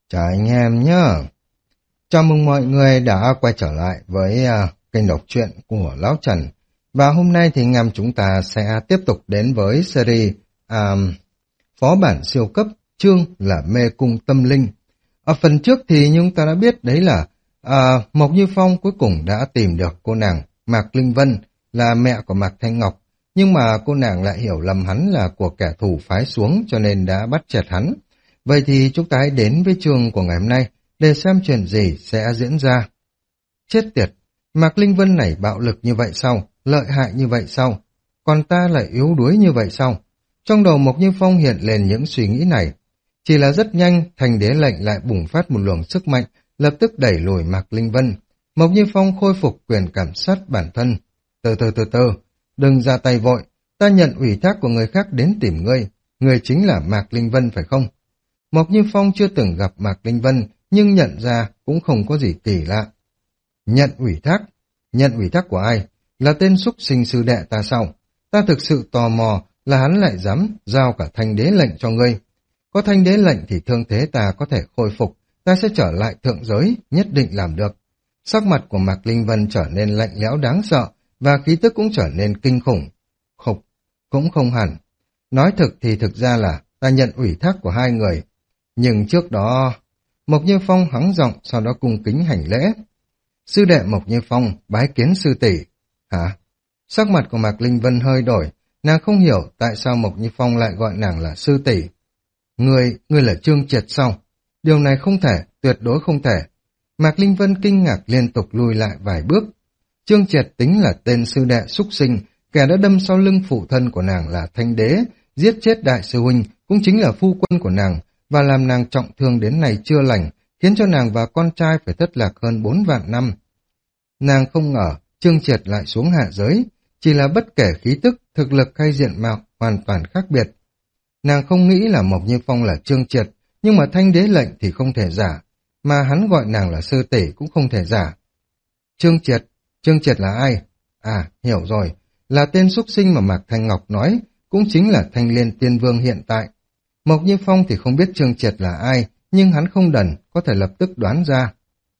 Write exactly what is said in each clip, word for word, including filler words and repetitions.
Chào anh em nhá. Chào mừng mọi người đã quay trở lại với uh, kênh đọc truyện của Lão Trần. Và hôm nay thì anh em chúng ta sẽ tiếp tục đến với series um, Phó bản siêu cấp, chương là Mê cung tâm linh. Ở phần trước thì chúng ta đã biết đấy là uh, Mộc Như Phong cuối cùng đã tìm được cô nàng Mạc Linh Vân là mẹ của Mạc Thanh Ngọc. Nhưng mà cô nàng lại hiểu lầm hắn là của kẻ thù phái xuống cho nên đã bắt chẹt hắn. Vậy thì chúng ta hãy đến với chương của ngày hôm nay để xem chuyện gì sẽ diễn ra. Chết tiệt, Mạc Linh Vân này bạo lực như vậy sao? Lợi hại như vậy sao? Còn ta lại yếu đuối như vậy sao? Trong đầu Mộc Như Phong hiện lên những suy nghĩ này. Chỉ là rất nhanh, thành đế lệnh lại bùng phát một luồng sức mạnh, lập tức đẩy lùi Mạc Linh Vân. Mộc Như Phong khôi phục quyền cảm sát bản thân. Từ từ từ từ, đừng ra tay vội, ta nhận ủy thác của người khác đến tìm ngươi. Ngươi chính là Mạc Linh Vân phải không? Mộc Như Phong chưa từng gặp Mạc Linh Vân, nhưng nhận ra cũng không có gì kỳ lạ. Nhận ủy thác? Nhận ủy thác của ai? Là tên xúc sinh sư đệ ta sao? Ta thực sự tò mò là hắn lại dám giao cả thanh đế lệnh cho ngươi. Có thanh đế lệnh thì thương thế ta có thể khôi phục, ta sẽ trở lại thượng giới, nhất định làm được. Sắc mặt của Mạc Linh Vân trở nên lạnh lẽo đáng sợ, và khí tức cũng trở nên kinh khủng. Khục, cũng không hẳn. Nói thực thì thực ra là ta nhận ủy thác của hai người. Nhưng trước đó, Mộc Như Phong hắng giọng, sau đó cung kính hành lễ. Sư đệ Mộc Như Phong, bái kiến sư tỷ. Hả? Sắc mặt của Mạc Linh Vân hơi đổi, nàng không hiểu tại sao Mộc Như Phong lại gọi nàng là sư tỷ. Ngươi, ngươi là Trương Triệt sao? Điều này không thể, tuyệt đối không thể. Mạc Linh Vân kinh ngạc liên tục lùi lại vài bước. Trương Triệt tính là tên sư đệ xúc sinh, kẻ đã đâm sau lưng phụ thân của nàng là Thanh Đế, giết chết đại sư huynh, cũng chính là phu quân của nàng, và làm nàng trọng thương đến nay chưa lành, khiến cho nàng và con trai phải thất lạc hơn bốn vạn năm. Nàng không ngờ Trương Triệt lại xuống hạ giới, chỉ là bất kể khí tức, thực lực hay diện mạo hoàn toàn khác biệt. Nàng không nghĩ là Mộc Như Phong là Trương Triệt, nhưng mà thanh đế lệnh thì không thể giả, mà hắn gọi nàng là sư tỷ cũng không thể giả. Trương Triệt, Trương Triệt là ai? À, hiểu rồi, là tên xúc sinh mà Mạc Thanh Ngọc nói, cũng chính là Thanh Liên Tiên Vương hiện tại. Mộc Như Phong thì không biết Trương Triệt là ai, nhưng hắn không đần, có thể lập tức đoán ra.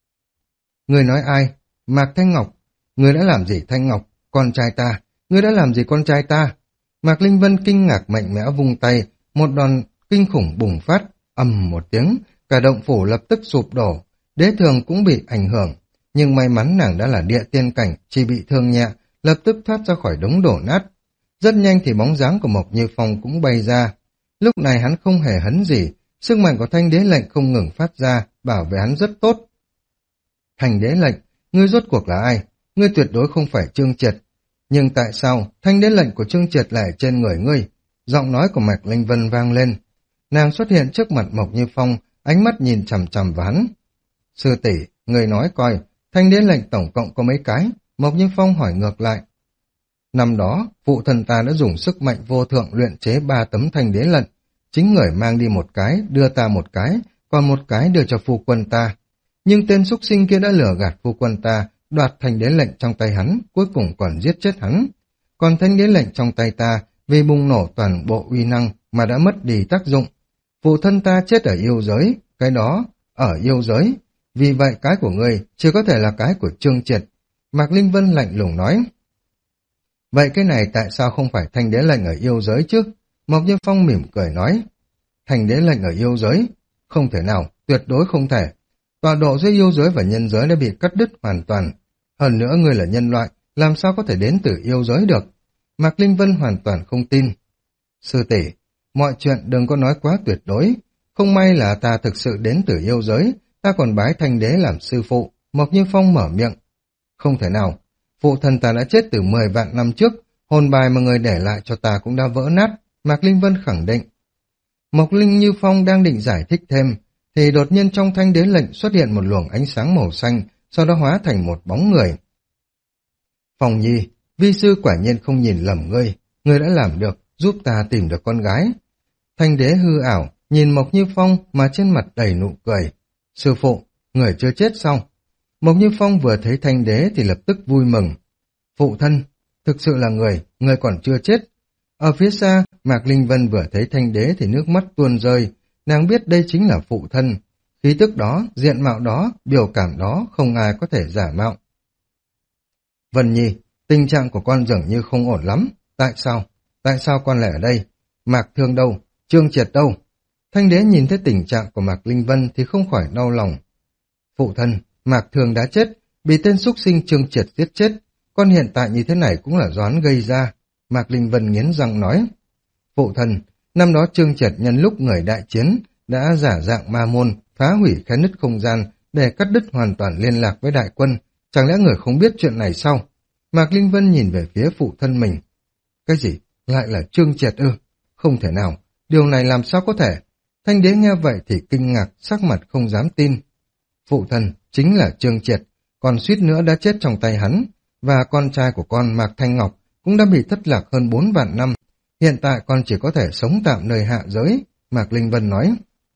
Người nói ai? Mạc Thanh Ngọc. Người đã làm gì Thanh Ngọc? Con trai ta. Người đã làm gì con trai ta? Mạc Linh Vân kinh ngạc mạnh mẽ vung tay, một đòn kinh khủng bùng phát, ầm một tiếng, cả động phủ lập tức sụp đổ, đế thường cũng bị ảnh hưởng. Nhưng may mắn nàng đã là địa tiên cảnh, chỉ bị thương nhẹ, lập tức thoát ra khỏi đống đổ nát. Rất nhanh thì bóng dáng của Mộc Như Phong cũng bay ra. Lúc này hắn không hề hấn gì, sức mạnh của thanh đế lệnh không ngừng phát ra, bảo vệ hắn rất tốt. Thanh đế lệnh, ngươi rốt cuộc là ai? Ngươi tuyệt đối không phải Trương Triệt. Nhưng tại sao thanh đế lệnh của Trương Triệt lại trên người ngươi? Giọng nói của Mạc Linh Vân vang lên. Nàng xuất hiện trước mặt Mộc Như Phong, ánh mắt nhìn chằm chằm vào hắn. Sư tỷ, ngươi nói coi, thanh đế lệnh tổng cộng có mấy cái? Mộc Như Phong hỏi ngược lại. Năm đó, phụ thân ta đã dùng sức mạnh vô thượng luyện chế ba tấm thanh đế lệnh. Chính người mang đi một cái, đưa ta một cái, còn một cái đưa cho phu quân ta. Nhưng tên xúc sinh kia đã lừa gạt phu quân ta, đoạt thanh đế lệnh trong tay hắn, cuối cùng còn giết chết hắn. Còn thanh đế lệnh trong tay ta, vì bùng nổ toàn bộ uy năng mà đã mất đi tác dụng. Phụ thân ta chết ở yêu giới, cái đó, ở yêu giới. Vì vậy cái của ngươi chỉ có thể là cái của Trương Triệt. Mạc Linh Vân lạnh lùng nói. Vậy cái này tại sao không phải thanh đế lệnh ở yêu giới chứ? Mộc Như Phong mỉm cười nói. Thanh đế lệnh ở yêu giới? Không thể nào, tuyệt đối không thể. Tọa độ giữa yêu giới và nhân giới đã bị cắt đứt hoàn toàn. Hơn nữa ngươi là nhân loại, làm sao có thể đến từ yêu giới được? Mạc Linh Vân hoàn toàn không tin. Sư tỷ, mọi chuyện đừng có nói quá tuyệt đối. Không may là ta thực sự đến từ yêu giới, ta còn bái thanh đế làm sư phụ. Mộc Như Phong mở miệng. Không thể nào, phụ thân ta đã chết từ mười vạn năm trước, hồn bài mà người để lại cho ta cũng đã vỡ nát. Mạc Linh Vân khẳng định. Mộc Linh Như Phong đang định giải thích thêm, thì đột nhiên trong thanh đế lệnh xuất hiện một luồng ánh sáng màu xanh, sau đó hóa thành một bóng người. Phong Nhi, vi sư quả nhiên không nhìn lầm ngươi, ngươi đã làm được, giúp ta tìm được con gái. Thanh đế hư ảo, nhìn Mộc Như Phong mà trên mặt đầy nụ cười. Sư phụ, người chưa chết sao? Mộc Như Phong vừa thấy thanh đế thì lập tức vui mừng. Phụ thân, thực sự là người, người còn chưa chết. Ở phía xa, Mạc Linh Vân vừa thấy thanh đế thì nước mắt tuôn rơi, nàng biết đây chính là phụ thân. Khí tức đó, diện mạo đó, biểu cảm đó, không ai có thể giả mạo. Vân Nhi, tình trạng của con dường như không ổn lắm. Tại sao? Tại sao con lại ở đây? Mạc Thương đâu? Trương Triệt đâu? Thanh đế nhìn thấy tình trạng của Mạc Linh Vân thì không khỏi đau lòng. Phụ thân, Mạc Thương đã chết, bị tên súc sinh Trương Triệt giết chết. Con hiện tại như thế này cũng là do hắn gây ra. Mạc Linh Vân nghiến răng nói. Phụ thân, năm đó Trương Triệt nhân lúc người đại chiến đã giả dạng ma môn, phá hủy khe nứt không gian để cắt đứt hoàn toàn liên lạc với đại quân. Chẳng lẽ người không biết chuyện này sao? Mạc Linh Vân nhìn về phía phụ thân mình. Cái gì? Lại là Trương Triệt ư? Không thể nào, điều này làm sao có thể? Thanh đế nghe vậy thì kinh ngạc, sắc mặt không dám tin. Phụ thân, chính là Trương Triệt, còn suýt nữa đã chết trong tay hắn, và con trai của con Mạc Thanh Ngọc cũng đã bị thất lạc hơn bốn vạn năm. Hiện tại con chỉ có thể sống tạm nơi hạ giới, Mạc Linh Vân nói.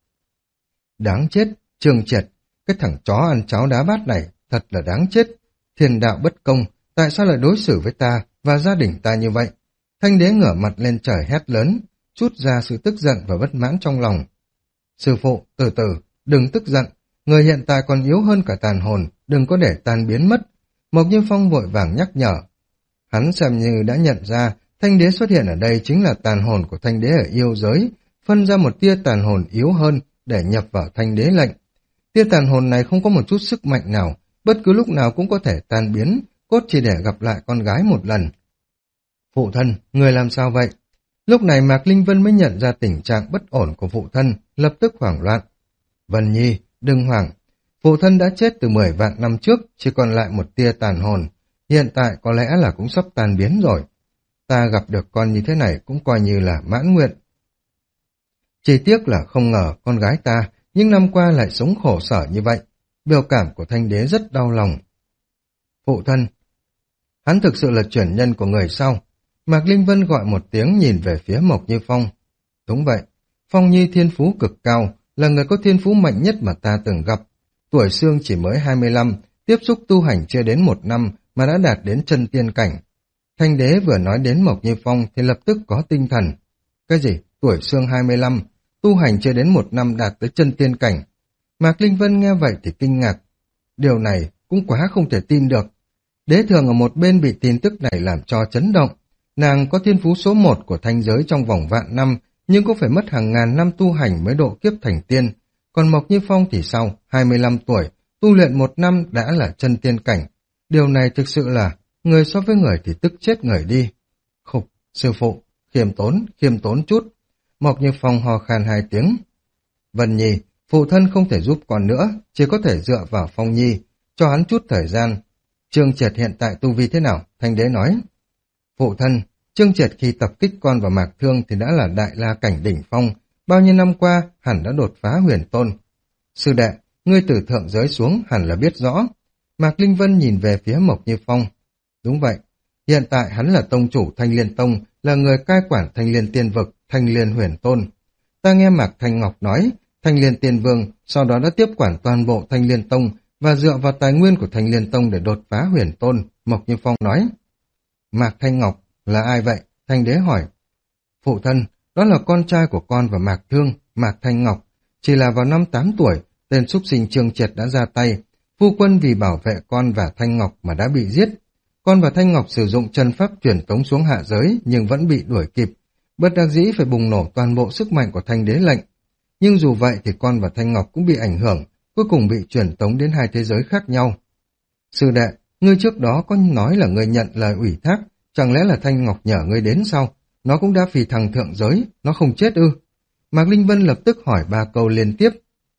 Đáng chết, Trương Triệt, cái thằng chó ăn cháo đá bát này, thật là đáng chết. Thiên đạo bất công, tại sao lại đối xử với ta và gia đình ta như vậy? Thanh đế ngửa mặt lên trời hét lớn, trút ra sự tức giận và bất mãn trong lòng. Sư phụ, từ từ, đừng tức giận, người hiện tại còn yếu hơn cả tàn hồn, đừng có để tan biến mất. Mộc Như Phong vội vàng nhắc nhở. Hắn xem như đã nhận ra, thanh đế xuất hiện ở đây chính là tàn hồn của thanh đế ở yêu giới, phân ra một tia tàn hồn yếu hơn để nhập vào thanh đế lệnh. Tia tàn hồn này không có một chút sức mạnh nào, bất cứ lúc nào cũng có thể tan biến, cốt chỉ để gặp lại con gái một lần. Phụ thân, người làm sao vậy? Lúc này Mạc Linh Vân mới nhận ra tình trạng bất ổn của phụ thân, lập tức hoảng loạn. Vân Nhi, đừng hoảng. Phụ thân đã chết từ mười vạn năm trước, chỉ còn lại một tia tàn hồn. Hiện tại có lẽ là cũng sắp tan biến rồi. Ta gặp được con như thế này cũng coi như là mãn nguyện. Chỉ tiếc là không ngờ con gái ta những năm qua lại sống khổ sở như vậy. Biểu cảm của thanh đế rất đau lòng. Phụ thân, hắn thực sự là chuyển nhân của người sau. Mạc Linh Vân gọi một tiếng nhìn về phía Mộc Như Phong. Đúng vậy, Phong Nhi thiên phú cực cao, là người có thiên phú mạnh nhất mà ta từng gặp. Tuổi xương chỉ mới hai mươi lăm, tiếp xúc tu hành chưa đến một năm mà đã đạt đến chân tiên cảnh. Thanh đế vừa nói đến Mộc Như Phong thì lập tức có tinh thần. Cái gì? Tuổi xương hai mươi lăm, tu hành chưa đến một năm đạt tới chân tiên cảnh. Mạc Linh Vân nghe vậy thì kinh ngạc. Điều này cũng quá không thể tin được. Đế thường ở một bên bị tin tức này làm cho chấn động. Nàng có thiên phú số một của thanh giới trong vòng vạn năm, nhưng cũng phải mất hàng ngàn năm tu hành mới độ kiếp thành tiên. Còn Mộc Như Phong thì sao? hai mươi lăm tuổi, tu luyện một năm đã là chân tiên cảnh. Điều này thực sự là người so với người thì tức chết người đi. Khục, sư phụ, khiêm tốn, khiêm tốn chút. Mộc Như Phong hò khan hai tiếng. Vân Nhi, phụ thân không thể giúp con nữa, chỉ có thể dựa vào Phong Nhi, cho hắn chút thời gian. Trương Triệt hiện tại tu vi thế nào? Thanh đế nói. Phụ thân, Trương Triệt khi tập kích con vào Mạc Thương thì đã là đại la cảnh đỉnh phong, bao nhiêu năm qua hẳn đã đột phá huyền tôn. Sư đệ, ngươi từ thượng giới xuống hẳn là biết rõ. Mạc Linh Vân nhìn về phía Mộc Như Phong. Đúng vậy, hiện tại hắn là tông chủ Thanh Liên Tông, là người cai quản Thanh Liên Tiên Vực, Thanh Liên Huyền Tôn. Ta nghe Mạc Thanh Ngọc nói, Thanh Liên Tiên Vương sau đó đã tiếp quản toàn bộ Thanh Liên Tông và dựa vào tài nguyên của Thanh Liên Tông để đột phá huyền tôn, Mộc Như Phong nói. Mạc Thanh Ngọc là ai vậy? Thanh đế hỏi. Phụ thân, đó là con trai của con và Mạc Thương, Mạc Thanh Ngọc. Chỉ là vào năm tám tuổi, tên súc sinh Trương Triệt đã ra tay. Phu quân vì bảo vệ con và Thanh Ngọc mà đã bị giết. Con và Thanh Ngọc sử dụng chân pháp truyền tống xuống hạ giới nhưng vẫn bị đuổi kịp. Bất đắc dĩ phải bùng nổ toàn bộ sức mạnh của Thanh đế lệnh. Nhưng dù vậy thì con và Thanh Ngọc cũng bị ảnh hưởng, cuối cùng bị truyền tống đến hai thế giới khác nhau. Sư đệ, ngươi trước đó có nói là ngươi nhận lời ủy thác, chẳng lẽ là Thanh Ngọc nhờ ngươi đến sau? Nó cũng đã phì thằng thượng giới, nó không chết ư? Mạc Linh Vân lập tức hỏi ba câu liên tiếp.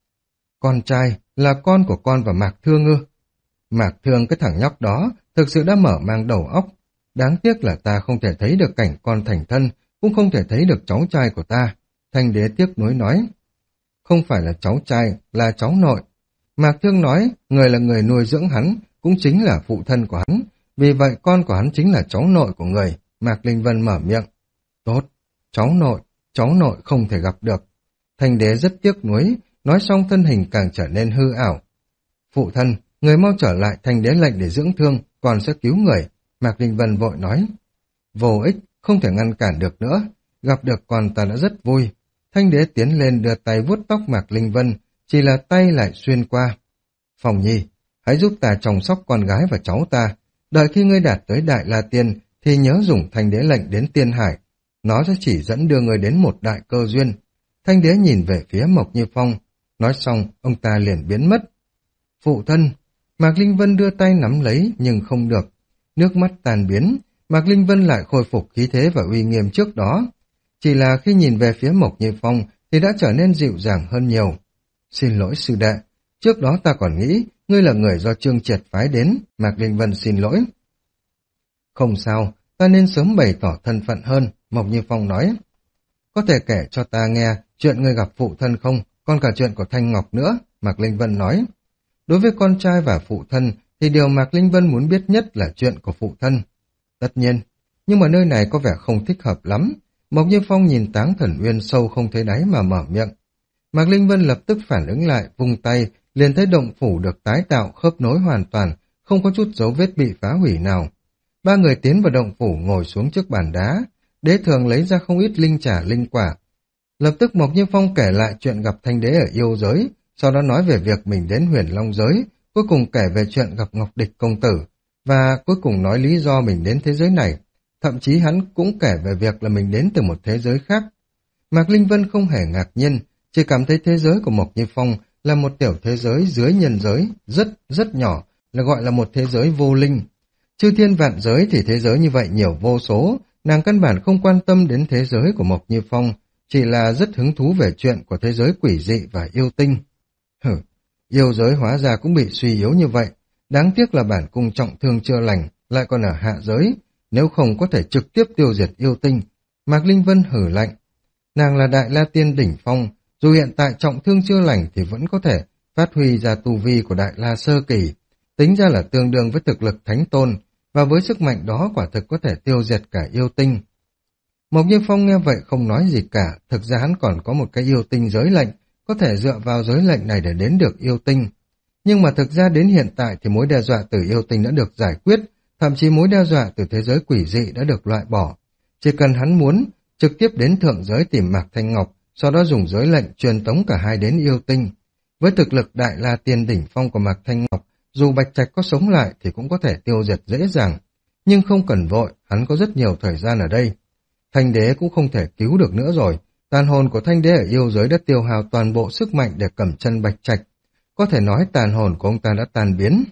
Con trai là con của con và Mạc Thương ư? Mạc Thương, cái thằng nhóc đó thực sự đã mở mang đầu óc. Đáng tiếc là ta không thể thấy được cảnh con thành thân, cũng không thể thấy được cháu trai của ta. Thanh đế tiếc nuối nói. Không phải là cháu trai, là cháu nội. Mạc Thương nói, người là người nuôi dưỡng hắn, cũng chính là phụ thân của hắn. Vì vậy con của hắn chính là cháu nội của người. Mạc Linh Vân mở miệng. Tốt, cháu nội, cháu nội không thể gặp được. Thanh đế rất tiếc nuối, nói xong thân hình càng trở nên hư ảo. Phụ thân, người mau trở lại Thanh đế lệnh để dưỡng thương, còn sẽ cứu người. Mạc Linh Vân vội nói. Vô ích, không thể ngăn cản được nữa. Gặp được con ta đã rất vui. Thanh đế tiến lên đưa tay vuốt tóc Mạc Linh Vân, chỉ là tay lại xuyên qua. Phong Nhi, hãy giúp ta chăm sóc con gái và cháu ta. Đợi khi ngươi đạt tới Đại La Tiên thì nhớ dùng thanh đế lệnh đến Tiên Hải. Nó sẽ chỉ dẫn đưa ngươi đến một đại cơ duyên. Thanh đế nhìn về phía Mộc Như Phong. Nói xong, ông ta liền biến mất. Phụ thân, Mạc Linh Vân đưa tay nắm lấy nhưng không được. Nước mắt tàn biến, Mạc Linh Vân lại khôi phục khí thế và uy nghiêm trước đó. Chỉ là khi nhìn về phía Mộc Như Phong thì đã trở nên dịu dàng hơn nhiều. Xin lỗi sư đệ, trước đó ta còn nghĩ ngươi là người do Trương Triệt phái đến, Mạc Linh Vân xin lỗi. Không sao, ta nên sớm bày tỏ thân phận hơn, Mộc Như Phong nói. Có thể kể cho ta nghe chuyện ngươi gặp phụ thân không, còn cả chuyện của Thanh Ngọc nữa, Mạc Linh Vân nói. Đối với con trai và phụ thân thì điều Mạc Linh Vân muốn biết nhất là chuyện của phụ thân. Tất nhiên, nhưng mà nơi này có vẻ không thích hợp lắm. Mộc Như Phong nhìn Táng Thần Uyên sâu không thấy đáy mà mở miệng. Mạc Linh Vân lập tức phản ứng lại, vung tay, liền thấy động phủ được tái tạo, khớp nối hoàn toàn, không có chút dấu vết bị phá hủy nào. Ba người tiến vào động phủ ngồi xuống trước bàn đá, Đế Thường lấy ra không ít linh trà linh quả. Lập tức Mộc Như Phong kể lại chuyện gặp Thanh Đế ở yêu giới, sau đó nói về việc mình đến Huyền Long giới, cuối cùng kể về chuyện gặp Ngọc Địch công tử, và cuối cùng nói lý do mình đến thế giới này. Thậm chí hắn cũng kể về việc là mình đến từ một thế giới khác. Mạc Linh Vân không hề ngạc nhiên, chỉ cảm thấy thế giới của Mộc Như Phong là một tiểu thế giới dưới nhân giới, rất rất nhỏ, là gọi là một thế giới vô linh. Chư thiên vạn giới thì thế giới như vậy nhiều vô số, nàng căn bản không quan tâm đến thế giới của Mộc Như Phong, chỉ là rất hứng thú về chuyện của thế giới quỷ dị và yêu tinh. Hử, yêu giới hóa ra cũng bị suy yếu như vậy, đáng tiếc là bản cung trọng thương chưa lành, lại còn ở hạ giới, nếu không có thể trực tiếp tiêu diệt yêu tinh. Mạc Linh Vân hử lạnh. Nàng là Đại La Tiên đỉnh phong, dù hiện tại trọng thương chưa lành thì vẫn có thể phát huy ra tu vi của Đại La Sơ Kỳ, tính ra là tương đương với thực lực Thánh Tôn, và với sức mạnh đó quả thực có thể tiêu diệt cả yêu tinh. Mộc Như Phong nghe vậy không nói gì cả, thực ra hắn còn có một cái yêu tinh giới lệnh, có thể dựa vào giới lệnh này để đến được yêu tinh. Nhưng mà thực ra đến hiện tại thì mối đe dọa từ yêu tinh đã được giải quyết, thậm chí mối đe dọa từ thế giới quỷ dị đã được loại bỏ. Chỉ cần hắn muốn, trực tiếp đến thượng giới tìm Mạc Thanh Ngọc, sau đó dùng giới lệnh truyền tống cả hai đến yêu tinh. Với thực lực Đại La Tiên đỉnh phong của Mạc Thanh Ngọc, dù Bạch Trạch có sống lại thì cũng có thể tiêu diệt dễ dàng. Nhưng không cần vội, hắn có rất nhiều thời gian ở đây. Thanh Đế cũng không thể cứu được nữa rồi, tàn hồn của Thanh Đế ở yêu giới đã tiêu hao toàn bộ sức mạnh để cầm chân Bạch Trạch. Có thể nói tàn hồn của ông ta đã tan biến.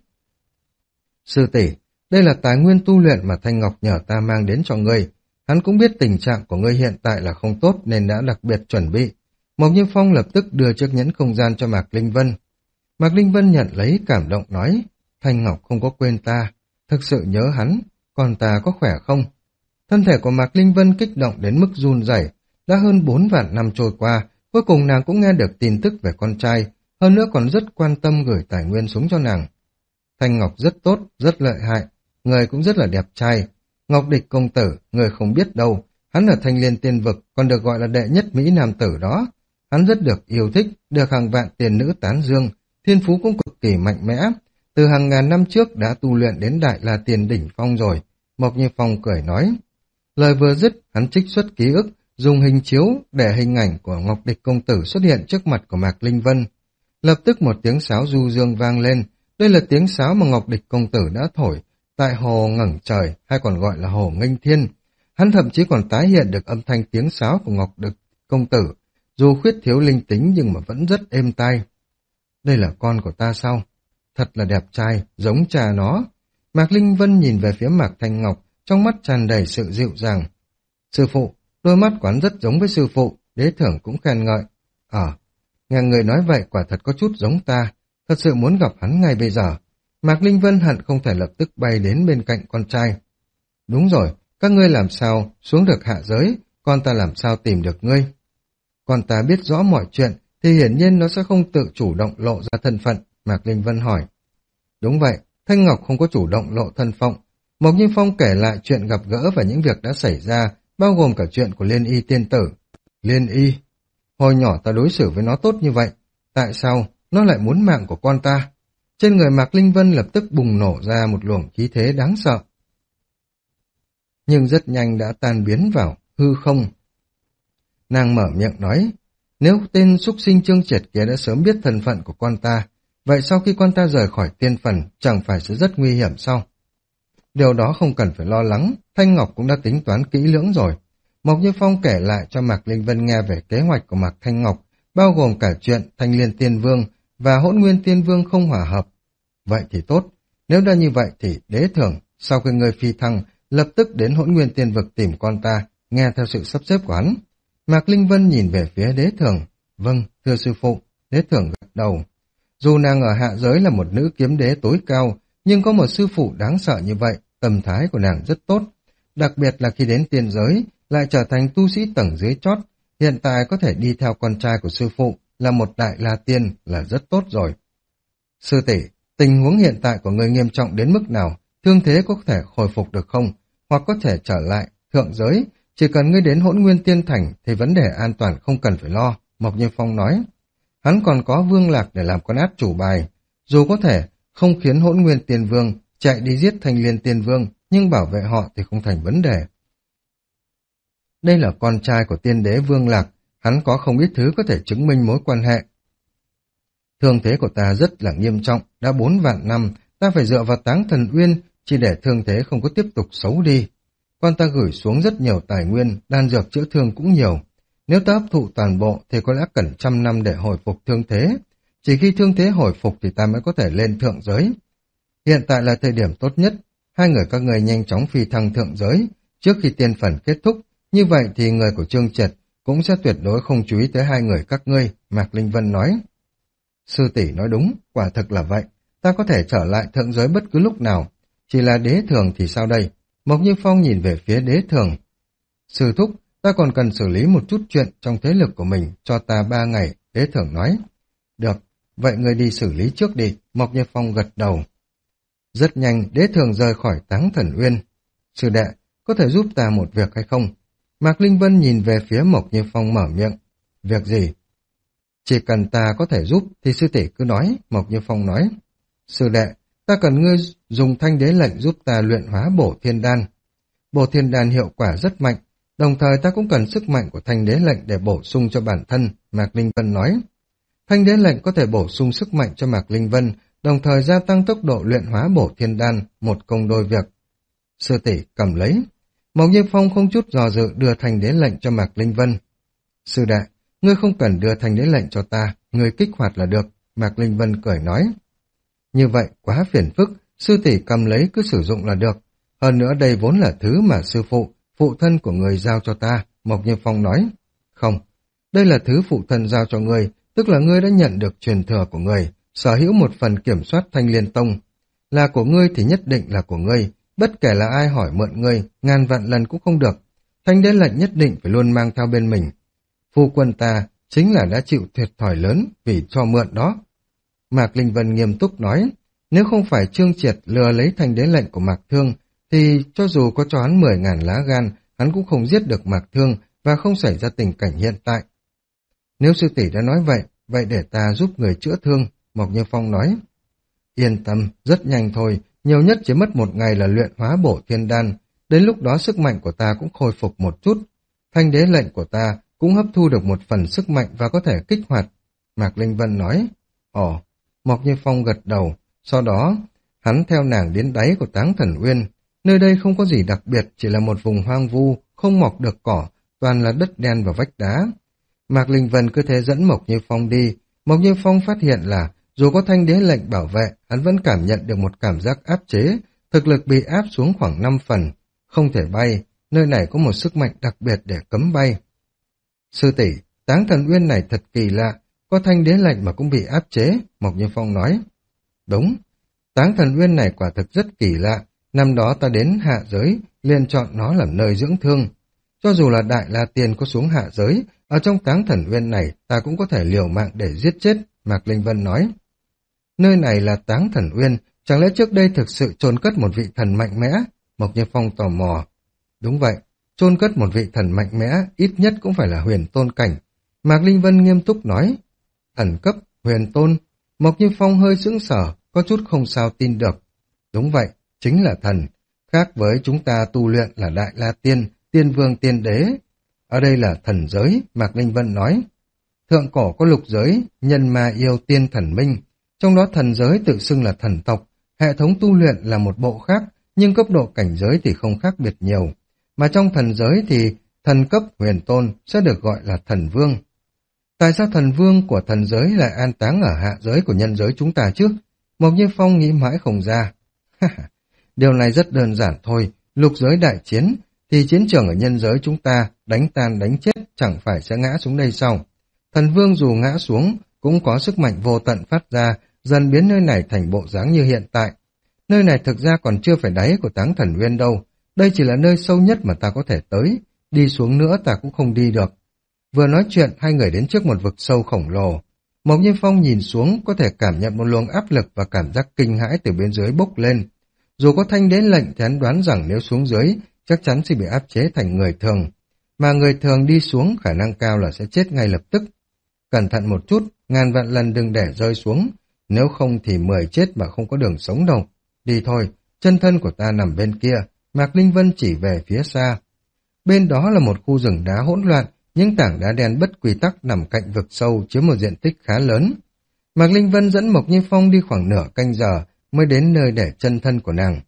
Sư tỷ, đây là tài nguyên tu luyện mà Thanh Ngọc nhờ ta mang đến cho ngươi. Hắn cũng biết tình trạng của ngươi hiện tại là không tốt nên đã đặc biệt chuẩn bị. Mộc Như Phong lập tức đưa chiếc nhẫn không gian cho Mạc Linh Vân. Mạc Linh Vân nhận lấy cảm động nói, Thanh Ngọc không có quên ta, thực sự nhớ hắn, còn ta có khỏe không? Thân thể của Mạc Linh Vân kích động đến mức run rẩy. Đã hơn bốn vạn năm trôi qua, cuối cùng nàng cũng nghe được tin tức về con trai, hơn nữa còn rất quan tâm gửi tài nguyên xuống cho nàng. Thanh Ngọc rất tốt, rất lợi hại, người cũng rất là đẹp trai. Ngọc Địch công tử, người không biết đâu, hắn ở Thanh Liên Tiên Vực còn được gọi là đệ nhất Mỹ Nam tử đó. Hắn rất được yêu thích, được hàng vạn tiền nữ tán dương, thiên phú cũng cực kỳ mạnh mẽ. Từ hàng ngàn năm trước đã tu luyện đến Đại La Tiên đỉnh phong rồi. Mộc Như Phong cười nói. Lời vừa dứt, hắn trích xuất ký ức, dùng hình chiếu để hình ảnh của Ngọc Địch công tử xuất hiện trước mặt của Mạc Linh Vân. Lập tức một tiếng sáo du dương vang lên. Đây là tiếng sáo mà Ngọc Địch công tử đã thổi tại hồ ngẩng trời, hay còn gọi là hồ nghênh thiên. Hắn thậm chí còn tái hiện được âm thanh tiếng sáo của Ngọc Địch công tử, dù khuyết thiếu linh tính nhưng mà vẫn rất êm tai. Đây là con của ta sao? Thật là đẹp trai, giống cha nó. Mạc Linh Vân nhìn về phía Mạc Thanh Ngọc, trong mắt tràn đầy sự dịu dàng. Sư phụ, đôi mắt quán rất giống với sư phụ, Đế Thưởng cũng khen ngợi. Ờ, nghe người nói vậy quả thật có chút giống ta, thật sự muốn gặp hắn ngay bây giờ. Mạc Linh Vân hận không thể lập tức bay đến bên cạnh con trai. Đúng rồi, các ngươi làm sao xuống được hạ giới, con ta làm sao tìm được ngươi? Con ta biết rõ mọi chuyện, thì hiển nhiên nó sẽ không tự chủ động lộ ra thân phận, Mạc Linh Vân hỏi. Đúng vậy, Thanh Ngọc không có chủ động lộ thân phận. Mộc Như Phong kể lại chuyện gặp gỡ và những việc đã xảy ra, bao gồm cả chuyện của Liên Y tiên tử. Liên Y? Hồi nhỏ ta đối xử với nó tốt như vậy, tại sao nó lại muốn mạng của con ta? Trên người Mạc Linh Vân lập tức bùng nổ ra một luồng khí thế đáng sợ. Nhưng rất nhanh đã tan biến vào hư không. Nàng mở miệng nói, Nếu tên súc sinh Trương Triệt kia đã sớm biết thân phận của con ta, vậy sau khi con ta rời khỏi tiên phần chẳng phải sẽ rất nguy hiểm sao? Điều đó không cần phải lo lắng, Thanh Ngọc cũng đã tính toán kỹ lưỡng rồi. Mộc Như Phong kể lại cho Mạc Linh Vân nghe về kế hoạch của Mạc Thanh Ngọc, bao gồm cả chuyện Thanh Liên Tiên Vương và Hỗn Nguyên Tiên Vương không hòa hợp. Vậy thì tốt, nếu đã như vậy thì Đế Thường, sau khi người phi thăng, lập tức đến Hỗn Nguyên Tiên Vực tìm con ta, nghe theo sự sắp xếp của hắn. Mạc Linh Vân nhìn về phía Đế Thường. Vâng, thưa sư phụ. Đế Thường gật đầu. Dù nàng ở hạ giới là một nữ kiếm đế tối cao, nhưng có một sư phụ đáng sợ như vậy, tâm thái của nàng rất tốt. Đặc biệt là khi đến tiên giới, lại trở thành tu sĩ tầng dưới chót, hiện tại có thể đi theo con trai của sư phụ là một đại la tiên là rất tốt rồi. Sư tỷ, tình huống hiện tại của người nghiêm trọng đến mức nào, thương thế có thể hồi phục được không, hoặc có thể trở lại thượng giới, chỉ cần ngươi đến Hỗn Nguyên Tiên Thành thì vấn đề an toàn không cần phải lo, Mộc Như Phong nói. Hắn còn có Vương Lạc để làm con át chủ bài, dù có thể không khiến Hỗn Nguyên Tiên Vương chạy đi giết Thanh Liên Tiên Vương, nhưng bảo vệ họ thì không thành vấn đề. Đây là con trai của tiên đế Vương Lạc, hắn có không ít thứ có thể chứng minh mối quan hệ. Thương thế của ta rất là nghiêm trọng, đã bốn vạn năm, ta phải dựa vào Táng Thần Uyên, chỉ để thương thế không có tiếp tục xấu đi. Con ta gửi xuống rất nhiều tài nguyên, đan dược chữa thương cũng nhiều. Nếu ta hấp thụ toàn bộ thì có lẽ cần trăm năm để hồi phục thương thế. Chỉ khi thương thế hồi phục thì ta mới có thể lên thượng giới. Hiện tại là thời điểm tốt nhất, hai người các người nhanh chóng phi thăng thượng giới. Trước khi tiên phần kết thúc, như vậy thì người của Trương Triệt cũng sẽ tuyệt đối không chú ý tới hai người các ngươi, Mạc Linh Vân nói. Sư tỷ nói đúng, quả thực là vậy. Ta có thể trở lại thượng giới bất cứ lúc nào. Chỉ là Đế Thường thì sao đây? Mộc Như Phong nhìn về phía Đế Thường. Sư thúc, ta còn cần xử lý một chút chuyện trong thế lực của mình, cho ta ba ngày, Đế Thường nói. Được, vậy ngươi đi xử lý trước đi, Mộc Như Phong gật đầu. Rất nhanh, Đế Thường rời khỏi Táng Thần Uyên. Sư đệ, có thể giúp ta một việc hay không? Mạc Linh Vân nhìn về phía Mộc Như Phong mở miệng. Việc gì? Chỉ cần ta có thể giúp thì sư tỷ cứ nói, Mộc Như Phong nói. Sư đệ, ta cần ngươi dùng thanh đế lệnh giúp ta luyện hóa bổ thiên đan. Bổ thiên đan hiệu quả rất mạnh, đồng thời ta cũng cần sức mạnh của thanh đế lệnh để bổ sung cho bản thân, Mạc Linh Vân nói. Thanh đế lệnh có thể bổ sung sức mạnh cho Mạc Linh Vân, đồng thời gia tăng tốc độ luyện hóa bổ thiên đan, một công đôi việc. Sư tỷ cầm lấy. Mộc Như Phong không chút dò dự đưa thanh đế lệnh cho Mạc Linh Vân. Sư đệ, ngươi không cần đưa thanh đế lệnh cho ta, ngươi kích hoạt là được, Mạc Linh Vân cười nói. Như vậy quá phiền phức, sư tỷ cầm lấy cứ sử dụng là được. Hơn nữa đây vốn là thứ mà sư phụ, phụ thân của người giao cho ta, Mộc Như Phong nói. Không, đây là thứ phụ thân giao cho ngươi, tức là ngươi đã nhận được truyền thừa của ngươi, sở hữu một phần kiểm soát Thanh Liên Tông. Là của ngươi thì nhất định là của ngươi, bất kể là ai hỏi mượn ngươi, ngàn vạn lần cũng không được. Thanh đế lệnh nhất định phải luôn mang theo bên mình. Phu quân ta chính là đã chịu thiệt thòi lớn vì cho mượn đó. Mạc Linh Vân nghiêm túc nói, nếu không phải Trương Triệt lừa lấy thanh đế lệnh của Mạc Thương, thì cho dù có cho hắn mười ngàn lá gan, hắn cũng không giết được Mạc Thương và không xảy ra tình cảnh hiện tại. Nếu sư tỷ đã nói vậy, vậy để ta giúp người chữa thương, Mộc Như Phong nói. Yên tâm, rất nhanh thôi, nhiều nhất chỉ mất một ngày là luyện hóa bổ thiên đan, đến lúc đó sức mạnh của ta cũng khôi phục một chút. Thanh đế lệnh của ta cũng hấp thu được một phần sức mạnh và có thể kích hoạt, Mạc Linh Vân nói. Ồ, Mộc Như Phong gật đầu, sau đó hắn theo nàng đến đáy của Táng Thần Uyên. Nơi đây không có gì đặc biệt, chỉ là một vùng hoang vu, không mọc được cỏ, toàn là đất đen và vách đá. Mạc Linh Vân cứ thế dẫn Mộc Như Phong đi. Mộc Như Phong phát hiện là dù có thanh đế lệnh bảo vệ, hắn vẫn cảm nhận được một cảm giác áp chế, thực lực bị áp xuống khoảng năm phần, không thể bay, nơi này có một sức mạnh đặc biệt để cấm bay. Sư tỷ, Táng Thần Uyên này thật kỳ lạ, có thanh đế lệnh mà cũng bị áp chế, Mộc Như Phong nói. Đúng, Táng Thần Uyên này quả thực rất kỳ lạ, năm đó ta đến hạ giới, liền chọn nó làm nơi dưỡng thương. Cho dù là Đại La Tiên có xuống hạ giới, ở trong Táng Thần Uyên này ta cũng có thể liều mạng để giết chết, Mạc Linh Vân nói. Nơi này là Táng Thần Uyên, chẳng lẽ trước đây thực sự chôn cất một vị thần mạnh mẽ? Mộc Như Phong tò mò. Đúng vậy, chôn cất một vị thần mạnh mẽ, ít nhất cũng phải là huyền tôn cảnh. Mạc Linh Vân nghiêm túc nói. Thần cấp, huyền tôn. Mộc Như Phong hơi sững sờ, có chút không sao tin được. Đúng vậy, chính là thần. Khác với chúng ta tu luyện là Đại La Tiên, Tiên Vương Tiên Đế. Ở đây là thần giới, Mạc Linh Vân nói. Thượng cổ có lục giới, nhân ma yêu tiên thần minh, trong đó thần giới tự xưng là thần tộc, hệ thống tu luyện là một bộ khác, nhưng cấp độ cảnh giới thì không khác biệt nhiều. Mà trong thần giới thì thần cấp huyền tôn sẽ được gọi là thần vương. Tại sao thần vương của thần giới lại an táng ở hạ giới của nhân giới chúng ta chứ? Mộc Như Phong nghĩ mãi không ra. Điều này rất đơn giản thôi, lục giới đại chiến, thì chiến trường ở nhân giới chúng ta đánh tan đánh chết chẳng phải sẽ ngã xuống đây sao? Thần vương dù ngã xuống cũng có sức mạnh vô tận phát ra, dần biến nơi này thành bộ dáng như hiện tại. Nơi này thực ra còn chưa phải đáy của Táng Thần Uyên đâu, đây chỉ là nơi sâu nhất mà ta có thể tới, đi xuống nữa ta cũng không đi được. Vừa nói chuyện, hai người đến trước một vực sâu khổng lồ. Mộc Như Phong nhìn xuống có thể cảm nhận một luồng áp lực và cảm giác kinh hãi từ bên dưới bốc lên. Dù có thanh đế lệnh thì hắn đoán rằng nếu xuống dưới chắc chắn sẽ bị áp chế thành người thường. Mà người thường đi xuống khả năng cao là sẽ chết ngay lập tức. Cẩn thận một chút, ngàn vạn lần đừng để rơi xuống, nếu không thì mười chết mà không có đường sống đâu. Đi thôi, chân thân của ta nằm bên kia, Mạc Linh Vân chỉ về phía xa. Bên đó là một khu rừng đá hỗn loạn, những tảng đá đen bất quy tắc nằm cạnh vực sâu chiếm một diện tích khá lớn. Mạc Linh Vân dẫn Mộc Như Phong đi khoảng nửa canh giờ mới đến nơi để chân thân của nàng.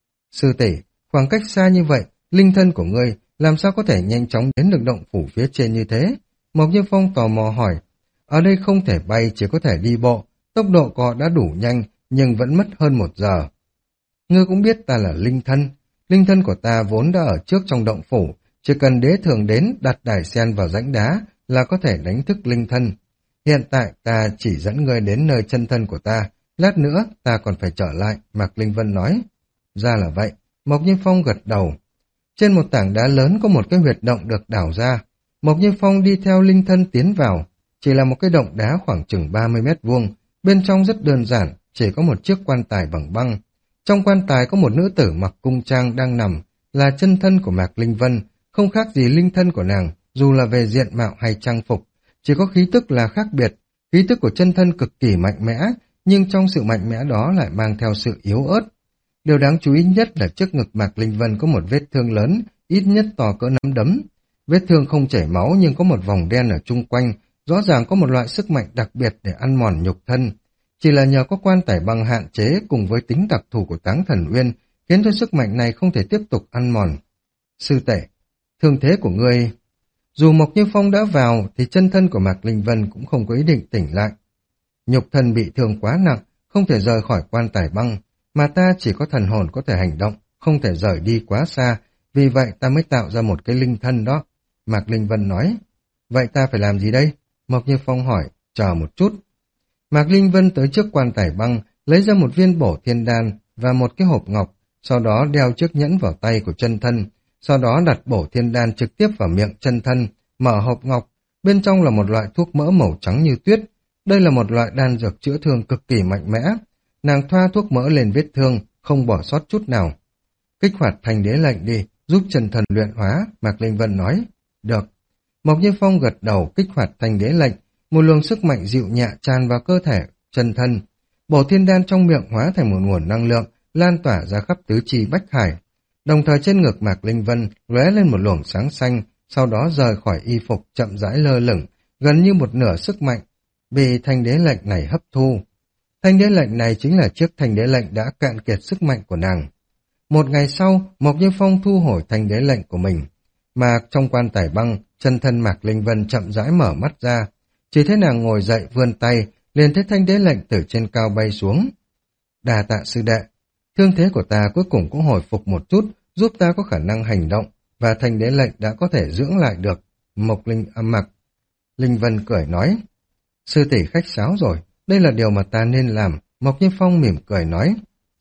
Sư tỷ, khoảng cách xa như vậy, linh thân của ngươi làm sao có thể nhanh chóng đến được động phủ phía trên như thế? Mộc Như Phong tò mò hỏi. Ở đây không thể bay, chỉ có thể đi bộ, tốc độ của họ đã đủ nhanh nhưng vẫn mất hơn một giờ. Ngươi cũng biết ta là linh thân, linh thân của ta vốn đã ở trước trong động phủ, chỉ cần đế thường đến đặt đài sen vào rãnh đá là có thể đánh thức linh thân. Hiện tại ta chỉ dẫn ngươi đến nơi chân thân của ta, lát nữa ta còn phải trở lại, Mạc Linh Vân nói. Ra là vậy, Mộc Như Phong gật đầu. Trên một tảng đá lớn có một cái huyệt động được đào ra, Mộc Như Phong đi theo linh thân tiến vào, chỉ là một cái động đá khoảng chừng ba mươi mét vuông, bên trong rất đơn giản, chỉ có một chiếc quan tài bằng băng. Trong quan tài có một nữ tử mặc cung trang đang nằm, là chân thân của Mạc Linh Vân, không khác gì linh thân của nàng, dù là về diện mạo hay trang phục, chỉ có khí tức là khác biệt. Khí tức của chân thân cực kỳ mạnh mẽ, nhưng trong sự mạnh mẽ đó lại mang theo sự yếu ớt. Điều đáng chú ý nhất là trước ngực Mạc Linh Vân có một vết thương lớn, ít nhất to cỡ nắm đấm. Vết thương không chảy máu nhưng có một vòng đen ở chung quanh, rõ ràng có một loại sức mạnh đặc biệt để ăn mòn nhục thân. Chỉ là nhờ có quan tài băng hạn chế cùng với tính đặc thù của Táng Thần Uyên, khiến cho sức mạnh này không thể tiếp tục ăn mòn. Sư tể, thương thế của ngươi... Dù Mộc Như Phong đã vào thì chân thân của Mạc Linh Vân cũng không có ý định tỉnh lại. Nhục thân bị thương quá nặng, không thể rời khỏi quan tài băng, mà ta chỉ có thần hồn có thể hành động, không thể rời đi quá xa, vì vậy ta mới tạo ra một cái linh thân đó. Mạc Linh Vân nói. Vậy ta phải làm gì đây? Mộc Như Phong hỏi, chờ một chút. Mạc Linh Vân tới trước quan tài băng, lấy ra một viên bổ thiên đan và một cái hộp ngọc, sau đó đeo chiếc nhẫn vào tay của chân thân, sau đó đặt bổ thiên đan trực tiếp vào miệng chân thân, mở hộp ngọc, bên trong là một loại thuốc mỡ màu trắng như tuyết. Đây là một loại đan dược chữa thương cực kỳ mạnh mẽ. Nàng thoa thuốc mỡ lên vết thương, không bỏ sót chút nào. Kích hoạt thành đế lệnh đi, giúp chân thần luyện hóa, Mạc Linh Vân nói. Được. Mộc Như Phong gật đầu kích hoạt thành đế lệnh, một luồng sức mạnh dịu nhẹ tràn vào cơ thể, chân thân. Bổ thiên đan trong miệng hóa thành một nguồn năng lượng, lan tỏa ra khắp tứ chi bách hải. Đồng thời trên ngực Mạc Linh Vân lóe lên một luồng sáng xanh, sau đó rời khỏi y phục chậm rãi lơ lửng, gần như một nửa sức mạnh, bị thanh đế lệnh này hấp thu. Thanh đế lệnh này chính là chiếc thanh đế lệnh đã cạn kiệt sức mạnh của nàng. Một ngày sau, Mộc Như Phong thu hồi thanh đế lệnh của mình, mà trong quan tài băng, chân thân Mạc Linh Vân chậm rãi mở mắt ra, chỉ thấy nàng ngồi dậy vươn tay, liền thấy thanh đế lệnh từ trên cao bay xuống. Đà tạ sư đệ, thương thế của ta cuối cùng cũng hồi phục một chút, giúp ta có khả năng hành động, và thanh đế lệnh đã có thể dưỡng lại được. Mộc Linh âm mặc. Linh Vân cười nói, sư tỷ khách sáo rồi, đây là điều mà ta nên làm. Mộc Như Phong mỉm cười nói,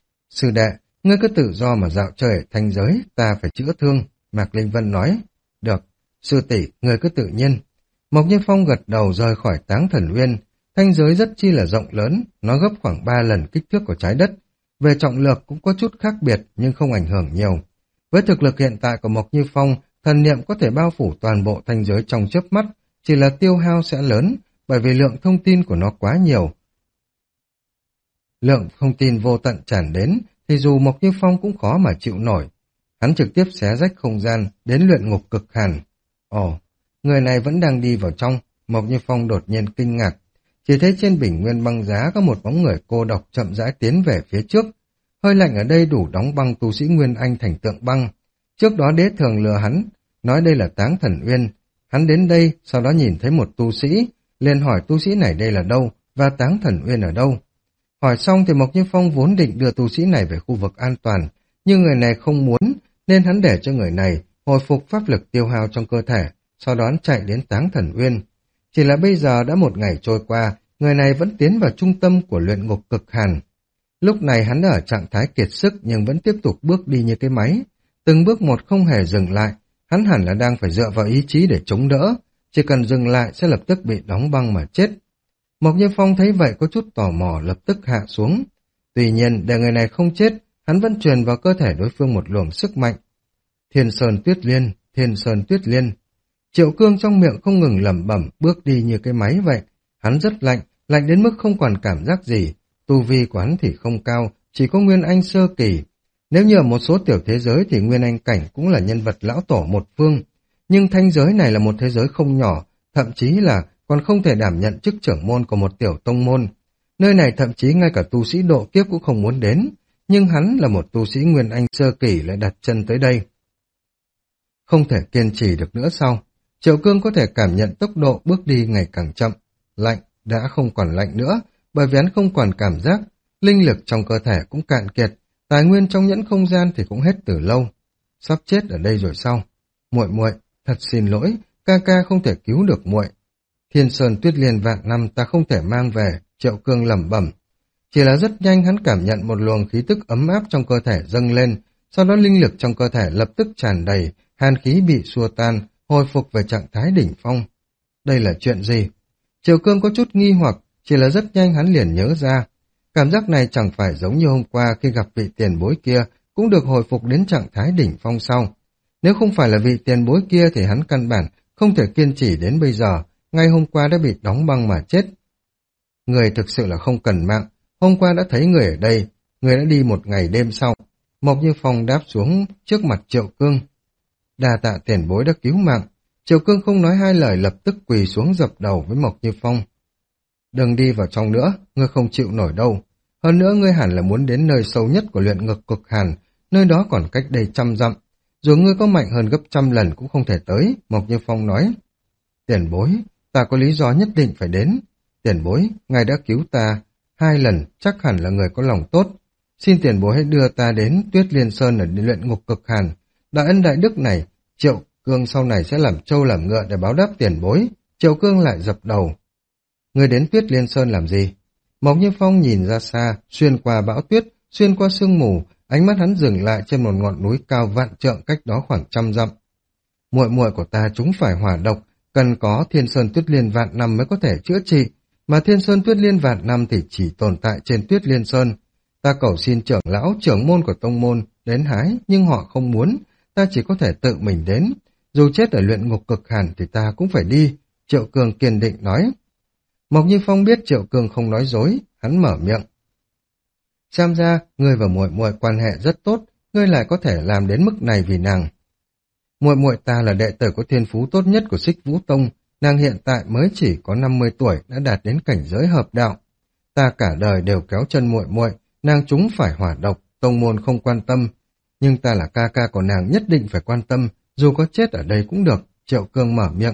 sư đệ, ngươi cứ tự do mà dạo chơi ở thanh giới, ta phải chữa thương. Mạc Linh Vân nói, được, sư tỷ, ngươi cứ tự nhiên. Mộc Như Phong gật đầu rời khỏi Táng Thần Uyên. Thanh giới rất chi là rộng lớn, nó gấp khoảng ba lần kích thước của trái đất. Về trọng lượng cũng có chút khác biệt nhưng không ảnh hưởng nhiều. Với thực lực hiện tại của Mộc Như Phong, thần niệm có thể bao phủ toàn bộ thanh giới trong chớp mắt, chỉ là tiêu hao sẽ lớn, bởi vì lượng thông tin của nó quá nhiều. Lượng thông tin vô tận tràn đến, thì dù Mộc Như Phong cũng khó mà chịu nổi. Hắn trực tiếp xé rách không gian, đến luyện ngục cực hàn. Ồ, người này vẫn đang đi vào trong. Mộc Như Phong đột nhiên kinh ngạc. Chỉ thấy trên bình nguyên băng giá có một bóng người cô độc chậm rãi tiến về phía trước. Hơi lạnh ở đây đủ đóng băng tu sĩ Nguyên Anh thành tượng băng. Trước đó đế thường lừa hắn, nói đây là Táng Thần Uyên. Hắn đến đây, sau đó nhìn thấy một tu sĩ, liền hỏi tu sĩ này đây là đâu, và Táng Thần Uyên ở đâu. Hỏi xong thì Mộc Như Phong vốn định đưa tu sĩ này về khu vực an toàn, nhưng người này không muốn, nên hắn để cho người này hồi phục pháp lực tiêu hao trong cơ thể, sau đó hắn chạy đến Táng Thần Uyên. Chỉ là bây giờ đã một ngày trôi qua, người này vẫn tiến vào trung tâm của luyện ngục cực hàn. Lúc này hắn đã ở trạng thái kiệt sức nhưng vẫn tiếp tục bước đi như cái máy. Từng bước một không hề dừng lại, hắn hẳn là đang phải dựa vào ý chí để chống đỡ, chỉ cần dừng lại sẽ lập tức bị đóng băng mà chết. Mộc Như Phong thấy vậy có chút tò mò lập tức hạ xuống. Tuy nhiên để người này không chết, hắn vẫn truyền vào cơ thể đối phương một luồng sức mạnh. Thiên Sơn Tuyết Liên, Thiên Sơn Tuyết Liên. Triệu Cương trong miệng không ngừng lẩm bẩm, bước đi như cái máy vậy. Hắn rất lạnh, lạnh đến mức không còn cảm giác gì. Tu vi của hắn thì không cao, chỉ có Nguyên Anh sơ kỳ. Nếu như ở một số tiểu thế giới thì Nguyên Anh cảnh cũng là nhân vật lão tổ một phương. Nhưng thanh giới này là một thế giới không nhỏ, thậm chí là còn không thể đảm nhận chức trưởng môn của một tiểu tông môn. Nơi này thậm chí ngay cả tu sĩ độ kiếp cũng không muốn đến, nhưng hắn là một tu sĩ Nguyên Anh sơ kỳ lại đặt chân tới đây. Không thể kiên trì được nữa sau, Triệu Cương có thể cảm nhận tốc độ bước đi ngày càng chậm. Lạnh đã không còn lạnh nữa, bởi vì hắn không còn cảm giác, linh lực trong cơ thể cũng cạn kiệt, tài nguyên trong nhẫn không gian thì cũng hết từ lâu. Sắp chết ở đây rồi sao? Muội muội, thật xin lỗi, ca ca không thể cứu được muội. Thiên Sơn Tuyết Liên vạn năm ta không thể mang về, Triệu Cương lẩm bẩm. Chỉ là rất nhanh hắn cảm nhận một luồng khí tức ấm áp trong cơ thể dâng lên, sau đó linh lực trong cơ thể lập tức tràn đầy, hàn khí bị xua tan, hồi phục về trạng thái đỉnh phong. Đây là chuyện gì? Triệu Cương có chút nghi hoặc, chỉ là rất nhanh hắn liền nhớ ra. Cảm giác này chẳng phải giống như hôm qua khi gặp vị tiền bối kia, cũng được hồi phục đến trạng thái đỉnh phong sau. Nếu không phải là vị tiền bối kia thì hắn căn bản không thể kiên trì đến bây giờ, ngay hôm qua đã bị đóng băng mà chết. Người thực sự là không cần mạng, hôm qua đã thấy người ở đây, người đã đi một ngày đêm sau. Mộc Như Phong đáp xuống trước mặt Triệu Cương. Đa tạ tiền bối đã cứu mạng. Triệu Cương không nói hai lời lập tức quỳ xuống dập đầu với Mộc Như Phong. Đừng đi vào trong nữa, ngươi không chịu nổi đâu. Hơn nữa ngươi hẳn là muốn đến nơi sâu nhất của luyện ngục cực hàn, nơi đó còn cách đây trăm dặm. Dù ngươi có mạnh hơn gấp trăm lần cũng không thể tới, Mộc Như Phong nói. Tiền bối, ta có lý do nhất định phải đến. Tiền bối, ngài đã cứu ta hai lần, chắc hẳn là người có lòng tốt. Xin tiền bối hãy đưa ta đến Tuyết Liên Sơn ở luyện ngục cực hàn. Đại ân đại đức này, Triệu Cương sau này sẽ làm trâu làm ngựa để báo đáp tiền bối. Triệu Cương lại dập đầu. Người đến Tuyết Liên Sơn làm gì? Mộc Như Phong nhìn ra xa, xuyên qua bão tuyết, xuyên qua sương mù, ánh mắt hắn dừng lại trên một ngọn núi cao vạn trượng cách đó khoảng trăm dặm. Muội muội của ta chúng phải hỏa độc, cần có Thiên Sơn Tuyết Liên vạn năm mới có thể chữa trị, mà Thiên Sơn Tuyết Liên vạn năm thì chỉ tồn tại trên Tuyết Liên Sơn. Ta cầu xin trưởng lão, trưởng môn của tông môn đến hái, nhưng họ không muốn, ta chỉ có thể tự mình đến. Dù chết ở luyện ngục cực hàn thì ta cũng phải đi, Triệu Cương kiên định nói. Mộc Như Phong biết Triệu Cương không nói dối, hắn mở miệng. Xem ra, ngươi và muội muội quan hệ rất tốt, ngươi lại có thể làm đến mức này vì nàng. Muội muội ta là đệ tử có thiên phú tốt nhất của Xích Vũ Tông, nàng hiện tại mới chỉ có năm mươi tuổi đã đạt đến cảnh giới hợp đạo. Ta cả đời đều kéo chân muội muội, nàng chúng phải hỏa độc, tông môn không quan tâm, nhưng ta là ca ca của nàng nhất định phải quan tâm, dù có chết ở đây cũng được, Triệu Cương mở miệng.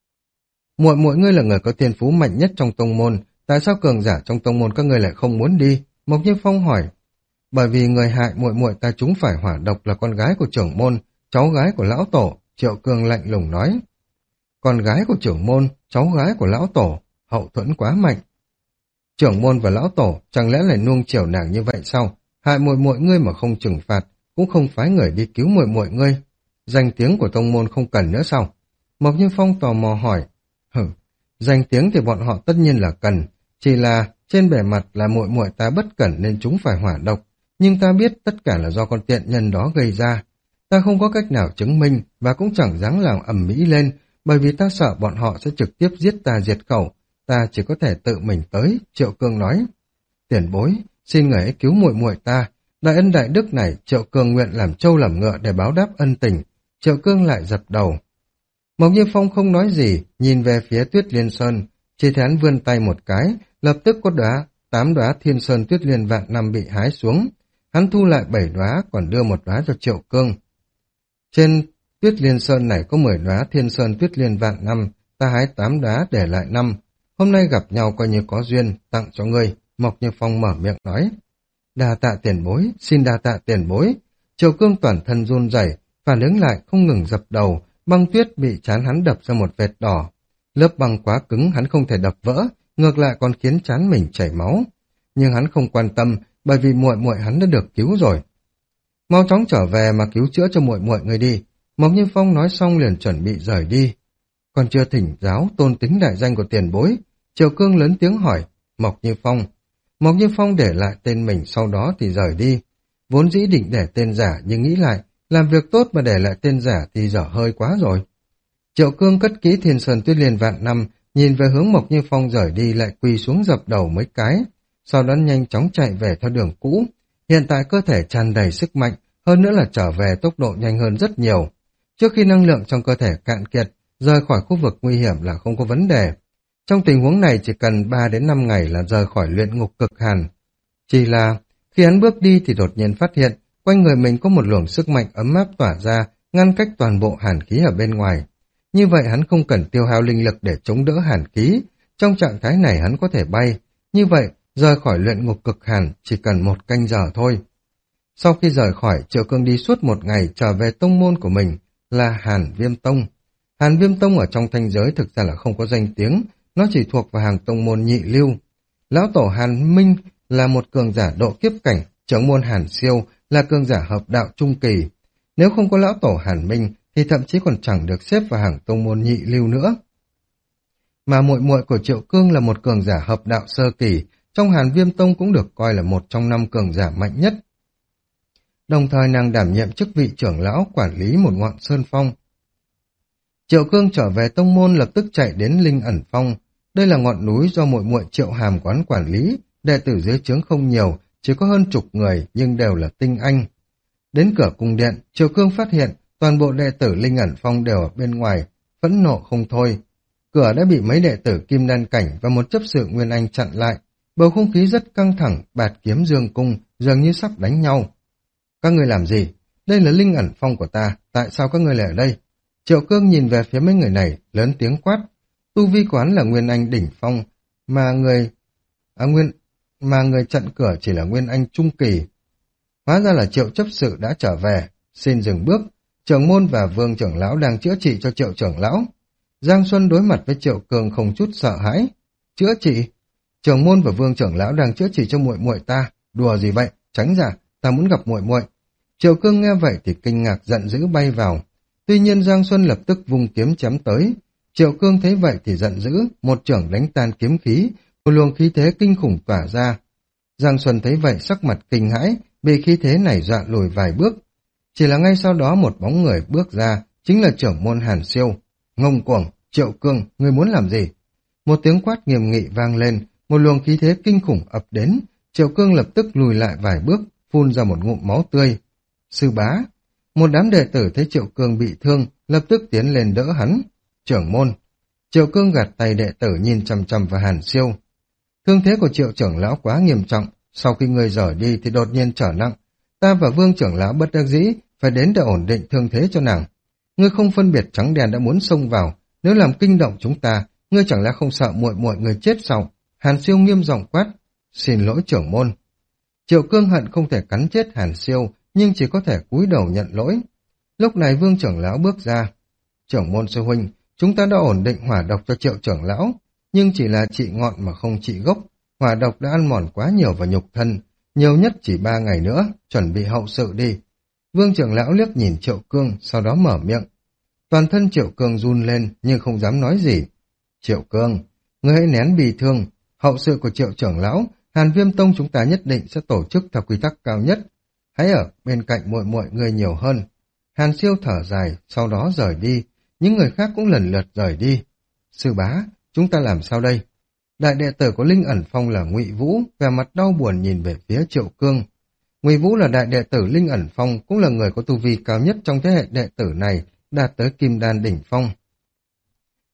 Muội muội ngươi là người có thiên phú mạnh nhất trong tông môn, tại sao cường giả trong tông môn các ngươi lại không muốn đi? Mộc Như Phong hỏi. Bởi vì người hại muội muội ta chúng phải hỏa độc là con gái của trưởng môn, cháu gái của lão tổ, Triệu Cương lạnh lùng nói. Con gái của trưởng môn, cháu gái của lão tổ, hậu thuẫn quá mạnh. Trưởng môn và lão tổ chẳng lẽ lại nuông chiều nàng như vậy sao? Hại muội muội ngươi mà không trừng phạt, cũng không phái người đi cứu muội muội ngươi. Danh tiếng của tông môn không cần nữa sao? Mộc Như Phong tò mò hỏi. Hử, danh tiếng thì bọn họ tất nhiên là cần, chỉ là trên bề mặt là muội muội ta bất cẩn nên chúng phải hỏa độc, nhưng ta biết tất cả là do con tiện nhân đó gây ra. Ta không có cách nào chứng minh và cũng chẳng dám làm ầm ĩ lên, bởi vì ta sợ bọn họ sẽ trực tiếp giết ta diệt khẩu, ta chỉ có thể tự mình tới, Triệu Cương nói. Tiền bối, xin người hãy cứu muội muội ta, đại ân đại đức này Triệu Cương nguyện làm trâu làm ngựa để báo đáp ân tình, Triệu Cương lại dập đầu. Mộc Như Phong không nói gì, nhìn về phía Tuyết Liên Sơn, chỉ thấy hắn vươn tay một cái, lập tức có đóa tám đóa Thiên Sơn Tuyết Liên vạn năm bị hái xuống. Hắn thu lại bảy đóa, còn đưa một đóa cho Triệu Cương. Trên Tuyết Liên Sơn này có mười đóa Thiên Sơn Tuyết Liên vạn năm, ta hái tám đóa để lại năm. Hôm nay gặp nhau coi như có duyên, tặng cho ngươi. Mộc Như Phong mở miệng nói. Đa tạ tiền bối, xin đa tạ tiền bối. Triệu Cương toàn thân run rẩy, phản ứng lại không ngừng dập đầu, băng tuyết bị trán hắn đập ra một vệt đỏ. Lớp băng quá cứng hắn không thể đập vỡ, ngược lại còn khiến trán mình chảy máu. Nhưng hắn không quan tâm, bởi vì muội muội hắn đã được cứu rồi. Mau chóng trở về mà cứu chữa cho muội muội người đi. Mộc Như Phong nói xong liền chuẩn bị rời đi. Còn chưa thỉnh giáo tôn tính đại danh của tiền bối. Triệu Cương lớn tiếng hỏi. Mộc Như Phong. Mộc Như Phong để lại tên mình, sau đó thì rời đi. Vốn dĩ định để tên giả, nhưng nghĩ lại, làm việc tốt mà để lại tên giả thì dở hơi quá rồi. Triệu Cương cất kỹ Thiên Sơn Tuyết Liên vạn năm, nhìn về hướng Mộc Như Phong rời đi lại quỳ xuống dập đầu mấy cái, sau đó nhanh chóng chạy về theo đường cũ. Hiện tại cơ thể tràn đầy sức mạnh, hơn nữa là trở về tốc độ nhanh hơn rất nhiều. Trước khi năng lượng trong cơ thể cạn kiệt, rời khỏi khu vực nguy hiểm là không có vấn đề. Trong tình huống này chỉ cần ba đến năm ngày là rời khỏi luyện ngục cực hàn. Chỉ là khi hắn bước đi thì đột nhiên phát hiện quanh người mình có một luồng sức mạnh ấm áp tỏa ra, ngăn cách toàn bộ hàn khí ở bên ngoài. Như vậy hắn không cần tiêu hao linh lực để chống đỡ hàn khí. Trong trạng thái này hắn có thể bay. Như vậy, rời khỏi luyện ngục cực hàn chỉ cần một canh giờ thôi. Sau khi rời khỏi, Triệu Cương đi suốt một ngày trở về tông môn của mình là Hàn Viêm Tông. Hàn Viêm Tông ở trong thanh giới thực ra là không có danh tiếng, nó chỉ thuộc vào hàng tông môn nhị lưu. Lão tổ Hàn Minh là một cường giả độ kiếp cảnh, trưởng môn Hàn Siêu là cường giả hợp đạo trung kỳ. Nếu không có lão tổ Hàn Minh thì thậm chí còn chẳng được xếp vào hàng tông môn nhị lưu nữa. Mà muội muội của Triệu Cương là một cường giả hợp đạo sơ kỳ, trong Hàn Viêm Tông cũng được coi là một trong năm cường giả mạnh nhất. Đồng thời nàng đảm nhiệm chức vị trưởng lão quản lý một ngọn sơn phong. Triệu Cương trở về tông môn lập tức chạy đến Linh Ẩn Phong. Đây là ngọn núi do muội muội Triệu Hàm quán quản lý, đệ tử dưới trướng không nhiều, chỉ có hơn chục người nhưng đều là tinh anh. Đến cửa cung điện, Triệu Cương phát hiện toàn bộ đệ tử Linh Ẩn Phong đều ở bên ngoài, phẫn nộ không thôi. Cửa đã bị mấy đệ tử Kim Đan Cảnh và một chấp sự Nguyên Anh chặn lại. Bầu không khí rất căng thẳng, bạt kiếm dương cung, dường như sắp đánh nhau. Các ngươi làm gì? Đây là Linh Ẩn Phong của ta, tại sao các ngươi lại ở đây? Triệu Cương nhìn về phía mấy người này, lớn tiếng quát. Tu vi quán là Nguyên Anh đỉnh phong, mà người... À, nguyên... mà người chặn cửa chỉ là Nguyên Anh trung kỳ. Hóa ra là Triệu chấp sự đã trở về, xin dừng bước. Trưởng môn và Vương trưởng lão đang chữa trị cho Triệu trưởng lão. Giang Xuân đối mặt với Triệu Cương không chút sợ hãi. Chữa trị? Trưởng môn và Vương trưởng lão đang chữa trị cho muội muội ta, đùa gì vậy? Tránh ra, ta muốn gặp muội muội. Triệu Cương nghe vậy thì kinh ngạc giận dữ bay vào. Tuy nhiên Giang Xuân lập tức vung kiếm chém tới. Triệu Cương thấy vậy thì giận dữ, một chưởng đánh tan kiếm khí, một luồng khí thế kinh khủng tỏa ra. Giang Xuân thấy vậy sắc mặt kinh hãi, bị khí thế này dọa lùi vài bước. Chỉ là ngay sau đó một bóng người bước ra, chính là trưởng môn Hàn Siêu. Ngông cuồng, Triệu Cương, ngươi muốn làm gì? Một tiếng quát nghiêm nghị vang lên, một luồng khí thế kinh khủng ập đến. Triệu Cương lập tức lùi lại vài bước, phun ra một ngụm máu tươi. Sư bá, một đám đệ tử thấy Triệu Cương bị thương, lập tức tiến lên đỡ hắn. Trưởng môn, Triệu Cương gạt tay đệ tử nhìn chằm chằm vào Hàn Siêu. Thương thế của Triệu trưởng lão quá nghiêm trọng, sau khi ngươi rời đi thì đột nhiên trở nặng. Ta và Vương trưởng lão bất đắc dĩ phải đến để ổn định thương thế cho nàng. Ngươi không phân biệt trắng đen đã muốn xông vào, nếu làm kinh động chúng ta, ngươi chẳng lẽ không sợ muội muội người chết sao? Hàn Siêu nghiêm giọng quát. Xin lỗi trưởng môn. Triệu Cương hận không thể cắn chết Hàn Siêu, nhưng chỉ có thể cúi đầu nhận lỗi. Lúc này Vương trưởng lão bước ra. Trưởng môn sư huynh, chúng ta đã ổn định hỏa độc cho Triệu trưởng lão, nhưng chỉ là trị ngọn mà không trị gốc. Hỏa độc đã ăn mòn quá nhiều vào nhục thân, nhiều nhất chỉ ba ngày nữa, chuẩn bị hậu sự đi. Vương trưởng lão liếc nhìn Triệu Cương, sau đó mở miệng. Toàn thân Triệu Cương run lên, nhưng không dám nói gì. Triệu Cương, ngươi hãy nén bi thương, hậu sự của Triệu trưởng lão, Hàn Viêm Tông chúng ta nhất định sẽ tổ chức theo quy tắc cao nhất. Hãy ở bên cạnh muội muội người nhiều hơn. Hàn Siêu thở dài, sau đó rời đi. Những người khác cũng lần lượt rời đi. Sư bá, chúng ta làm sao đây? Đại đệ tử của Linh Ẩn Phong là Ngụy Vũ, vẻ mặt đau buồn nhìn về phía Triệu Cương. Ngụy Vũ là đại đệ tử Linh Ẩn Phong, cũng là người có tu vi cao nhất trong thế hệ đệ tử này, đạt tới Kim Đan đỉnh phong.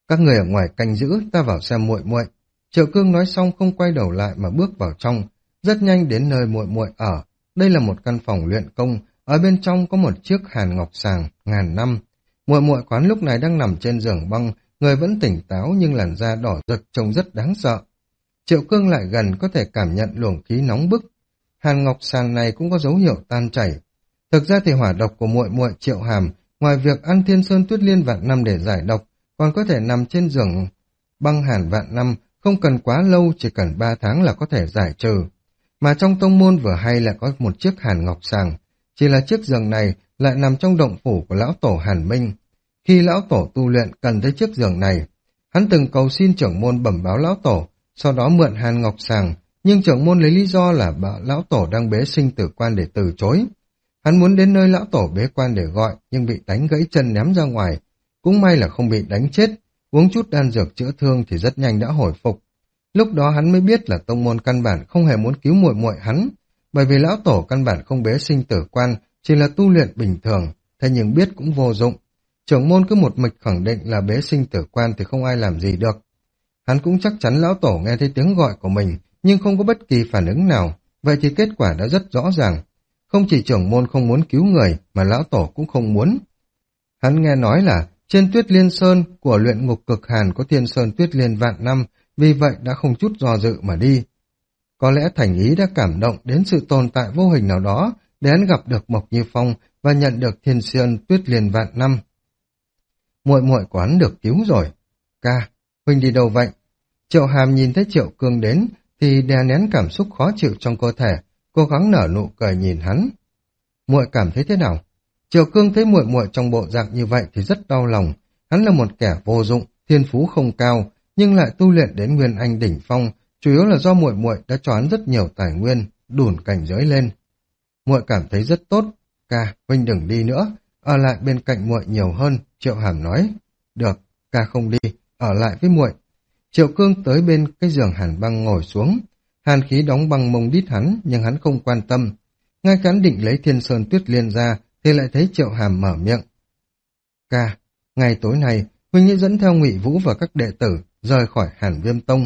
Các người ở ngoài canh giữ, ta vào xem muội muội. Triệu Cương nói xong không quay đầu lại mà bước vào trong, rất nhanh đến nơi muội muội ở. Đây là một căn phòng luyện công, ở bên trong có một chiếc hàn ngọc sàng ngàn năm. Muội muội quán lúc này đang nằm trên giường băng, người vẫn tỉnh táo nhưng làn da đỏ rực trông rất đáng sợ. Triệu Cương lại gần có thể cảm nhận luồng khí nóng bức. Hàn ngọc sàng này cũng có dấu hiệu tan chảy. Thực ra thì hỏa độc của muội muội Triệu Hàm, ngoài việc ăn Thiên Sơn Tuyết Liên vạn năm để giải độc, còn có thể nằm trên giường băng hàn vạn năm, không cần quá lâu, chỉ cần ba tháng là có thể giải trừ. Mà trong tông môn vừa hay lại có một chiếc hàn ngọc sàng, chỉ là chiếc giường này lại nằm trong động phủ của lão tổ Hàn Minh. Khi lão tổ tu luyện cần tới chiếc giường này, hắn từng cầu xin trưởng môn bẩm báo lão tổ, sau đó mượn hàn ngọc sàng, nhưng trưởng môn lấy lý do là lão tổ đang bế sinh tử quan để từ chối. Hắn muốn đến nơi lão tổ bế quan để gọi, nhưng bị đánh gãy chân ném ra ngoài. Cũng may là không bị đánh chết, uống chút đan dược chữa thương thì rất nhanh đã hồi phục. Lúc đó hắn mới biết là tông môn căn bản không hề muốn cứu muội muội hắn, bởi vì lão tổ căn bản không bế sinh tử quan, chỉ là tu luyện bình thường, thế nhưng biết cũng vô dụng. Trưởng môn cứ một mực khẳng định là bế sinh tử quan thì không ai làm gì được. Hắn cũng chắc chắn lão tổ nghe thấy tiếng gọi của mình, nhưng không có bất kỳ phản ứng nào, vậy thì kết quả đã rất rõ ràng. Không chỉ trưởng môn không muốn cứu người, mà lão tổ cũng không muốn. Hắn nghe nói là trên Tuyết Liên Sơn của luyện ngục cực hàn có Thiên Sơn Tuyết Liên vạn năm, vì vậy đã không chút do dự mà đi. Có lẽ thành ý đã cảm động đến sự tồn tại vô hình nào đó để hắn gặp được Mộc Như Phong và nhận được Thiên Sơn Tuyết Liên vạn năm. Muội muội của hắn được cứu rồi. Ca, huynh đi đâu vậy? Triệu Hàm nhìn thấy Triệu Cương đến thì đè nén cảm xúc khó chịu trong cơ thể, cố gắng nở nụ cười nhìn hắn. Muội cảm thấy thế nào? Triệu Cương thấy muội muội trong bộ dạng như vậy thì rất đau lòng. Hắn là một kẻ vô dụng, thiên phú không cao, nhưng lại tu luyện đến Nguyên Anh đỉnh phong, chủ yếu là do muội muội đã cho hắn rất nhiều tài nguyên, đủn cảnh giới lên. Muội cảm thấy rất tốt. Ca, huynh đừng đi nữa, ở lại bên cạnh muội nhiều hơn. Triệu Hàm nói. Được, ca không đi, ở lại với muội. Triệu Cương tới bên cái giường hàn băng ngồi xuống. Hàn khí đóng băng mông đít hắn, nhưng hắn không quan tâm. Ngay cả hắn định lấy Thiên Sơn Tuyết Liên ra, thì lại thấy Triệu Hàm mở miệng. Ca, ngày tối nay, huynh ấy dẫn theo Ngụy Vũ và các đệ tử rời khỏi Hàn Viêm Tông.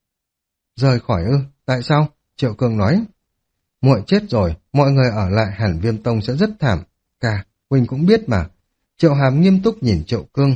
Rời khỏi ư? Tại sao? Triệu Cương nói. Muội chết rồi, mọi người ở lại Hàn Viêm Tông sẽ rất thảm. Ca, huynh cũng biết mà. Triệu Hàm nghiêm túc nhìn Triệu Cương.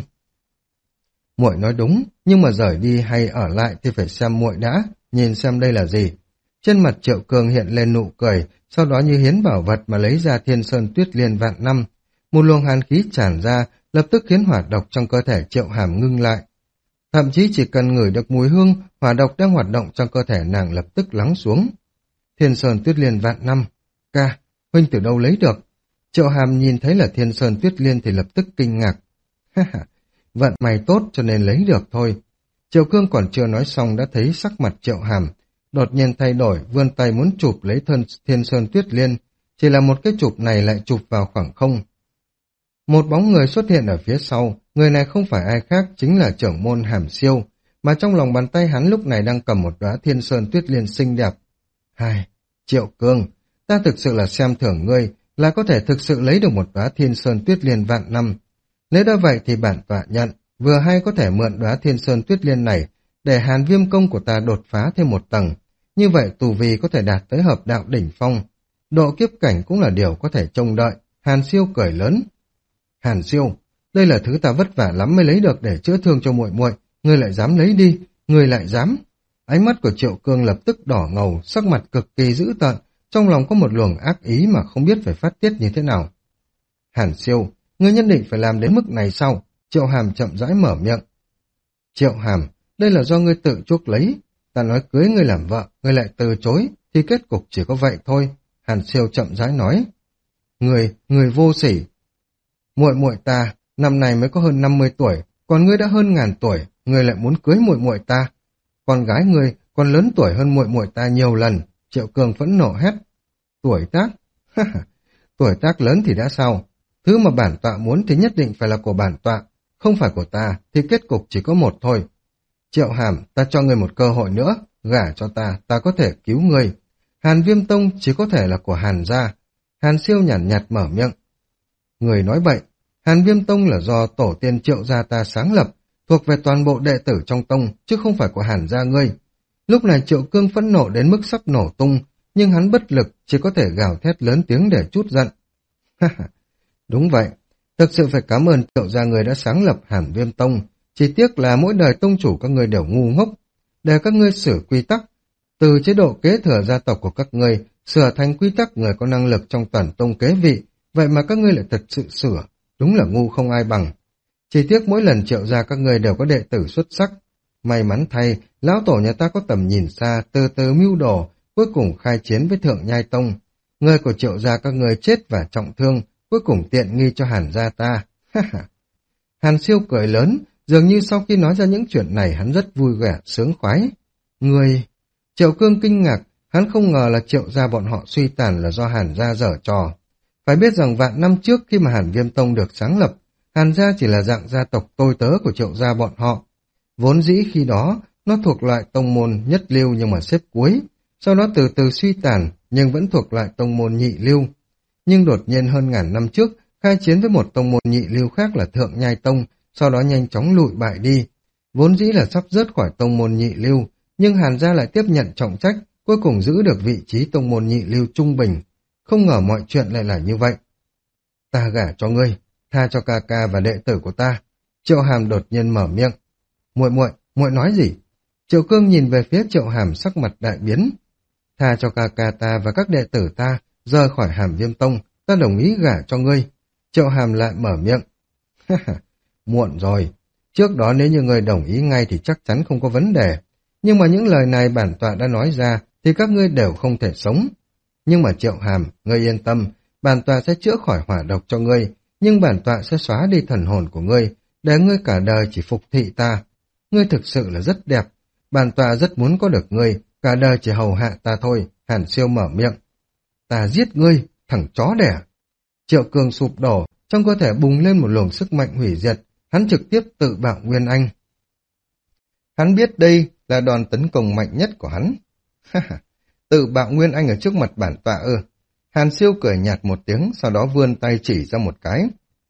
Muội nói đúng, nhưng mà rời đi hay ở lại thì phải xem muội đã, nhìn xem đây là gì. Trên mặt Triệu Cương hiện lên nụ cười, sau đó như hiến bảo vật mà lấy ra Thiên Sơn Tuyết Liên vạn năm. Một luồng hàn khí tràn ra, lập tức khiến hỏa độc trong cơ thể Triệu Hàm ngưng lại. Thậm chí chỉ cần ngửi được mùi hương, hỏa độc đang hoạt động trong cơ thể nàng lập tức lắng xuống. Thiên Sơn Tuyết Liên vạn năm. Ca, huynh từ đâu lấy được? Triệu Hàm nhìn thấy là Thiên Sơn Tuyết Liên thì lập tức kinh ngạc. Ha ha, vận may tốt cho nên lấy được thôi. Triệu Cương còn chưa nói xong đã thấy sắc mặt Triệu Hàm đột nhiên thay đổi, vươn tay muốn chụp lấy thân Thiên Sơn Tuyết Liên, chỉ là một cái chụp này lại chụp vào khoảng không. Một bóng người xuất hiện ở phía sau, người này không phải ai khác chính là trưởng môn Hàm Siêu, mà trong lòng bàn tay hắn lúc này đang cầm một đóa Thiên Sơn Tuyết Liên xinh đẹp. Hai, Triệu Cương, ta thực sự là xem thưởng ngươi, là có thể thực sự lấy được một đóa Thiên Sơn Tuyết Liên vạn năm. Nếu đã vậy thì bản tọa nhận, vừa hay có thể mượn đóa Thiên Sơn Tuyết Liên này để Hàn Viêm công của ta đột phá thêm một tầng, như vậy tù vi có thể đạt tới hợp đạo đỉnh phong. Độ kiếp cảnh cũng là điều có thể trông đợi. Hàn Siêu cười lớn. Hàn Siêu, đây là thứ ta vất vả lắm mới lấy được để chữa thương cho muội muội, ngươi lại dám lấy đi, ngươi lại dám. Ánh mắt của Triệu Cương lập tức đỏ ngầu, sắc mặt cực kỳ dữ tợn, trong lòng có một luồng ác ý mà không biết phải phát tiết như thế nào. Hàn Siêu, ngươi nhất định phải làm đến mức này sao? Triệu Hàm chậm rãi mở miệng. Triệu Hàm, đây là do ngươi tự chuốc lấy. Ta nói cưới ngươi làm vợ, ngươi lại từ chối, thì kết cục chỉ có vậy thôi. Hàn Siêu chậm rãi nói. Ngươi, ngươi vô sỉ. Muội muội ta, năm nay mới có hơn năm mươi tuổi, còn ngươi đã hơn ngàn tuổi, ngươi lại muốn cưới muội muội ta. Con gái ngươi còn lớn tuổi hơn muội muội ta nhiều lần. Triệu Cương phẫn nộ hét. Tuổi tác? Tuổi tác lớn thì đã sao? Thứ mà bản tọa muốn thì nhất định phải là của bản tọa, không phải của ta, thì kết cục chỉ có một thôi. Triệu Hàm, ta cho ngươi một cơ hội nữa, gả cho ta, ta có thể cứu ngươi. Hàn Viêm Tông chỉ có thể là của Hàn gia. Hàn Siêu nhàn nhạt, nhạt mở miệng. Người nói bậy, Hàn Viêm Tông là do tổ tiên Triệu gia ta sáng lập, thuộc về toàn bộ đệ tử trong tông, chứ không phải của Hàn gia ngươi. Lúc này Triệu Cương phẫn nộ đến mức sắp nổ tung, nhưng hắn bất lực, chỉ có thể gào thét lớn tiếng để trút giận. Đúng vậy, thực sự phải cảm ơn Triệu gia người đã sáng lập Hàn Viêm Tông, chỉ tiếc là mỗi đời tông chủ các ngươi đều ngu ngốc, để các ngươi sửa quy tắc, từ chế độ kế thừa gia tộc của các ngươi, sửa thành quy tắc người có năng lực trong toàn tông kế vị, vậy mà các ngươi lại thật sự sửa, đúng là ngu không ai bằng. Chỉ tiếc mỗi lần Triệu gia các ngươi đều có đệ tử xuất sắc. May mắn thay, lão tổ nhà ta có tầm nhìn xa, từ từ mưu đồ, cuối cùng khai chiến với Thượng Nhai Tông. Người của Triệu gia các ngươi chết và trọng thương, cuối cùng tiện nghi cho Hàn gia ta. Hàn Siêu cười lớn, dường như sau khi nói ra những chuyện này hắn rất vui vẻ, sướng khoái. Người... Triệu Cương kinh ngạc, hắn không ngờ là Triệu gia bọn họ suy tàn là do Hàn gia dở trò. Phải biết rằng vạn năm trước khi mà Hàn Viêm Tông được sáng lập, Hàn gia chỉ là dạng gia tộc tôi tớ của Triệu gia bọn họ. Vốn dĩ khi đó, nó thuộc loại tông môn nhất lưu nhưng mà xếp cuối, sau đó từ từ suy tàn nhưng vẫn thuộc loại tông môn nhị lưu. Nhưng đột nhiên hơn ngàn năm trước, khai chiến với một tông môn nhị lưu khác là Thượng Nhai Tông, sau đó nhanh chóng lụi bại đi. Vốn dĩ là sắp rớt khỏi tông môn nhị lưu, nhưng Hàn gia lại tiếp nhận trọng trách, cuối cùng giữ được vị trí tông môn nhị lưu trung bình. Không ngờ mọi chuyện lại là như vậy. Ta gả cho ngươi, tha cho ca ca và đệ tử của ta. Triệu Hàm đột nhiên mở miệng. Muội muội, muội nói gì? Triệu Cương nhìn về phía Triệu Hàm, sắc mặt đại biến. Tha cho ca ca ta và các đệ tử ta rời khỏi Hàm Viêm Tông, ta đồng ý gả cho ngươi. Triệu Hàm lại mở miệng. Muộn rồi. Trước đó nếu như ngươi đồng ý ngay thì chắc chắn không có vấn đề. Nhưng mà những lời này bản tọa đã nói ra thì các ngươi đều không thể sống. Nhưng mà Triệu Hàm, ngươi yên tâm, bản tọa sẽ chữa khỏi hỏa độc cho ngươi, nhưng bản tọa sẽ xóa đi thần hồn của ngươi, để ngươi cả đời chỉ phục thị ta. Ngươi thực sự là rất đẹp, bản tọa rất muốn có được ngươi, cả đời chỉ hầu hạ ta thôi. Hàn Siêu mở miệng. Ta giết ngươi, thằng chó đẻ. Triệu Cương sụp đổ, trong cơ thể bùng lên một luồng sức mạnh hủy diệt, hắn trực tiếp tự bạo Nguyên Anh. Hắn biết đây là đòn tấn công mạnh nhất của hắn. Tự bạo Nguyên Anh ở trước mặt bản tọa ư? Hàn Siêu cười nhạt một tiếng, sau đó vươn tay chỉ ra một cái.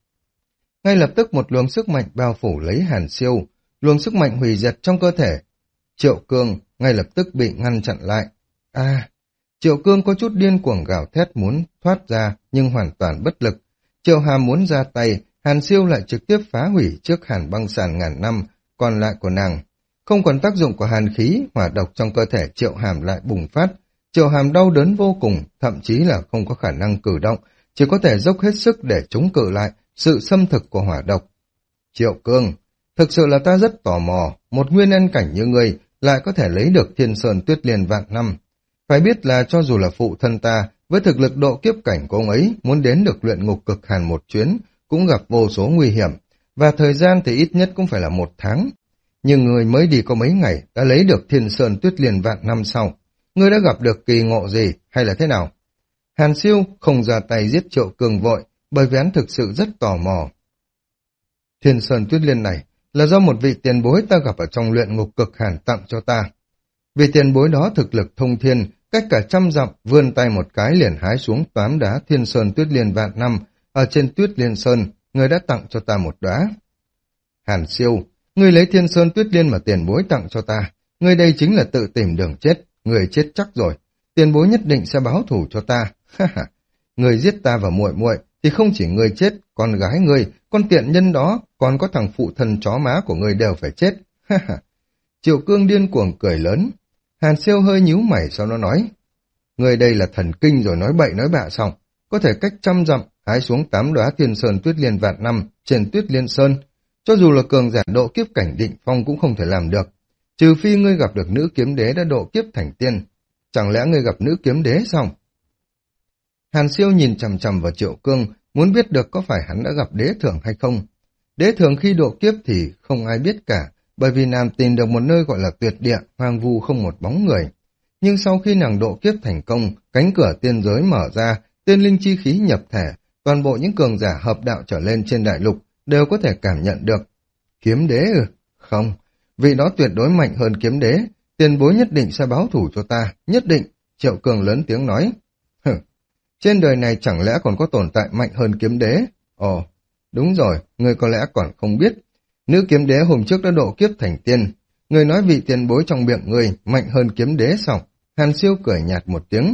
Ngay lập tức một luồng sức mạnh bao phủ lấy Hàn Siêu, luồng sức mạnh hủy diệt trong cơ thể. Triệu Cương ngay lập tức bị ngăn chặn lại. À, Triệu Cương có chút điên cuồng gào thét muốn thoát ra, nhưng hoàn toàn bất lực. Triệu Hàm muốn ra tay, Hàn Siêu lại trực tiếp phá hủy trước Hàn Băng Sàn ngàn năm, còn lại của nàng. Không còn tác dụng của hàn khí, hỏa độc trong cơ thể Triệu Hàm lại bùng phát. Triệu Hàm đau đớn vô cùng, thậm chí là không có khả năng cử động, chỉ có thể dốc hết sức để chống cự lại sự xâm thực của hỏa độc. Triệu Cương, thực sự là ta rất tò mò, một nguyên anh cảnh như ngươi lại có thể lấy được Thiên Sơn Tuyết Liên vạn năm. Phải biết là cho dù là phụ thân ta, với thực lực độ kiếp cảnh của ông ấy, muốn đến được luyện ngục cực hàn một chuyến, cũng gặp vô số nguy hiểm, và thời gian thì ít nhất cũng phải là một tháng. Nhưng người mới đi có mấy ngày đã lấy được Thiên Sơn Tuyết Liên vạn năm sau. Ngươi đã gặp được kỳ ngộ gì hay là thế nào? Hàn Siêu không ra tay giết Triệu Cương vội, bởi vì hắn thực sự rất tò mò. Thiên Sơn Tuyết Liên này là do một vị tiền bối ta gặp ở trong luyện ngục cực hàn tặng cho ta. Vị tiền bối đó thực lực thông thiên, cách cả trăm dặm, vươn tay một cái liền hái xuống toám đá Thiên Sơn Tuyết Liên vạn năm, ở trên Tuyết Liên Sơn, người đã tặng cho ta một đóa. Hàn Siêu, ngươi lấy Thiên Sơn Tuyết Liên mà tiền bối tặng cho ta, ngươi đây chính là tự tìm đường chết, ngươi chết chắc rồi, tiền bối nhất định sẽ báo thù cho ta. Ha ha, ngươi giết ta và muội muội thì không chỉ ngươi chết, con gái ngươi, con tiện nhân đó, còn có thằng phụ thân chó má của ngươi đều phải chết. Ha ha. Triệu Cương điên cuồng cười lớn. Hàn Siêu hơi nhíu mày sau đó nói, ngươi đây là thần kinh rồi, nói bậy nói bạ xong, có thể cách trăm dặm hái xuống tám đóa Thiên Sơn Tuyết Liên vạn năm trên Tuyết Liên Sơn. Cho dù là cường giả độ kiếp cảnh định phong cũng không thể làm được, trừ phi ngươi gặp được nữ kiếm đế đã độ kiếp thành tiên. Chẳng lẽ ngươi gặp nữ kiếm đế xong? Hàn Siêu nhìn chằm chằm vào Triệu Cương, muốn biết được có phải hắn đã gặp đế thường hay không. Đế thường khi độ kiếp thì không ai biết cả, bởi vì nàng tìm được một nơi gọi là tuyệt địa, hoang vu không một bóng người. Nhưng sau khi nàng độ kiếp thành công, cánh cửa tiên giới mở ra, tiên linh chi khí nhập thể, toàn bộ những cường giả hợp đạo trở lên trên đại lục đều có thể cảm nhận được. Kiếm đế ư? Không, vị đó tuyệt đối mạnh hơn kiếm đế, tiền bối nhất định sẽ báo thù cho ta, nhất định. Triệu Cường lớn tiếng nói. Hừ, trên đời này chẳng lẽ còn có tồn tại mạnh hơn kiếm đế? Ồ, đúng rồi, ngươi có lẽ còn không biết. Nữ kiếm đế hôm trước đã độ kiếp thành tiên. Người nói vị tiền bối trong miệng người mạnh hơn kiếm đế sao? Hàn Siêu cười nhạt một tiếng.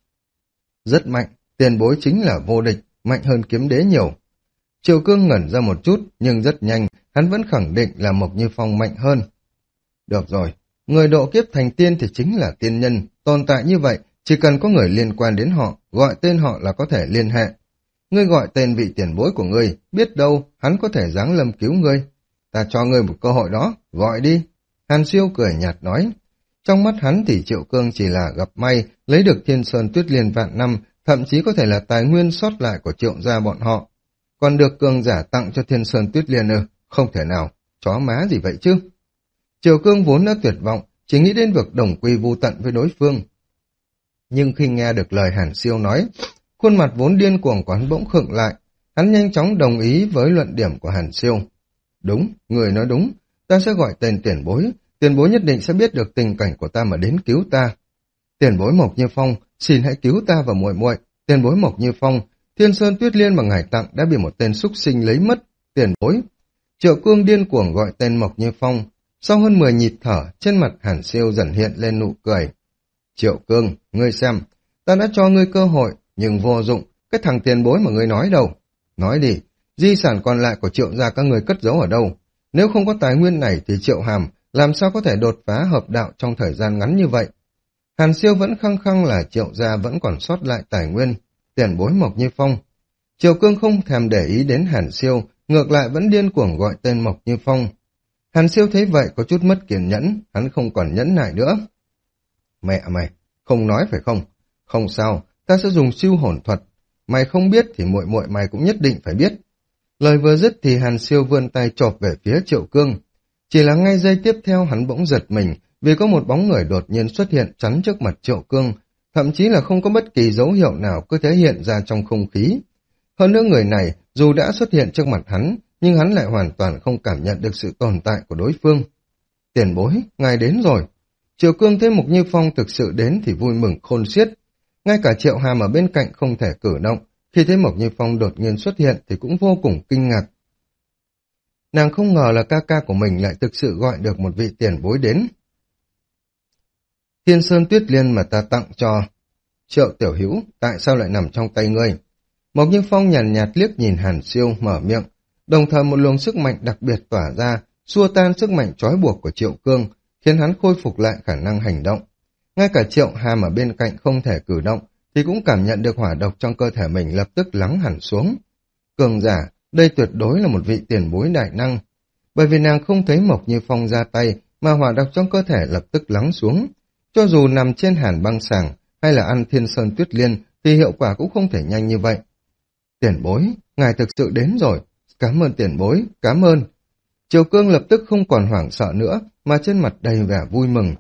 Rất mạnh, tiền bối chính là vô địch, mạnh hơn kiếm đế nhiều. Triệu Cương ngẩn ra một chút, nhưng rất nhanh, hắn vẫn khẳng định là Mộc Như Phong mạnh hơn. Được rồi, người độ kiếp thành tiên thì chính là tiên nhân, tồn tại như vậy, chỉ cần có người liên quan đến họ, gọi tên họ là có thể liên hệ. Ngươi gọi tên vị tiền bối của ngươi, biết đâu hắn có thể giáng lâm cứu ngươi. Ta cho ngươi một cơ hội đó, gọi đi. Hàn Siêu cười nhạt nói. Trong mắt hắn thì Triệu Cương chỉ là gặp may, lấy được Thiên Sơn Tuyết Liên vạn năm, thậm chí có thể là tài nguyên sót lại của Triệu gia bọn họ. Còn được cường giả tặng cho Thiên Sơn Tuyết Liên ư, không thể nào, chó má gì vậy chứ. Triệu Cương vốn đã tuyệt vọng, chỉ nghĩ đến việc đồng quy vu tận với đối phương. Nhưng khi nghe được lời Hàn Siêu nói, khuôn mặt vốn điên cuồng của hắn bỗng khựng lại, hắn nhanh chóng đồng ý với luận điểm của Hàn Siêu. Đúng, người nói đúng, ta sẽ gọi tên tiền bối, tiền bối nhất định sẽ biết được tình cảnh của ta mà đến cứu ta. Tiền bối Mộc Như Phong, xin hãy cứu ta và muội muội. Tiền bối Mộc Như Phong, Thiên Sơn Tuyết Liên mà ngài tặng đã bị một tên súc sinh lấy mất. Tiền bối. Triệu Cương điên cuồng gọi tên Mộc Như Phong. Sau hơn mười nhịp thở, trên mặt Hàn Siêu dần hiện lên nụ cười. Triệu Cương, ngươi xem, ta đã cho ngươi cơ hội, nhưng vô dụng, cái thằng tiền bối mà ngươi nói đâu. Nói đi, di sản còn lại của Triệu gia các ngươi cất giấu ở đâu? Nếu không có tài nguyên này thì Triệu Hàm làm sao có thể đột phá hợp đạo trong thời gian ngắn như vậy? Hàn Siêu vẫn khăng khăng là Triệu gia vẫn còn sót lại tài nguyên, tiền bối Mộc Như Phong. Triệu Cương không thèm để ý đến Hàn Siêu, ngược lại vẫn điên cuồng gọi tên Mộc Như Phong. Hàn Siêu thấy vậy có chút mất kiên nhẫn, hắn không còn nhẫn nại nữa. Mẹ mày, không nói phải không? Không sao, ta sẽ dùng siêu hồn thuật. Mày không biết thì muội muội mày cũng nhất định phải biết. Lời vừa dứt thì Hàn Siêu vươn tay chộp về phía Triệu Cương. Chỉ là ngay giây tiếp theo hắn bỗng giật mình vì có một bóng người đột nhiên xuất hiện chắn trước mặt Triệu Cương, thậm chí là không có bất kỳ dấu hiệu nào cứ thể hiện ra trong không khí. Hơn nữa người này dù đã xuất hiện trước mặt hắn, nhưng hắn lại hoàn toàn không cảm nhận được sự tồn tại của đối phương. Tiền bối, ngài đến rồi. Triệu Cương thấy Mộc Như Phong thực sự đến thì vui mừng khôn xiết. Ngay cả Triệu Hàm ở bên cạnh không thể cử động, khi thấy Mộc Như Phong đột nhiên xuất hiện thì cũng vô cùng kinh ngạc. Nàng không ngờ là ca ca của mình lại thực sự gọi được một vị tiền bối đến. Thiên Sơn Tuyết Liên mà ta tặng cho Triệu tiểu hữu, tại sao lại nằm trong tay ngươi? Mộc Như Phong nhàn nhạt, nhạt liếc nhìn Hàn Siêu mở miệng, đồng thời một luồng sức mạnh đặc biệt tỏa ra, xua tan sức mạnh trói buộc của Triệu Cương, khiến hắn khôi phục lại khả năng hành động. Ngay cả Triệu Hàm ở bên cạnh không thể cử động, thì cũng cảm nhận được hỏa độc trong cơ thể mình lập tức lắng hẳn xuống. Cường giả, đây tuyệt đối là một vị tiền bối đại năng. Bởi vì nàng không thấy Mộc Như Phong ra tay, mà hỏa độc trong cơ thể lập tức lắng xuống. Cho dù nằm trên hàn băng sàng, hay là ăn Thiên Sơn Tuyết Liên, thì hiệu quả cũng không thể nhanh như vậy. Tiền bối, ngài thực sự đến rồi. Cảm ơn tiền bối, cảm ơn. Triệu Cương lập tức không còn hoảng sợ nữa, mà trên mặt đầy vẻ vui mừng.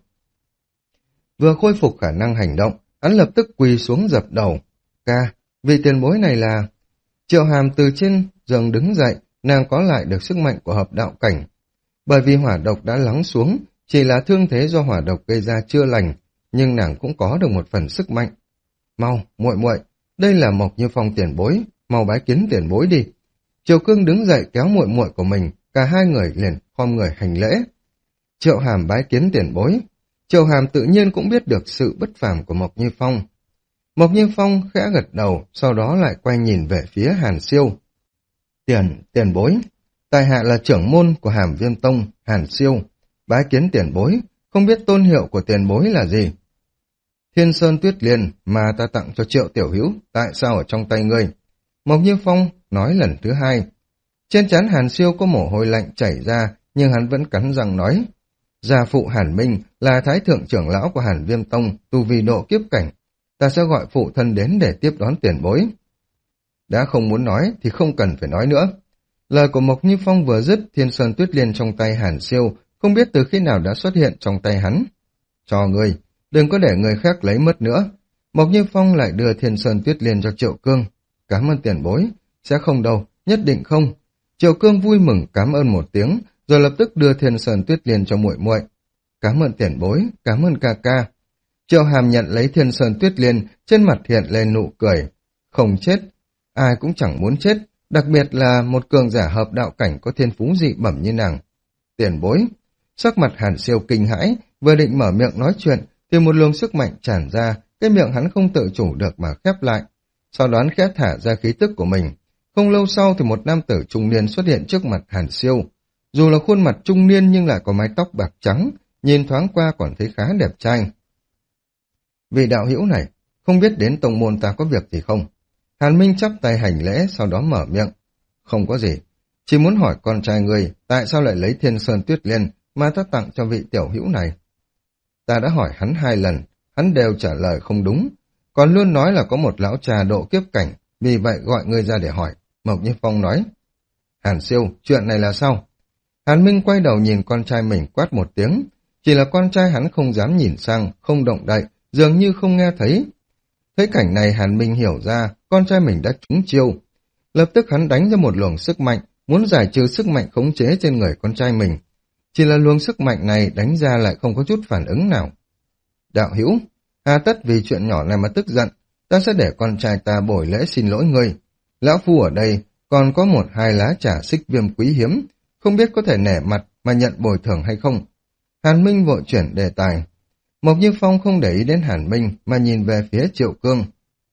Vừa khôi phục khả năng hành động, hắn lập tức quỳ xuống dập đầu. Ca, vị tiền bối này là... Triệu Hàm từ trên giường đứng dậy, nàng có lại được sức mạnh của hợp đạo cảnh. Bởi vì hỏa độc đã lắng xuống, chỉ là thương thế do hỏa độc gây ra chưa lành, nhưng nàng cũng có được một phần sức mạnh. Mau, muội muội, đây là Mộc Như Phong tiền bối, mau bái kiến tiền bối đi. Triệu Cương đứng dậy kéo muội muội của mình, cả hai người liền khom người hành lễ. Triệu Hàm bái kiến tiền bối. Triệu Hàm tự nhiên cũng biết được sự bất phàm của Mộc Như Phong. Mộc Như Phong khẽ gật đầu, sau đó lại quay nhìn về phía Hàn Siêu. Tiền, tiền bối, tài hạ là trưởng môn của Hàm Viêm Tông, Hàn Siêu. Bái kiến tiền bối, không biết tôn hiệu của tiền bối là gì? Thiên Sơn Tuyết Liên mà ta tặng cho Triệu tiểu hữu, tại sao ở trong tay ngươi? Mộc Như Phong nói lần thứ hai. Trên trán Hàn Siêu có mồ hôi lạnh chảy ra, nhưng hắn vẫn cắn răng nói. Gia phụ Hàn Minh là thái thượng trưởng lão của Hàn Viêm Tông, tu vi độ kiếp cảnh. Ta sẽ gọi phụ thân đến để tiếp đón tiền bối. Đã không muốn nói thì không cần phải nói nữa. Lời của Mộc Như Phong vừa dứt, Thiên Sơn Tuyết Liên trong tay Hàn Siêu không biết từ khi nào đã xuất hiện trong tay hắn. Cho ngươi, đừng có để người khác lấy mất nữa. Mộc Như Phong lại đưa Thiên Sơn Tuyết Liên cho Triệu Cương. Cảm ơn tiền bối. Sẽ không đâu, nhất định không. Triệu Cương vui mừng cảm ơn một tiếng, rồi lập tức đưa Thiên Sơn Tuyết Liên cho muội muội. Cảm ơn tiền bối, cảm ơn ca ca. Triệu Hàm nhận lấy Thiên Sơn Tuyết Liên, trên mặt hiện lên nụ cười. Không chết, ai cũng chẳng muốn chết, đặc biệt là một cường giả hợp đạo cảnh có thiên phú dị bẩm như nàng. Tiền bối, sắc mặt Hàn Siêu kinh hãi, vừa định mở miệng nói chuyện, thì một luồng sức mạnh tràn ra, cái miệng hắn không tự chủ được mà khép lại. Sau đó hắn khẽ thả ra khí tức của mình. Không lâu sau thì một nam tử trung niên xuất hiện trước mặt Hàn Siêu. Dù là khuôn mặt trung niên nhưng lại có mái tóc bạc trắng, nhìn thoáng qua còn thấy khá đẹp trai. Vị đạo hữu này, không biết đến tông môn ta có việc gì không? Hàn Minh chắp tay hành lễ, sau đó mở miệng. Không có gì, chỉ muốn hỏi con trai người, tại sao lại lấy Thiên Sơn Tuyết Liên mà ta tặng cho vị tiểu hữu này? Ta đã hỏi hắn hai lần, hắn đều trả lời không đúng, còn luôn nói là có một lão trà độ kiếp cảnh, vì vậy gọi ngươi ra để hỏi. Mộc Như Phong nói. Hàn Siêu, chuyện này là sao? Hàn Minh quay đầu nhìn con trai mình quát một tiếng, chỉ là con trai hắn không dám nhìn sang, không động đậy, dường như không nghe thấy. Thấy cảnh này Hàn Minh hiểu ra, con trai mình đã trúng chiêu. Lập tức hắn đánh ra một luồng sức mạnh, muốn giải trừ sức mạnh khống chế trên người con trai mình. Chỉ là luồng sức mạnh này đánh ra lại không có chút phản ứng nào. Đạo hữu, hà tất vì chuyện nhỏ này mà tức giận, ta sẽ để con trai ta bồi lễ xin lỗi ngươi. Lão Phu ở đây còn có một hai lá trà xích viêm quý hiếm, không biết có thể nể mặt mà nhận bồi thường hay không. Hàn Minh vội chuyển đề tài. Mộc Như Phong không để ý đến Hàn Minh mà nhìn về phía Triệu Cương.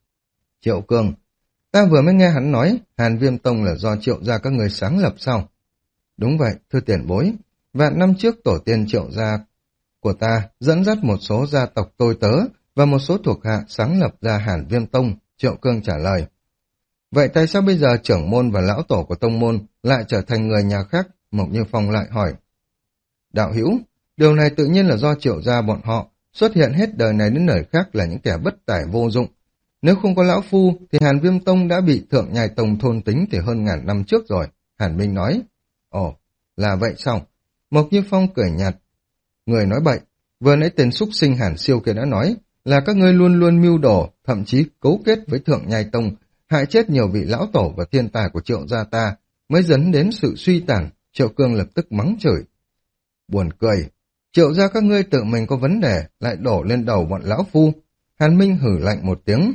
Triệu Cương, ta vừa mới nghe hắn nói Hàn Viêm Tông là do Triệu gia các người sáng lập sao? Đúng vậy, thưa tiền bối. Vạn năm trước tổ tiên Triệu gia của ta dẫn dắt một số gia tộc tôi tớ và một số thuộc hạ sáng lập ra Hàn Viêm Tông, Triệu Cương trả lời. Vậy tại sao bây giờ trưởng môn và lão tổ của tông môn lại trở thành người nhà khác? Mộc Như Phong lại hỏi. Đạo hữu, điều này tự nhiên là do Triệu gia bọn họ xuất hiện hết đời này đến đời khác là những kẻ bất tài vô dụng. Nếu không có lão phu thì Hàn Viêm Tông đã bị Thượng Nhai Tông thôn tính từ hơn ngàn năm trước rồi. Hàn Minh nói. Ồ, là vậy sao? Mộc Như Phong cười nhạt. Người nói bậy, vừa nãy tên súc sinh Hàn Siêu kia đã nói là các ngươi luôn luôn mưu đồ, thậm chí cấu kết với Thượng Nhai Tông, hại chết nhiều vị lão tổ và thiên tài của Triệu gia ta, mới dẫn đến sự suy tàn. Triệu Cương lập tức mắng chửi. Buồn cười, Triệu gia các ngươi tự mình có vấn đề, lại đổ lên đầu bọn lão phu. Hàn Minh hử lạnh một tiếng.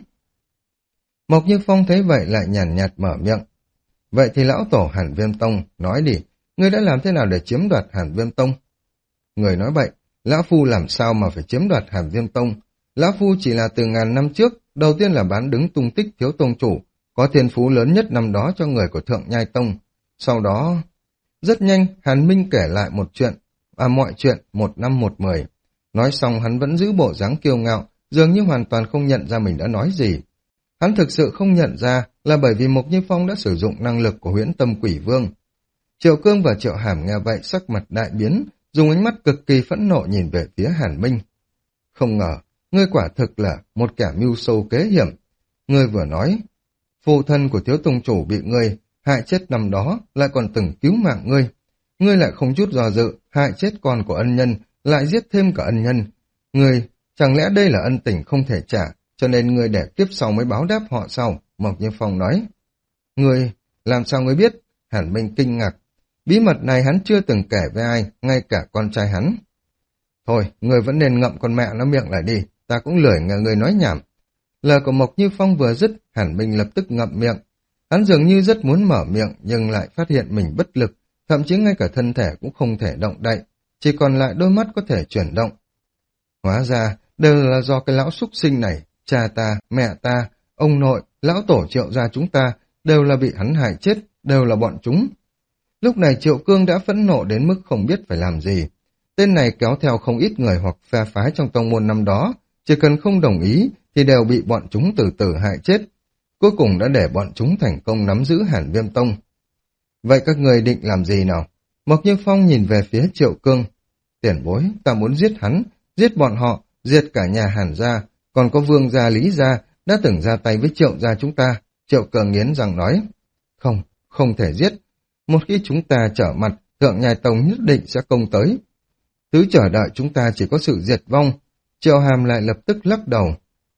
Mộc Như Phong thấy vậy lại nhàn nhạt mở miệng. Vậy thì lão tổ Hàn Viêm Tông, nói đi, ngươi đã làm thế nào để chiếm đoạt Hàn Viêm Tông? Người nói bậy, lão phu làm sao mà phải chiếm đoạt Hàn Viêm Tông? Lão phu chỉ là từ ngàn năm trước, đầu tiên là bán đứng tung tích thiếu tông chủ, có thiên phú lớn nhất năm đó cho người của Thượng Nhai Tông. Sau đó... Rất nhanh, Hàn Minh kể lại một chuyện, à mọi chuyện, một năm một mười. Nói xong hắn vẫn giữ bộ dáng kiêu ngạo, dường như hoàn toàn không nhận ra mình đã nói gì. Hắn thực sự không nhận ra là bởi vì Mộc Như Phong đã sử dụng năng lực của Huyễn Tâm Quỷ Vương. Triệu Cương và Triệu Hàm nghe vậy sắc mặt đại biến, dùng ánh mắt cực kỳ phẫn nộ nhìn về phía Hàn Minh. Không ngờ, ngươi quả thực là một kẻ mưu sâu kế hiểm. Ngươi vừa nói, phụ thân của thiếu tông chủ bị ngươi hại chết năm đó, lại còn từng cứu mạng ngươi. Ngươi lại không chút do dự, hại chết con của ân nhân, lại giết thêm cả ân nhân. Ngươi, chẳng lẽ đây là ân tình không thể trả, cho nên ngươi để kiếp sau mới báo đáp họ sau? Mộc Như Phong nói. Ngươi, làm sao ngươi biết? Hàn Minh kinh ngạc. Bí mật này hắn chưa từng kể với ai, ngay cả con trai hắn. Thôi, ngươi vẫn nên ngậm con mẹ nó miệng lại đi, ta cũng lười nghe ngươi nói nhảm. Lời của Mộc Như Phong vừa dứt, Hàn Minh lập tức ngậm miệng. Hắn dường như rất muốn mở miệng, nhưng lại phát hiện mình bất lực, thậm chí ngay cả thân thể cũng không thể động đậy, chỉ còn lại đôi mắt có thể chuyển động. Hóa ra, đều là do cái lão súc sinh này, cha ta, mẹ ta, ông nội, lão tổ Triệu gia chúng ta, đều là bị hắn hại chết, đều là bọn chúng. Lúc này Triệu Cương đã phẫn nộ đến mức không biết phải làm gì. Tên này kéo theo không ít người hoặc phe phái trong tông môn năm đó, chỉ cần không đồng ý thì đều bị bọn chúng từ từ hại chết. Cuối cùng đã để bọn chúng thành công nắm giữ Hàn Viêm Tông. Vậy các người định làm gì nào? Mộc Như Phong nhìn về phía Triệu Cương. Tiền bối, ta muốn giết hắn, giết bọn họ, diệt cả nhà Hàn gia, còn có Vương gia Lý gia đã từng ra tay với Triệu gia chúng ta. Triệu Cương nghiến răng nói. Không, không thể giết. Một khi chúng ta trở mặt, Thượng Nhai Tông nhất định sẽ công tới. Thứ chờ đợi chúng ta chỉ có sự diệt vong. Triệu Hàm lại lập tức lắc đầu.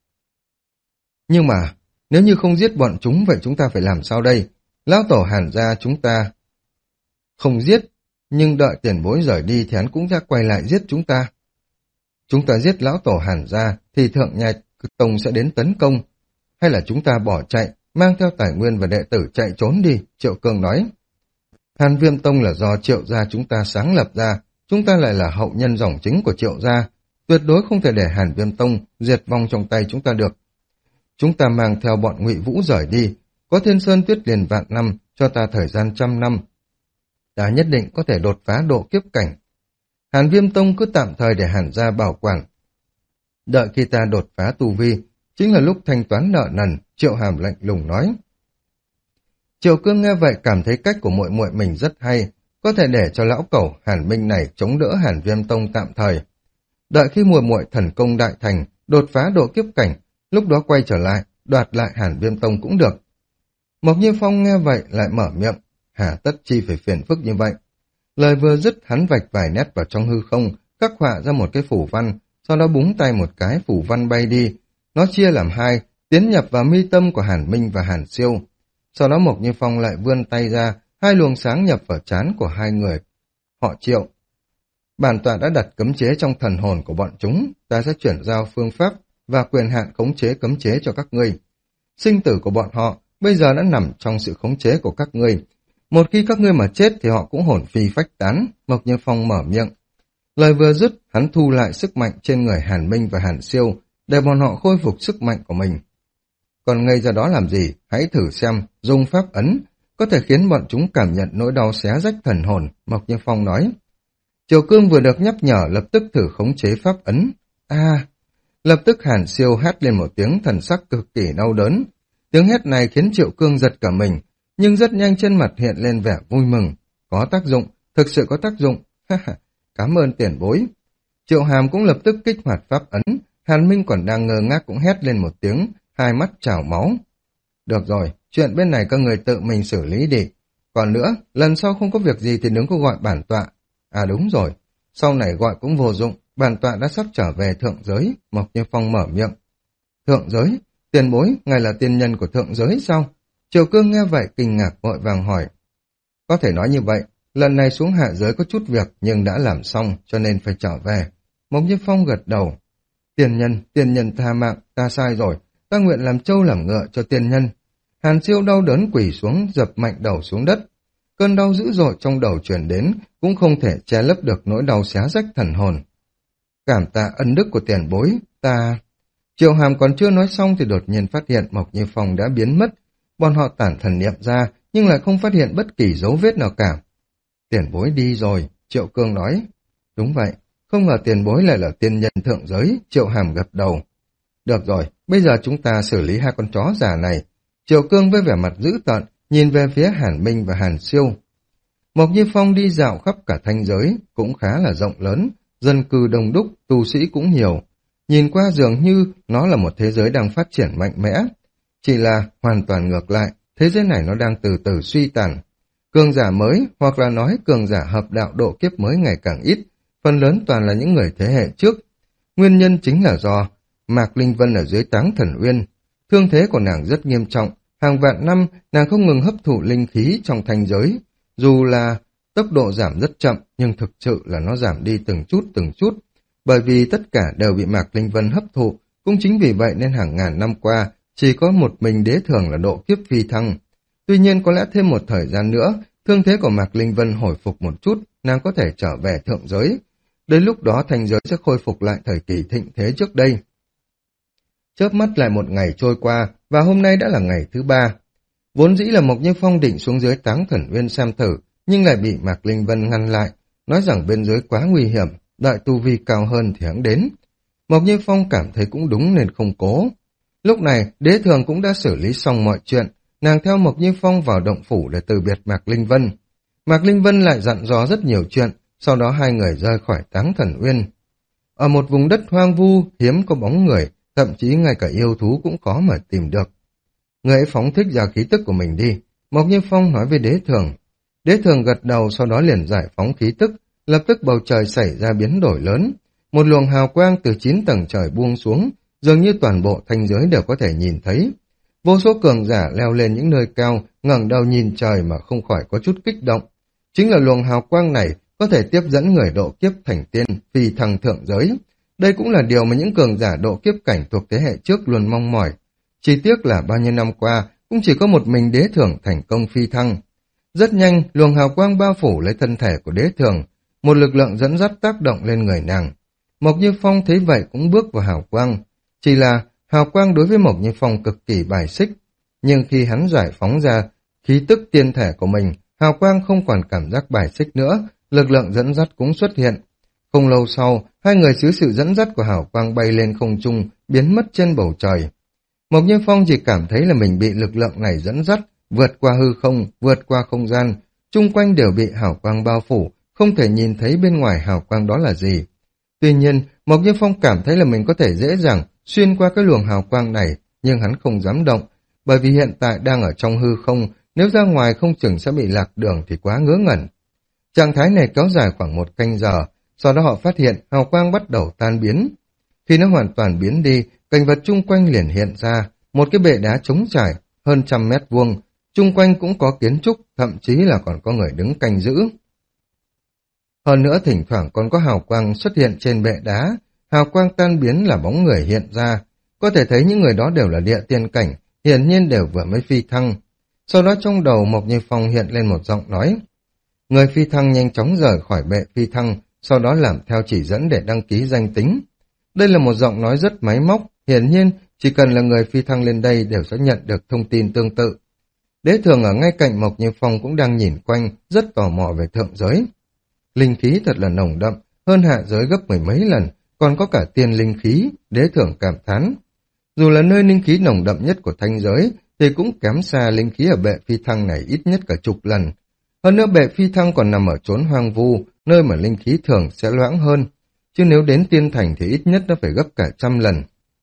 Nhưng mà, nếu như không giết bọn chúng, vậy chúng ta phải làm sao đây? Lão tổ Hàn gia chúng ta không giết, nhưng đợi tiền bối rời đi thì hắn cũng ra quay lại giết chúng ta. Chúng ta giết lão tổ Hàn gia thì Thượng Nhai Tông sẽ đến tấn công. Hay là chúng ta bỏ chạy, mang theo tài nguyên và đệ tử chạy trốn đi, Triệu Cương nói. Hàn Viêm Tông là do Triệu gia chúng ta sáng lập ra, chúng ta lại là hậu nhân dòng chính của Triệu gia, tuyệt đối không thể để Hàn Viêm Tông diệt vong trong tay chúng ta được. Chúng ta mang theo bọn Ngụy Vũ rời đi, có Thiên Sơn Tuyết Liền vạn năm, cho ta thời gian trăm năm. Ta nhất định có thể đột phá độ kiếp cảnh. Hàn Viêm Tông cứ tạm thời để Hàn gia bảo quản. Đợi khi ta đột phá tu vi, chính là lúc thanh toán nợ nần, Triệu Hàm lạnh lùng nói. Triệu Cương nghe vậy cảm thấy cách của muội muội mình rất hay, có thể để cho lão cẩu Hàn Minh này chống đỡ Hàn Viêm Tông tạm thời. Đợi khi muội muội thần công đại thành, đột phá độ kiếp cảnh, lúc đó quay trở lại, đoạt lại Hàn Viêm Tông cũng được. Mộc Như Phong nghe vậy lại mở miệng, hà tất chi phải phiền phức như vậy. Lời vừa dứt hắn vạch vài nét vào trong hư không, khắc họa ra một cái phủ văn, sau đó búng tay một cái phủ văn bay đi. Nó chia làm hai, tiến nhập vào mi tâm của Hàn Minh và Hàn Siêu. Sau đó Mộc Như Phong lại vươn tay ra, hai luồng sáng nhập vào trán của hai người. Họ Triệu. Bản tọa đã đặt cấm chế trong thần hồn của bọn chúng, ta sẽ chuyển giao phương pháp và quyền hạn khống chế cấm chế cho các ngươi. Sinh tử của bọn họ bây giờ đã nằm trong sự khống chế của các ngươi. Một khi các ngươi mà chết thì họ cũng hồn phi phách tán, Mộc Như Phong mở miệng. Lời vừa dứt, hắn thu lại sức mạnh trên người Hàn Minh và Hàn Siêu, để bọn họ khôi phục sức mạnh của mình. Còn ngây ra đó làm gì, hãy thử xem, dùng pháp ấn, có thể khiến bọn chúng cảm nhận nỗi đau xé rách thần hồn, Mộc Như Phong nói. Triều Cương vừa được nhắc nhở lập tức thử khống chế pháp ấn. À, lập tức Hàn Siêu hét lên một tiếng thần sắc cực kỳ đau đớn. Tiếng hét này khiến Triệu Cương giật cả mình, nhưng rất nhanh trên mặt hiện lên vẻ vui mừng. Có tác dụng, thực sự có tác dụng. Cảm ơn tiền bối. Triệu Hàm cũng lập tức kích hoạt pháp ấn, Hàn Minh còn đang ngơ ngác cũng hét lên một tiếng, hai mắt trào máu. Được rồi, chuyện bên này các người tự mình xử lý đi. Còn nữa, lần sau không có việc gì thì đừng có gọi bản tọa. À đúng rồi, sau này gọi cũng vô dụng, bản tọa đã sắp trở về thượng giới, Mộc Như Phong mở miệng. Thượng giới? Tiền bối, ngài là tiên nhân của thượng giới sao? Triều Cương nghe vậy kinh ngạc vội vàng hỏi. Có thể nói như vậy, lần này xuống hạ giới có chút việc nhưng đã làm xong cho nên phải trở về. Mộc Như Phong gật đầu. Tiên nhân, tiên nhân tha mạng, ta sai rồi, ta nguyện làm trâu làm ngựa cho tiên nhân. Hàn Siêu đau đớn quỳ xuống, dập mạnh đầu xuống đất. Cơn đau dữ dội trong đầu truyền đến, cũng không thể che lấp được nỗi đau xé rách thần hồn. Cảm tạ ân đức của tiền bối, ta... Triệu Hàm còn chưa nói xong thì đột nhiên phát hiện Mộc Như Phong đã biến mất. Bọn họ tản thần niệm ra, nhưng lại không phát hiện bất kỳ dấu vết nào cả. Tiền bối đi rồi, Triệu Cương nói. Đúng vậy, không ngờ tiền bối lại là tiên nhân thượng giới, Triệu Hàm gật đầu. Được rồi, bây giờ chúng ta xử lý hai con chó già này. Triệu Cương với vẻ mặt dữ tợn, nhìn về phía Hàn Minh và Hàn Siêu. Mộc Như Phong đi dạo khắp cả thanh giới, cũng khá là rộng lớn, dân cư đông đúc, tu sĩ cũng nhiều. Nhìn qua dường như nó là một thế giới đang phát triển mạnh mẽ. Chỉ là hoàn toàn ngược lại, thế giới này nó đang từ từ suy tàn. Cường giả mới, hoặc là nói cường giả hợp đạo độ kiếp mới ngày càng ít, phần lớn toàn là những người thế hệ trước. Nguyên nhân chính là do Mạc Linh Vân ở dưới Táng Thần Uyên. Thương thế của nàng rất nghiêm trọng, hàng vạn năm nàng không ngừng hấp thụ linh khí trong thanh giới. Dù là tốc độ giảm rất chậm, nhưng thực sự là nó giảm đi từng chút từng chút. Bởi vì tất cả đều bị Mạc Linh Vân hấp thụ, cũng chính vì vậy nên hàng ngàn năm qua, chỉ có một mình Đế Thường là độ kiếp phi thăng. Tuy nhiên có lẽ thêm một thời gian nữa, thương thế của Mạc Linh Vân hồi phục một chút, nàng có thể trở về thượng giới. Đến lúc đó thanh giới sẽ khôi phục lại thời kỳ thịnh thế trước đây. Chớp mắt lại một ngày trôi qua, và hôm nay đã là ngày thứ ba. Vốn dĩ là Mộc Như Phong định xuống dưới Táng Thần Uyên xem thử, nhưng lại bị Mạc Linh Vân ngăn lại, nói rằng bên dưới quá nguy hiểm, đợi tu vi cao hơn thì hắn đến. Mộc Như Phong cảm thấy cũng đúng nên không cố. Lúc này, Đế Thường cũng đã xử lý xong mọi chuyện, nàng theo Mộc Như Phong vào động phủ để từ biệt Mạc Linh Vân. Mạc Linh Vân lại dặn dò rất nhiều chuyện, sau đó hai người rời khỏi Táng Thần Uyên. Ở một vùng đất hoang vu, hiếm có bóng người, thậm chí ngay cả yêu thú cũng khó mà tìm được. Người ấy phóng thích ra khí tức của mình đi, Mộc Như Phong nói với Đế Thường. Đế Thường gật đầu sau đó liền giải phóng khí tức, lập tức bầu trời xảy ra biến đổi lớn. Một luồng hào quang từ chín tầng trời buông xuống, dường như toàn bộ thanh giới đều có thể nhìn thấy. Vô số cường giả leo lên những nơi cao, ngẩng đầu nhìn trời mà không khỏi có chút kích động. Chính là luồng hào quang này có thể tiếp dẫn người độ kiếp thành tiên, phi thăng thượng giới. Đây cũng là điều mà những cường giả độ kiếp cảnh thuộc thế hệ trước luôn mong mỏi. Chỉ tiếc là bao nhiêu năm qua, cũng chỉ có một mình Đế Thường thành công phi thăng. Rất nhanh, luồng hào quang bao phủ lấy thân thể của Đế Thường, một lực lượng dẫn dắt tác động lên người nàng. Mộc Như Phong thấy vậy cũng bước vào hào quang, chỉ là hào quang đối với Mộc Như Phong cực kỳ bài xích, nhưng khi hắn giải phóng ra khí tức tiên thể của mình, hào quang không còn cảm giác bài xích nữa, lực lượng dẫn dắt cũng xuất hiện. Không lâu sau, hai người dưới sự dẫn dắt của hào quang bay lên không trung, biến mất trên bầu trời. Mộc Như Phong chỉ cảm thấy là mình bị lực lượng này dẫn dắt, vượt qua hư không, vượt qua không gian, chung quanh đều bị hào quang bao phủ, không thể nhìn thấy bên ngoài hào quang đó là gì. Tuy nhiên, Mộc Như Phong cảm thấy là mình có thể dễ dàng xuyên qua cái luồng hào quang này, nhưng hắn không dám động, bởi vì hiện tại đang ở trong hư không, nếu ra ngoài không chừng sẽ bị lạc đường thì quá ngớ ngẩn. Trạng thái này kéo dài khoảng một canh giờ, sau đó họ phát hiện hào quang bắt đầu tan biến. Khi nó hoàn toàn biến đi, cảnh vật chung quanh liền hiện ra, một cái bệ đá trống trải, hơn trăm mét vuông, chung quanh cũng có kiến trúc, thậm chí là còn có người đứng canh giữ. Hơn nữa thỉnh thoảng còn có hào quang xuất hiện trên bệ đá, hào quang tan biến là bóng người hiện ra, có thể thấy những người đó đều là địa tiên cảnh, hiển nhiên đều vừa mới phi thăng. Sau đó trong đầu Mộc Như Phong hiện lên một giọng nói. Người phi thăng nhanh chóng rời khỏi bệ phi thăng, sau đó làm theo chỉ dẫn để đăng ký danh tính. Đây là một giọng nói rất máy móc, hiển nhiên chỉ cần là người phi thăng lên đây đều sẽ nhận được thông tin tương tự. Đế Thường ở ngay cạnh Mộc Như Phong cũng đang nhìn quanh, rất tò mò về thượng giới. Linh khí thật là nồng đậm, hơn hạ giới gấp mười mấy lần, còn có cả tiên linh khí, Đế Thường cảm thán. Dù là nơi linh khí nồng đậm nhất của thanh giới, thì cũng kém xa linh khí ở bệ phi thăng này ít nhất cả chục lần. Hơn nữa bệ phi thăng còn nằm ở chốn hoang vu, nơi mà linh khí thường sẽ loãng hơn, chứ nếu đến tiên thành thì ít nhất nó phải gấp cả trăm lần.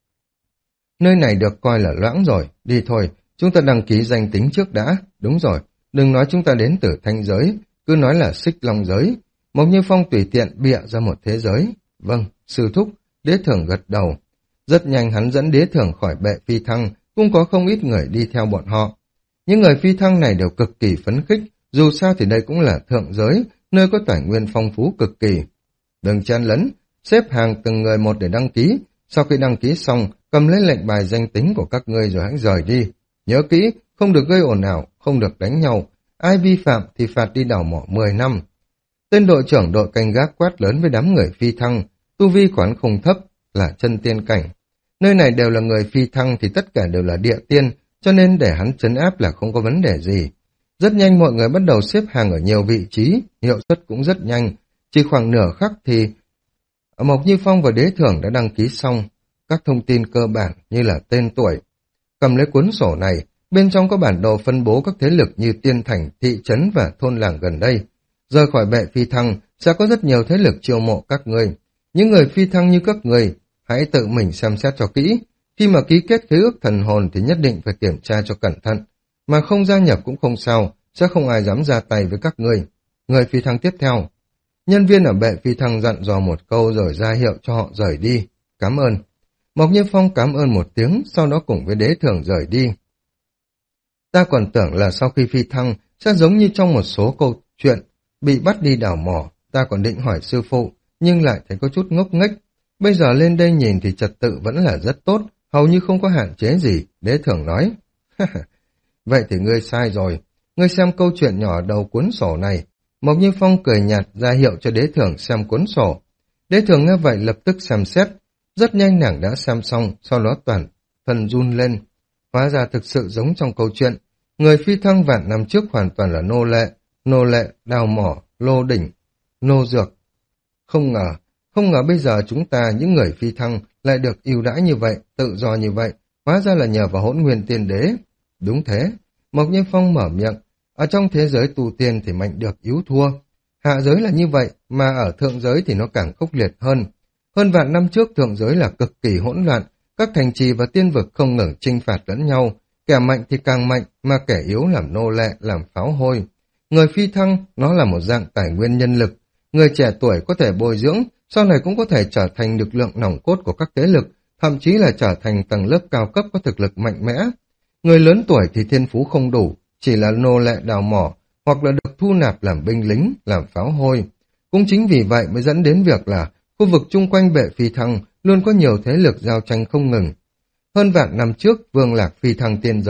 Nơi này được coi là loãng rồi, đi thôi, chúng ta đăng ký danh tính trước đã, đúng rồi, đừng nói chúng ta đến từ thanh giới, cứ nói là Xích Long giới. Mộc Như Phong tùy tiện bịa ra một thế giới. Vâng, sư thúc, Đế Thường gật đầu. Rất nhanh hắn dẫn Đế Thường khỏi bệ phi thăng, cũng có không ít người đi theo bọn họ. Những người phi thăng này đều cực kỳ phấn khích, dù sao thì đây cũng là thượng giới, nơi có tài nguyên phong phú cực kỳ. Đừng chen lấn, xếp hàng từng người một để đăng ký, sau khi đăng ký xong, cầm lấy lệnh bài danh tính của các ngươi rồi hãy rời đi. Nhớ kỹ, không được gây ồn ào, không được đánh nhau, ai vi phạm thì phạt đi đào mỏ mười năm. Tên đội trưởng đội canh gác quát lớn với đám người phi thăng, tu vi khoán không thấp, là chân tiên cảnh. Nơi này đều là người phi thăng thì tất cả đều là địa tiên, cho nên để hắn trấn áp là không có vấn đề gì. Rất nhanh mọi người bắt đầu xếp hàng ở nhiều vị trí, hiệu suất cũng rất nhanh. Chỉ khoảng nửa khắc thì Mộc Như Phong và Đế Thường đã đăng ký xong các thông tin cơ bản như là tên tuổi. Cầm lấy cuốn sổ này, bên trong có bản đồ phân bố các thế lực như tiên thành, thị trấn và thôn làng gần đây. Rời khỏi bệ phi thăng sẽ có rất nhiều thế lực chiêu mộ các ngươi. Những người phi thăng như các ngươi, hãy tự mình xem xét cho kỹ. Khi mà ký kết khế ước thần hồn thì nhất định phải kiểm tra cho cẩn thận. Mà không gia nhập cũng không sao, sẽ không ai dám ra tay với các ngươi. Người phi thăng tiếp theo. Nhân viên ở bệ phi thăng dặn dò một câu rồi ra hiệu cho họ rời đi. Cảm ơn. Mộc Như Phong cảm ơn một tiếng, sau đó cùng với Đế Thường rời đi. Ta còn tưởng là sau khi phi thăng sẽ giống như trong một số câu chuyện bị bắt đi đào mỏ, ta còn định hỏi sư phụ, nhưng lại thấy có chút ngốc nghếch. Bây giờ lên đây nhìn thì trật tự vẫn là rất tốt, hầu như không có hạn chế gì, Đế Thường nói. Vậy thì ngươi sai rồi, ngươi xem câu chuyện nhỏ ở đầu cuốn sổ này. Mộc Như Phong cười nhạt ra hiệu cho Đế Thường xem cuốn sổ. Đế Thường nghe vậy lập tức xem xét, rất nhanh nàng đã xem xong, sau đó toàn thân run lên. Hóa ra thực sự giống trong câu chuyện, người phi thăng vạn năm trước hoàn toàn là nô lệ, nô lệ, đào mỏ, lô đỉnh, nô dược. Không ngờ, không ngờ bây giờ chúng ta những người phi thăng lại được ưu đãi như vậy, tự do như vậy, hóa ra là nhờ vào Hỗn Nguyên Tiên Đế. Đúng thế, Mộc Như Phong mở miệng, ở trong thế giới tu tiên thì mạnh được yếu thua. Hạ giới là như vậy, mà ở thượng giới thì nó càng khốc liệt hơn. Hơn vạn năm trước thượng giới là cực kỳ hỗn loạn, các thành trì và tiên vực không ngừng chinh phạt lẫn nhau, kẻ mạnh thì càng mạnh, mà kẻ yếu làm nô lệ, làm pháo hôi. Người phi thăng, nó là một dạng tài nguyên nhân lực. Người trẻ tuổi có thể bồi dưỡng, sau này cũng có thể trở thành lực lượng nòng cốt của các thế lực, thậm chí là trở thành tầng lớp cao cấp có thực lực mạnh mẽ. Người lớn tuổi thì thiên phú không đủ, chỉ là nô lệ đào mỏ, hoặc là được thu nạp làm binh lính, làm pháo hôi. Cũng chính vì vậy mới dẫn đến việc là khu vực chung quanh bệ phi thăng luôn có nhiều thế lực giao tranh không ngừng. Hơn vạn năm trước, Vương Lạc phi thăng tiên giới,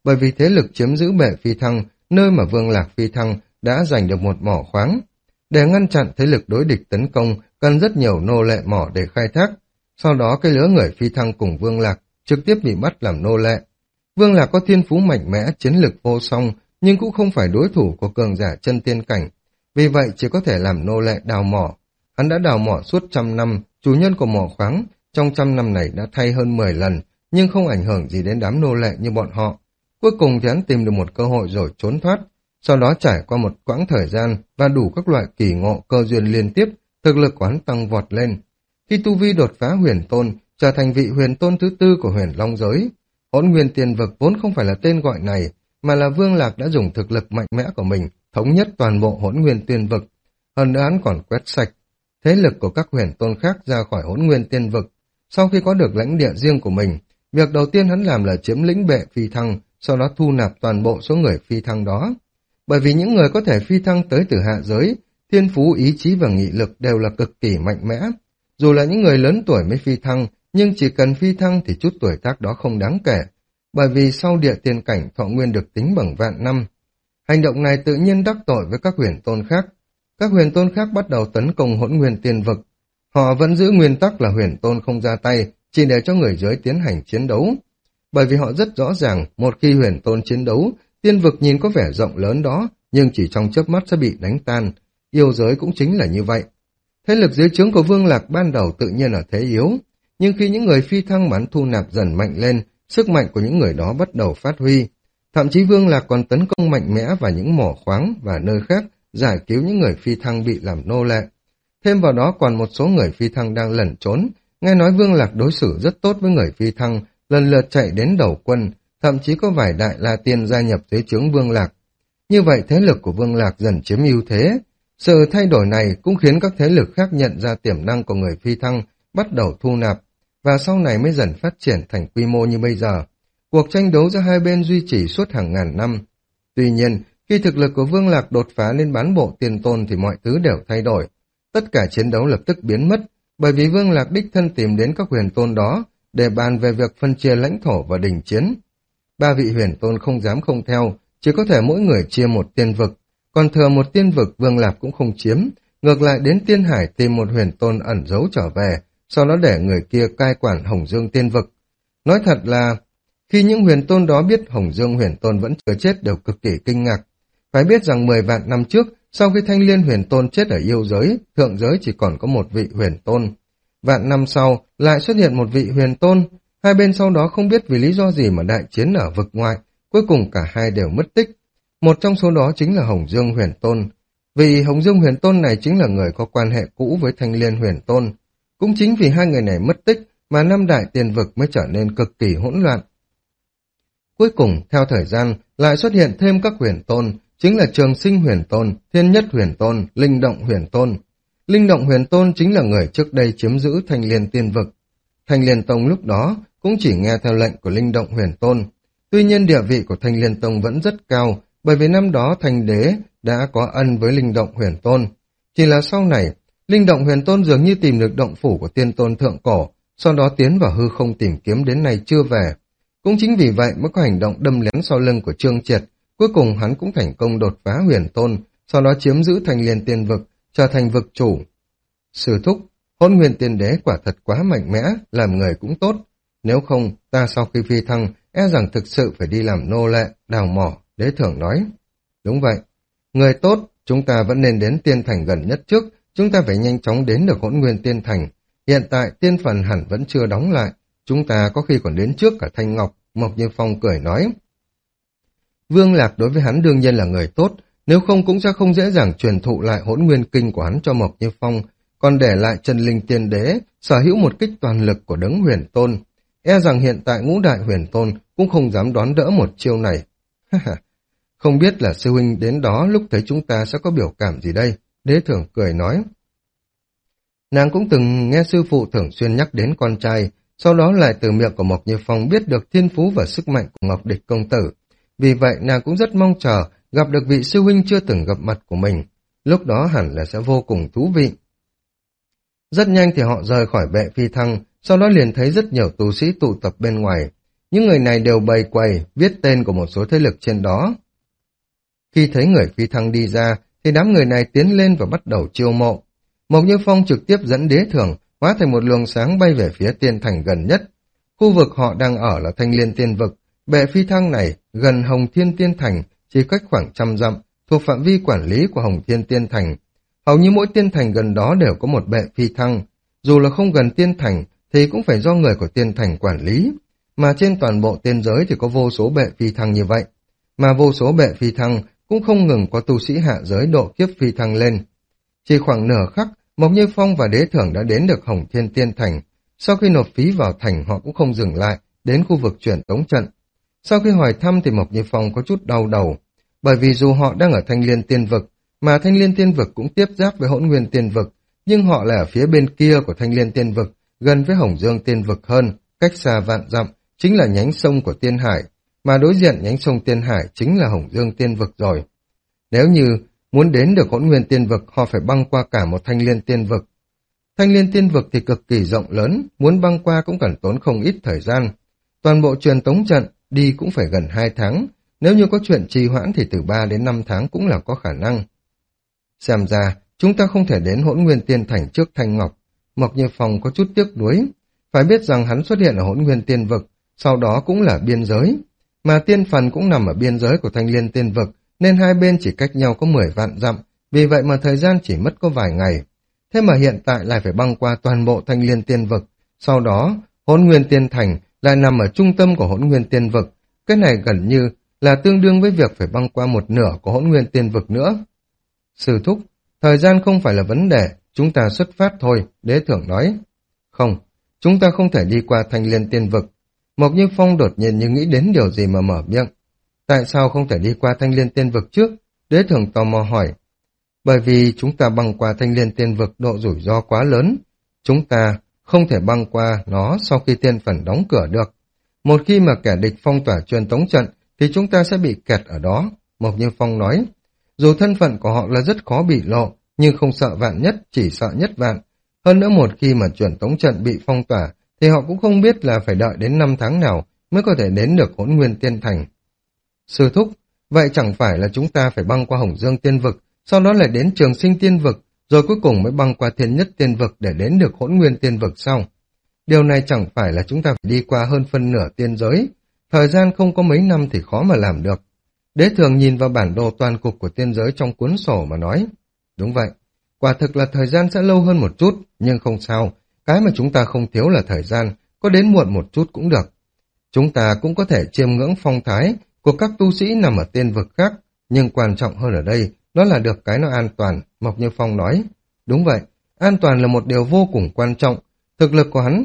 bởi vì thế lực chiếm giữ bệ phi thăng, nơi mà Vương Lạc phi thăng đã giành được một mỏ khoáng. Để ngăn chặn thế lực đối địch tấn công, cần rất nhiều nô lệ mỏ để khai thác. Sau đó cái lứa người phi thăng cùng Vương Lạc trực tiếp bị bắt làm nô lệ. Vương Lạc có thiên phú mạnh mẽ, chiến lực vô song, nhưng cũng không phải đối thủ của cường giả chân tiên cảnh. Vì vậy chỉ có thể làm nô lệ đào mỏ. Hắn đã đào mỏ suốt trăm năm, chủ nhân của mỏ khoáng, trong trăm năm này đã thay hơn mười lần, nhưng không ảnh hưởng gì đến đám nô lệ như bọn họ. Cuối cùng thì hắn tìm được một cơ hội rồi trốn thoát. Sau đó trải qua một quãng thời gian và đủ các loại kỳ ngộ cơ duyên liên tiếp, thực lực của hắn tăng vọt lên. Khi tu vi đột phá huyền tôn, trở thành vị huyền tôn thứ tư của huyền long giới. Hỗn nguyên tiên vực vốn không phải là tên gọi này, mà là Vương Lạc đã dùng thực lực mạnh mẽ của mình thống nhất toàn bộ hỗn nguyên tiên vực. Hơn nữa hắn còn quét sạch thế lực của các huyền tôn khác ra khỏi hỗn nguyên tiên vực. Sau khi có được lãnh địa riêng của mình, việc đầu tiên hắn làm là chiếm lĩnh bệ phi thăng, sau đó thu nạp toàn bộ số người phi thăng đó. Bởi vì những người có thể phi thăng tới từ hạ giới, thiên phú, ý chí và nghị lực đều là cực kỳ mạnh mẽ. Dù là những người lớn tuổi mới phi thăng, nhưng chỉ cần phi thăng thì chút tuổi tác đó không đáng kể, bởi vì sau địa tiên cảnh thọ nguyên được tính bằng vạn năm. Hành động này tự nhiên đắc tội với các huyền tôn khác. Các huyền tôn khác bắt đầu tấn công hỗn nguyên tiên vực. Họ vẫn giữ nguyên tắc là huyền tôn không ra tay, chỉ để cho người giới tiến hành chiến đấu. Bởi vì họ rất rõ ràng, một khi huyền tôn chiến đấu, tiên vực nhìn có vẻ rộng lớn đó, nhưng chỉ trong chớp mắt sẽ bị đánh tan. Yêu giới cũng chính là như vậy. Thế lực dưới trướng của Vương Lạc ban đầu tự nhiên ở thế yếu, nhưng khi những người phi thăng mắn thu nạp dần mạnh lên, sức mạnh của những người đó bắt đầu phát huy. Thậm chí Vương Lạc còn tấn công mạnh mẽ vào những mỏ khoáng và nơi khác, giải cứu những người phi thăng bị làm nô lệ. Thêm vào đó còn một số người phi thăng đang lẩn trốn, nghe nói Vương Lạc đối xử rất tốt với người phi thăng, lần lượt chạy đến đầu quân, thậm chí có vài đại la tiên gia nhập dưới trướng Vương Lạc. Như vậy thế lực của Vương Lạc dần chiếm ưu thế. Sự thay đổi này cũng khiến các thế lực khác nhận ra tiềm năng của người phi thăng, bắt đầu thu nạp, và sau này mới dần phát triển thành quy mô như bây giờ. Cuộc tranh đấu giữa hai bên duy trì suốt hàng ngàn năm. Tuy nhiên, khi thực lực của Vương Lạc đột phá lên bán bộ tiền tôn thì mọi thứ đều thay đổi. Tất cả chiến đấu lập tức biến mất, bởi vì Vương Lạc đích thân tìm đến các huyền tôn đó để bàn về việc phân chia lãnh thổ và đình chiến. Ba vị huyền tôn không dám không theo, chỉ có thể mỗi người chia một tiên vực, còn thừa một tiên vực Vương Lạc cũng không chiếm, ngược lại đến Tiên Hải tìm một huyền tôn ẩn giấu trở về, sau đó để người kia cai quản Hồng Dương tiên vực. Nói thật là, khi những huyền tôn đó biết Hồng Dương huyền tôn vẫn chưa chết đều cực kỳ kinh ngạc. Phải biết rằng mười vạn năm trước, sau khi Thanh Liên huyền tôn chết ở yêu giới, thượng giới chỉ còn có một vị huyền tôn. Vạn năm sau, lại xuất hiện một vị huyền tôn, hai bên sau đó không biết vì lý do gì mà đại chiến ở vực ngoại, cuối cùng cả hai đều mất tích. Một trong số đó chính là Hồng Dương huyền tôn. Vì Hồng Dương huyền tôn này chính là người có quan hệ cũ với Thanh Liên huyền tôn. Cũng chính vì hai người này mất tích mà năm đại tiền vực mới trở nên cực kỳ hỗn loạn. Cuối cùng, theo thời gian, lại xuất hiện thêm các huyền tôn, chính là Trường Sinh huyền tôn, Thiên Nhất huyền tôn, Linh Động huyền tôn. Linh Động huyền tôn chính là người trước đây chiếm giữ Thanh Liên tiên vực. Thanh Liên tông lúc đó cũng chỉ nghe theo lệnh của Linh Động huyền tôn. Tuy nhiên địa vị của Thanh Liên tông vẫn rất cao, bởi vì năm đó Thanh đế đã có ân với Linh Động huyền tôn. Chỉ là sau này, Linh Động huyền tôn dường như tìm được động phủ của tiên tôn thượng cổ, sau đó tiến vào hư không tìm kiếm đến nay chưa về. Cũng chính vì vậy mới có hành động đâm lén sau lưng của Trương Triệt, cuối cùng hắn cũng thành công đột phá huyền tôn, sau đó chiếm giữ Thanh Liên tiên vực, trở thành vực chủ. Sư thúc, Hỗn Nguyên tiên đế quả thật quá mạnh mẽ, làm người cũng tốt. Nếu không, ta sau khi phi thăng, e rằng thực sự phải đi làm nô lệ, đào mỏ, đế thưởng nói. Đúng vậy, người tốt, chúng ta vẫn nên đến tiên thành gần nhất trước, chúng ta phải nhanh chóng đến được Hỗn Nguyên tiên thành. Hiện tại tiên phần hẳn vẫn chưa đóng lại, chúng ta có khi còn đến trước cả Thanh Ngọc, Mộc Như Phong cười nói. Vương Lạc đối với hắn đương nhiên là người tốt, nếu không cũng sẽ không dễ dàng truyền thụ lại Hỗn Nguyên kinh của hắn cho Mộc Như Phong, còn để lại Chân Linh tiên đế sở hữu một kích toàn lực của đấng huyền tôn. E rằng hiện tại ngũ đại huyền tôn cũng không dám đón đỡ một chiêu này. Không biết là sư huynh đến đó lúc thấy chúng ta sẽ có biểu cảm gì đây? Đế thưởng cười nói. Nàng cũng từng nghe sư phụ thường xuyên nhắc đến con trai, sau đó lại từ miệng của Mộc Như Phong biết được thiên phú và sức mạnh của Ngọc Địch công tử. Vì vậy nàng cũng rất mong chờ gặp được vị sư huynh chưa từng gặp mặt của mình. Lúc đó hẳn là sẽ vô cùng thú vị. Rất nhanh thì họ rời khỏi bệ phi thăng, sau đó liền thấy rất nhiều tu sĩ tụ tập bên ngoài. Những người này đều bày quầy, viết tên của một số thế lực trên đó. Khi thấy người phi thăng đi ra, thì đám người này tiến lên và bắt đầu chiêu mộ. Mộc Như Phong trực tiếp dẫn Đế Thường hóa thành một luồng sáng bay về phía tiên thành gần nhất. Khu vực họ đang ở là Thanh Liên Tiên Vực, bệ phi thăng này gần Hồng Thiên Tiên Thành, chỉ cách khoảng trăm dặm, thuộc phạm vi quản lý của Hồng Thiên Tiên Thành. Hầu như mỗi tiên thành gần đó đều có một bệ phi thăng, dù là không gần tiên thành thì cũng phải do người của tiên thành quản lý, mà trên toàn bộ tiên giới thì có vô số bệ phi thăng như vậy, mà vô số bệ phi thăng cũng không ngừng có tu sĩ hạ giới độ kiếp phi thăng lên. Chỉ khoảng nửa khắc, Mộc Như Phong và Đế Thường đã đến được Hồng Thiên Tiên Thành. Sau khi nộp phí vào thành, họ cũng không dừng lại, đến khu vực truyền tống trận. Sau khi hỏi thăm thì Mộc Như Phong có chút đau đầu, bởi vì dù họ đang ở Thanh Liên Tiên Vực, mà Thanh Liên Tiên Vực cũng tiếp giáp với Hỗn Nguyên Tiên Vực, nhưng họ là ở phía bên kia của Thanh Liên Tiên Vực, gần với Hồng Dương Tiên Vực hơn, cách xa vạn dặm, chính là nhánh sông của Tiên Hải, mà đối diện nhánh sông Tiên Hải chính là Hồng Dương Tiên Vực rồi. Nếu như muốn đến được Hỗn Nguyên Tiên Vực, họ phải băng qua cả một Thanh Liên Tiên Vực. Thanh Liên Tiên Vực thì cực kỳ rộng lớn, muốn băng qua cũng cần tốn không ít thời gian. Toàn bộ truyền tống trận đi cũng phải gần hai tháng, nếu như có chuyện trì hoãn thì từ ba đến năm tháng cũng là có khả năng. Xem ra, chúng ta không thể đến Hỗn Nguyên Tiên Thành trước Thanh Ngọc. Mộc Như Phong có chút tiếc nuối. Phải biết rằng hắn xuất hiện ở Hỗn Nguyên Tiên Vực, sau đó cũng là biên giới. Mà tiên phần cũng nằm ở biên giới của Thanh Liên Tiên Vực, nên hai bên chỉ cách nhau có mười vạn dặm, vì vậy mà thời gian chỉ mất có vài ngày. Thế mà hiện tại lại phải băng qua toàn bộ Thanh Liên Tiên Vực, sau đó Hỗn Nguyên Tiên Thành lại nằm ở trung tâm của Hỗn Nguyên Tiên Vực. Cái này gần như là tương đương với việc phải băng qua một nửa của Hỗn Nguyên Tiên Vực nữa. Sư thúc, thời gian không phải là vấn đề, chúng ta xuất phát thôi, Đế Thường nói. Không, chúng ta không thể đi qua Thanh Liên Tiên Vực. Mộc Như Phong đột nhiên như nghĩ đến điều gì mà mở miệng. Tại sao không thể đi qua Thanh Liên Tiên Vực trước? Đế Thường tò mò hỏi. Bởi vì chúng ta băng qua Thanh Liên Tiên Vực độ rủi ro quá lớn. Chúng ta không thể băng qua nó sau khi tiên phần đóng cửa được. Một khi mà kẻ địch phong tỏa truyền tống trận thì chúng ta sẽ bị kẹt ở đó, Mộc Như Phong nói. Dù thân phận của họ là rất khó bị lộ, nhưng không sợ vạn nhất, chỉ sợ nhất vạn. Hơn nữa một khi mà truyền tống trận bị phong tỏa, thì họ cũng không biết là phải đợi đến năm tháng nào mới có thể đến được Hỗn Nguyên Tiên Thành. Sư thúc, vậy chẳng phải là chúng ta phải băng qua Hồng Dương Tiên Vực, sau đó lại đến Trường Sinh Tiên Vực, rồi cuối cùng mới băng qua Thiên Nhất Tiên Vực để đến được Hỗn Nguyên Tiên Vực sau. Điều này chẳng phải là chúng ta phải đi qua hơn phân nửa tiên giới, thời gian không có mấy năm thì khó mà làm được. Đế Thường nhìn vào bản đồ toàn cục của tiên giới trong cuốn sổ mà nói. Đúng vậy, quả thực là thời gian sẽ lâu hơn một chút, nhưng không sao, cái mà chúng ta không thiếu là thời gian, có đến muộn một chút cũng được. Chúng ta cũng có thể chiêm ngưỡng phong thái của các tu sĩ nằm ở tiên vực khác, nhưng quan trọng hơn ở đây, đó là được cái nó an toàn, Mộc Như Phong nói. Đúng vậy, an toàn là một điều vô cùng quan trọng, thực lực của hắn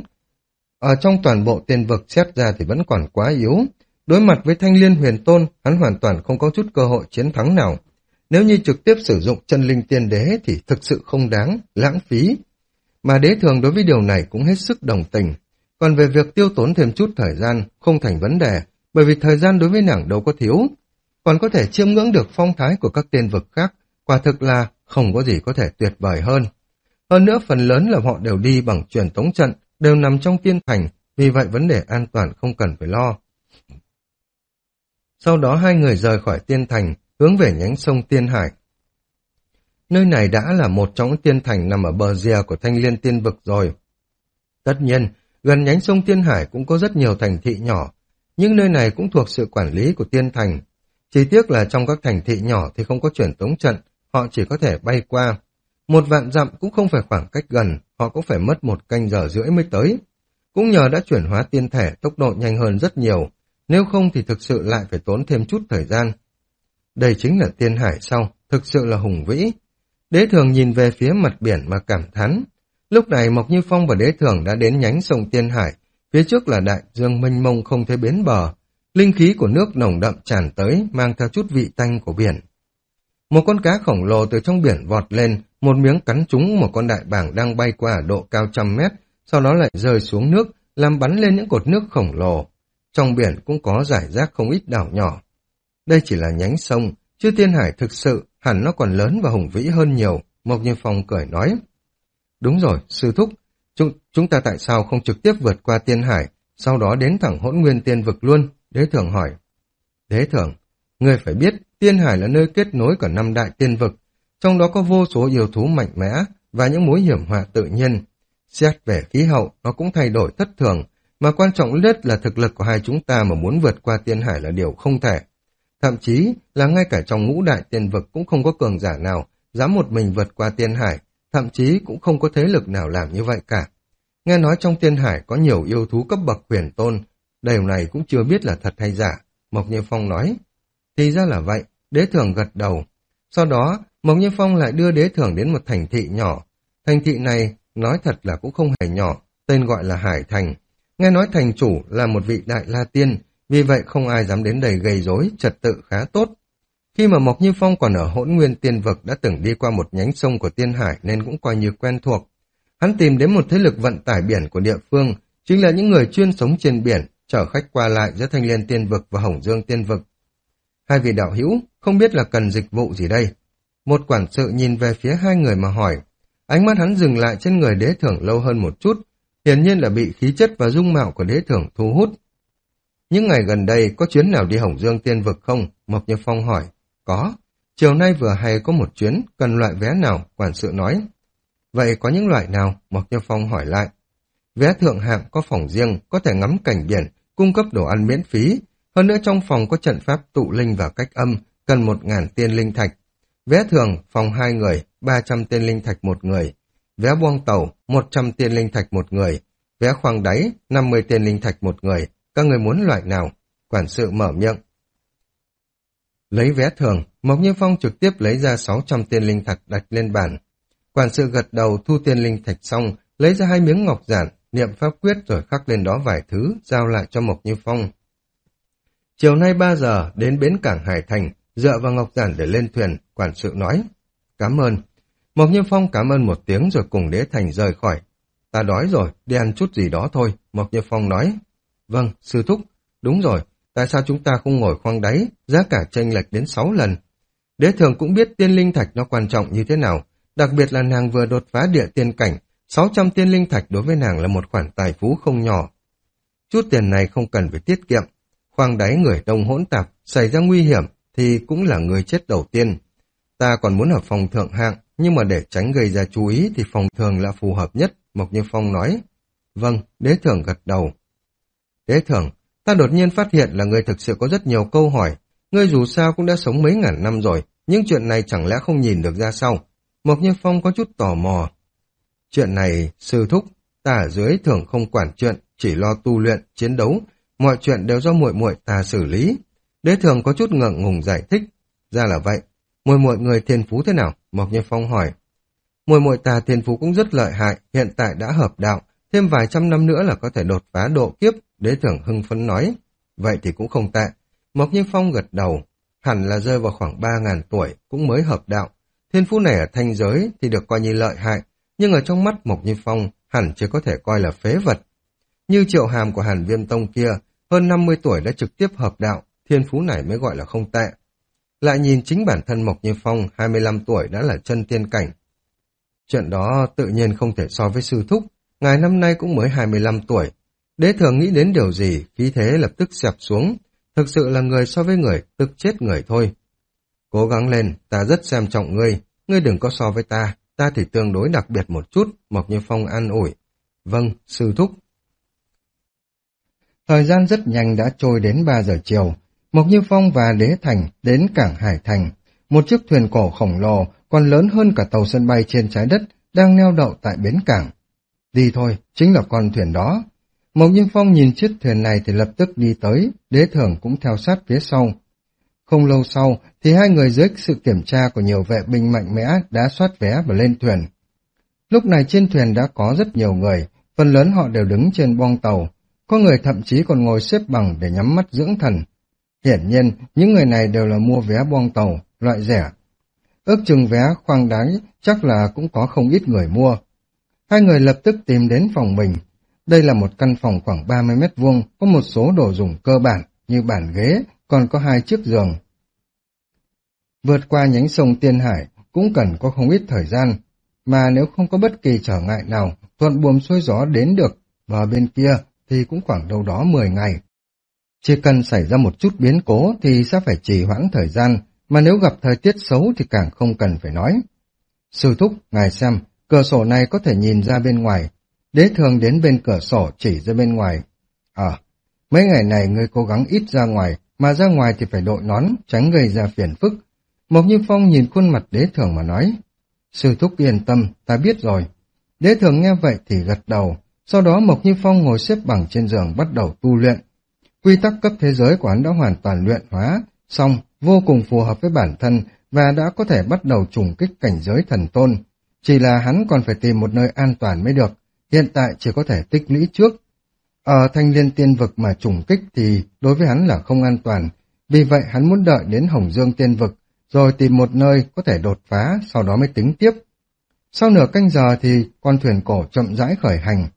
ở trong toàn bộ tiên vực xét ra thì vẫn còn quá yếu. Đối mặt với Thanh Liên Huyền Tôn, hắn hoàn toàn không có chút cơ hội chiến thắng nào. Nếu như trực tiếp sử dụng chân linh tiên đế thì thực sự không đáng, lãng phí. Mà Đế Thường đối với điều này cũng hết sức đồng tình. Còn về việc tiêu tốn thêm chút thời gian, không thành vấn đề, bởi vì thời gian đối với nàng đâu có thiếu. Còn có thể chiêm ngưỡng được phong thái của các tiên vực khác, quả thực là không có gì có thể tuyệt vời hơn. Hơn nữa phần lớn là họ đều đi bằng truyền tống trận, đều nằm trong tiên thành, vì vậy vấn đề an toàn không cần phải lo. Sau đó hai người rời khỏi tiên thành, hướng về nhánh sông Tiên Hải. Nơi này đã là một trong những tiên thành nằm ở bờ rìa của Thanh Liên Tiên Vực rồi. Tất nhiên, gần nhánh sông Tiên Hải cũng có rất nhiều thành thị nhỏ, nhưng nơi này cũng thuộc sự quản lý của tiên thành. Chỉ tiếc là trong các thành thị nhỏ thì không có truyền tống trận, họ chỉ có thể bay qua. Một vạn dặm cũng không phải khoảng cách gần, họ cũng phải mất một canh giờ rưỡi mới tới. Cũng nhờ đã chuyển hóa tiên thể, tốc độ nhanh hơn rất nhiều, nếu không thì thực sự lại phải tốn thêm chút thời gian. Đây chính là Tiên Hải sao, thực sự là hùng vĩ. Đế Thường nhìn về phía mặt biển mà cảm thán. Lúc này Mộc Như Phong và Đế Thường đã đến nhánh sông Tiên Hải, phía trước là đại dương mênh mông không thấy bến bờ. Linh khí của nước nồng đậm tràn tới, mang theo chút vị tanh của biển. Một con cá khổng lồ từ trong biển vọt lên, một miếng cắn trúng một con đại bàng đang bay qua ở độ cao trăm mét, sau đó lại rơi xuống nước, làm bắn lên những cột nước khổng lồ. Trong biển cũng có rải rác không ít đảo nhỏ. Đây chỉ là nhánh sông, chứ Tiên Hải thực sự hẳn nó còn lớn và hùng vĩ hơn nhiều, Mộc Như Phong cười nói. Đúng rồi, sư thúc, chúng, chúng ta tại sao không trực tiếp vượt qua Tiên Hải, sau đó đến thẳng Hỗn Nguyên Tiên Vực luôn. Đế Thường hỏi. Đế Thường, ngươi phải biết, Tiên Hải là nơi kết nối cả năm đại tiên vực, trong đó có vô số yêu thú mạnh mẽ và những mối hiểm họa tự nhiên. Xét về khí hậu, nó cũng thay đổi thất thường, mà quan trọng nhất là thực lực của hai chúng ta mà muốn vượt qua Tiên Hải là điều không thể. Thậm chí là ngay cả trong ngũ đại tiên vực cũng không có cường giả nào dám một mình vượt qua Tiên Hải, thậm chí cũng không có thế lực nào làm như vậy cả. Nghe nói trong Tiên Hải có nhiều yêu thú cấp bậc huyền tôn, điều này cũng chưa biết là thật hay giả. Mộc Như Phong nói. Thì ra là vậy, Đế Thường gật đầu. Sau đó, Mộc Như Phong lại đưa Đế Thường đến một thành thị nhỏ. Thành thị này, nói thật là cũng không hề nhỏ, tên gọi là Hải Thành. Nghe nói thành chủ là một vị đại la tiên, vì vậy không ai dám đến đây gây rối, trật tự khá tốt. Khi mà Mộc Như Phong còn ở Hỗn Nguyên Tiên Vực đã từng đi qua một nhánh sông của Tiên Hải nên cũng coi như quen thuộc. Hắn tìm đến một thế lực vận tải biển của địa phương, chính là những người chuyên sống trên biển, chở khách qua lại giữa Thanh Liên Tiên Vực và Hồng Dương Tiên Vực. Hai vị đạo hữu, không biết là cần dịch vụ gì đây? Một quản sự nhìn về phía hai người mà hỏi. Ánh mắt hắn dừng lại trên người Đế Thường lâu hơn một chút, hiển nhiên là bị khí chất và dung mạo của Đế Thường thu hút. Những ngày gần đây có chuyến nào đi Hồng Dương Tiên Vực không? Mộc Như Phong hỏi. Có. Chiều nay vừa hay có một chuyến, cần loại vé nào? Quản sự nói. Vậy có những loại nào? Mộc Như Phong hỏi lại. Vé thượng hạng có phòng riêng, có thể ngắm cảnh biển, cung cấp đồ ăn miễn phí. Hơn nữa trong phòng có trận pháp tụ linh và cách âm, cần một ngàn tiên linh thạch. Vé thường, phòng hai người, ba trăm tiên linh thạch một người. Vé boong tàu, một trăm tiên linh thạch một người. Vé khoang đáy, năm mươi tiên linh thạch một người. Các người muốn loại nào? Quản sự mở miệng. Lấy vé thường, Mộc Như Phong trực tiếp lấy ra sáu trăm tiên linh thạch đặt lên bàn. Quản sự gật đầu thu tiên linh thạch xong, lấy ra hai miếng ngọc giản, niệm pháp quyết rồi khắc lên đó vài thứ, giao lại cho Mộc Như Phong. Chiều nay ba giờ đến bến cảng Hải Thành, dựa vào ngọc giản để lên thuyền, quản sự nói. Cảm ơn. Mộc Như Phong cảm ơn một tiếng rồi cùng Đế Thành rời khỏi. Ta đói rồi, đi ăn chút gì đó thôi, Mộc Như Phong nói. Vâng, sư thúc, đúng rồi, tại sao chúng ta không ngồi khoang đáy, giá cả chênh lệch đến sáu lần. Đế Thường cũng biết tiên linh thạch nó quan trọng như thế nào, đặc biệt là nàng vừa đột phá địa tiên cảnh, sáu trăm tiên linh thạch đối với nàng là một khoản tài phú không nhỏ. Chút tiền này không cần phải tiết kiệm, khoang đáy người đông hỗn tạp, xảy ra nguy hiểm thì cũng là người chết đầu tiên. Ta còn muốn ở phòng thượng hạng, nhưng mà để tránh gây ra chú ý thì phòng thường là phù hợp nhất, Mộc Như Phong nói. Vâng, Đế Thường gật đầu. Đế Thường, ta đột nhiên phát hiện là ngươi thực sự có rất nhiều câu hỏi. Ngươi dù sao cũng đã sống mấy ngàn năm rồi, nhưng chuyện này chẳng lẽ không nhìn được ra sao? Mộc Như Phong có chút tò mò. Chuyện này, sư thúc, ta ở dưới thường không quản chuyện, chỉ lo tu luyện, chiến đấu. Mọi chuyện đều do muội muội ta xử lý. Đế Thường có chút ngượng ngùng giải thích. Ra là vậy. Muội muội người thiên phú thế nào? Mộc Như Phong hỏi. Muội muội ta thiên phú cũng rất lợi hại, hiện tại đã hợp đạo, thêm vài trăm năm nữa là có thể đột phá độ kiếp. Đế Thường hưng phấn nói. Vậy thì cũng không tệ. Mộc Như Phong gật đầu. Hẳn là rơi vào khoảng ba ngàn tuổi, cũng mới hợp đạo. Thiên phú này ở thanh giới thì được coi như lợi hại, nhưng ở trong mắt Mộc Như Phong hẳn chỉ có thể coi là phế vật. Như Triệu Hàm của Hàn Viêm Tông kia, hơn năm mươi tuổi đã trực tiếp hợp đạo, thiên phú này mới gọi là không tệ. Lại nhìn chính bản thân Mộc Như Phong, hai mươi lăm tuổi đã là chân tiên cảnh. Chuyện đó tự nhiên không thể so với sư thúc, ngài năm nay cũng mới hai mươi lăm tuổi. Đế Thường nghĩ đến điều gì, khí thế lập tức xẹp xuống, thực sự là người so với người, tức chết người thôi. Cố gắng lên, ta rất xem trọng ngươi, ngươi đừng có so với ta, ta thì tương đối đặc biệt một chút, Mộc Như Phong an ủi. Vâng, sư thúc. Thời gian rất nhanh đã trôi đến ba giờ chiều, Mộc Như Phong và Đế Thành đến cảng Hải Thành. Một chiếc thuyền cổ khổng lồ còn lớn hơn cả tàu sân bay trên trái đất đang neo đậu tại bến cảng. Đi thôi, chính là con thuyền đó. Mộc Như Phong nhìn chiếc thuyền này thì lập tức đi tới, Đế Thường cũng theo sát phía sau. Không lâu sau thì hai người dưới sự kiểm tra của nhiều vệ binh mạnh mẽ đã soát vé và lên thuyền. Lúc này trên thuyền đã có rất nhiều người, phần lớn họ đều đứng trên boong tàu, có người thậm chí còn ngồi xếp bằng để nhắm mắt dưỡng thần. Hiển nhiên, những người này đều là mua vé boong tàu, loại rẻ. Ước chừng vé khoang đáy chắc là cũng có không ít người mua. Hai người lập tức tìm đến phòng mình. Đây là một căn phòng khoảng ba mươi mét vuông, có một số đồ dùng cơ bản như bàn ghế, còn có hai chiếc giường. Vượt qua nhánh sông Tiên Hải cũng cần có không ít thời gian, mà nếu không có bất kỳ trở ngại nào, thuận buồm xuôi gió đến được bờ bên kia thì cũng khoảng đâu đó mười ngày. Chỉ cần xảy ra một chút biến cố thì sẽ phải trì hoãn thời gian, mà nếu gặp thời tiết xấu thì càng không cần phải nói. Sư thúc, ngài xem, cửa sổ này có thể nhìn ra bên ngoài. Đế thường đến bên cửa sổ chỉ ra bên ngoài. Ờ, mấy ngày này ngươi cố gắng ít ra ngoài, mà ra ngoài thì phải đội nón, tránh gây ra phiền phức. Mộc Như Phong nhìn khuôn mặt đế thường mà nói. Sư thúc yên tâm, ta biết rồi. Đế thường nghe vậy thì gật đầu. Sau đó Mộc Như Phong ngồi xếp bằng trên giường bắt đầu tu luyện. Quy tắc cấp thế giới của hắn đã hoàn toàn luyện hóa, xong, vô cùng phù hợp với bản thân và đã có thể bắt đầu trùng kích cảnh giới thần tôn. Chỉ là hắn còn phải tìm một nơi an toàn mới được, hiện tại chỉ có thể tích lũy trước. Ở Thanh Liên Tiên Vực mà trùng kích thì đối với hắn là không an toàn, vì vậy hắn muốn đợi đến Hồng Dương Tiên Vực, rồi tìm một nơi có thể đột phá, sau đó mới tính tiếp. Sau nửa canh giờ thì con thuyền cổ chậm rãi khởi hành.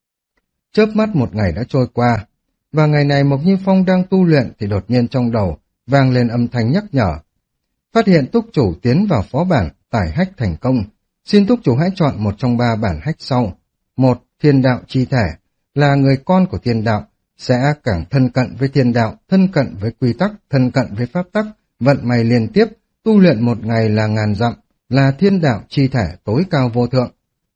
Chớp mắt một ngày đã trôi qua, và ngày này Mộc Như Phong đang tu luyện thì đột nhiên trong đầu vang lên âm thanh nhắc nhở. Phát hiện túc chủ tiến vào phó bản, tải hách thành công. Xin túc chủ hãy chọn một trong ba bản hách sau. Một, Thiên đạo chi thể, là người con của thiên đạo, sẽ càng thân cận với thiên đạo, thân cận với quy tắc, thân cận với pháp tắc, vận may liên tiếp, tu luyện một ngày là ngàn dặm, là thiên đạo chi thể tối cao vô thượng.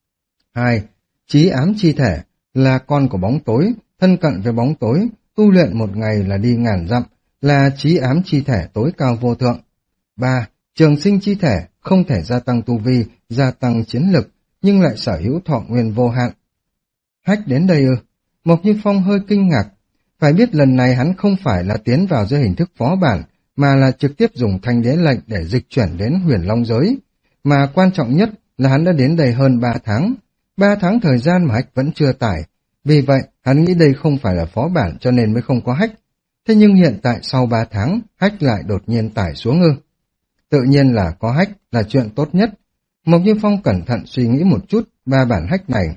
Hai, Chí ám chi thể, là con của bóng tối, thân cận với bóng tối, tu luyện một ngày là đi ngàn dặm, là chí ám chi thể tối cao vô thượng. Ba, Trường sinh chi thể, không thể gia tăng tu vi, gia tăng chiến lực, nhưng lại sở hữu thọ nguyên vô hạn. Hách đến đây ư? Mộc Như Phong hơi kinh ngạc. Phải biết lần này hắn không phải là tiến vào dưới hình thức phó bản, mà là trực tiếp dùng thanh đế lệnh để dịch chuyển đến huyền long giới. Mà quan trọng nhất là hắn đã đến đây hơn ba tháng. Ba tháng thời gian mà hách vẫn chưa tải. Vì vậy, hắn nghĩ đây không phải là phó bản cho nên mới không có hách. Thế nhưng hiện tại sau ba tháng, hách lại đột nhiên tải xuống ư. Tự nhiên là có hách là chuyện tốt nhất. Mộc Như Phong cẩn thận suy nghĩ một chút ba bản hách này.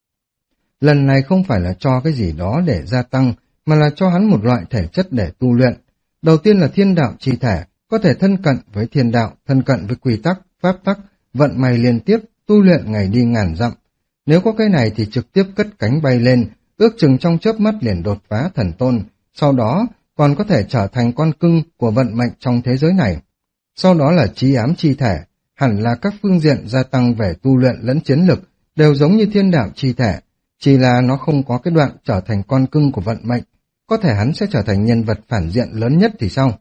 Lần này không phải là cho cái gì đó để gia tăng, mà là cho hắn một loại thể chất để tu luyện. Đầu tiên là thiên đạo chi thể, có thể thân cận với thiên đạo, thân cận với quy tắc, pháp tắc, vận may liên tiếp, tu luyện ngày đi ngàn dặm. Nếu có cái này thì trực tiếp cất cánh bay lên, ước chừng trong chớp mắt liền đột phá thần tôn, sau đó còn có thể trở thành con cưng của vận mệnh trong thế giới này. Sau đó là chí ám chi thể, hẳn là các phương diện gia tăng về tu luyện lẫn chiến lực, đều giống như thiên đạo chi thể, chỉ là nó không có cái đoạn trở thành con cưng của vận mệnh, có thể hắn sẽ trở thành nhân vật phản diện lớn nhất thì sao?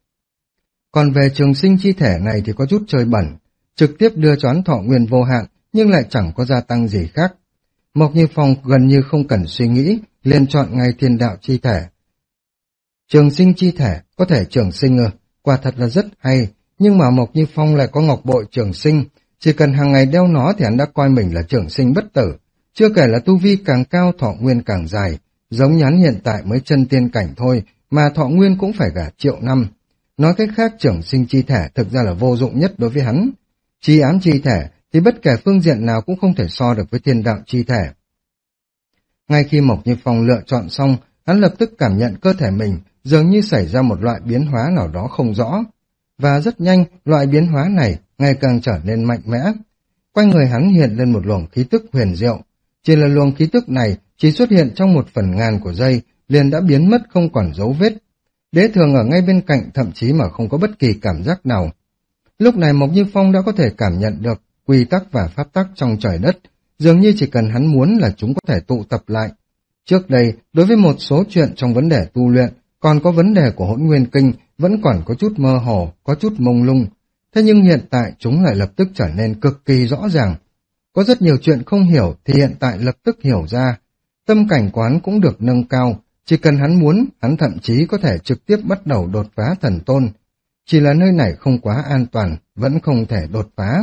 Còn về trường sinh chi thể này thì có chút chơi bẩn, trực tiếp đưa cho hắn thọ nguyên vô hạn, nhưng lại chẳng có gia tăng gì khác. Mộc Như Phong gần như không cần suy nghĩ, liền chọn ngay thiên đạo chi thể. Trường sinh chi thể, có thể trường sinh ư, quả thật là rất hay, nhưng mà Mộc Như Phong lại có ngọc bội trường sinh, chỉ cần hàng ngày đeo nó thì hắn đã coi mình là trường sinh bất tử, chưa kể là tu vi càng cao thọ nguyên càng dài, giống như hắn hiện tại mới chân tiên cảnh thôi, mà thọ nguyên cũng phải cả triệu năm. Nói cách khác trường sinh chi thể thực ra là vô dụng nhất đối với hắn. Chi ám chi thể thì bất kể phương diện nào cũng không thể so được với thiên đạo chi thể. Ngay khi Mộc Như Phong lựa chọn xong, hắn lập tức cảm nhận cơ thể mình dường như xảy ra một loại biến hóa nào đó không rõ. Và rất nhanh, loại biến hóa này ngày càng trở nên mạnh mẽ. Quanh người hắn hiện lên một luồng khí tức huyền diệu. Chỉ là luồng khí tức này chỉ xuất hiện trong một phần ngàn của giây, liền đã biến mất không còn dấu vết. Đế thường ở ngay bên cạnh thậm chí mà không có bất kỳ cảm giác nào. Lúc này Mộc Như Phong đã có thể cảm nhận được quy tắc và pháp tắc trong trời đất, dường như chỉ cần hắn muốn là chúng có thể tụ tập lại. Trước đây, đối với một số chuyện trong vấn đề tu luyện, còn có vấn đề của Hỗn Nguyên Kinh vẫn còn có chút mơ hồ, có chút mông lung. Thế nhưng hiện tại chúng lại lập tức trở nên cực kỳ rõ ràng. Có rất nhiều chuyện không hiểu thì hiện tại lập tức hiểu ra. Tâm cảnh quán cũng được nâng cao, chỉ cần hắn muốn, hắn thậm chí có thể trực tiếp bắt đầu đột phá thần tôn. Chỉ là nơi này không quá an toàn, vẫn không thể đột phá.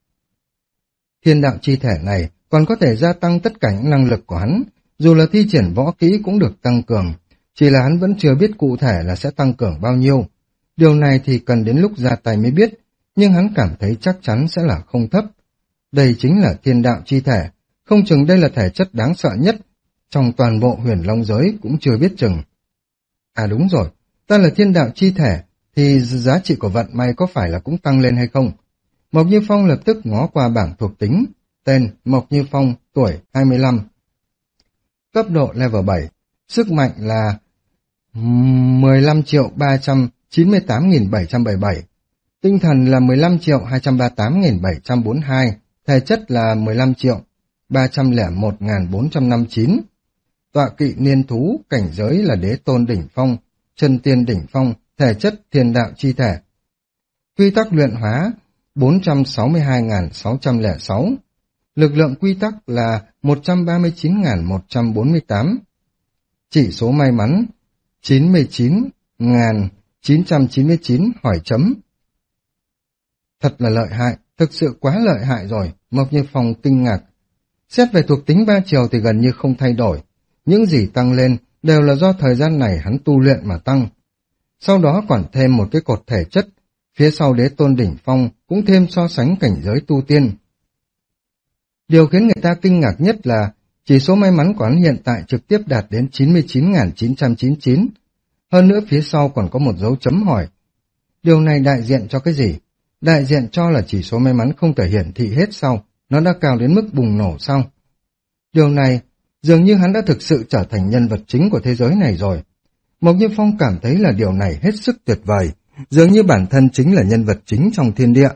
Thiên đạo chi thể này còn có thể gia tăng tất cả những năng lực của hắn, dù là thi triển võ kỹ cũng được tăng cường, chỉ là hắn vẫn chưa biết cụ thể là sẽ tăng cường bao nhiêu. Điều này thì cần đến lúc ra tay mới biết, nhưng hắn cảm thấy chắc chắn sẽ là không thấp. Đây chính là thiên đạo chi thể, không chừng đây là thể chất đáng sợ nhất, trong toàn bộ huyền long giới cũng chưa biết chừng. À đúng rồi, ta là thiên đạo chi thể, thì giá trị của vận may có phải là cũng tăng lên hay không? Mộc Như Phong lập tức ngó qua bảng thuộc tính. Tên Mộc Như Phong, tuổi hai mươi lăm. Cấp độ level bảy, Sức mạnh là mười lăm triệu ba trăm chín mươi tám nghìn bảy trăm bảy mươi bảy. Tinh thần là mười lăm triệu hai trăm ba mươi tám nghìn bảy trăm bốn mươi hai. Thể chất là mười lăm triệu ba trăm lẻ một nghìn bốn trăm năm mươi chín. Tọa kỵ niên thú, cảnh giới là đế tôn đỉnh phong, chân tiên đỉnh phong, thể chất thiên đạo chi thể. Quy tắc luyện hóa bốn trăm sáu mươi hai nghìn sáu trăm lẻ sáu. Lực lượng quy tắc là một trăm ba mươi chín nghìn một trăm bốn mươi tám. Chỉ số may mắn chín mươi chín nghìn chín trăm chín mươi chín hỏi chấm. Thật là lợi hại, thực sự quá lợi hại rồi, Mộc Như Phong kinh ngạc. Xét về thuộc tính ba chiều thì gần như không thay đổi, những gì tăng lên đều là do thời gian này hắn tu luyện mà tăng. Sau đó còn thêm một cái cột thể chất, phía sau đế tôn đỉnh phong cũng thêm so sánh cảnh giới tu tiên. Điều khiến người ta kinh ngạc nhất là chỉ số may mắn của hắn hiện tại trực tiếp đạt đến chín mươi chín nghìn chín trăm chín mươi chín. Hơn nữa phía sau còn có một dấu chấm hỏi. Điều này đại diện cho cái gì? Đại diện cho là chỉ số may mắn không thể hiển thị hết sau, nó đã cao đến mức bùng nổ sau. Điều này, dường như hắn đã thực sự trở thành nhân vật chính của thế giới này rồi. Mộc Như Phong cảm thấy là điều này hết sức tuyệt vời, dường như bản thân chính là nhân vật chính trong thiên địa.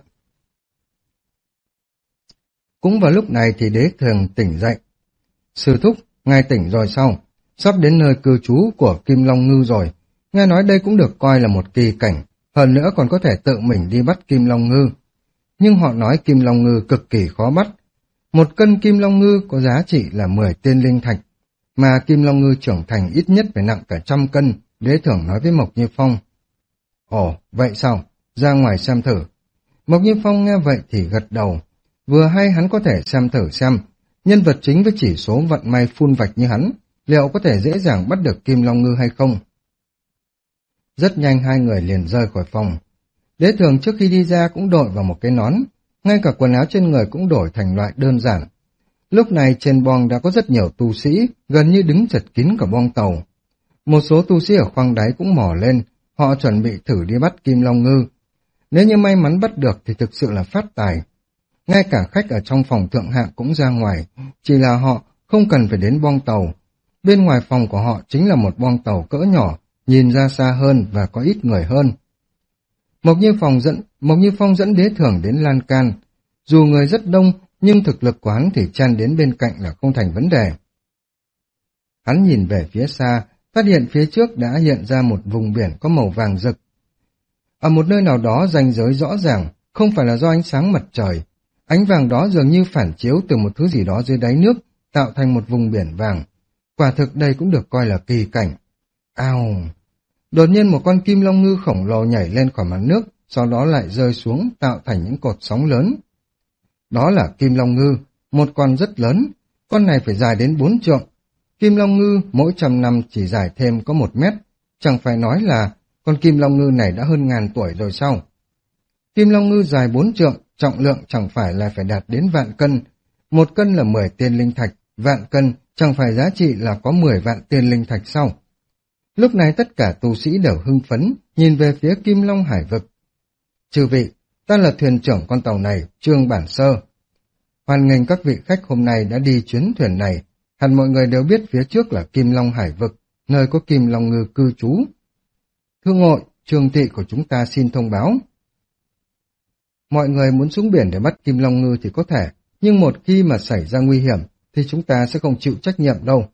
Cũng vào lúc này thì đế thường tỉnh dậy. Sư thúc, ngài tỉnh rồi sao? Sắp đến nơi cư trú của Kim Long Ngư rồi. Nghe nói đây cũng được coi là một kỳ cảnh, hơn nữa còn có thể tự mình đi bắt Kim Long Ngư. Nhưng họ nói Kim Long Ngư cực kỳ khó bắt. Một cân Kim Long Ngư có giá trị là mười tên linh thạch, mà Kim Long Ngư trưởng thành ít nhất phải nặng cả trăm cân, đế thưởng nói với Mộc Như Phong. Ồ, vậy sao? Ra ngoài xem thử. Mộc Như Phong nghe vậy thì gật đầu. Vừa hay hắn có thể xem thử xem, nhân vật chính với chỉ số vận may phun vạch như hắn, liệu có thể dễ dàng bắt được Kim Long Ngư hay không? Rất nhanh hai người liền rời khỏi phòng. Đế thường trước khi đi ra cũng đội vào một cái nón, ngay cả quần áo trên người cũng đổi thành loại đơn giản. Lúc này trên boong đã có rất nhiều tu sĩ, gần như đứng chật kín cả boong tàu. Một số tu sĩ ở khoang đáy cũng mò lên, họ chuẩn bị thử đi bắt Kim Long Ngư. Nếu như may mắn bắt được thì thực sự là phát tài. Ngay cả khách ở trong phòng thượng hạng cũng ra ngoài, chỉ là họ không cần phải đến boong tàu. Bên ngoài phòng của họ chính là một boong tàu cỡ nhỏ, nhìn ra xa hơn và có ít người hơn. Mộc Như Phong dẫn, Mộc Như Phong dẫn đế thưởng đến lan can. Dù người rất đông, nhưng thực lực của hắn thì chen đến bên cạnh là không thành vấn đề. Hắn nhìn về phía xa, phát hiện phía trước đã hiện ra một vùng biển có màu vàng rực. Ở một nơi nào đó ranh giới rõ ràng, không phải là do ánh sáng mặt trời. Ánh vàng đó dường như phản chiếu từ một thứ gì đó dưới đáy nước, tạo thành một vùng biển vàng. Quả thực đây cũng được coi là kỳ cảnh. Ao! Đột nhiên một con Kim Long Ngư khổng lồ nhảy lên khỏi mặt nước, sau đó lại rơi xuống tạo thành những cột sóng lớn. Đó là Kim Long Ngư, một con rất lớn, con này phải dài đến bốn trượng. Kim Long Ngư mỗi trăm năm chỉ dài thêm có một mét, chẳng phải nói là con Kim Long Ngư này đã hơn ngàn tuổi rồi sao? Kim Long Ngư dài bốn trượng, trọng lượng chẳng phải là phải đạt đến vạn cân, một cân là mười tiền linh thạch, vạn cân chẳng phải giá trị là có mười vạn tiền linh thạch sao? Lúc này tất cả tu sĩ đều hưng phấn, nhìn về phía Kim Long Hải vực. Chư vị, ta là thuyền trưởng con tàu này, Trương Bản Sơ. Hoan nghênh các vị khách hôm nay đã đi chuyến thuyền này, hẳn mọi người đều biết phía trước là Kim Long Hải vực, nơi có Kim Long Ngư cư trú. Thưa ngội, Trương thị của chúng ta xin thông báo. Mọi người muốn xuống biển để bắt Kim Long Ngư thì có thể, nhưng một khi mà xảy ra nguy hiểm thì chúng ta sẽ không chịu trách nhiệm đâu.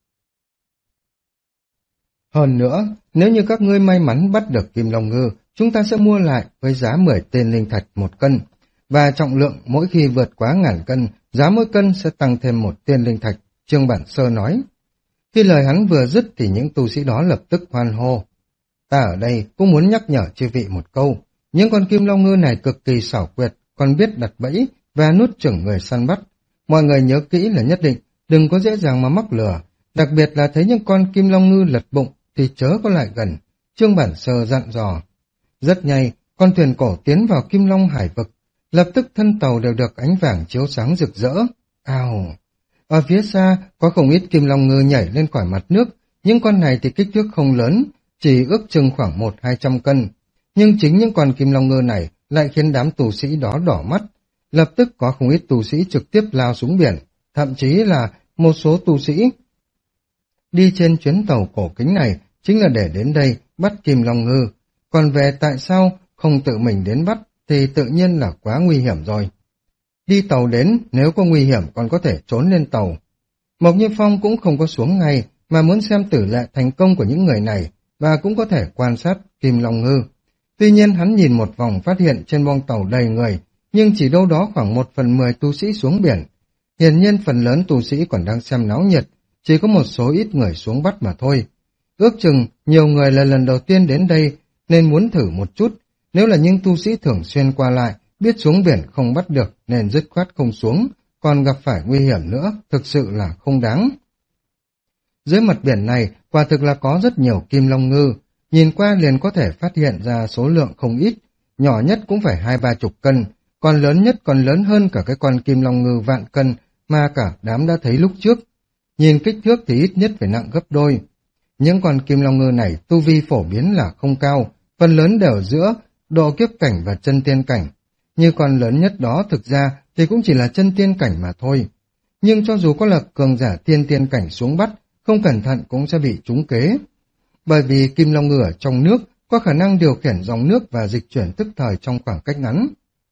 Hơn nữa, nếu như các ngươi may mắn bắt được Kim Long Ngư, chúng ta sẽ mua lại với giá mười tên linh thạch một cân, và trọng lượng mỗi khi vượt quá ngàn cân, giá mỗi cân sẽ tăng thêm một tên linh thạch, Trương Bản Sơ nói. Khi lời hắn vừa dứt thì những tu sĩ đó lập tức hoan hô. Ta ở đây cũng muốn nhắc nhở chư vị một câu, những con Kim Long Ngư này cực kỳ xảo quyệt, còn biết đặt bẫy và nuốt chửng người săn bắt. Mọi người nhớ kỹ là nhất định, đừng có dễ dàng mà mắc lừa, đặc biệt là thấy những con Kim Long Ngư lật bụng thì chớ có lại gần, Trương Bản Sơ dặn dò. Rất nhanh, con thuyền cổ tiến vào Kim Long Hải vực, lập tức thân tàu đều được ánh vàng chiếu sáng rực rỡ. Ào! Ở phía xa có không ít Kim Long Ngư nhảy lên khỏi mặt nước, những con này thì kích thước không lớn, chỉ ước chừng khoảng một hai trăm cân. Nhưng chính những con Kim Long Ngư này lại khiến đám tù sĩ đó đỏ mắt. Lập tức có không ít tù sĩ trực tiếp lao xuống biển, thậm chí là một số tù sĩ đi trên chuyến tàu cổ kính này chính là để đến đây bắt Kim Long Ngư. Còn về tại sao không tự mình đến bắt thì tự nhiên là quá nguy hiểm rồi. Đi tàu đến, nếu có nguy hiểm còn có thể trốn lên tàu. Mộc Như Phong cũng không có xuống ngay, mà muốn xem tỷ lệ thành công của những người này, và cũng có thể quan sát Kim Long Ngư. Tuy nhiên hắn nhìn một vòng phát hiện trên bong tàu đầy người, nhưng chỉ đâu đó khoảng một phần mười tu sĩ xuống biển. Hiển nhiên phần lớn tu sĩ còn đang xem náo nhiệt, chỉ có một số ít người xuống bắt mà thôi. Ước chừng nhiều người là lần đầu tiên đến đây nên muốn thử một chút. Nếu là những tu sĩ thường xuyên qua lại, biết xuống biển không bắt được nên dứt khoát không xuống, còn gặp phải nguy hiểm nữa, thực sự là không đáng. Dưới mặt biển này, quả thực là có rất nhiều Kim Long Ngư, nhìn qua liền có thể phát hiện ra số lượng không ít, nhỏ nhất cũng phải hai ba chục cân, còn lớn nhất còn lớn hơn cả cái con Kim Long Ngư vạn cân mà cả đám đã thấy lúc trước. Nhìn kích thước thì ít nhất phải nặng gấp đôi. Những con Kim Long Ngư này tu vi phổ biến là không cao, phần lớn đều giữa độ kiếp cảnh và chân tiên cảnh. Như con lớn nhất đó thực ra thì cũng chỉ là chân tiên cảnh mà thôi. Nhưng cho dù có là cường giả tiên tiên cảnh xuống bắt, không cẩn thận cũng sẽ bị trúng kế. Bởi vì Kim Long Ngư ở trong nước có khả năng điều khiển dòng nước và dịch chuyển tức thời trong khoảng cách ngắn.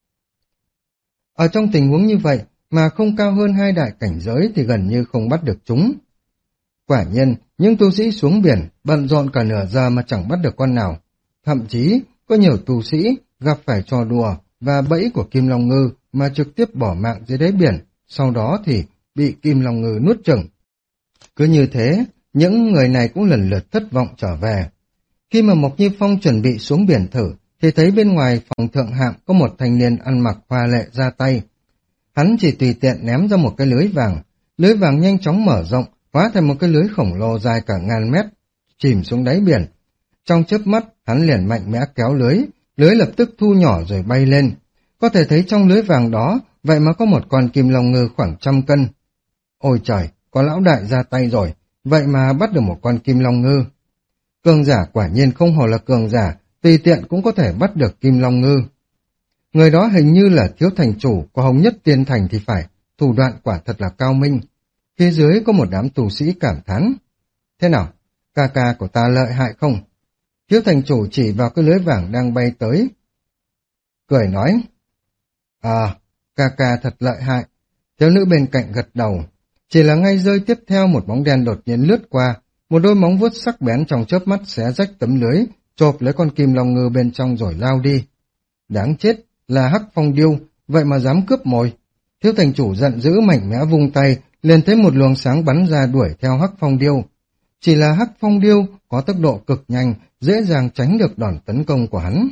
Ở trong tình huống như vậy mà không cao hơn hai đại cảnh giới thì gần như không bắt được chúng. Quả nhiên, những tu sĩ xuống biển bận rộn cả nửa giờ mà chẳng bắt được con nào. Thậm chí, có nhiều tu sĩ gặp phải trò đùa và bẫy của Kim Long Ngư mà trực tiếp bỏ mạng dưới đáy biển, sau đó thì bị Kim Long Ngư nuốt chửng. Cứ như thế, những người này cũng lần lượt thất vọng trở về. Khi mà Mộc Như Phong chuẩn bị xuống biển thử, thì thấy bên ngoài phòng thượng hạng có một thanh niên ăn mặc hoa lệ ra tay. Hắn chỉ tùy tiện ném ra một cái lưới vàng, lưới vàng nhanh chóng mở rộng, hóa thành một cái lưới khổng lồ dài cả ngàn mét, chìm xuống đáy biển. Trong chớp mắt, hắn liền mạnh mẽ kéo lưới, lưới lập tức thu nhỏ rồi bay lên. Có thể thấy trong lưới vàng đó, vậy mà có một con Kim Long Ngư khoảng trăm cân. Ôi trời, có lão đại ra tay rồi, vậy mà bắt được một con Kim Long Ngư. Cường giả quả nhiên không hổ là cường giả, tùy tiện cũng có thể bắt được Kim Long Ngư. Người đó hình như là thiếu thành chủ của Hồng Nhất Tiên Thành thì phải, thủ đoạn quả thật là cao minh. Phía dưới có một đám tù sĩ cảm thán. Thế nào, ca ca của ta lợi hại không? Thiếu thành chủ chỉ vào cái lưới vàng đang bay tới. Cười nói, à, ca ca thật lợi hại. Thiếu nữ bên cạnh gật đầu. Chỉ là ngay rơi tiếp theo một bóng đen đột nhiên lướt qua, một đôi móng vuốt sắc bén trong chớp mắt xé rách tấm lưới, chộp lấy con Kim Long Ngư bên trong rồi lao đi. Đáng chết, là Hắc Phong Điêu, vậy mà dám cướp mồi. Thiếu thành chủ giận dữ mạnh mẽ vung tay, liền thấy một luồng sáng bắn ra đuổi theo Hắc Phong Điêu. Chỉ là Hắc Phong Điêu có tốc độ cực nhanh, dễ dàng tránh được đòn tấn công của hắn.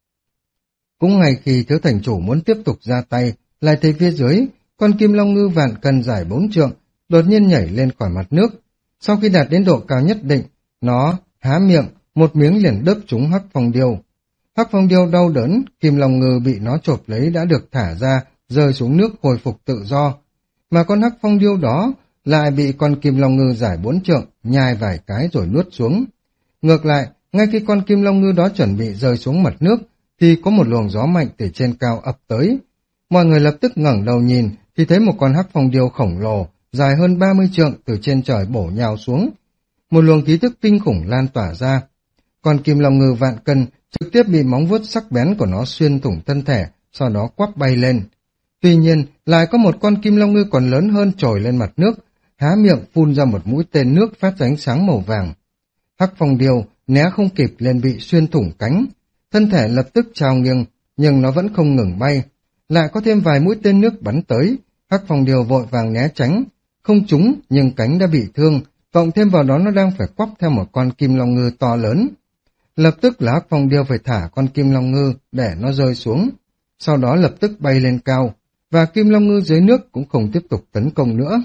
Cũng ngay khi thiếu thành chủ muốn tiếp tục ra tay, lại thấy phía dưới, con Kim Long Ngư vạn cân dài bốn trượng, đột nhiên nhảy lên khỏi mặt nước. Sau khi đạt đến độ cao nhất định, nó há miệng, một miếng liền đớp trúng Hắc Phong Điêu. Hắc Phong Điêu đau đớn, Kim Long Ngư bị nó chộp lấy đã được thả ra, rơi xuống nước hồi phục tự do. Mà con Hắc Phong Điêu đó lại bị con Kim Long Ngư dài bốn trượng, nhai vài cái rồi nuốt xuống. Ngược lại, ngay khi con Kim Long Ngư đó chuẩn bị rơi xuống mặt nước, thì có một luồng gió mạnh từ trên cao ập tới. Mọi người lập tức ngẩng đầu nhìn, thì thấy một con Hắc Phong Điêu khổng lồ, dài hơn ba mươi trượng từ trên trời bổ nhào xuống. Một luồng khí tức kinh khủng lan tỏa ra. Con Kim Long Ngư vạn cân trực tiếp bị móng vuốt sắc bén của nó xuyên thủng thân thể, sau đó quắp bay lên. Tuy nhiên, lại có một con Kim Long Ngư còn lớn hơn trồi lên mặt nước, há miệng phun ra một mũi tên nước phát ra ánh sáng màu vàng. Hắc Phong Điêu né không kịp liền bị xuyên thủng cánh, thân thể lập tức trao nghiêng, nhưng nó vẫn không ngừng bay. Lại có thêm vài mũi tên nước bắn tới, Hắc Phong Điêu vội vàng né tránh, không trúng nhưng cánh đã bị thương, cộng thêm vào đó nó đang phải quắp theo một con Kim Long Ngư to lớn. Lập tức là Hắc Phong Điêu phải thả con Kim Long Ngư để nó rơi xuống, sau đó lập tức bay lên cao, và Kim Long Ngư dưới nước cũng không tiếp tục tấn công nữa.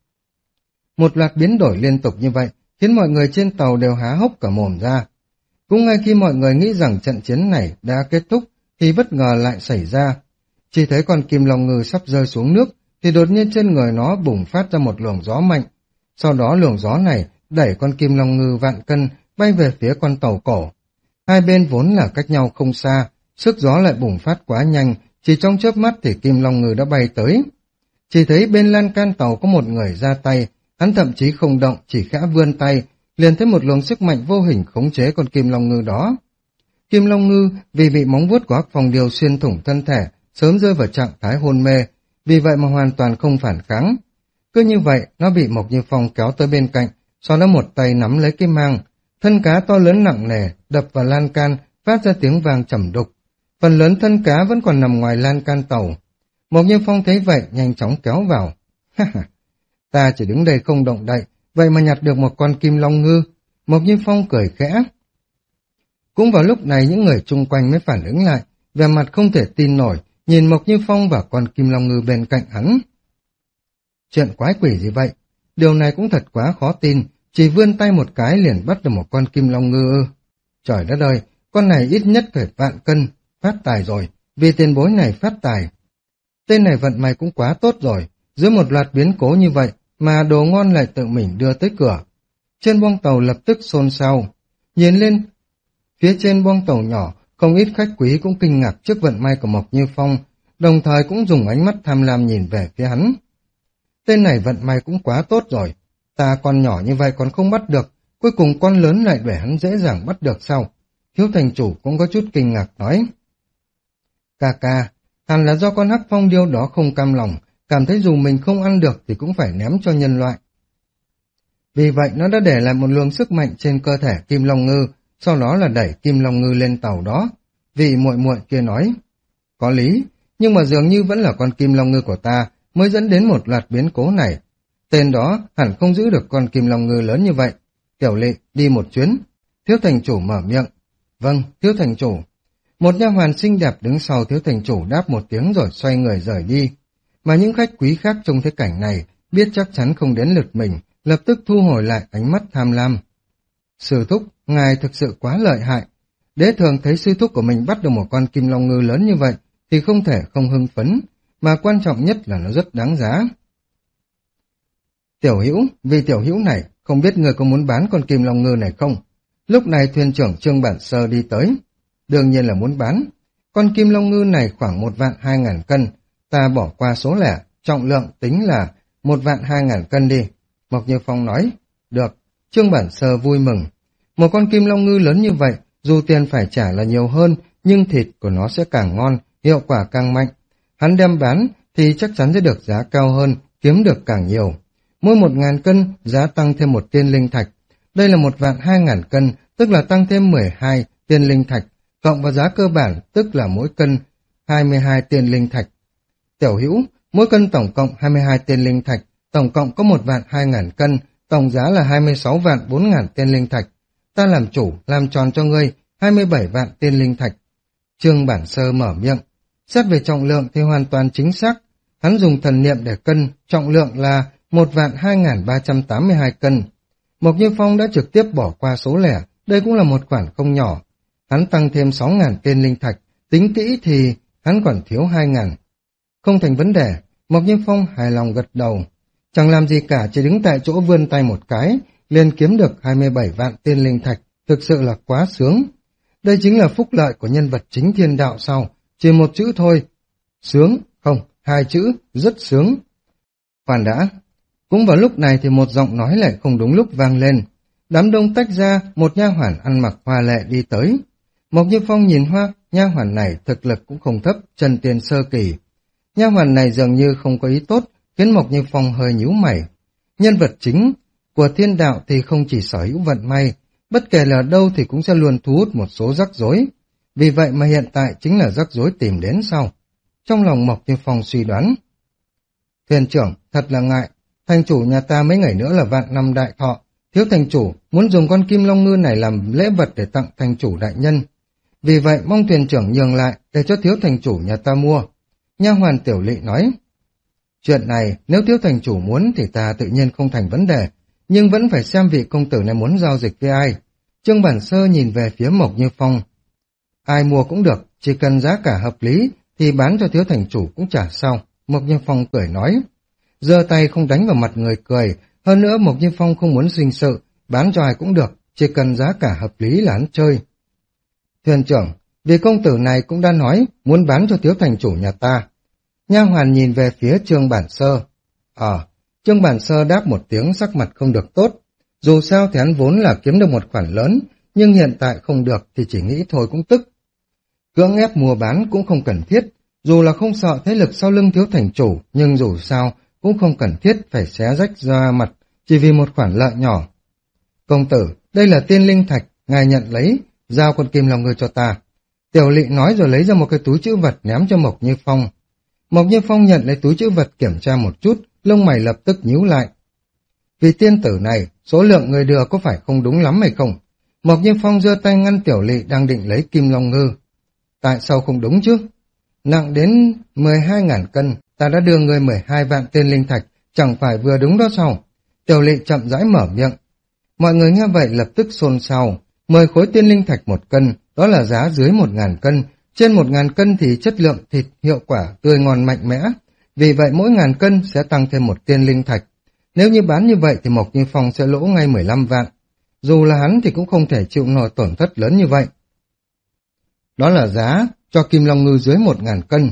Một loạt biến đổi liên tục như vậy khiến mọi người trên tàu đều há hốc cả mồm ra. Cũng ngay khi mọi người nghĩ rằng trận chiến này đã kết thúc thì bất ngờ lại xảy ra. Chỉ thấy con Kim Long Ngư sắp rơi xuống nước thì đột nhiên trên người nó bùng phát ra một luồng gió mạnh. Sau đó luồng gió này đẩy con Kim Long Ngư vạn cân bay về phía con tàu cổ. Hai bên vốn là cách nhau không xa, sức gió lại bùng phát quá nhanh, chỉ trong chớp mắt thì Kim Long Ngư đã bay tới. Chỉ thấy bên lan can tàu có một người ra tay, hắn thậm chí không động, chỉ khẽ vươn tay, liền thấy một luồng sức mạnh vô hình khống chế con kim long ngư đó. Kim long ngư vì bị móng vuốt của Hắc Phong Điêu xuyên thủng thân thể, sớm rơi vào trạng thái hôn mê, vì vậy mà hoàn toàn không phản kháng. Cứ như vậy, nó bị Mộc Như Phong kéo tới bên cạnh, sau đó một tay nắm lấy cái mang, thân cá to lớn nặng nề đập vào lan can, phát ra tiếng vang trầm đục. Phần lớn thân cá vẫn còn nằm ngoài lan can tàu. Mộc Như Phong thấy vậy, nhanh chóng kéo vào. Ha ha, ta chỉ đứng đây không động đậy, vậy mà nhặt được một con kim long ngư. Mộc Như Phong cười khẽ. Cũng vào lúc này những người chung quanh mới phản ứng lại, vẻ mặt không thể tin nổi, nhìn Mộc Như Phong và con kim long ngư bên cạnh hắn. Chuyện quái quỷ gì vậy? Điều này cũng thật quá khó tin, chỉ vươn tay một cái liền bắt được một con kim long ngư ư. Trời đất ơi, con này ít nhất phải vạn cân, phát tài rồi, vì tiền bối này phát tài. Tên này vận may cũng quá tốt rồi, dưới một loạt biến cố như vậy mà đồ ngon lại tự mình đưa tới cửa. Trên boong tàu lập tức xôn xao, nhìn lên phía trên boong tàu nhỏ, không ít khách quý cũng kinh ngạc trước vận may của Mộc Như Phong, đồng thời cũng dùng ánh mắt tham lam nhìn về phía hắn. Tên này vận may cũng quá tốt rồi, ta con nhỏ như vậy còn không bắt được, cuối cùng con lớn lại để hắn dễ dàng bắt được sao? Thiếu thành chủ cũng có chút kinh ngạc nói. Ca ca, hẳn là do con Hắc Phong Điêu đó không cam lòng, cảm thấy dù mình không ăn được thì cũng phải ném cho nhân loại. Vì vậy nó đã để lại một luồng sức mạnh trên cơ thể Kim Long Ngư, sau đó là đẩy Kim Long Ngư lên tàu đó. Vị muội muội kia nói, có lý, nhưng mà dường như vẫn là con Kim Long Ngư của ta mới dẫn đến một loạt biến cố này. Tên đó hẳn không giữ được con Kim Long Ngư lớn như vậy. Tiểu Lệ, đi một chuyến. Thiếu thành chủ mở miệng. Vâng, thiếu thành chủ. Một nha hoàn xinh đẹp đứng sau thiếu thành chủ đáp một tiếng rồi xoay người rời đi. Mà những khách quý khác trông thấy cảnh này, biết chắc chắn không đến lượt mình, lập tức thu hồi lại ánh mắt tham lam. Sư thúc, ngài thực sự quá lợi hại. Đế thường thấy sư thúc của mình bắt được một con kim long ngư lớn như vậy, thì không thể không hưng phấn, mà quan trọng nhất là nó rất đáng giá. Tiểu Hữu, vì tiểu Hữu này, không biết người có muốn bán con kim long ngư này không? Lúc này thuyền trưởng Trương Bản Sơ đi tới. Đương nhiên là muốn bán. Con kim long ngư này khoảng một vạn hai ngàn cân, ta bỏ qua số lẻ, trọng lượng tính là một vạn hai ngàn cân đi. Mộc Như Phong nói, được. Trương Bản Sơ vui mừng. Một con kim long ngư lớn như vậy, dù tiền phải trả là nhiều hơn, nhưng thịt của nó sẽ càng ngon, hiệu quả càng mạnh. Hắn đem bán thì chắc chắn sẽ được giá cao hơn, kiếm được càng nhiều. Mỗi một ngàn cân, giá tăng thêm một tiên linh thạch. Đây là một vạn hai ngàn cân, tức là tăng thêm mười hai tiên linh thạch, cộng vào giá cơ bản, tức là mỗi cân hai mươi hai tiên linh thạch. Tiểu Hữu, mỗi cân tổng cộng hai mươi hai tiên linh thạch, tổng cộng có một vạn hai ngàn cân, tổng giá là hai mươi sáu vạn bốn ngàn tiên linh thạch. Ta làm chủ, làm tròn cho ngươi hai mươi bảy vạn tiên linh thạch. Trương Bản Sơ mở miệng. Xét về trọng lượng thì hoàn toàn chính xác. Hắn dùng thần niệm để cân, trọng lượng là một vạn hai ngàn ba trăm tám mươi hai cân. Mộc Như Phong đã trực tiếp bỏ qua số lẻ, đây cũng là một khoản không nhỏ. Hắn tăng thêm sáu ngàn tiên linh thạch, tính kỹ thì hắn còn thiếu hai ngàn. Không thành vấn đề, Mộc Như Phong hài lòng gật đầu. Chẳng làm gì cả, chỉ đứng tại chỗ vươn tay một cái, liền kiếm được hai mươi bảy vạn tiên linh thạch, thực sự là quá sướng. Đây chính là phúc lợi của nhân vật chính thiên đạo sau, chỉ một chữ thôi. Sướng, không, hai chữ, rất sướng. Khoan đã. Cũng vào lúc này thì một giọng nói lại không đúng lúc vang lên. Đám đông tách ra, một nha hoàn ăn mặc hoa lệ đi tới. Mộc Như Phong nhìn hoa, nha hoàn này thực lực cũng không thấp, chân tiền sơ kỳ. Nha hoàn này dường như không có ý tốt, khiến Mộc Như Phong hơi nhíu mày. Nhân vật chính của thiên đạo thì không chỉ sở hữu vận may, bất kể là đâu thì cũng sẽ luôn thu hút một số rắc rối. Vì vậy mà hiện tại chính là rắc rối tìm đến sau. Trong lòng Mộc Như Phong suy đoán. Thuyền trưởng, thật là ngại, thành chủ nhà ta mấy ngày nữa là vạn năm đại thọ. Thiếu thành chủ muốn dùng con kim long ngư này làm lễ vật để tặng thành chủ đại nhân. Vì vậy mong thuyền trưởng nhường lại để cho thiếu thành chủ nhà ta mua. Nha hoàn Tiểu Lệ nói. Chuyện này nếu thiếu thành chủ muốn thì ta tự nhiên không thành vấn đề, nhưng vẫn phải xem vị công tử này muốn giao dịch với ai. Trương Bản Sơ nhìn về phía Mộc Như Phong. Ai mua cũng được, chỉ cần giá cả hợp lý thì bán cho thiếu thành chủ cũng chả sao. Mộc Như Phong cười nói. Giơ tay không đánh vào mặt người cười, hơn nữa Mộc Như Phong không muốn sinh sự, bán cho ai cũng được, chỉ cần giá cả hợp lý là hắn chơi. Thuyền trưởng, vì công tử này cũng đã nói muốn bán cho thiếu thành chủ nhà ta. Nha hoàn nhìn về phía Trương Bản Sơ. Ờ, Trương Bản Sơ đáp một tiếng, sắc mặt không được tốt. Dù sao thì hắn vốn là kiếm được một khoản lớn, nhưng hiện tại không được thì chỉ nghĩ thôi cũng tức. Cưỡng ép mua bán cũng không cần thiết, dù là không sợ thế lực sau lưng Thiếu thành chủ, nhưng dù sao cũng không cần thiết phải xé rách ra mặt chỉ vì một khoản lợi nhỏ. Công tử, đây là tiên linh thạch, ngài nhận lấy, giao con kim long ngư cho ta. Tiểu Lị nói rồi lấy ra một cái túi trữ vật ném cho Mộc Như Phong. Mộc Như Phong nhận lấy túi trữ vật kiểm tra một chút, lông mày lập tức nhíu lại. Vì tiên tử này, số lượng người đưa có phải không đúng lắm hay không? Mộc Như Phong giơ tay ngăn Tiểu Lị đang định lấy kim long ngư. Tại sao không đúng chứ? Nặng đến mười hai ngàn cân, ta đã đưa người mười hai vạn tiên linh thạch, chẳng phải vừa đúng đó sao? Tiểu Lị chậm rãi mở miệng. Mọi người nghe vậy lập tức xôn xao. Mười khối tiên linh thạch một cân, đó là giá dưới một ngàn cân. Trên một ngàn cân thì chất lượng thịt hiệu quả tươi ngon mạnh mẽ. Vì vậy mỗi ngàn cân sẽ tăng thêm một tiên linh thạch. Nếu như bán như vậy thì Mộc Như Phong sẽ lỗ ngay mười lăm vạn. Dù là hắn thì cũng không thể chịu nổi tổn thất lớn như vậy. Đó là giá cho kim long ngư dưới một ngàn cân.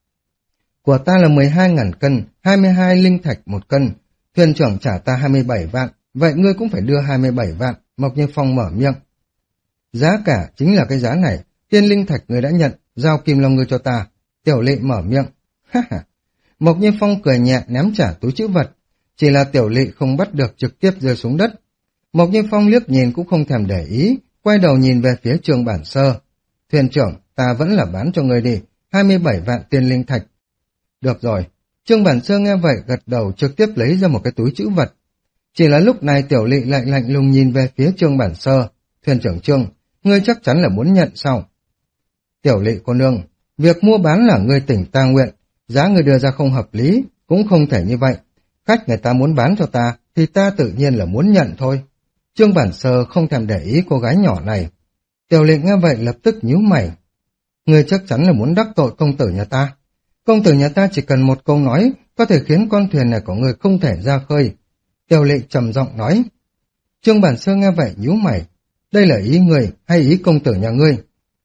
Của ta là mười hai ngàn cân, hai mươi hai linh thạch một cân. Thuyền trưởng trả ta hai mươi bảy vạn, vậy ngươi cũng phải đưa hai mươi bảy vạn, Mộc Như Phong mở miệng. Giá cả chính là cái giá này, tiên linh thạch ngươi đã nhận, giao kim long ngư cho ta. Tiểu Lị mở miệng. Ha ha. Mộc Như Phong cười nhẹ ném trả túi trữ vật. Chỉ là Tiểu Lị không bắt được, trực tiếp rơi xuống đất. Mộc Như Phong liếc nhìn cũng không thèm để ý, quay đầu nhìn về phía Trương Bản Sơ. Thuyền trưởng, ta vẫn là bán cho ngươi đi, hai mươi bảy vạn tiên linh thạch. Được rồi. Trương Bản Sơ nghe vậy gật đầu, trực tiếp lấy ra một cái túi trữ vật. Chỉ là lúc này Tiểu Lị lại lạnh lùng nhìn về phía Trương Bản Sơ. Thuyền trưởng Trương, ngươi chắc chắn là muốn nhận sao? Tiểu Lị cô nương, việc mua bán là ngươi tỉnh ta nguyện, giá ngươi đưa ra không hợp lý, cũng không thể như vậy. Khách người ta muốn bán cho ta, thì ta tự nhiên là muốn nhận thôi. Trương Bản Sơ không thèm để ý cô gái nhỏ này. Tiểu Lị nghe vậy lập tức nhíu mày. Ngươi chắc chắn là muốn đắc tội công tử nhà ta. Công tử nhà ta chỉ cần một câu nói, có thể khiến con thuyền này của ngươi không thể ra khơi. Tiểu Lị trầm giọng nói. Trương Bản Sơ nghe vậy nhíu mày. Đây là ý ngươi hay ý công tử nhà ngươi?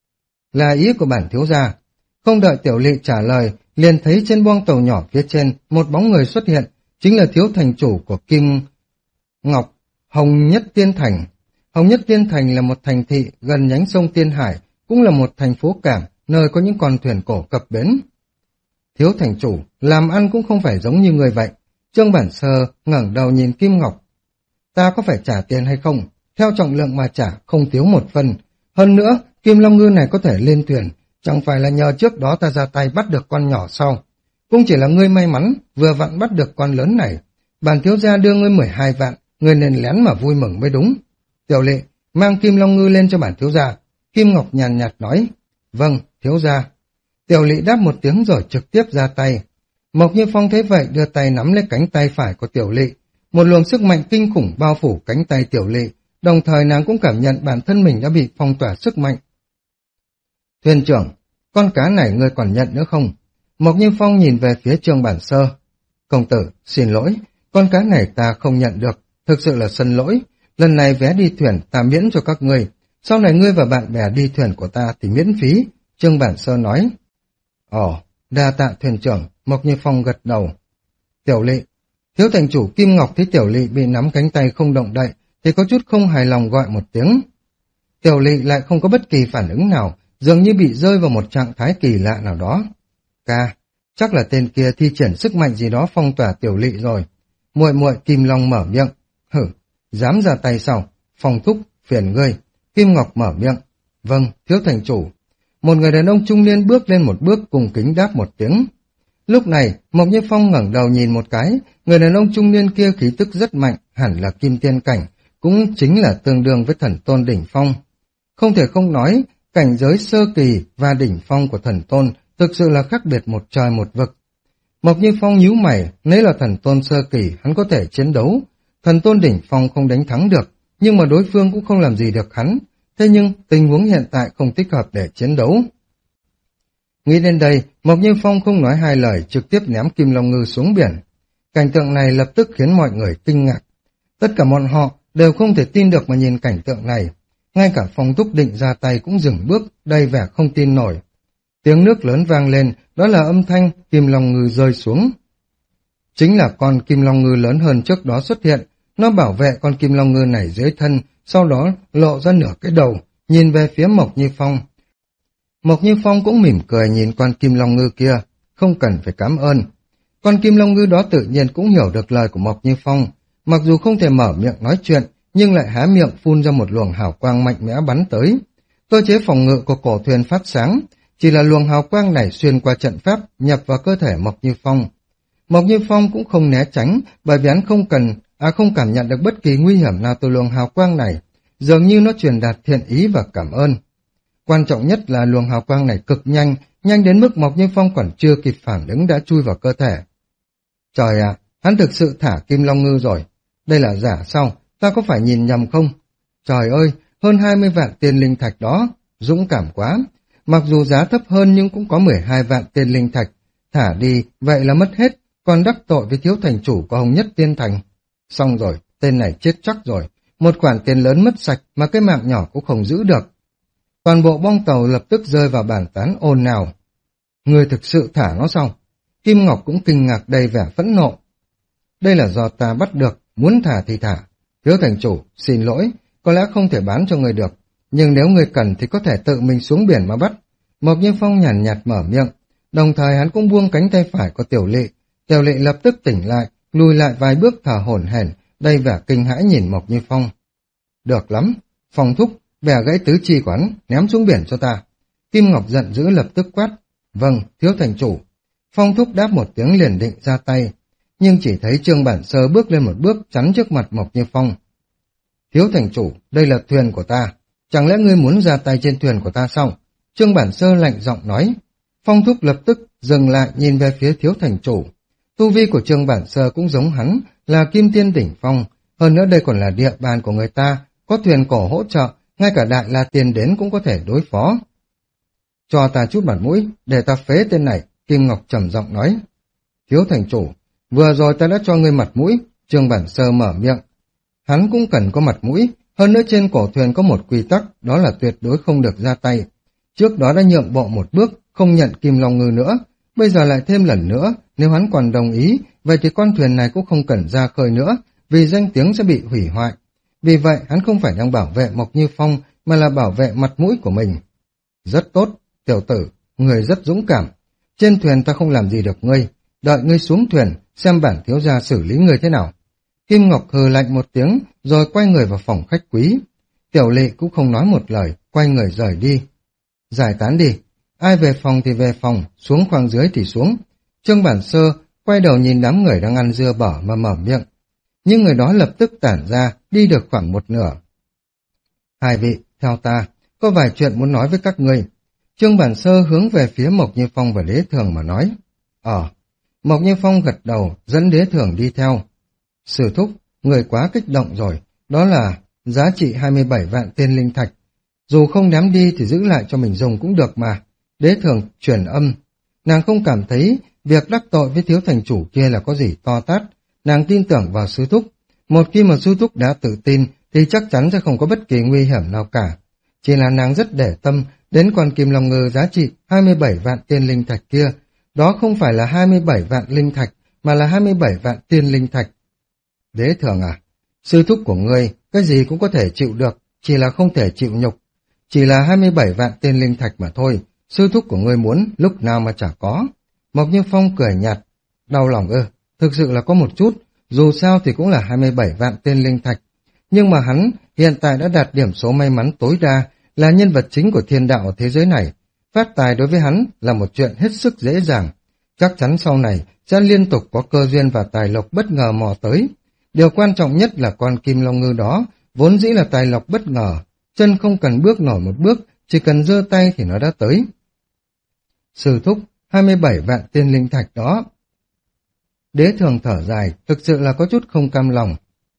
Là ý của bản thiếu gia. Không đợi Tiểu Lị trả lời, liền thấy trên boong tàu nhỏ phía trên một bóng người xuất hiện, chính là thiếu thành chủ của Kim Ngọc, Hồng Nhất Tiên Thành. Hồng Nhất Tiên Thành là một thành thị gần nhánh sông Tiên Hải, cũng là một thành phố cảng, nơi có những con thuyền cổ cập bến. Thiếu thành chủ, làm ăn cũng không phải giống như người vậy. Trương Bản Sơ ngẩng đầu nhìn Kim Ngọc. Ta có phải trả tiền hay không? Theo trọng lượng mà trả, không thiếu một phần. Hơn nữa, Kim Long Ngư này có thể lên thuyền, chẳng phải là nhờ trước đó ta ra tay bắt được con nhỏ sau. Cũng chỉ là ngươi may mắn, vừa vặn bắt được con lớn này. Bản thiếu gia đưa ngươi mười hai vạn, ngươi nên lén mà vui mừng mới đúng. Tiểu Lị, mang Kim Long Ngư lên cho bản thiếu gia. Kim Ngọc nhàn nhạt nói. Vâng, thiếu gia. Tiểu Lị đáp một tiếng rồi trực tiếp ra tay. Mộc Như Phong thấy vậy đưa tay nắm lấy cánh tay phải của Tiểu Lị. Một luồng sức mạnh kinh khủng bao phủ cánh tay Tiểu Lị, đồng thời nàng cũng cảm nhận bản thân mình đã bị phong tỏa sức mạnh. Thuyền trưởng, con cá này ngươi còn nhận nữa không? Mộc Như Phong nhìn về phía Trương Bản Sơ. Công tử, xin lỗi, con cá này ta không nhận được, thực sự là sân lỗi. Lần này vé đi thuyền ta miễn cho các ngươi, sau này ngươi và bạn bè đi thuyền của ta thì miễn phí, Trương Bản Sơ nói. Ồ, đa tạ thuyền trưởng, Mộc Như Phong gật đầu. Tiểu Lị, thiếu thành chủ Kim Ngọc thấy Tiểu Lị bị nắm cánh tay không động đậy, thì có chút không hài lòng gọi một tiếng. Tiểu Lị lại không có bất kỳ phản ứng nào, dường như bị rơi vào một trạng thái kỳ lạ nào đó. Ca, chắc là tên kia thi triển sức mạnh gì đó phong tỏa Tiểu Lị rồi. Muội muội Kim Long mở miệng. Hử, dám ra tay sao? Phong thúc, phiền ngươi. Kim Ngọc mở miệng. Vâng, thiếu thành chủ. Một người đàn ông trung niên bước lên một bước cùng kính đáp một tiếng. Lúc này, Mộc Như Phong ngẩng đầu nhìn một cái, người đàn ông trung niên kia khí tức rất mạnh, hẳn là kim tiên cảnh, cũng chính là tương đương với thần tôn đỉnh phong. Không thể không nói, cảnh giới sơ kỳ và đỉnh phong của thần tôn thực sự là khác biệt một trời một vực. Mộc Như Phong nhíu mày, nếu là thần tôn sơ kỳ hắn có thể chiến đấu, thần tôn đỉnh phong không đánh thắng được, nhưng mà đối phương cũng không làm gì được hắn. Thế nhưng tình huống hiện tại không thích hợp để chiến đấu. Nghĩ đến đây, Mộc Như Phong không nói hai lời, trực tiếp ném Kim Long Ngư xuống biển. Cảnh tượng này lập tức khiến mọi người kinh ngạc. Tất cả bọn họ đều không thể tin được mà nhìn cảnh tượng này. Ngay cả Phong Thúc định ra tay cũng dừng bước, đầy vẻ không tin nổi. Tiếng nước lớn vang lên, đó là âm thanh Kim Long Ngư rơi xuống. chính là con kim long ngư lớn hơn trước đó xuất hiện. Nó bảo vệ con kim long ngư này dưới thân, sau đó lộ ra nửa cái đầu, nhìn về phía Mộc Như Phong. Mộc Như Phong cũng mỉm cười nhìn con kim long ngư kia, không cần phải cảm ơn. Con kim long ngư đó tự nhiên cũng hiểu được lời của Mộc Như Phong, mặc dù không thể mở miệng nói chuyện, nhưng lại há miệng phun ra một luồng hào quang mạnh mẽ bắn tới. Cơ chế phòng ngự của cổ thuyền phát sáng, chỉ là luồng hào quang này xuyên qua trận pháp, nhập vào cơ thể Mộc Như Phong. Mộc Như Phong cũng không né tránh, bởi vì hắn không cần, à không cảm nhận được bất kỳ nguy hiểm nào từ luồng hào quang này, dường như nó truyền đạt thiện ý và cảm ơn. Quan trọng nhất là luồng hào quang này cực nhanh, nhanh đến mức Mộc Như Phong còn chưa kịp phản ứng đã chui vào cơ thể. Trời ạ, hắn thực sự thả kim long ngư rồi. Đây là giả sao? Ta có phải nhìn nhầm không? Trời ơi, hơn hai mươi vạn tiền linh thạch đó, dũng cảm quá. Mặc dù giá thấp hơn nhưng cũng có mười hai vạn tiền linh thạch. Thả đi, vậy là mất hết, còn đắc tội với thiếu thành chủ của Hồng Nhất Tiên Thành. Xong rồi, tên này chết chắc rồi. Một khoản tiền lớn mất sạch mà cái mạng nhỏ cũng không giữ được. Toàn bộ bong tàu lập tức rơi vào bàn tán ồn ào. Người thực sự thả nó xong. Kim Ngọc cũng kinh ngạc đầy vẻ phẫn nộ. Đây là do ta bắt được, muốn thả thì thả. Thiếu thành chủ, xin lỗi, có lẽ không thể bán cho người được. Nhưng nếu người cần thì có thể tự mình xuống biển mà bắt. Mộc Như Phong nhàn nhạt mở miệng. Đồng thời hắn cũng buông cánh tay phải của Tiểu Lệ. Tiểu Lệ lập tức tỉnh lại, lùi lại vài bước thở hổn hển, đầy vẻ kinh hãi nhìn Mộc Như Phong. Được lắm, Phong thúc, bẻ gãy tứ chi của hắn, ném xuống biển cho ta. Kim Ngọc giận dữ lập tức quát. Vâng, thiếu thành chủ. Phong thúc đáp một tiếng liền định ra tay, nhưng chỉ thấy Trương Bản Sơ bước lên một bước chắn trước mặt Mộc Như Phong. Thiếu thành chủ, đây là thuyền của ta, chẳng lẽ ngươi muốn ra tay trên thuyền của ta sao? Trương Bản Sơ lạnh giọng nói. Phong thúc lập tức dừng lại nhìn về phía thiếu thành chủ. Tu vi của Trương Bản Sơ cũng giống hắn, là kim tiên đỉnh phong, hơn nữa đây còn là địa bàn của người ta, có thuyền cổ hỗ trợ, ngay cả Đại La Tiên đến cũng có thể đối phó. Cho ta chút mặt mũi, để ta phế tên này, Kim Ngọc trầm giọng nói. Thiếu thành chủ, vừa rồi ta đã cho ngươi mặt mũi, Trương Bản Sơ mở miệng. Hắn cũng cần có mặt mũi, hơn nữa trên cổ thuyền có một quy tắc, đó là tuyệt đối không được ra tay. Trước đó đã nhượng bộ một bước, không nhận Kim Long Ngư nữa, bây giờ lại thêm lần nữa, nếu hắn còn đồng ý, vậy thì con thuyền này cũng không cần ra khơi nữa, vì danh tiếng sẽ bị hủy hoại. Vì vậy, hắn không phải đang bảo vệ Mộc Như Phong, mà là bảo vệ mặt mũi của mình. Rất tốt, tiểu tử, người rất dũng cảm. Trên thuyền ta không làm gì được ngươi, đợi ngươi xuống thuyền, xem bản thiếu gia xử lý ngươi thế nào. Kim Ngọc hừ lạnh một tiếng, rồi quay người vào phòng khách quý. Tiểu Lệ cũng không nói một lời, quay người rời đi. Giải tán đi, ai về phòng thì về phòng, xuống khoang dưới thì xuống. Trương Bản Sơ quay đầu nhìn đám người đang ăn dưa bở mà mở miệng. Nhưng người đó lập tức tản ra, đi được khoảng một nửa. Hai vị, theo ta, có vài chuyện muốn nói với các ngươi. Trương Bản Sơ hướng về phía Mộc Như Phong và Đế Thường mà nói. Ờ, Mộc Như Phong gật đầu, dẫn Đế Thường đi theo. Sư thúc, người quá kích động rồi, đó là giá trị hai mươi bảy vạn tiên linh thạch. Dù không ném đi thì giữ lại cho mình dùng cũng được mà. Đế Thường truyền âm. Nàng không cảm thấy việc đắc tội với thiếu thành chủ kia là có gì to tát. Nàng tin tưởng vào sư thúc. Một khi mà sư thúc đã tự tin thì chắc chắn sẽ không có bất kỳ nguy hiểm nào cả. Chỉ là nàng rất để tâm đến con kim long ngư giá trị hai mươi bảy vạn tiên linh thạch kia. Đó không phải là hai mươi bảy vạn linh thạch, mà là hai mươi bảy vạn tiên linh thạch. Đế Thường à, sư thúc của ngươi cái gì cũng có thể chịu được, chỉ là không thể chịu nhục. Chỉ là hai mươi bảy vạn tiên linh thạch mà thôi, sư thúc của ngươi muốn lúc nào mà chả có. Mộc Như Phong cười nhạt, đau lòng ư, thực sự là có một chút, dù sao thì cũng là hai mươi bảy vạn tiên linh thạch. Nhưng mà hắn hiện tại đã đạt điểm số may mắn tối đa, là nhân vật chính của thiên đạo ở thế giới này. Phát tài đối với hắn là một chuyện hết sức dễ dàng. Chắc chắn sau này sẽ liên tục có cơ duyên và tài lộc bất ngờ mò tới. Điều quan trọng nhất là con kim long ngư đó, vốn dĩ là tài lộc bất ngờ. Chân không cần bước nổi một bước, chỉ cần giơ tay thì nó đã tới. Sư thúc, hai mươi bảy vạn tiên linh thạch đó. Đế Thường thở dài, thực sự là có chút không cam lòng.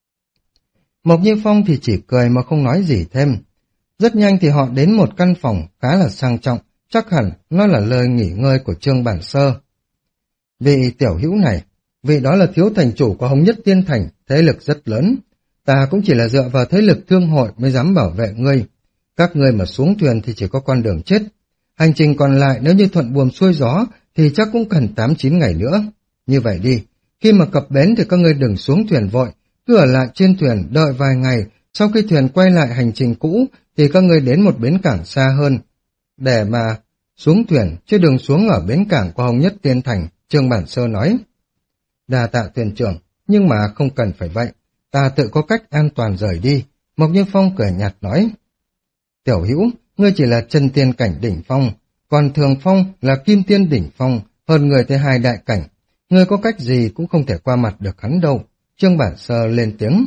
Mộc Như Phong thì chỉ cười mà không nói gì thêm. Rất nhanh thì họ đến một căn phòng khá là sang trọng, chắc hẳn nó là nơi nghỉ ngơi của Trương Bản Sơ. Vị tiểu hữu này, vị đó là thiếu thành chủ của Hồng Nhất Tiên Thành, thế lực rất lớn. Ta cũng chỉ là dựa vào thế lực thương hội mới dám bảo vệ ngươi. Các ngươi mà xuống thuyền thì chỉ có con đường chết. Hành trình còn lại nếu như thuận buồm xuôi gió thì chắc cũng cần tám chín ngày nữa. Như vậy đi, Khi mà cập bến thì các ngươi đừng xuống thuyền vội, cứ ở lại trên thuyền đợi vài ngày, sau khi thuyền quay lại hành trình cũ thì các ngươi đến một bến cảng xa hơn để mà xuống thuyền, chứ đừng xuống ở bến cảng của Hồng Nhất Tiên Thành, Trương Bản Sơ nói. Đa tạ thuyền trưởng, nhưng mà không cần phải vậy, ta tự có cách an toàn rời đi, Mộc Như Phong cười nhạt nói. Tiểu Hữu, ngươi chỉ là chân tiên cảnh đỉnh phong, còn Thường Phong là kim tiên đỉnh phong, hơn người tới hai đại cảnh, ngươi có cách gì cũng không thể qua mặt được hắn đâu, Trương Bản Sơ lên tiếng.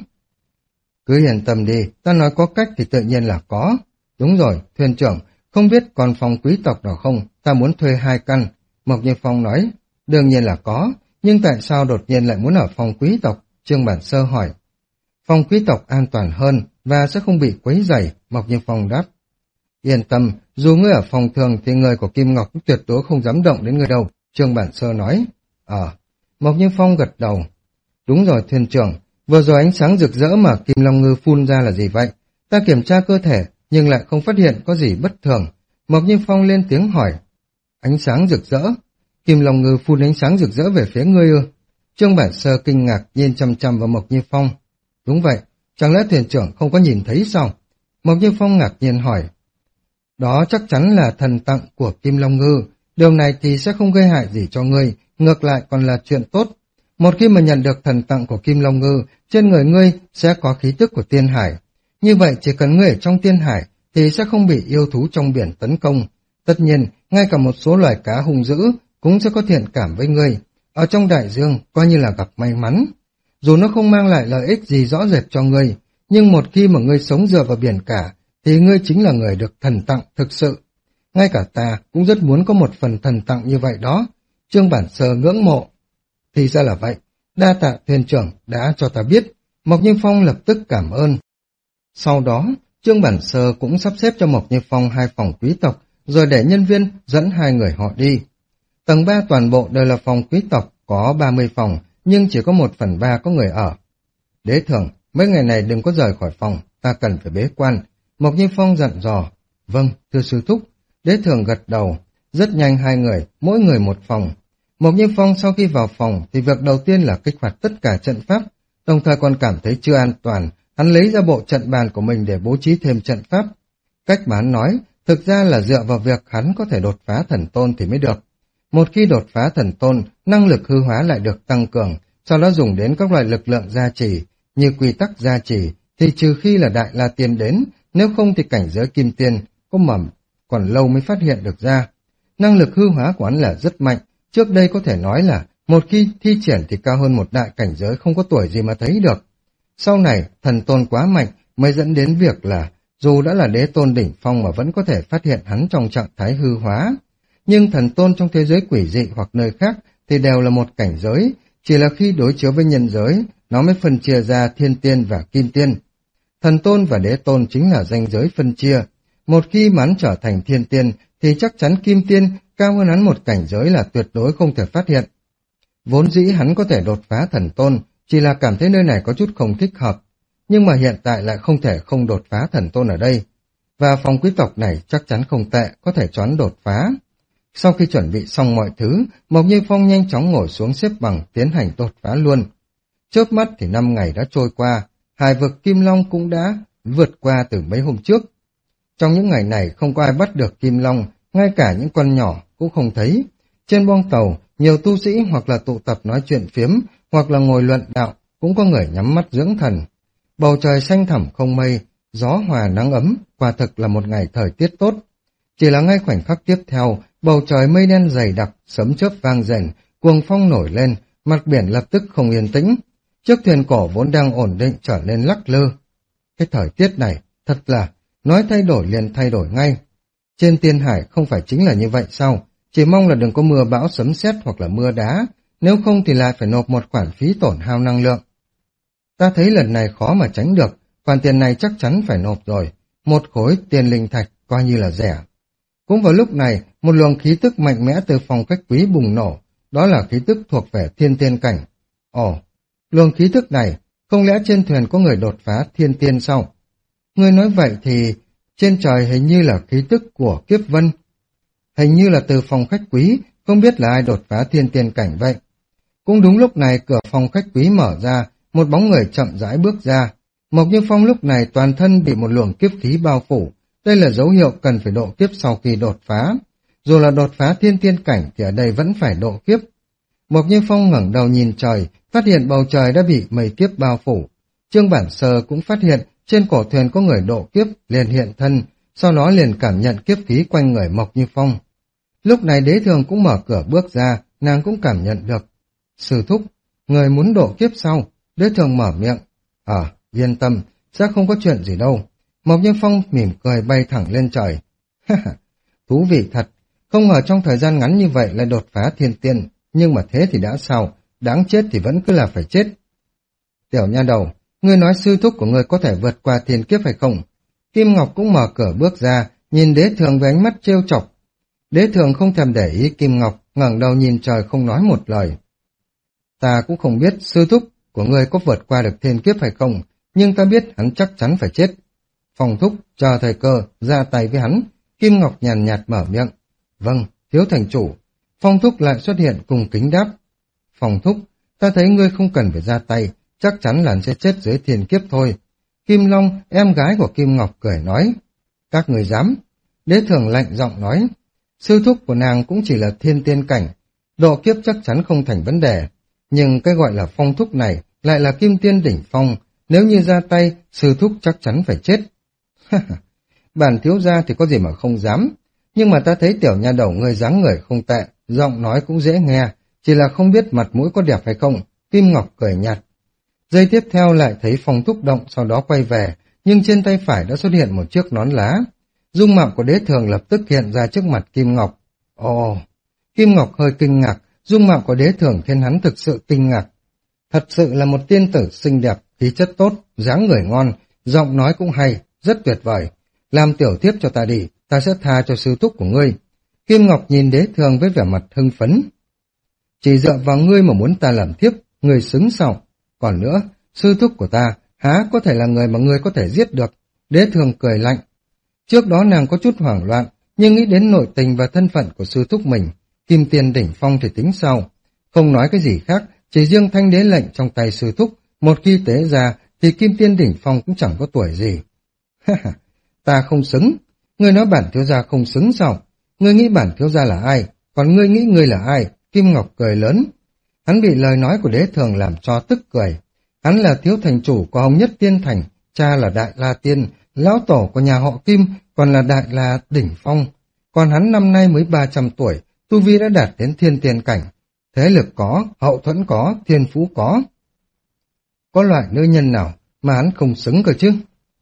Cứ yên tâm đi, ta nói có cách thì tự nhiên là có. Đúng rồi, thuyền trưởng, không biết còn phòng quý tộc nào không, ta muốn thuê hai căn, Mộc Như Phong nói. Đương nhiên là có, nhưng tại sao đột nhiên lại muốn ở phòng quý tộc, Trương Bản Sơ hỏi. Phòng quý tộc an toàn hơn và sẽ không bị quấy rầy, Mộc Như Phong đáp. Yên tâm, dù ngươi ở phòng thường thì người của Kim Ngọc cũng tuyệt đối không dám động đến ngươi đâu, Trương Bản Sơ nói. Ờ, Mộc Như Phong gật đầu. Đúng rồi thuyền trưởng, vừa rồi ánh sáng rực rỡ mà Kim Long Ngư phun ra là gì vậy? Ta kiểm tra cơ thể nhưng lại không phát hiện có gì bất thường. Mộc Như Phong lên tiếng hỏi. Ánh sáng rực rỡ? Kim Long Ngư phun ánh sáng rực rỡ về phía ngươi ư? Trương Bản Sơ kinh ngạc nhìn chăm chăm vào Mộc Như Phong. Đúng vậy, chẳng lẽ thuyền trưởng không có nhìn thấy sao? Mộc Như Phong ngạc nhiên hỏi. Đó chắc chắn là thần tặng của Kim Long Ngư, điều này thì sẽ không gây hại gì cho ngươi, ngược lại còn là chuyện tốt. Một khi mà nhận được thần tặng của Kim Long Ngư, trên người ngươi sẽ có khí tức của Tiên Hải. Như vậy chỉ cần ngươi ở trong Tiên Hải thì sẽ không bị yêu thú trong biển tấn công. Tất nhiên, ngay cả một số loài cá hung dữ cũng sẽ có thiện cảm với ngươi. Ở trong đại dương coi như là gặp may mắn. Dù nó không mang lại lợi ích gì rõ rệt cho ngươi, nhưng một khi mà ngươi sống dựa vào biển cả thì ngươi chính là người được thần tặng thực sự. Ngay cả ta cũng rất muốn có một phần thần tặng như vậy đó. Trương Bản Sơ ngưỡng mộ. Thì ra là vậy, đa tạ thuyền trưởng đã cho ta biết. Mộc Như Phong lập tức cảm ơn. Sau đó, Trương Bản Sơ cũng sắp xếp cho Mộc Như Phong hai phòng quý tộc, rồi để nhân viên dẫn hai người họ đi. Tầng ba toàn bộ đều là phòng quý tộc, có ba mươi phòng, nhưng chỉ có một phần ba có người ở. Đế Thường, mấy ngày này đừng có rời khỏi phòng, ta cần phải bế quan. Mộc Như Phong dặn dò. Vâng, thưa sư thúc. Đế Thường gật đầu. Rất nhanh hai người, mỗi người một phòng. Mộc Như Phong sau khi vào phòng thì việc đầu tiên là kích hoạt tất cả trận pháp, đồng thời còn cảm thấy chưa an toàn, hắn lấy ra bộ trận bàn của mình để bố trí thêm trận pháp. Cách mà hắn nói, thực ra là dựa vào việc hắn có thể đột phá thần tôn thì mới được. Một khi đột phá thần tôn, năng lực hư hóa lại được tăng cường, sau đó dùng đến các loại lực lượng gia trì, như quy tắc gia trì, thì trừ khi là Đại La Tiên đến, nếu không thì cảnh giới Kim Tiên có mầm, còn lâu mới phát hiện được ra. Năng lực hư hóa của hắn là rất mạnh, trước đây có thể nói là một khi thi triển thì cao hơn một đại cảnh giới không có tuổi gì mà thấy được. Sau này, thần tôn quá mạnh mới dẫn đến việc là dù đã là đế tôn đỉnh phong mà vẫn có thể phát hiện hắn trong trạng thái hư hóa. Nhưng thần tôn trong thế giới quỷ dị hoặc nơi khác thì đều là một cảnh giới, chỉ là khi đối chiếu với nhân giới, nó mới phân chia ra thiên tiên và kim tiên. Thần tôn và đế tôn chính là ranh giới phân chia. Một khi mà hắn trở thành thiên tiên thì chắc chắn kim tiên cao hơn hắn một cảnh giới là tuyệt đối không thể phát hiện. Vốn dĩ hắn có thể đột phá thần tôn, chỉ là cảm thấy nơi này có chút không thích hợp. Nhưng mà hiện tại lại không thể không đột phá thần tôn ở đây. Và phòng quý tộc này chắc chắn không tệ, có thể choán đột phá. Sau khi chuẩn bị xong mọi thứ, Mộc Như Phong nhanh chóng ngồi xuống xếp bằng tiến hành đột phá luôn. Chớp mắt thì năm ngày đã trôi qua, hải vực Kim Long cũng đã vượt qua từ mấy hôm trước. Trong những ngày này không có ai bắt được Kim Long, ngay cả những con nhỏ cũng không thấy. Trên boong tàu, nhiều tu sĩ hoặc là tụ tập nói chuyện phiếm, hoặc là ngồi luận đạo, cũng có người nhắm mắt dưỡng thần. Bầu trời xanh thẳm không mây, gió hòa nắng ấm, quả thực là một ngày thời tiết tốt. Chỉ là ngay khoảnh khắc tiếp theo, bầu trời mây đen dày đặc, sấm chớp vang rền, cuồng phong nổi lên, mặt biển lập tức không yên tĩnh. Chiếc thuyền cổ vốn đang ổn định trở nên lắc lư. Cái thời tiết này, thật là, nói thay đổi liền thay đổi ngay. Trên Tiên Hải không phải chính là như vậy sao? Chỉ mong là đừng có mưa bão sấm sét hoặc là mưa đá, nếu không thì lại phải nộp một khoản phí tổn hao năng lượng. Ta thấy lần này khó mà tránh được, khoản tiền này chắc chắn phải nộp rồi. Một khối tiền linh thạch coi như là rẻ. Cũng vào lúc này, một luồng khí tức mạnh mẽ từ phòng khách quý bùng nổ, đó là khí tức thuộc về thiên tiên cảnh. Ồ, luồng khí tức này, không lẽ trên thuyền có người đột phá thiên tiên sao? Ngươi nói vậy thì trên trời hình như là khí tức của kiếp vân. Hình như là từ phòng khách quý, không biết là ai đột phá thiên tiên cảnh vậy. Cũng đúng lúc này cửa phòng khách quý mở ra, một bóng người chậm rãi bước ra. Mộc Như Phong lúc này toàn thân bị một luồng kiếp khí bao phủ, đây là dấu hiệu cần phải độ kiếp sau khi đột phá. Dù là đột phá thiên tiên cảnh thì ở đây vẫn phải độ kiếp. Mộc Như Phong ngẩng đầu nhìn trời, phát hiện bầu trời đã bị mây kiếp bao phủ. Trương Bản Sơ cũng phát hiện trên cổ thuyền có người độ kiếp, liền hiện thân, sau đó liền cảm nhận kiếp khí quanh người Mộc Như Phong. Lúc này Đế Thường cũng mở cửa bước ra, nàng cũng cảm nhận được. Sư thúc, người muốn độ kiếp sau. Đế Thường mở miệng. Ờ, yên tâm, chắc không có chuyện gì đâu. Mộc Như Phong mỉm cười bay thẳng lên trời. Thú vị thật, không ngờ trong thời gian ngắn như vậy lại đột phá thiên tiên, nhưng mà thế thì đã sao, đáng chết thì vẫn cứ là phải chết. Tiểu nha đầu, ngươi nói sư thúc của ngươi có thể vượt qua thiên kiếp hay không? Kim Ngọc cũng mở cửa bước ra, nhìn Đế Thường với ánh mắt trêu chọc. Đế Thường không thèm để ý Kim Ngọc, ngẩng đầu nhìn trời không nói một lời. Ta cũng không biết sư thúc của ngươi có vượt qua được thiên kiếp hay không, nhưng ta biết hắn chắc chắn phải chết. Phong thúc, chờ thời cơ, ra tay với hắn. Kim Ngọc nhàn nhạt mở miệng. Vâng, thiếu thành chủ. Phong thúc lại xuất hiện cùng kính đáp. Phong thúc, ta thấy ngươi không cần phải ra tay, chắc chắn là sẽ chết dưới thiên kiếp thôi. Kim Long, em gái của Kim Ngọc cười nói. Các người dám. Đế Thường lạnh giọng nói. Sư thúc của nàng cũng chỉ là thiên tiên cảnh, độ kiếp chắc chắn không thành vấn đề. Nhưng cái gọi là phong thúc này lại là kim tiên đỉnh phong, nếu như ra tay, sư thúc chắc chắn phải chết. Bản thiếu gia thì có gì mà không dám, nhưng mà ta thấy tiểu nha đầu ngươi dáng người không tệ, giọng nói cũng dễ nghe, chỉ là không biết mặt mũi có đẹp hay không. Kim Ngọc cười nhạt. Giây tiếp theo lại thấy phong thúc động, sau đó quay về, nhưng trên tay phải đã xuất hiện một chiếc nón lá. Dung mạo của Đế Thường lập tức hiện ra trước mặt Kim Ngọc. Ồ, Kim Ngọc hơi kinh ngạc, dung mạo của Đế Thường khiến hắn thực sự kinh ngạc. Thật sự là một tiên tử xinh đẹp, khí chất tốt, dáng người ngon, giọng nói cũng hay, rất tuyệt vời. Làm tiểu thiếp cho ta đi, ta sẽ tha cho sư thúc của ngươi. Kim Ngọc nhìn Đế Thường với vẻ mặt hưng phấn. Chỉ dựa vào ngươi mà muốn ta làm thiếp, ngươi xứng sao? Còn nữa, sư thúc của ta há có thể là người mà ngươi có thể giết được? Đế Thường cười lạnh. Trước đó nàng có chút hoảng loạn, nhưng nghĩ đến nội tình và thân phận của sư thúc mình, kim tiên đỉnh phong thì tính sao? Không nói cái gì khác, chỉ riêng thanh đế lệnh trong tay sư thúc, một khi tế ra thì kim tiên đỉnh phong cũng chẳng có tuổi gì. Ta không xứng. Ngươi nói bản thiếu gia không xứng sao? Ngươi nghĩ bản thiếu gia là ai? Còn ngươi nghĩ ngươi là ai? Kim Ngọc cười lớn. Hắn bị lời nói của Đế Thường làm cho tức cười. Hắn là thiếu thành chủ của Hồng Nhất Tiên Thành, cha là Đại La Tiên, lão tổ của nhà họ Kim còn là Đại La đỉnh phong. Còn hắn năm nay mới ba trăm tuổi, tu vi đã đạt đến thiên tiên cảnh. Thế lực có, hậu thuẫn có, thiên phú có. Có loại nữ nhân nào mà hắn không xứng cơ chứ?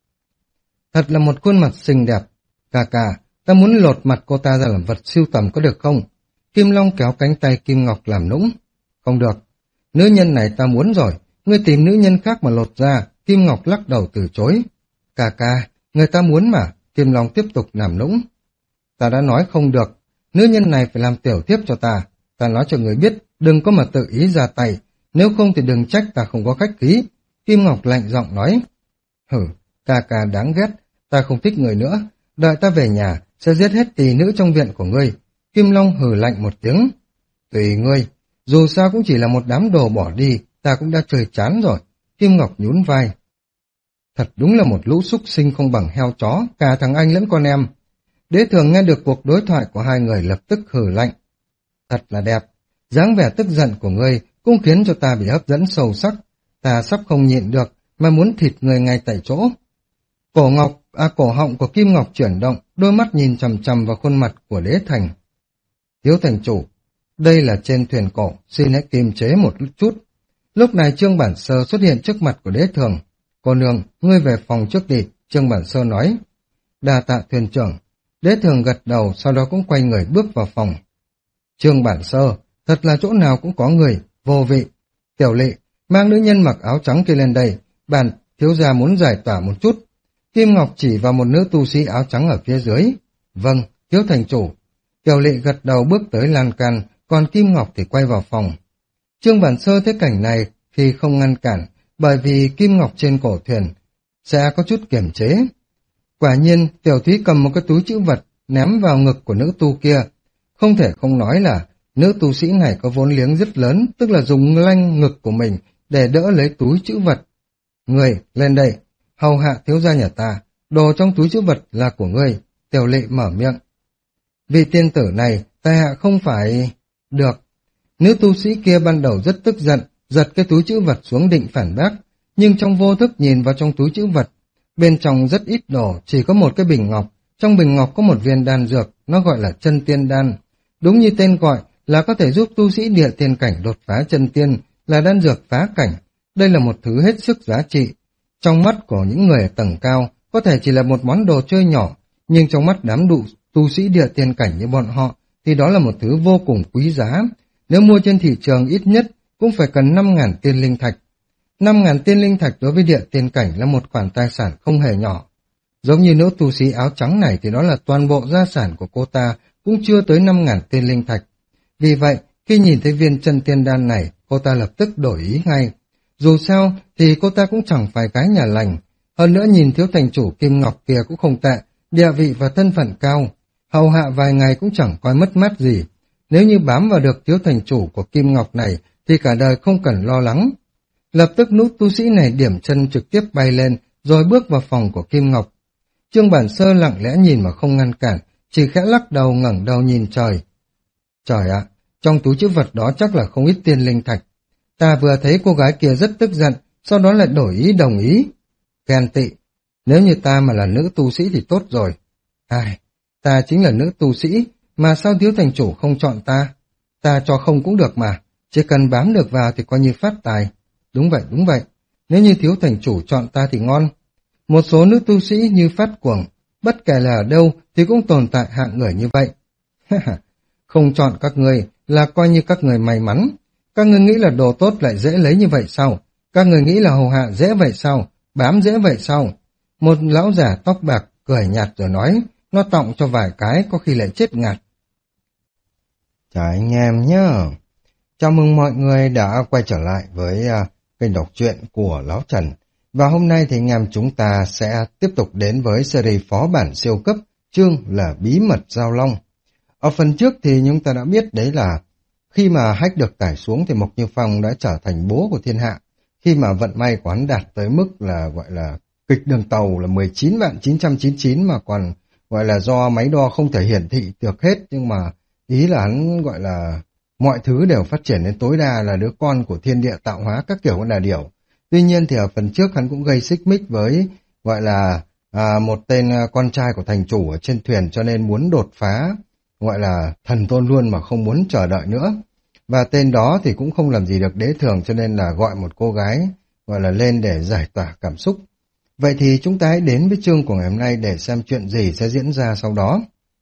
Thật là một khuôn mặt xinh đẹp. Cà cà, ta muốn lột mặt cô ta ra làm vật sưu tầm có được không? Kim Long kéo cánh tay Kim Ngọc làm nũng. Không được. Nữ nhân này ta muốn rồi. Ngươi tìm nữ nhân khác mà lột ra. Kim Ngọc lắc đầu từ chối. Cà cà, người ta muốn mà. Kim Long tiếp tục làm nũng. Ta đã nói không được. Nữ nhân này phải làm tiểu tiếp cho ta. Ta nói cho người biết, đừng có mà tự ý ra tay. Nếu không thì đừng trách ta không có khách khí. Kim Ngọc lạnh giọng nói. Hử, ca ca đáng ghét. Ta không thích người nữa. Đợi ta về nhà, sẽ giết hết tỳ nữ trong viện của ngươi. Kim Long hừ lạnh một tiếng. Tùy ngươi. Dù sao cũng chỉ là một đám đồ bỏ đi, ta cũng đã chơi chán rồi. Kim Ngọc nhún vai. Thật đúng là một lũ súc sinh không bằng heo chó, cả thằng anh lẫn con em. Đế Thường nghe được cuộc đối thoại của hai người lập tức hừ lạnh. Thật là đẹp. Dáng vẻ tức giận của ngươi cũng khiến cho ta bị hấp dẫn sâu sắc. Ta sắp không nhịn được, mà muốn thịt người ngay tại chỗ. Cổ ngọc, à cổ họng của Kim Ngọc chuyển động, đôi mắt nhìn chằm chằm vào khuôn mặt của Đế Thành. Thiếu thành chủ, đây là trên thuyền cổ, xin hãy kiềm chế một chút. Lúc này Trương Bản Sơ xuất hiện trước mặt của Đế Thường. Cô nương, ngươi về phòng trước đi, Trương Bản Sơ nói. Đa tạ thuyền trưởng. Đế Thường gật đầu, sau đó cũng quay người bước vào phòng. Trương Bản Sơ, thật là chỗ nào cũng có người, vô vị. Tiểu Lệ, mang nữ nhân mặc áo trắng kia lên đây, bản thiếu gia muốn giải tỏa một chút. Kim Ngọc chỉ vào một nữ tu sĩ áo trắng ở phía dưới. Vâng, thiếu thành chủ. Tiểu Lệ gật đầu bước tới lan can, còn Kim Ngọc thì quay vào phòng. Trương Bản Sơ thấy cảnh này thì không ngăn cản, bởi vì Kim Ngọc trên cổ thuyền sẽ có chút kiềm chế. Quả nhiên, Tiểu Thúy cầm một cái túi trữ vật ném vào ngực của nữ tu kia. Không thể không nói là Nữ tu sĩ này có vốn liếng rất lớn, tức là dùng lanh ngực của mình để đỡ lấy túi trữ vật. Người, lên đây, hầu hạ thiếu gia nhà ta, đồ trong túi trữ vật là của ngươi, Tiểu Lệ mở miệng. Vị tiên tử này, tại hạ không phải... Được. Nữ tu sĩ kia ban đầu rất tức giận, giật cái túi trữ vật xuống định phản bác, nhưng trong vô thức nhìn vào trong túi trữ vật. Bên trong rất ít đồ, chỉ có một cái bình ngọc, trong bình ngọc có một viên đan dược, nó gọi là chân tiên đan. Đúng như tên gọi, là có thể giúp tu sĩ địa tiên cảnh đột phá chân tiên, là đan dược phá cảnh. Đây là một thứ hết sức giá trị. Trong mắt của những người ở tầng cao, có thể chỉ là một món đồ chơi nhỏ, nhưng trong mắt đám đụ tu sĩ địa tiên cảnh như bọn họ, thì đó là một thứ vô cùng quý giá. Nếu mua trên thị trường ít nhất cũng phải cần năm ngàn tiên linh thạch. năm ngàn tiên linh thạch đối với địa tiên cảnh là một khoản tài sản không hề nhỏ. Giống như nữ tu sĩ áo trắng này thì đó là toàn bộ gia sản của cô ta cũng chưa tới năm ngàn tiên linh thạch. Vì vậy, khi nhìn thấy viên chân tiên đan này, cô ta lập tức đổi ý ngay. Dù sao thì cô ta cũng chẳng phải gái nhà lành. Hơn nữa nhìn thiếu thành chủ Kim Ngọc kia cũng không tệ, địa vị và thân phận cao. Hầu hạ vài ngày cũng chẳng coi mất mát gì. Nếu như bám vào được thiếu thành chủ của Kim Ngọc này thì cả đời không cần lo lắng. Lập tức nữ tu sĩ này điểm chân trực tiếp bay lên rồi bước vào phòng của Kim Ngọc. Trương Bản Sơ lặng lẽ nhìn mà không ngăn cản, chỉ khẽ lắc đầu ngẩng đầu nhìn trời. Trời ạ, trong túi trữ vật đó chắc là không ít tiên linh thạch. Ta vừa thấy cô gái kia rất tức giận, sau đó lại đổi ý đồng ý. Ghen tị, nếu như ta mà là nữ tu sĩ thì tốt rồi. Ai, ta chính là nữ tu sĩ, mà sao thiếu thành chủ không chọn ta? Ta cho không cũng được mà, chỉ cần bám được vào thì coi như phát tài. Đúng vậy, đúng vậy, nếu như thiếu thành chủ chọn ta thì ngon. Một số nữ tu sĩ như phát cuồng, bất kể là ở đâu thì cũng tồn tại hạng người như vậy. Không chọn các người là coi như các người may mắn. Các người nghĩ là đồ tốt lại dễ lấy như vậy sao? Các người nghĩ là hầu hạ dễ vậy sao? Bám dễ vậy sao? Một lão giả tóc bạc cười nhạt rồi nói, nó tọng cho vài cái có khi lại chết ngạt. Chào anh em nhá. Chào mừng mọi người đã quay trở lại với uh, kênh đọc truyện của Lão Trần. Và hôm nay thì anh em chúng ta sẽ tiếp tục đến với series phó bản siêu cấp, chương là Bí mật Giao Long. Ở phần trước thì chúng ta đã biết đấy là khi mà hack được tải xuống thì Mộc Như Phong đã trở thành bố của thiên hạ. Khi mà vận may của hắn đạt tới mức là gọi là kịch đường tàu là mười chín vạn chín trăm chín mươi chín mà còn gọi là do máy đo không thể hiển thị được hết, nhưng mà ý là hắn gọi là mọi thứ đều phát triển đến tối đa, là đứa con của thiên địa tạo hóa các kiểu con đà điểu. Tuy nhiên thì ở phần trước hắn cũng gây xích mích với gọi là à, một tên con trai của thành chủ ở trên thuyền, cho nên muốn đột phá gọi là thần tôn luôn mà không muốn chờ đợi nữa. Và tên đó thì cũng không làm gì được đế thường, cho nên là gọi một cô gái gọi là lên để giải tỏa cảm xúc. Vậy thì chúng ta hãy đến với chương của ngày hôm nay để xem chuyện gì sẽ diễn ra sau đó.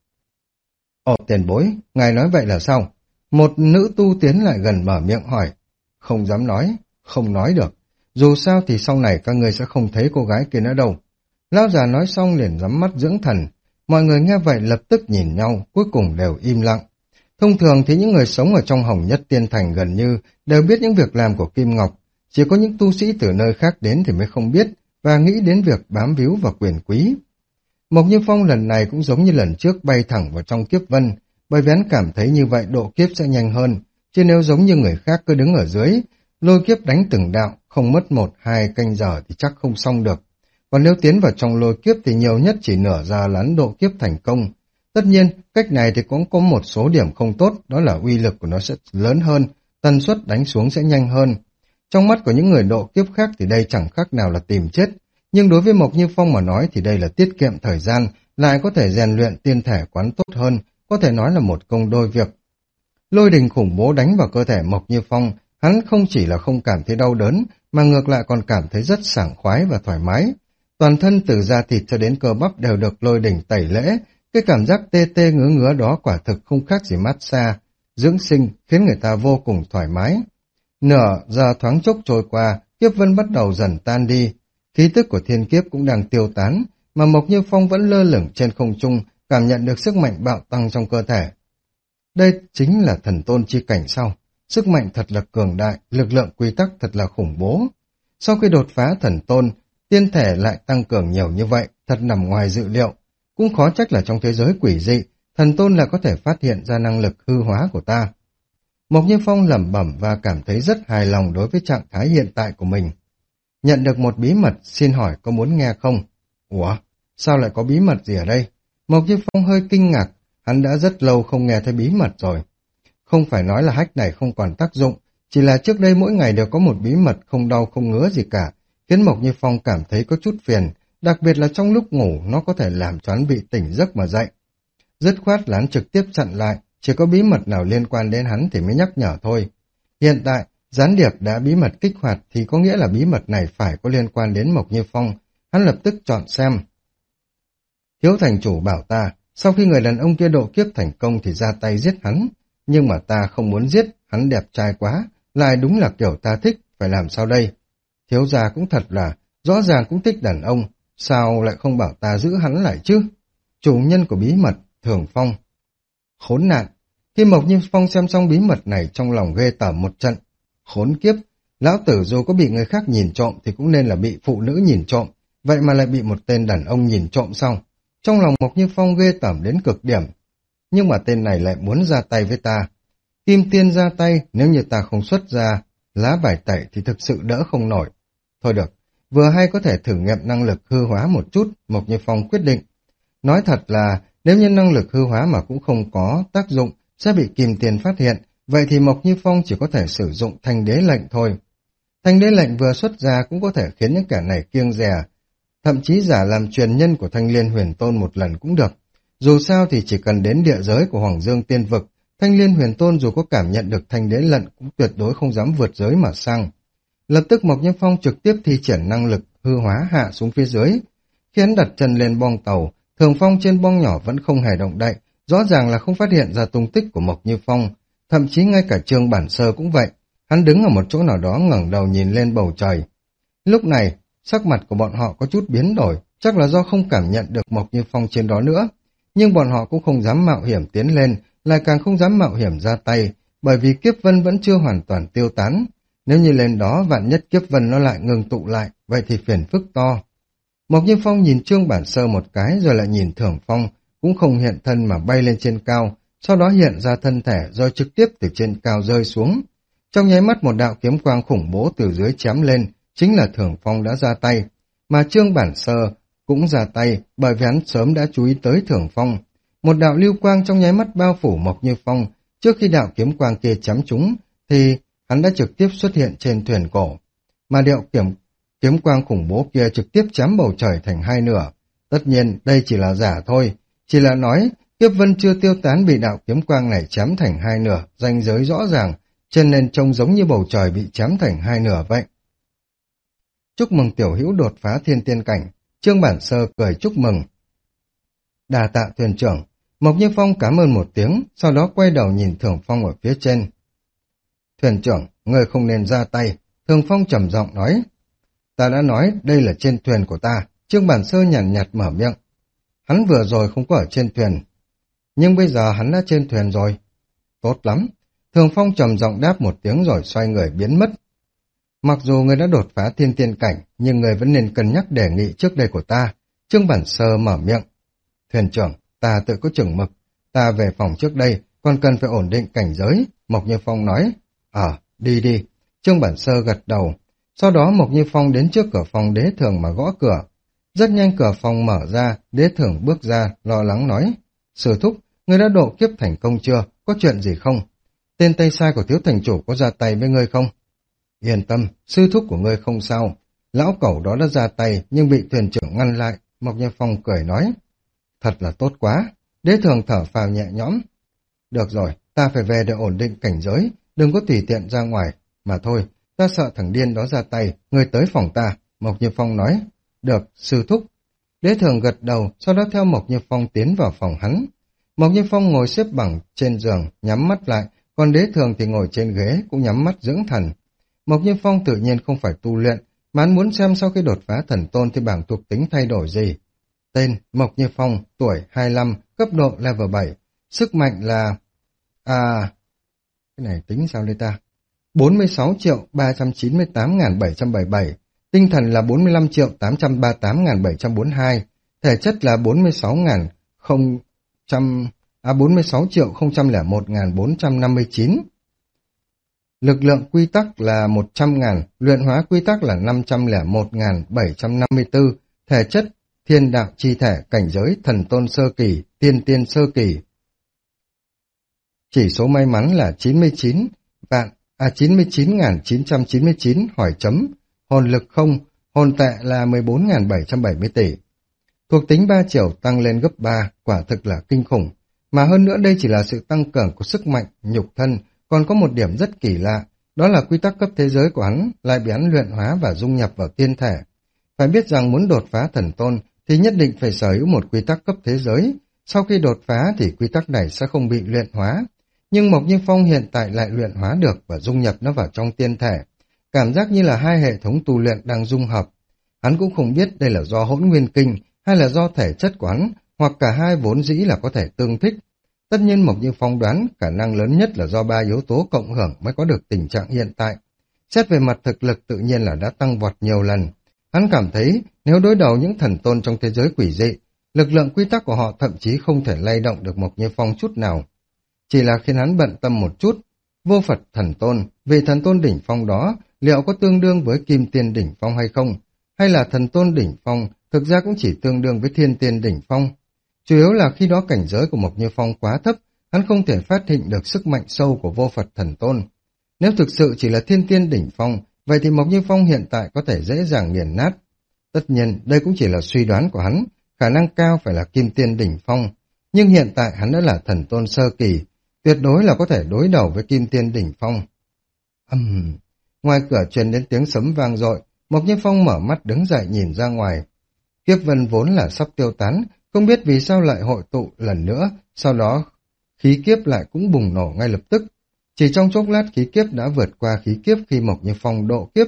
Ồ, tiền bối, ngài nói vậy là sao? Một nữ tu tiến lại gần mở miệng hỏi. Không dám nói, không nói được. Dù sao thì sau này các người sẽ không thấy cô gái kia nữa đâu. Lão già nói xong liền nhắm mắt dưỡng thần. Mọi người nghe vậy lập tức nhìn nhau, cuối cùng đều im lặng. Thông thường thì những người sống ở trong Hồng Nhất Tiên Thành gần như đều biết những việc làm của Kim Ngọc. Chỉ có những tu sĩ từ nơi khác đến thì mới không biết và nghĩ đến việc bám víu vào quyền quý. Mộc Như Phong lần này cũng giống như lần trước bay thẳng vào trong kiếp vân, bởi vì hắn cảm thấy như vậy độ kiếp sẽ nhanh hơn, chứ nếu giống như người khác cứ đứng ở dưới, lôi kiếp đánh từng đạo, không mất một, hai canh giờ thì chắc không xong được. Còn nếu tiến vào trong lôi kiếp thì nhiều nhất chỉ nửa giờ là hắn độ kiếp thành công. Tất nhiên, cách này thì cũng có một số điểm không tốt, đó là uy lực của nó sẽ lớn hơn, tần suất đánh xuống sẽ nhanh hơn. Trong mắt của những người độ kiếp khác thì đây chẳng khác nào là tìm chết, nhưng đối với Mộc Như Phong mà nói thì đây là tiết kiệm thời gian, lại có thể rèn luyện tiên thể quán tốt hơn, có thể nói là một công đôi việc. Lôi đình khủng bố đánh vào cơ thể Mộc Như Phong, hắn không chỉ là không cảm thấy đau đớn, mà ngược lại còn cảm thấy rất sảng khoái và thoải mái. Toàn thân từ da thịt cho đến cơ bắp đều được lôi đình tẩy lễ, cái cảm giác tê tê ngứa ngứa đó quả thực không khác gì massage, dưỡng sinh, khiến người ta vô cùng thoải mái. Nửa giờ thoáng chốc trôi qua, kiếp vân bắt đầu dần tan đi, khí tức của thiên kiếp cũng đang tiêu tán, mà Mộc Như Phong vẫn lơ lửng trên không trung, cảm nhận được sức mạnh bạo tăng trong cơ thể. Đây chính là thần tôn chi cảnh sau, sức mạnh thật là cường đại, lực lượng quy tắc thật là khủng bố. Sau khi đột phá thần tôn, tiên thể lại tăng cường nhiều như vậy, thật nằm ngoài dự liệu. Cũng khó trách là trong thế giới quỷ dị, thần tôn là có thể phát hiện ra năng lực hư hóa của ta. Mộc Như Phong lẩm bẩm và cảm thấy rất hài lòng đối với trạng thái hiện tại của mình. Nhận được một bí mật, xin hỏi có muốn nghe không? Ủa, sao lại có bí mật gì ở đây? Mộc Như Phong hơi kinh ngạc, hắn đã rất lâu không nghe thấy bí mật rồi. Không phải nói là hách này không còn tác dụng, chỉ là trước đây mỗi ngày đều có một bí mật không đau không ngứa gì cả, khiến Mộc Như Phong cảm thấy có chút phiền, đặc biệt là trong lúc ngủ nó có thể làm cho hắn bị tỉnh giấc mà dậy. Dứt khoát là hắn trực tiếp chặn lại, chỉ có bí mật nào liên quan đến hắn thì mới nhắc nhở thôi. Hiện tại, gián điệp đã bí mật kích hoạt thì có nghĩa là bí mật này phải có liên quan đến Mộc Như Phong, hắn lập tức chọn xem. Thiếu thành chủ bảo ta, sau khi người đàn ông kia độ kiếp thành công thì ra tay giết hắn, nhưng mà ta không muốn giết, hắn đẹp trai quá, lại đúng là kiểu ta thích, phải làm sao đây? Thiếu gia cũng thật là, rõ ràng cũng thích đàn ông, sao lại không bảo ta giữ hắn lại chứ? Chủ nhân của bí mật, Thường Phong. Khốn nạn, khi Mộc Như Phong xem xong bí mật này trong lòng ghê tởm một trận. Khốn kiếp, lão tử dù có bị người khác nhìn trộm thì cũng nên là bị phụ nữ nhìn trộm, vậy mà lại bị một tên đàn ông nhìn trộm xong. Trong lòng Mộc Như Phong ghê tởm đến cực điểm. Nhưng mà tên này lại muốn ra tay với ta. Kim Tiên ra tay, nếu như ta không xuất ra lá bài tẩy thì thực sự đỡ không nổi. Thôi được, vừa hay có thể thử nghiệm năng lực hư hóa một chút, Mộc Như Phong quyết định. Nói thật là, nếu như năng lực hư hóa mà cũng không có tác dụng, sẽ bị Kim Tiên phát hiện, vậy thì Mộc Như Phong chỉ có thể sử dụng thanh đế lệnh thôi. Thanh đế lệnh vừa xuất ra cũng có thể khiến những kẻ này kiêng dè, thậm chí giả làm truyền nhân của Thanh Liên Huyền Tôn một lần cũng được. Dù sao thì chỉ cần đến địa giới của Hoàng Dương Tiên Vực, Thanh Liên Huyền Tôn dù có cảm nhận được thanh đế lệnh cũng tuyệt đối không dám vượt giới mà sang. Lập tức Mộc Như Phong trực tiếp thi triển năng lực hư hóa hạ xuống phía dưới. Khi hắn đặt chân lên bong tàu, Thường Phong trên bong nhỏ vẫn không hề động đậy, rõ ràng là không phát hiện ra tung tích của Mộc Như Phong. Thậm chí ngay cả Trương Bản Sơ cũng vậy, hắn đứng ở một chỗ nào đó ngẩng đầu nhìn lên bầu trời. Lúc này, sắc mặt của bọn họ có chút biến đổi, chắc là do không cảm nhận được Mộc Như Phong trên đó nữa. Nhưng bọn họ cũng không dám mạo hiểm tiến lên, lại càng không dám mạo hiểm ra tay, bởi vì kiếp vân vẫn chưa hoàn toàn tiêu tán. Nếu như lên đó vạn nhất kiếp vân nó lại ngừng tụ lại, vậy thì phiền phức to. Mộc Như Phong nhìn Trương Bản Sơ một cái rồi lại nhìn Thường Phong, cũng không hiện thân mà bay lên trên cao, sau đó hiện ra thân thể rồi trực tiếp từ trên cao rơi xuống. Trong nháy mắt một đạo kiếm quang khủng bố từ dưới chém lên, chính là Thường Phong đã ra tay, mà Trương Bản Sơ cũng ra tay bởi vì hắn sớm đã chú ý tới Thường Phong. Một đạo lưu quang trong nháy mắt bao phủ Mộc Như Phong, trước khi đạo kiếm quang kia chém trúng thì hắn đã trực tiếp xuất hiện trên thuyền cổ, mà đạo kiếm kiếm quang khủng bố kia trực tiếp chém bầu trời thành hai nửa. Tất nhiên đây chỉ là giả thôi, chỉ là nói kiếp vân chưa tiêu tán bị đạo kiếm quang này chém thành hai nửa, ranh giới rõ ràng, cho nên trông giống như bầu trời bị chém thành hai nửa vậy. Chúc mừng tiểu hữu đột phá thiên tiên cảnh, Trương Bản Sơ cười chúc mừng. Đà tạ thuyền trưởng, Mộc Như Phong cảm ơn một tiếng, sau đó quay đầu nhìn Thường Phong ở phía trên. Thuyền trưởng, người không nên ra tay, Thường Phong trầm giọng nói. Ta đã nói đây là trên thuyền của ta, Trương Bản Sơ nhàn nhạt mở miệng. Hắn vừa rồi không có ở trên thuyền, nhưng bây giờ hắn đã trên thuyền rồi. Tốt lắm, Thường Phong trầm giọng đáp một tiếng rồi xoay người biến mất. Mặc dù người đã đột phá thiên tiên cảnh, nhưng người vẫn nên cân nhắc đề nghị trước đây của ta. Trương Bản Sơ mở miệng. Thuyền trưởng, ta tự có chừng mực, ta về phòng trước đây, còn cần phải ổn định cảnh giới, Mộc Như Phong nói. Ờ, đi đi, Trương Bản Sơ gật đầu. Sau đó Mộc Như Phong đến trước cửa phòng Đế Thường mà gõ cửa. Rất nhanh cửa phòng mở ra, Đế Thường bước ra, lo lắng nói. Sư thúc, người đã độ kiếp thành công chưa, có chuyện gì không? Tên tay sai của thiếu thành chủ có ra tay với ngươi không? Yên tâm, sư thúc của ngươi không sao. Lão cẩu đó đã ra tay nhưng bị thuyền trưởng ngăn lại, Mộc Như Phong cười nói. Thật là tốt quá, Đế Thường thở phào nhẹ nhõm. Được rồi, ta phải về để ổn định cảnh giới, đừng có tùy tiện ra ngoài. Mà thôi, ta sợ thằng điên đó ra tay, ngươi tới phòng ta, Mộc Như Phong nói. Được, sư thúc. Đế Thường gật đầu, sau đó theo Mộc Như Phong tiến vào phòng hắn. Mộc Như Phong ngồi xếp bằng trên giường, nhắm mắt lại, còn Đế Thường thì ngồi trên ghế cũng nhắm mắt dưỡng thần. Mộc Như Phong tự nhiên không phải tu luyện, mà hắn muốn xem sau khi đột phá thần tôn thì bảng thuộc tính thay đổi gì. Tên Mộc Như Phong, tuổi hai mươi lăm, cấp độ level bảy, sức mạnh là... À... Cái này tính sao đây ta? bốn mươi sáu triệu ba trăm chín mươi tám nghìn bảy trăm bảy mươi bảy, tinh thần là bốn mươi lăm triệu tám trăm ba mươi tám nghìn bảy trăm bốn mươi hai, thể chất là bốn mươi sáu nghìn không trăm... À bốn mươi sáu triệu không trăm lẻ một nghìn bốn trăm năm mươi chín. lực lượng quy tắc là một trăm ngàn, luyện hóa quy tắc là năm trăm lẻ một nghìn bảy trăm năm mươi tư, thể chất, thiên đạo chi thể, cảnh giới, thần tôn sơ kỳ, tiên tiên sơ kỳ. Chỉ số may mắn là chín mươi chín vạn, à chín mươi chín nghìn chín trăm chín mươi chín, hỏi chấm, hồn lực không, hồn tệ là mười bốn nghìn bảy trăm bảy mươi tỷ. Thuộc tính ba chiều tăng lên gấp ba, quả thực là kinh khủng. Mà hơn nữa đây chỉ là sự tăng cường của sức mạnh, nhục thân, còn có một điểm rất kỳ lạ, đó là quy tắc cấp thế giới của hắn lại bị hắn luyện hóa và dung nhập vào tiên thể. Phải biết rằng muốn đột phá thần tôn thì nhất định phải sở hữu một quy tắc cấp thế giới, sau khi đột phá thì quy tắc này sẽ không bị luyện hóa. Nhưng Mộc Như Phong hiện tại lại luyện hóa được và dung nhập nó vào trong tiên thể. Cảm giác như là hai hệ thống tu luyện đang dung hợp. Hắn cũng không biết đây là do hỗn nguyên kinh hay là do thể chất của hắn, hoặc cả hai vốn dĩ là có thể tương thích. Tất nhiên Mộc Như Phong đoán khả năng lớn nhất là do ba yếu tố cộng hưởng mới có được tình trạng hiện tại. Xét về mặt thực lực tự nhiên là đã tăng vọt nhiều lần. Hắn cảm thấy nếu đối đầu những thần tôn trong thế giới quỷ dị, lực lượng quy tắc của họ thậm chí không thể lay động được Mộc Như Phong chút nào. Chỉ là khiến hắn bận tâm một chút, vô Phật thần tôn, vị thần tôn đỉnh phong đó liệu có tương đương với kim tiên đỉnh phong hay không? Hay là thần tôn đỉnh phong thực ra cũng chỉ tương đương với thiên tiên đỉnh phong? Chủ yếu là khi đó cảnh giới của Mộc Như Phong quá thấp, hắn không thể phát hiện được sức mạnh sâu của vô Phật thần tôn. Nếu thực sự chỉ là thiên tiên đỉnh phong, vậy thì Mộc Như Phong hiện tại có thể dễ dàng nghiền nát. Tất nhiên, đây cũng chỉ là suy đoán của hắn, khả năng cao phải là kim tiên đỉnh phong. Nhưng hiện tại hắn đã là thần tôn sơ kỳ, tuyệt đối là có thể đối đầu với kim tiên đỉnh phong. Âm... Uhm. Ngoài cửa truyền đến tiếng sấm vang dội, Mộc Như Phong mở mắt đứng dậy nhìn ra ngoài. Kiếp vân vốn là sắp tiêu tán, không biết vì sao lại hội tụ lần nữa, sau đó khí kiếp lại cũng bùng nổ ngay lập tức. Chỉ trong chốc lát khí kiếp đã vượt qua khí kiếp khi Mộc Như Phong độ kiếp.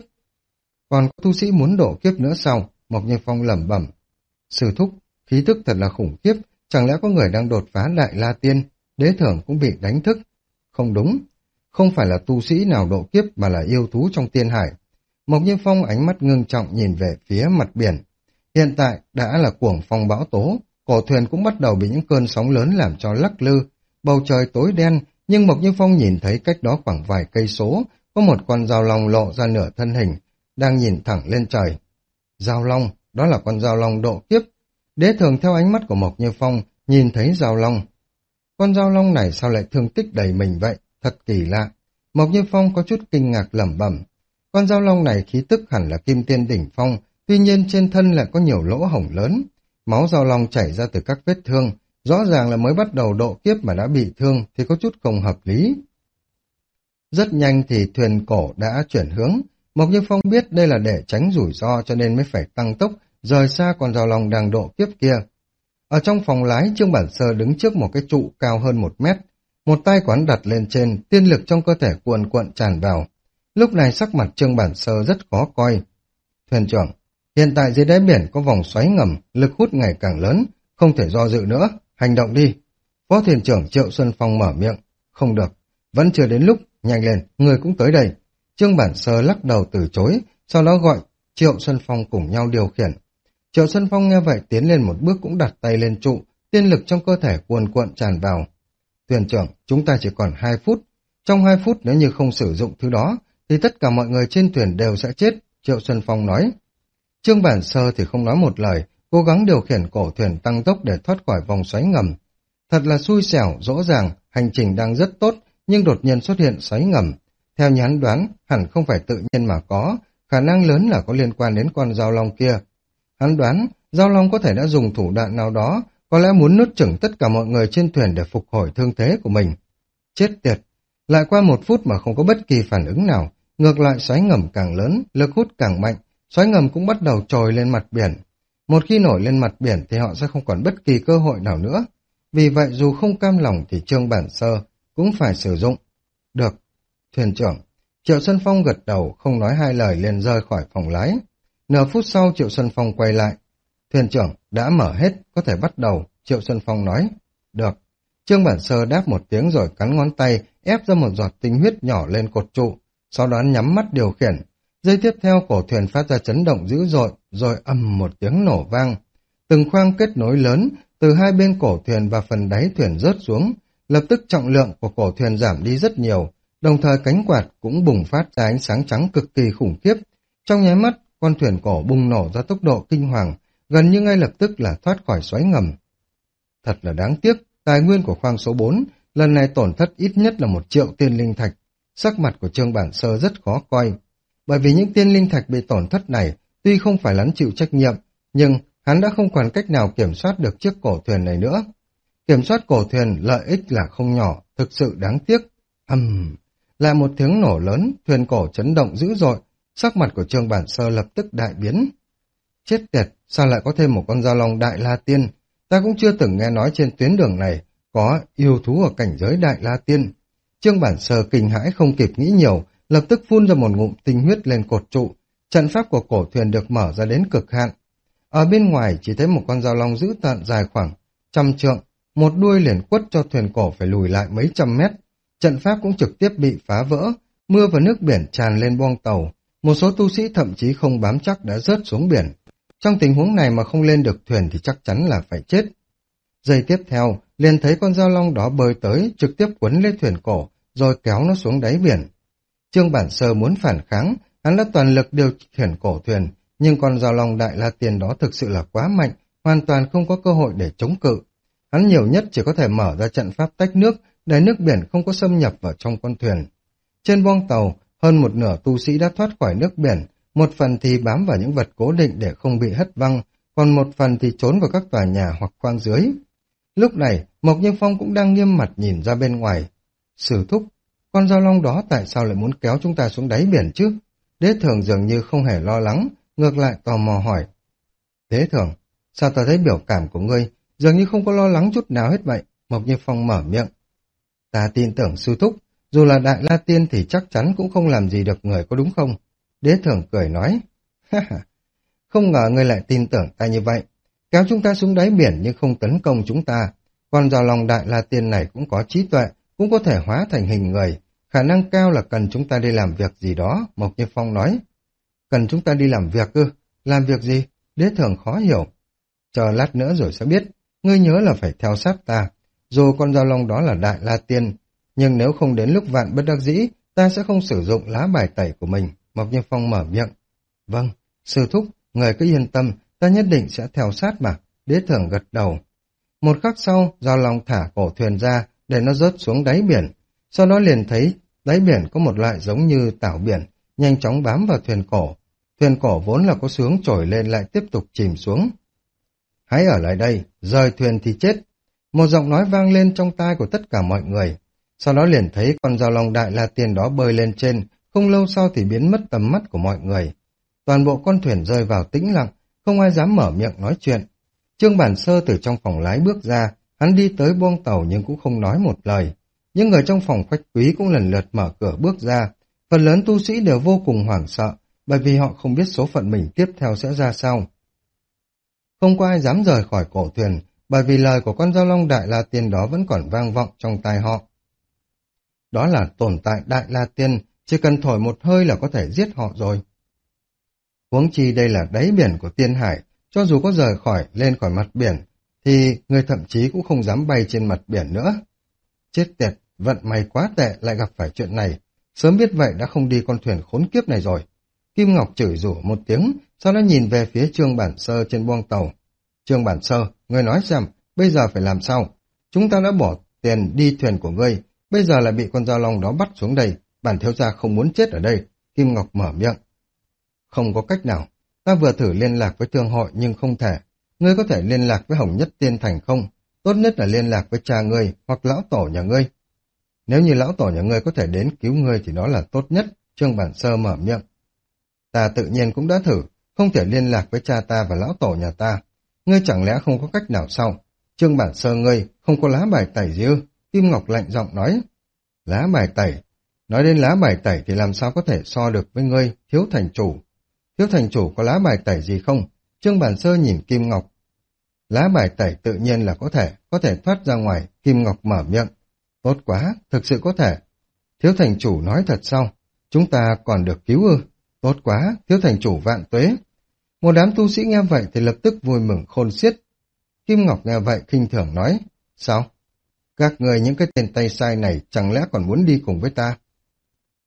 Còn có tu sĩ muốn độ kiếp nữa sau, Mộc Như Phong lẩm bẩm. Sư thúc, khí tức thật là khủng khiếp, chẳng lẽ có người đang đột phá Đại La Tiên, đế thưởng cũng bị đánh thức? Không đúng, không phải là tu sĩ nào độ kiếp mà là yêu thú trong tiên hải. Mộc Như Phong ánh mắt ngưng trọng nhìn về phía mặt biển. Hiện tại đã là cuồng phong bão tố, cổ thuyền cũng bắt đầu bị những cơn sóng lớn làm cho lắc lư, bầu trời tối đen, nhưng Mộc Như Phong nhìn thấy cách đó khoảng vài cây số, có một con dao long lộ ra nửa thân hình, đang nhìn thẳng lên trời. Dao long, đó là con dao long độ kiếp. Đế thường theo ánh mắt của Mộc Như Phong, nhìn thấy dao long. Con dao long này sao lại thương tích đầy mình vậy? Thật kỳ lạ. Mộc Như Phong có chút kinh ngạc lẩm bẩm. Con dao long này khí tức hẳn là kim tiên đỉnh phong, tuy nhiên trên thân lại có nhiều lỗ hổng lớn. Máu dao long chảy ra từ các vết thương, rõ ràng là mới bắt đầu độ kiếp mà đã bị thương thì có chút không hợp lý. Rất nhanh thì thuyền cổ đã chuyển hướng. Mộc Như Phong biết đây là để tránh rủi ro cho nên mới phải tăng tốc, rời xa con dao long đang độ kiếp kia. Ở trong phòng lái, Trương Bản Sơ đứng trước một cái trụ cao hơn một mét. Một tay quán đặt lên trên, tiên lực trong cơ thể cuồn cuộn tràn vào. Lúc này sắc mặt Trương Bản Sơ rất khó coi. Thuyền trưởng, hiện tại dưới đáy biển có vòng xoáy ngầm, lực hút ngày càng lớn, không thể do dự nữa, hành động đi. Phó thuyền trưởng Triệu Xuân Phong mở miệng. Không được, vẫn chưa đến lúc, nhanh lên, người cũng tới đây. Trương Bản Sơ lắc đầu từ chối, sau đó gọi Triệu Xuân Phong cùng nhau điều khiển. Triệu Xuân Phong nghe vậy tiến lên một bước cũng đặt tay lên trụ, tiên lực trong cơ thể cuồn cuộn tràn vào. Thuyền trưởng, chúng ta chỉ còn hai phút. Trong hai phút nếu như không sử dụng thứ đó, thì tất cả mọi người trên thuyền đều sẽ chết, Triệu Xuân Phong nói. Trương Bản Sơ thì không nói một lời, cố gắng điều khiển cổ thuyền tăng tốc để thoát khỏi vòng xoáy ngầm. Thật là xui xẻo, rõ ràng, hành trình đang rất tốt, nhưng đột nhiên xuất hiện xoáy ngầm. Theo như hắn đoán, hẳn không phải tự nhiên mà có, khả năng lớn là có liên quan đến con dao long kia. Hắn đoán, dao long có thể đã dùng thủ đoạn nào đó, có lẽ muốn nuốt chửng tất cả mọi người trên thuyền để phục hồi thương thế của mình. Chết tiệt! Lại qua một phút mà không có bất kỳ phản ứng nào, ngược lại xoáy ngầm càng lớn, lực hút càng mạnh, xoáy ngầm cũng bắt đầu trồi lên mặt biển. Một khi nổi lên mặt biển thì họ sẽ không còn bất kỳ cơ hội nào nữa. Vì vậy dù không cam lòng thì Trương Bản Sơ cũng phải sử dụng. Được, thuyền trưởng. Triệu Xuân Phong gật đầu, không nói hai lời liền rời khỏi phòng lái. Nửa phút sau Triệu Xuân Phong quay lại. Thuyền trưởng, đã mở hết, có thể bắt đầu, Triệu Xuân Phong nói. Được. Trương Bản Sơ đáp một tiếng rồi cắn ngón tay, ép ra một giọt tinh huyết nhỏ lên cột trụ, sau đó nhắm mắt điều khiển. Giây tiếp theo cổ thuyền phát ra chấn động dữ dội, rồi ầm một tiếng nổ vang. Từng khoang kết nối lớn, từ hai bên cổ thuyền và phần đáy thuyền rớt xuống, lập tức trọng lượng của cổ thuyền giảm đi rất nhiều, đồng thời cánh quạt cũng bùng phát ra ánh sáng trắng cực kỳ khủng khiếp. Trong nháy mắt, con thuyền cổ bùng nổ ra tốc độ kinh hoàng, gần như ngay lập tức là thoát khỏi xoáy ngầm. Thật là đáng tiếc, tài nguyên của khoang số bốn lần này tổn thất ít nhất là một triệu tiên linh thạch. Sắc mặt của Trương Bản Sơ rất khó coi, bởi vì những tiên linh thạch bị tổn thất này tuy không phải hắn chịu trách nhiệm, nhưng hắn đã không còn cách nào kiểm soát được chiếc cổ thuyền này nữa. Kiểm soát cổ thuyền lợi ích là không nhỏ, thực sự đáng tiếc. Ầm, uhm, là một tiếng nổ lớn, thuyền cổ chấn động dữ dội, sắc mặt của Trương Bản Sơ lập tức đại biến. Chết tiệt, sao lại có thêm một con dao long Đại La Tiên? Ta cũng chưa từng nghe nói trên tuyến đường này có yêu thú ở cảnh giới Đại La Tiên. Trương Bản Sơ kinh hãi không kịp nghĩ nhiều, lập tức phun ra một ngụm tinh huyết lên cột trụ. Trận pháp của cổ thuyền được mở ra đến cực hạn. Ở bên ngoài chỉ thấy một con dao long dữ tợn dài khoảng trăm trượng, một đuôi liền quất cho thuyền cổ phải lùi lại mấy trăm mét. Trận pháp cũng trực tiếp bị phá vỡ, mưa và nước biển tràn lên boong tàu. Một số tu sĩ thậm chí không bám chắc đã rớt xuống biển. Trong tình huống này mà không lên được thuyền thì chắc chắn là phải chết. Giây tiếp theo, liền thấy con dao long đó bơi tới, trực tiếp quấn lấy thuyền cổ, rồi kéo nó xuống đáy biển. Trương Bản Sơ muốn phản kháng, hắn đã toàn lực điều khiển cổ thuyền, nhưng con dao long Đại La Tiên đó thực sự là quá mạnh, hoàn toàn không có cơ hội để chống cự. Hắn nhiều nhất chỉ có thể mở ra trận pháp tách nước, để nước biển không có xâm nhập vào trong con thuyền. Trên boong tàu, hơn một nửa tu sĩ đã thoát khỏi nước biển, một phần thì bám vào những vật cố định để không bị hất văng, còn một phần thì trốn vào các tòa nhà hoặc khoang dưới. Lúc này, Mộc Như Phong cũng đang nghiêm mặt nhìn ra bên ngoài. Sử thúc, con dao long đó tại sao lại muốn kéo chúng ta xuống đáy biển chứ? Đế Thường dường như không hề lo lắng, ngược lại tò mò hỏi. Đế Thường, sao ta thấy biểu cảm của ngươi dường như không có lo lắng chút nào hết vậy? Mộc Như Phong mở miệng. Ta tin tưởng sư thúc, dù là Đại La Tiên thì chắc chắn cũng không làm gì được người, có đúng không? Đế Thường cười nói. Không ngờ ngươi lại tin tưởng ta như vậy. Kéo chúng ta xuống đáy biển nhưng không tấn công chúng ta. Con dao long Đại La Tiên này cũng có trí tuệ, cũng có thể hóa thành hình người. Khả năng cao là cần chúng ta đi làm việc gì đó, Mộc Như Phong nói. Cần chúng ta đi làm việc ư? Làm việc gì? Đế Thường khó hiểu. Chờ lát nữa rồi sẽ biết. Ngươi nhớ là phải theo sát ta. Dù con dao long đó là Đại La Tiên, nhưng nếu không đến lúc vạn bất đắc dĩ, ta sẽ không sử dụng lá bài tẩy của mình. Mộc Như Phong mở miệng. Vâng, sư thúc, người cứ yên tâm, ta nhất định sẽ theo sát mà. Đế Thường gật đầu. Một khắc sau, dao long thả cổ thuyền ra để nó rớt xuống đáy biển. Sau đó liền thấy đáy biển có một loại giống như tảo biển, nhanh chóng bám vào thuyền cổ. Thuyền cổ vốn là có xướng trồi lên lại tiếp tục chìm xuống. Hãy ở lại đây, rời thuyền thì chết. Một giọng nói vang lên trong tai của tất cả mọi người. Sau đó liền thấy con dao long Đại La Tiên đó bơi lên trên, không lâu sau thì biến mất tầm mắt của mọi người. Toàn bộ con thuyền rơi vào tĩnh lặng, không ai dám mở miệng nói chuyện. Trương Bản Sơ từ trong phòng lái bước ra, hắn đi tới boong tàu nhưng cũng không nói một lời. Những người trong phòng khách quý cũng lần lượt mở cửa bước ra. Phần lớn tu sĩ đều vô cùng hoảng sợ, bởi vì họ không biết số phận mình tiếp theo sẽ ra sao. Không có ai dám rời khỏi cổ thuyền, bởi vì lời của con dao long Đại La Tiên đó vẫn còn vang vọng trong tai họ. Đó là tồn tại Đại La Tiên, chỉ cần thổi một hơi là có thể giết họ rồi. Huống chi đây là đáy biển của Tiên Hải, cho dù có rời khỏi lên khỏi mặt biển, thì người thậm chí cũng không dám bay trên mặt biển nữa. Chết tiệt, vận may quá tệ lại gặp phải chuyện này. Sớm biết vậy đã không đi con thuyền khốn kiếp này rồi. Kim Ngọc chửi rủa một tiếng, sau đó nhìn về phía Trương Bản Sơ trên boong tàu. Trương Bản Sơ, ngươi nói xem, bây giờ phải làm sao? Chúng ta đã bỏ tiền đi thuyền của ngươi, bây giờ lại bị con dao long đó bắt xuống đây. Bản thiếu gia không muốn chết ở đây. Kim Ngọc mở miệng. Không có cách nào. Ta vừa thử liên lạc với thương hội nhưng không thể. Ngươi có thể liên lạc với Hồng Nhất Tiên Thành không? Tốt nhất là liên lạc với cha ngươi hoặc lão tổ nhà ngươi. Nếu như lão tổ nhà ngươi có thể đến cứu ngươi thì đó là tốt nhất. Trương Bản Sơ mở miệng. Ta tự nhiên cũng đã thử, không thể liên lạc với cha ta và lão tổ nhà ta. Ngươi chẳng lẽ không có cách nào sao? Trương Bản Sơ ngươi không có lá bài tẩy gì ư? Kim Ngọc lạnh giọng nói. Lá bài tẩy? Nói đến lá bài tẩy thì làm sao có thể so được với ngươi, Thiếu thành chủ. Thiếu thành chủ có lá bài tẩy gì không? Trương Bản Sơ nhìn Kim Ngọc. Lá bài tẩy tự nhiên là có thể, có thể thoát ra ngoài. Kim Ngọc mở miệng. Tốt quá, thực sự có thể. Thiếu thành chủ nói thật sao? Chúng ta còn được cứu ư? Tốt quá, Thiếu thành chủ vạn tuế. Một đám tu sĩ nghe vậy thì lập tức vui mừng khôn xiết. Kim Ngọc nghe vậy khinh thường nói. Sao? Các người những cái tên tay sai này chẳng lẽ còn muốn đi cùng với ta?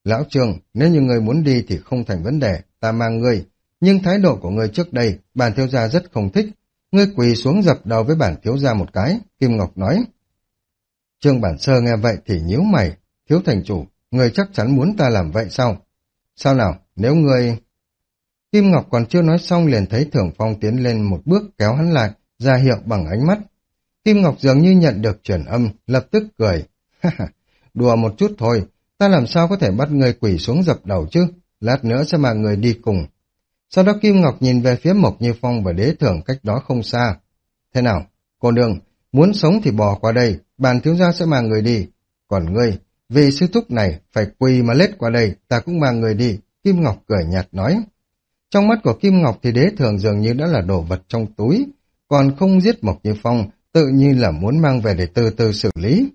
Lão Trương, nếu như ngươi muốn đi thì không thành vấn đề, ta mang ngươi. Nhưng thái độ của ngươi trước đây, bản thiếu gia rất không thích. Ngươi quỳ xuống dập đầu với bản thiếu gia một cái, Kim Ngọc nói. Trương Bản Sơ nghe vậy thì nhíu mày. Thiếu thành chủ, ngươi chắc chắn muốn ta làm vậy sao? Sao nào, nếu ngươi... Kim Ngọc còn chưa nói xong liền thấy Thưởng Phong tiến lên một bước kéo hắn lại, ra hiệu bằng ánh mắt. Kim Ngọc dường như nhận được truyền âm, lập tức cười. Đùa một chút thôi, ta làm sao có thể bắt người quỳ xuống dập đầu chứ, lát nữa sẽ mà người đi cùng. Sau đó Kim Ngọc nhìn về phía Mộc Như Phong và Đế Thưởng cách đó không xa. Thế nào, cô nương, muốn sống thì bò qua đây, bàn thiếu gia sẽ mang người đi. Còn ngươi, vì sư thúc này phải quỳ mà lết qua đây, ta cũng mang người đi, Kim Ngọc cười nhạt nói. Trong mắt của Kim Ngọc thì Đế Thưởng dường như đã là đồ vật trong túi, còn không giết Mộc Như Phong, tự nhiên là muốn mang về để từ từ xử lý.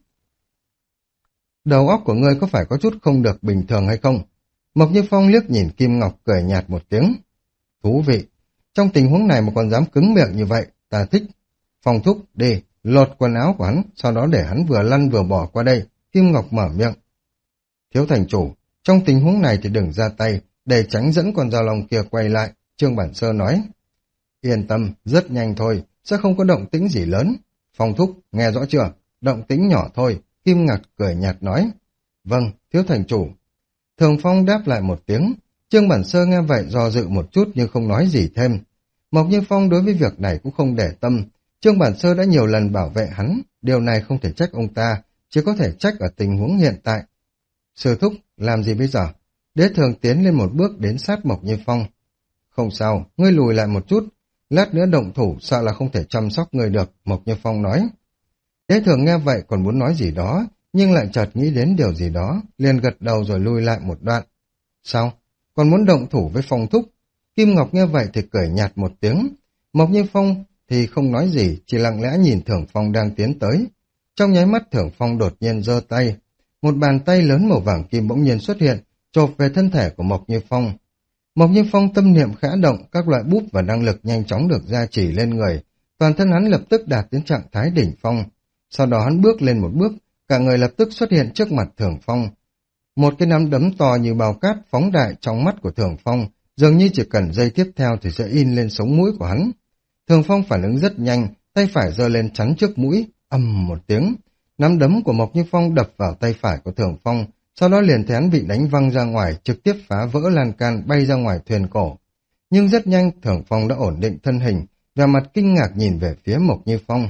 Đầu óc của ngươi có phải có chút không được bình thường hay không? Mộc Như Phong liếc nhìn Kim Ngọc cười nhạt một tiếng. Thú vị, trong tình huống này mà còn dám cứng miệng như vậy, ta thích. Phong thúc, đi, lột quần áo của hắn, sau đó để hắn vừa lăn vừa bỏ qua đây, Kim Ngọc mở miệng. Thiếu thành chủ, trong tình huống này thì đừng ra tay, để tránh dẫn con dao long kia quay lại, Trương Bản Sơ nói. Yên tâm, rất nhanh thôi, sẽ không có động tĩnh gì lớn. Phong thúc, nghe rõ chưa? Động tĩnh nhỏ thôi, Kim Ngạc cười nhạt nói. Vâng, thiếu thành chủ. Thường Phong đáp lại một tiếng. Trương Bản Sơ nghe vậy do dự một chút nhưng không nói gì thêm. Mộc Như Phong đối với việc này cũng không để tâm. Trương Bản Sơ đã nhiều lần bảo vệ hắn, điều này không thể trách ông ta, chỉ có thể trách ở tình huống hiện tại. Sư thúc, làm gì bây giờ? Đế Thường tiến lên một bước đến sát Mộc Như Phong. Không sao, ngươi lùi lại một chút, lát nữa động thủ sợ là không thể chăm sóc ngươi được, Mộc Như Phong nói. Đế Thường nghe vậy còn muốn nói gì đó, nhưng lại chợt nghĩ đến điều gì đó, liền gật đầu rồi lui lại một đoạn. Sao? Còn muốn động thủ với Phong thúc? Kim Ngọc nghe vậy thì cười nhạt một tiếng. Mộc Như Phong thì không nói gì, chỉ lặng lẽ nhìn Thưởng Phong đang tiến tới. Trong nháy mắt Thưởng Phong đột nhiên giơ tay. Một bàn tay lớn màu vàng kim bỗng nhiên xuất hiện, chộp về thân thể của Mộc Như Phong. Mộc Như Phong tâm niệm khẽ động, các loại búp và năng lực nhanh chóng được gia trì lên người. Toàn thân hắn lập tức đạt đến trạng thái đỉnh phong. Sau đó hắn bước lên một bước, cả người lập tức xuất hiện trước mặt Thưởng Phong. Một cái nắm đấm to như bao cát phóng đại trong mắt của Thưởng Phong, dường như chỉ cần giây tiếp theo thì sẽ in lên sống mũi của hắn. Thưởng Phong phản ứng rất nhanh, tay phải giơ lên chắn trước mũi, ầm một tiếng. Nắm đấm của Mộc Như Phong đập vào tay phải của Thưởng Phong, sau đó liền thấy hắn bị đánh văng ra ngoài, trực tiếp phá vỡ lan can bay ra ngoài thuyền cổ. Nhưng rất nhanh Thưởng Phong đã ổn định thân hình, và mặt kinh ngạc nhìn về phía Mộc Như Phong.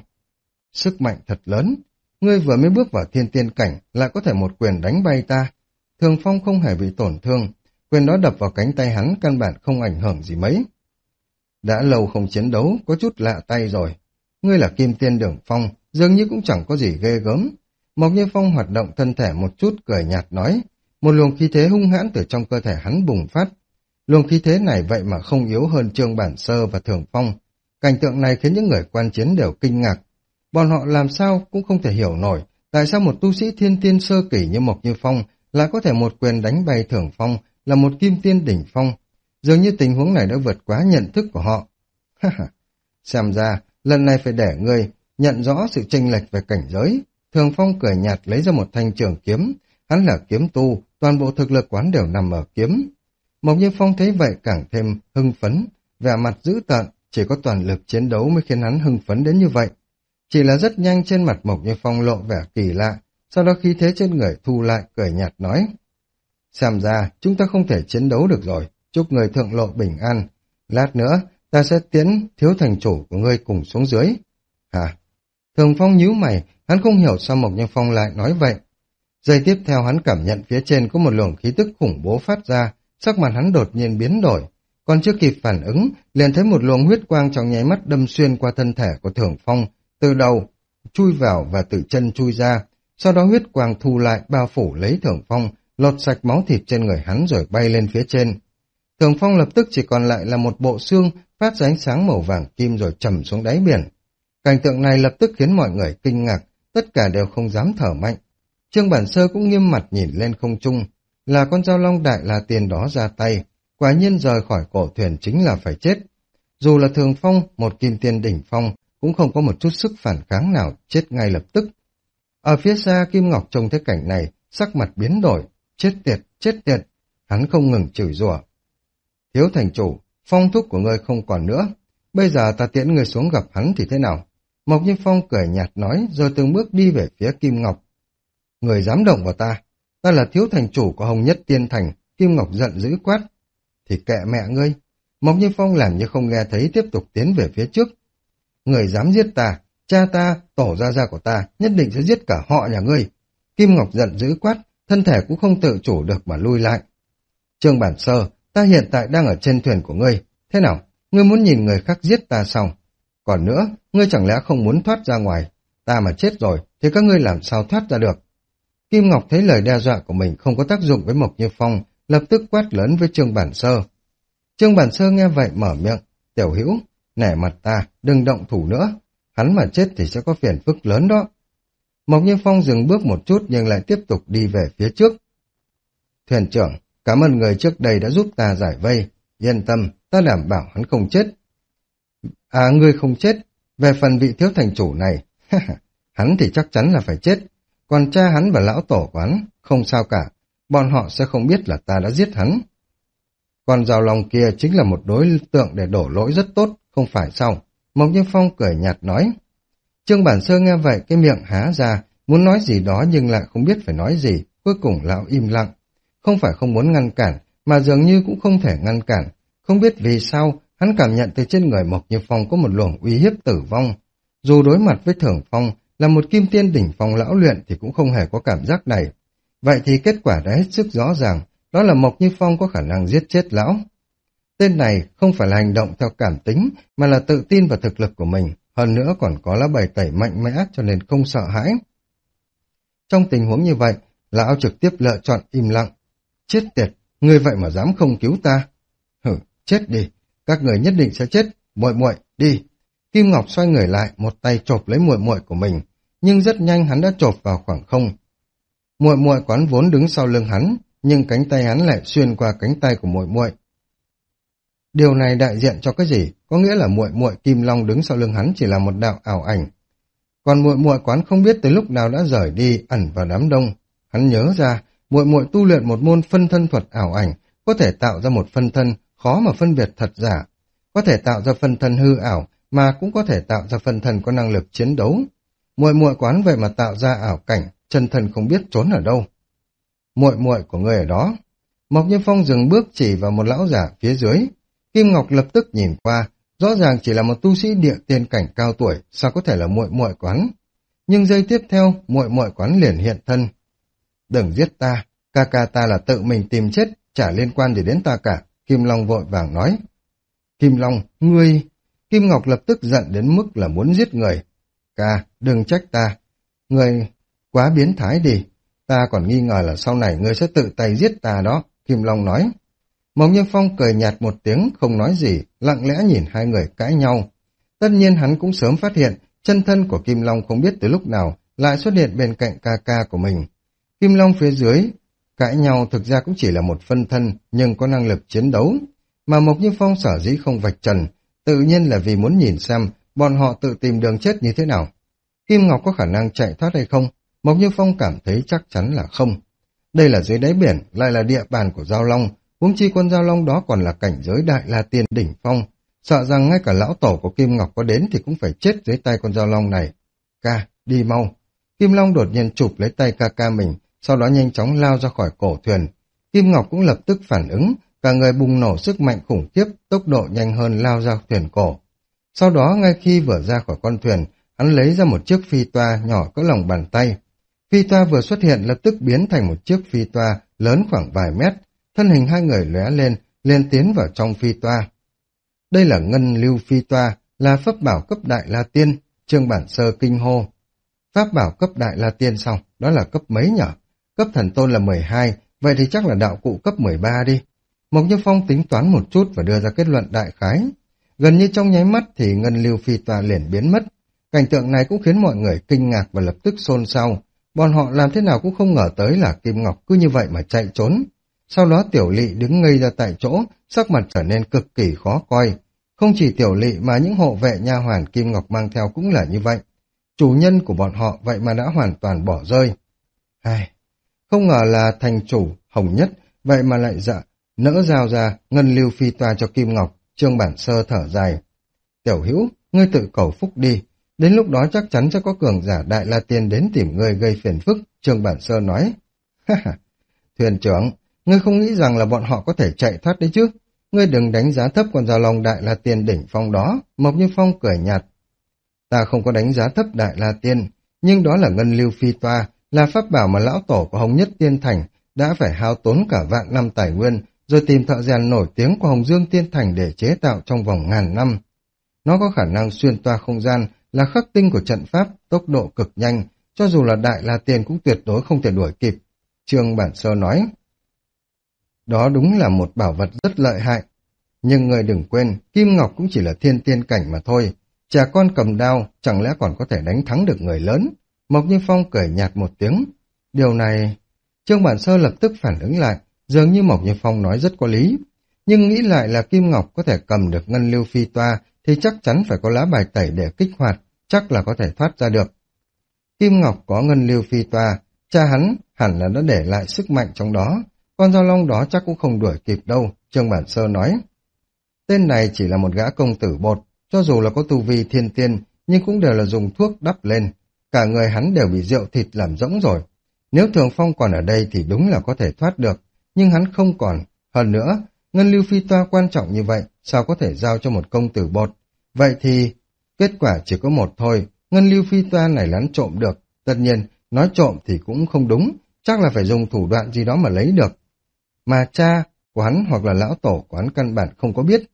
Sức mạnh thật lớn, ngươi vừa mới bước vào thiên tiên cảnh, lại có thể một quyền đánh bay ta. Thường Phong không hề bị tổn thương, quyền đó đập vào cánh tay hắn căn bản không ảnh hưởng gì mấy. Đã lâu không chiến đấu, có chút lạ tay rồi. Ngươi là Kim Tiên Đường Phong, dường như cũng chẳng có gì ghê gớm. Mộc Như Phong hoạt động thân thể một chút cười nhạt nói, một luồng khí thế hung hãn từ trong cơ thể hắn bùng phát. Luồng khí thế này vậy mà không yếu hơn Trương Bản Sơ và Thường Phong. Cảnh tượng này khiến những người quan chiến đều kinh ngạc. Bọn họ làm sao cũng không thể hiểu nổi tại sao một tu sĩ thiên tiên sơ kỳ như Mộc Như Phong lại có thể một quyền đánh bay Thường Phong là một kim tiên đỉnh phong. Dường như tình huống này đã vượt quá nhận thức của họ. Xem ra, lần này phải để ngươi nhận rõ sự chênh lệch về cảnh giới. Thường Phong cười nhạt lấy ra một thanh trường kiếm. Hắn là kiếm tu, toàn bộ thực lực quán đều nằm ở kiếm. Mộc Như Phong thấy vậy càng thêm hưng phấn, vẻ mặt dữ tợn, chỉ có toàn lực chiến đấu mới khiến hắn hưng phấn đến như vậy. Chỉ là rất nhanh trên mặt Mộc Như Phong lộ vẻ kỳ lạ, sau đó khí thế trên người thu lại cười nhạt nói. Xem ra, chúng ta không thể chiến đấu được rồi, chúc người thượng lộ bình an. Lát nữa, ta sẽ tiến thiếu thành chủ của ngươi cùng xuống dưới. Hả? Thường Phong nhíu mày, hắn không hiểu sao Mộc Như Phong lại nói vậy. Giây tiếp theo hắn cảm nhận phía trên có một luồng khí tức khủng bố phát ra, sắc mặt hắn đột nhiên biến đổi. Còn chưa kịp phản ứng, liền thấy một luồng huyết quang trong nháy mắt đâm xuyên qua thân thể của Thường Phong, từ đầu chui vào và từ chân chui ra. Sau đó huyết quang thu lại bao phủ lấy Thường Phong, lột sạch máu thịt trên người hắn rồi bay lên phía trên. Thường Phong lập tức chỉ còn lại là một bộ xương phát ra ánh sáng màu vàng kim rồi trầm xuống đáy biển. Cảnh tượng này lập tức khiến mọi người kinh ngạc, tất cả đều không dám thở mạnh. Trương Bản Sơ cũng nghiêm mặt nhìn lên không trung, là con dao long đại la tiền đó ra tay, quả nhiên rời khỏi cổ thuyền chính là phải chết. Dù là Thường Phong, một kim tiên đỉnh phong, cũng không có một chút sức phản kháng nào, chết ngay lập tức. Ở phía xa Kim Ngọc trông thấy cảnh này, sắc mặt biến đổi, chết tiệt, chết tiệt, hắn không ngừng chửi rủa. Thiếu thành chủ, phong thúc của ngươi không còn nữa, bây giờ ta tiễn ngươi xuống gặp hắn thì thế nào? Mộc Như Phong cười nhạt nói rồi từng bước đi về phía Kim Ngọc. Người dám động vào ta, ta là thiếu thành chủ của Hồng Nhất Tiên Thành. Kim Ngọc giận dữ quát. Thì kệ mẹ ngươi. Mộc Như Phong làm như không nghe thấy, tiếp tục tiến về phía trước. Người dám giết ta, cha ta, tổ gia gia của ta nhất định sẽ giết cả họ nhà ngươi. Kim Ngọc giận dữ quát, thân thể cũng không tự chủ được mà lui lại. Trương Bản Sơ, ta hiện tại đang ở trên thuyền của ngươi, thế nào, ngươi muốn nhìn người khác giết ta sao? Còn nữa, ngươi chẳng lẽ không muốn thoát ra ngoài? Ta mà chết rồi thì các ngươi làm sao thoát ra được? Kim Ngọc thấy lời đe dọa của mình không có tác dụng với Mộc Như Phong, lập tức quát lớn với Trương Bản Sơ. Trương Bản Sơ nghe vậy mở miệng, tiểu hữu, nể mặt ta, đừng động thủ nữa, hắn mà chết thì sẽ có phiền phức lớn đó. Mộc Như Phong dừng bước một chút nhưng lại tiếp tục đi về phía trước. Thuyền trưởng, cảm ơn người trước đây đã giúp ta giải vây, yên tâm, ta đảm bảo hắn không chết. À, ngươi không chết, về phần vị thiếu thành chủ này, hắn thì chắc chắn là phải chết, còn cha hắn và lão tổ của hắn, không sao cả, bọn họ sẽ không biết là ta đã giết hắn. Còn Giao Long kia chính là một đối tượng để đổ lỗi rất tốt, không phải sao? Mộc Như Phong cười nhạt nói. Trương Bản Sơ nghe vậy cái miệng há ra, muốn nói gì đó nhưng lại không biết phải nói gì, cuối cùng lão im lặng. Không phải không muốn ngăn cản, mà dường như cũng không thể ngăn cản. Không biết vì sao, hắn cảm nhận từ trên người Mộc Như Phong có một luồng uy hiếp tử vong. Dù đối mặt với Thưởng Phong, là một kim tiên đỉnh phong lão luyện thì cũng không hề có cảm giác này. Vậy thì kết quả đã hết sức rõ ràng, đó là Mộc Như Phong có khả năng giết chết lão. Tên này không phải là hành động theo cảm tính, mà là tự tin vào thực lực của mình, hơn nữa còn có lá bài tẩy mạnh mẽ cho nên không sợ hãi. Trong tình huống như vậy, lão trực tiếp lựa chọn im lặng. Chết tiệt, người vậy mà dám không cứu ta? Hử, chết đi, các người nhất định sẽ chết, muội muội, đi. Kim Ngọc xoay người lại, một tay chộp lấy muội muội của mình, nhưng rất nhanh hắn đã chộp vào khoảng không. Muội muội quán vốn đứng sau lưng hắn, nhưng cánh tay hắn lại xuyên qua cánh tay của muội muội. Điều này đại diện cho cái gì? Có nghĩa là muội muội Kim Long đứng sau lưng hắn chỉ là một đạo ảo ảnh. Còn muội muội quán không biết tới lúc nào đã rời đi, ẩn vào đám đông. Hắn nhớ ra, muội muội tu luyện một môn phân thân thuật ảo ảnh, có thể tạo ra một phân thân khó mà phân biệt thật giả, có thể tạo ra phân thân hư ảo, mà cũng có thể tạo ra phân thân có năng lực chiến đấu. Muội muội quán vậy mà tạo ra ảo cảnh, chân thân không biết trốn ở đâu. Muội muội của người ở đó. Mộc Như Phong dừng bước chỉ vào một lão giả phía dưới. Kim Ngọc lập tức nhìn qua, rõ ràng chỉ là một tu sĩ địa tiên cảnh cao tuổi, sao có thể là muội muội quán? Nhưng giây tiếp theo, muội muội quán liền hiện thân. Đừng giết ta, ca ca ta là tự mình tìm chết, chả liên quan gì đến ta cả. Kim Long vội vàng nói. Kim Long, ngươi... Kim Ngọc lập tức giận đến mức là muốn giết người. Ca, đừng trách ta. Ngươi quá biến thái đi. Ta còn nghi ngờ là sau này ngươi sẽ tự tay giết ta đó. Kim Long nói. Mộc Như Phong cười nhạt một tiếng, không nói gì, lặng lẽ nhìn hai người cãi nhau. Tất nhiên hắn cũng sớm phát hiện, chân thân của Kim Long không biết từ lúc nào lại xuất hiện bên cạnh ca ca của mình. Kim Long phía dưới, cãi nhau thực ra cũng chỉ là một phân thân, nhưng có năng lực chiến đấu. Mà Mộc Như Phong sở dĩ không vạch trần, tự nhiên là vì muốn nhìn xem bọn họ tự tìm đường chết như thế nào. Kim Ngọc có khả năng chạy thoát hay không? Mộc Như Phong cảm thấy chắc chắn là không. Đây là dưới đáy biển, lại là địa bàn của Giao Long, huống chi con Giao Long đó còn là cảnh giới đại la tiên đỉnh phong. Sợ rằng ngay cả lão tổ của Kim Ngọc có đến thì cũng phải chết dưới tay con Giao Long này. Ca, đi mau. Kim Long đột nhiên chụp lấy tay ca ca mình, sau đó nhanh chóng lao ra khỏi cổ thuyền. Kim Ngọc cũng lập tức phản ứng, cả người bùng nổ sức mạnh khủng khiếp, tốc độ nhanh hơn lao ra thuyền cổ. Sau đó ngay khi vừa ra khỏi con thuyền, hắn lấy ra một chiếc phi toa nhỏ cỡ lòng bàn tay. Phi toa vừa xuất hiện lập tức biến thành một chiếc phi toa lớn khoảng vài mét, thân hình hai người lóe lên, liền tiến vào trong phi toa. Đây là ngân lưu phi toa, là pháp bảo cấp đại la tiên, Trương Bản Sơ kinh hô. Pháp bảo cấp đại la tiên xong, đó là cấp mấy nhở? Cấp thần tôn là mười hai, vậy thì chắc là đạo cụ cấp mười ba đi. Mộc Như Phong tính toán một chút và đưa ra kết luận đại khái. Gần như trong nháy mắt thì ngân lưu phi toa liền biến mất. Cảnh tượng này cũng khiến mọi người kinh ngạc và lập tức xôn xao. Bọn họ làm thế nào cũng không ngờ tới là Kim Ngọc cứ như vậy mà chạy trốn. Sau đó Tiểu Lị đứng ngây ra tại chỗ, sắc mặt trở nên cực kỳ khó coi. Không chỉ Tiểu Lị mà những hộ vệ nha hoàn Kim Ngọc mang theo cũng là như vậy. Chủ nhân của bọn họ vậy mà đã hoàn toàn bỏ rơi. Ai... Không ngờ là thành chủ Hồng Nhất, vậy mà lại dạ, nỡ giao ra ngân lưu phi toa cho Kim Ngọc. Trương Bản Sơ thở dài. Tiểu Hữu, ngươi tự cầu phúc đi, đến lúc đó chắc chắn sẽ có cường giả Đại La Tiên đến tìm ngươi gây phiền phức, Trương Bản Sơ nói. Ha ha, thuyền trưởng, ngươi không nghĩ rằng là bọn họ có thể chạy thoát đấy chứ? Ngươi đừng đánh giá thấp con dao long Đại La Tiên đỉnh phong đó, Mộc Như Phong cười nhạt. Ta không có đánh giá thấp Đại La Tiên, nhưng đó là ngân lưu phi toa, là pháp bảo mà lão tổ của Hồng Nhất Tiên Thành đã phải hao tốn cả vạn năm tài nguyên, rồi tìm thợ rèn nổi tiếng của Hồng Dương Tiên Thành để chế tạo trong vòng ngàn năm. Nó có khả năng xuyên toa không gian, là khắc tinh của trận pháp, tốc độ cực nhanh, cho dù là Đại La Tiên cũng tuyệt đối không thể đuổi kịp. Trương Bản Sơ nói, đó đúng là một bảo vật rất lợi hại. Nhưng người đừng quên, Kim Ngọc cũng chỉ là thiên tiên cảnh mà thôi. Trẻ con cầm đao, chẳng lẽ còn có thể đánh thắng được người lớn? Mộc Như Phong cười nhạt một tiếng. Điều này... Trương Bản Sơ lập tức phản ứng lại, dường như Mộc Như Phong nói rất có lý. Nhưng nghĩ lại là Kim Ngọc có thể cầm được ngân lưu phi toa, thì chắc chắn phải có lá bài tẩy để kích hoạt, chắc là có thể thoát ra được. Kim Ngọc có ngân lưu phi toa, cha hắn hẳn là đã để lại sức mạnh trong đó. Con dao long đó chắc cũng không đuổi kịp đâu, Trương Bản Sơ nói. Tên này chỉ là một gã công tử bột, cho dù là có tu vi thiên tiên, nhưng cũng đều là dùng thuốc đắp lên. Cả người hắn đều bị rượu thịt làm rỗng rồi. Nếu Thường Phong còn ở đây thì đúng là có thể thoát được, nhưng hắn không còn. Hơn nữa, ngân lưu phi toa quan trọng như vậy, sao có thể giao cho một công tử bột? Vậy thì, kết quả chỉ có một thôi, ngân lưu phi toa này lắn trộm được. Tất nhiên, nói trộm thì cũng không đúng, chắc là phải dùng thủ đoạn gì đó mà lấy được. Mà cha của hắn hoặc là lão tổ của hắn căn bản không có biết.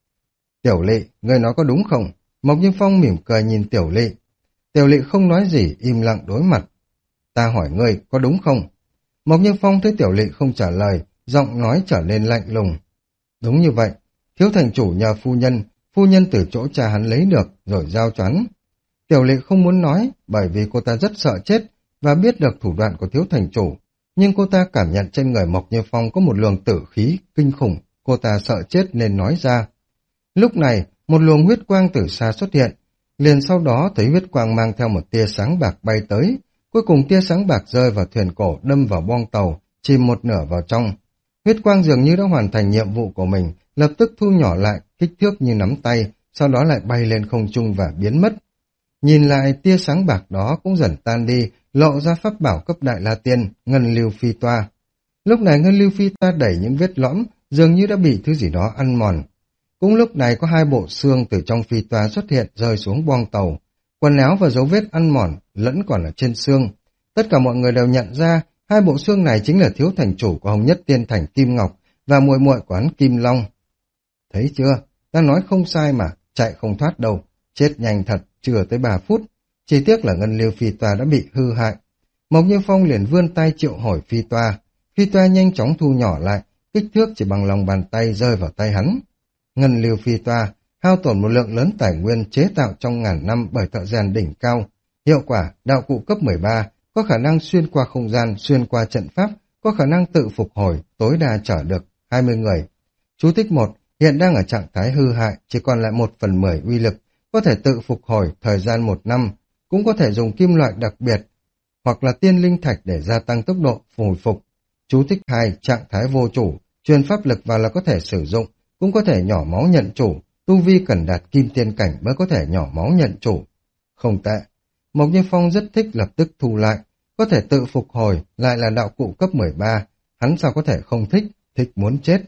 Tiểu Lệ, ngươi nói có đúng không? Mộc Như Phong mỉm cười nhìn Tiểu Lệ. Tiểu Lệ không nói gì, im lặng đối mặt. Ta hỏi ngươi, có đúng không? Mộc Như Phong thấy Tiểu Lệ không trả lời, giọng nói trở nên lạnh lùng. Đúng như vậy, thiếu thành chủ nhờ phu nhân, phu nhân từ chỗ cha hắn lấy được, rồi giao cho hắn. Tiểu Lệ không muốn nói, bởi vì cô ta rất sợ chết, và biết được thủ đoạn của thiếu thành chủ. Nhưng cô ta cảm nhận trên người Mộc Như Phong có một luồng tử khí, kinh khủng, cô ta sợ chết nên nói ra. Lúc này, một luồng huyết quang từ xa xuất hiện, liền sau đó thấy huyết quang mang theo một tia sáng bạc bay tới, cuối cùng tia sáng bạc rơi vào thuyền cổ đâm vào boong tàu, chìm một nửa vào trong. Huyết quang dường như đã hoàn thành nhiệm vụ của mình, lập tức thu nhỏ lại, kích thước như nắm tay, sau đó lại bay lên không trung và biến mất. Nhìn lại tia sáng bạc đó cũng dần tan đi, lộ ra pháp bảo cấp Đại La Tiên, ngân lưu phi toa. Lúc này ngân lưu phi toa đẩy những vết lõm, dường như đã bị thứ gì đó ăn mòn. Cũng lúc này có hai bộ xương từ trong phi toa xuất hiện rơi xuống boong tàu. Quần áo và dấu vết ăn mòn lẫn còn ở trên xương. Tất cả mọi người đều nhận ra hai bộ xương này chính là thiếu thành chủ của Hồng Nhất Tiên Thành Kim Ngọc và muội muội của hắn Kim Long. Thấy chưa? Ta nói không sai mà, chạy không thoát đâu. Chết nhanh thật, chưa tới ba phút. Chỉ tiếc là ngân lưu phi toa đã bị hư hại. Mộc Như Phong liền vươn tay triệu hồi phi toa. Phi toa nhanh chóng thu nhỏ lại, kích thước chỉ bằng lòng bàn tay rơi vào tay hắn. Ngân lưu phi toa, hao tổn một lượng lớn tài nguyên chế tạo trong ngàn năm bởi thợ rèn đỉnh cao. Hiệu quả, đạo cụ cấp mười ba, có khả năng xuyên qua không gian, xuyên qua trận pháp, có khả năng tự phục hồi, tối đa chở được hai mươi người. Chú thích một, hiện đang ở trạng thái hư hại, chỉ còn lại một phần mười uy lực, có thể tự phục hồi thời gian một năm, cũng có thể dùng kim loại đặc biệt, hoặc là tiên linh thạch để gia tăng tốc độ hồi phục. Chú thích hai, trạng thái vô chủ, truyền pháp lực vào là có thể sử dụng, cũng có thể nhỏ máu nhận chủ, tu vi cần đạt kim tiên cảnh mới có thể nhỏ máu nhận chủ. Không tệ. Mộc Như Phong rất thích lập tức thu lại, có thể tự phục hồi, lại là đạo cụ cấp mười ba, hắn sao có thể không thích, thích muốn chết.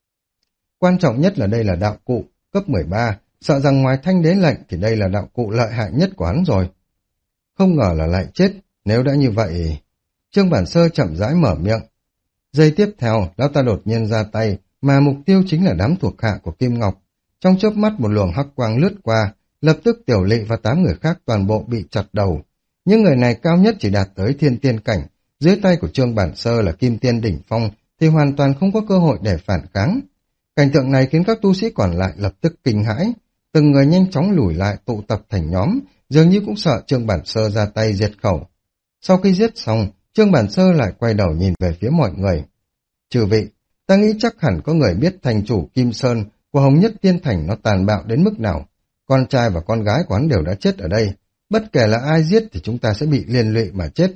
Quan trọng nhất là đây là đạo cụ cấp mười ba, sợ rằng ngoài thanh đế lệnh thì đây là đạo cụ lợi hại nhất của hắn rồi. Không ngờ là lại chết, nếu đã như vậy... Trương Bản Sơ chậm rãi mở miệng. Giây tiếp theo, lão ta đột nhiên ra tay, mà mục tiêu chính là đám thuộc hạ của Kim Ngọc. Trong chớp mắt một luồng hắc quang lướt qua, lập tức Tiểu Lệ và tám người khác toàn bộ bị chặt đầu. Những người này cao nhất chỉ đạt tới thiên tiên cảnh, dưới tay của Trương Bản Sơ là kim tiên đỉnh phong, thì hoàn toàn không có cơ hội để phản kháng. Cảnh tượng này khiến các tu sĩ còn lại lập tức kinh hãi, từng người nhanh chóng lùi lại tụ tập thành nhóm, dường như cũng sợ Trương Bản Sơ ra tay diệt khẩu. Sau khi giết xong, Trương Bản Sơ lại quay đầu nhìn về phía mọi người. Chư vị, ta nghĩ chắc hẳn có người biết thành chủ Kim Sơn của Hồng Nhất Tiên Thành nó tàn bạo đến mức nào. Con trai và con gái của hắn đều đã chết ở đây. Bất kể là ai giết thì chúng ta sẽ bị liên lụy mà chết.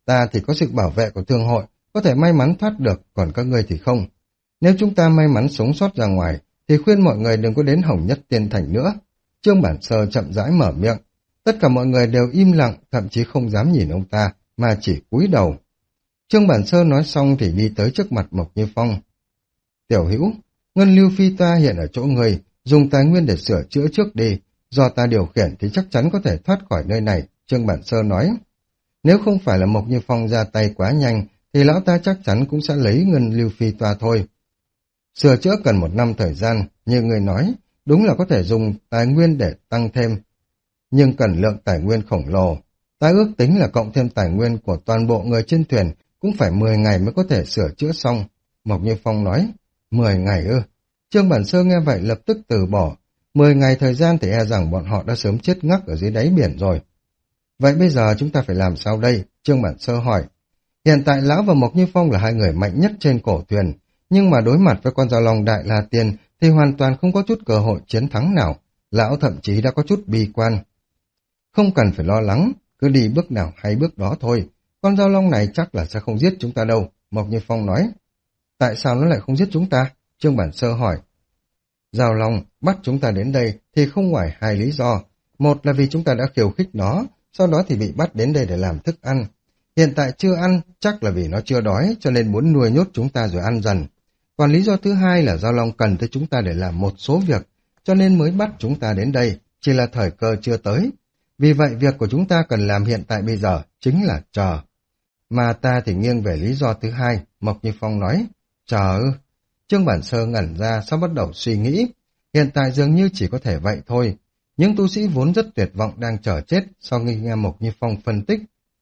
Ta thì có sự bảo vệ của thương hội, có thể may mắn thoát được, còn các ngươi thì không. Nếu chúng ta may mắn sống sót ra ngoài, thì khuyên mọi người đừng có đến Hồng Nhất Tiên Thành nữa. Trương Bản Sơ chậm rãi mở miệng. Tất cả mọi người đều im lặng, thậm chí không dám nhìn ông ta, mà chỉ cúi đầu. Trương Bản Sơ nói xong thì đi tới trước mặt Mộc Như Phong. Tiểu hữu, ngân lưu phi toa hiện ở chỗ người, dùng tài nguyên để sửa chữa trước đi, do ta điều khiển thì chắc chắn có thể thoát khỏi nơi này, Trương Bản Sơ nói. Nếu không phải là Mộc Như Phong ra tay quá nhanh, thì lão ta chắc chắn cũng sẽ lấy ngân lưu phi toa thôi. Sửa chữa cần một năm thời gian, như người nói, đúng là có thể dùng tài nguyên để tăng thêm, nhưng cần lượng tài nguyên khổng lồ. Ta ước tính là cộng thêm tài nguyên của toàn bộ người trên thuyền cũng phải mười ngày mới có thể sửa chữa xong. Mộc Như Phong nói, mười ngày ư? Trương Bản Sơ nghe vậy lập tức từ bỏ. mười ngày thời gian thì e rằng bọn họ đã sớm chết ngắc ở dưới đáy biển rồi. Vậy bây giờ chúng ta phải làm sao đây? Trương Bản Sơ hỏi. Hiện tại lão và Mộc Như Phong là hai người mạnh nhất trên cổ thuyền, nhưng mà đối mặt với con dao long Đại La Tiên thì hoàn toàn không có chút cơ hội chiến thắng nào. Lão thậm chí đã có chút bi quan. Không cần phải lo lắng, cứ đi bước nào hay bước đó thôi. Con dao long này chắc là sẽ không giết chúng ta đâu, Mộc Như Phong nói. Tại sao nó lại không giết chúng ta? Trương Bản Sơ hỏi. Dao long bắt chúng ta đến đây thì không ngoài hai lý do. Một là vì chúng ta đã khiêu khích nó, sau đó thì bị bắt đến đây để làm thức ăn. Hiện tại chưa ăn, chắc là vì nó chưa đói, cho nên muốn nuôi nhốt chúng ta rồi ăn dần. Còn lý do thứ hai là dao long cần tới chúng ta để làm một số việc, cho nên mới bắt chúng ta đến đây, chỉ là thời cơ chưa tới. Vì vậy việc của chúng ta cần làm hiện tại bây giờ chính là chờ. Mà ta thì nghiêng về lý do thứ hai, Mộc Như Phong nói. Chờ ư? Trương Bản Sơ ngẩn ra sau bắt đầu suy nghĩ. Hiện tại dường như chỉ có thể vậy thôi. Những tu sĩ vốn rất tuyệt vọng đang chờ chết sau khi nghe Mộc Như Phong phân tích.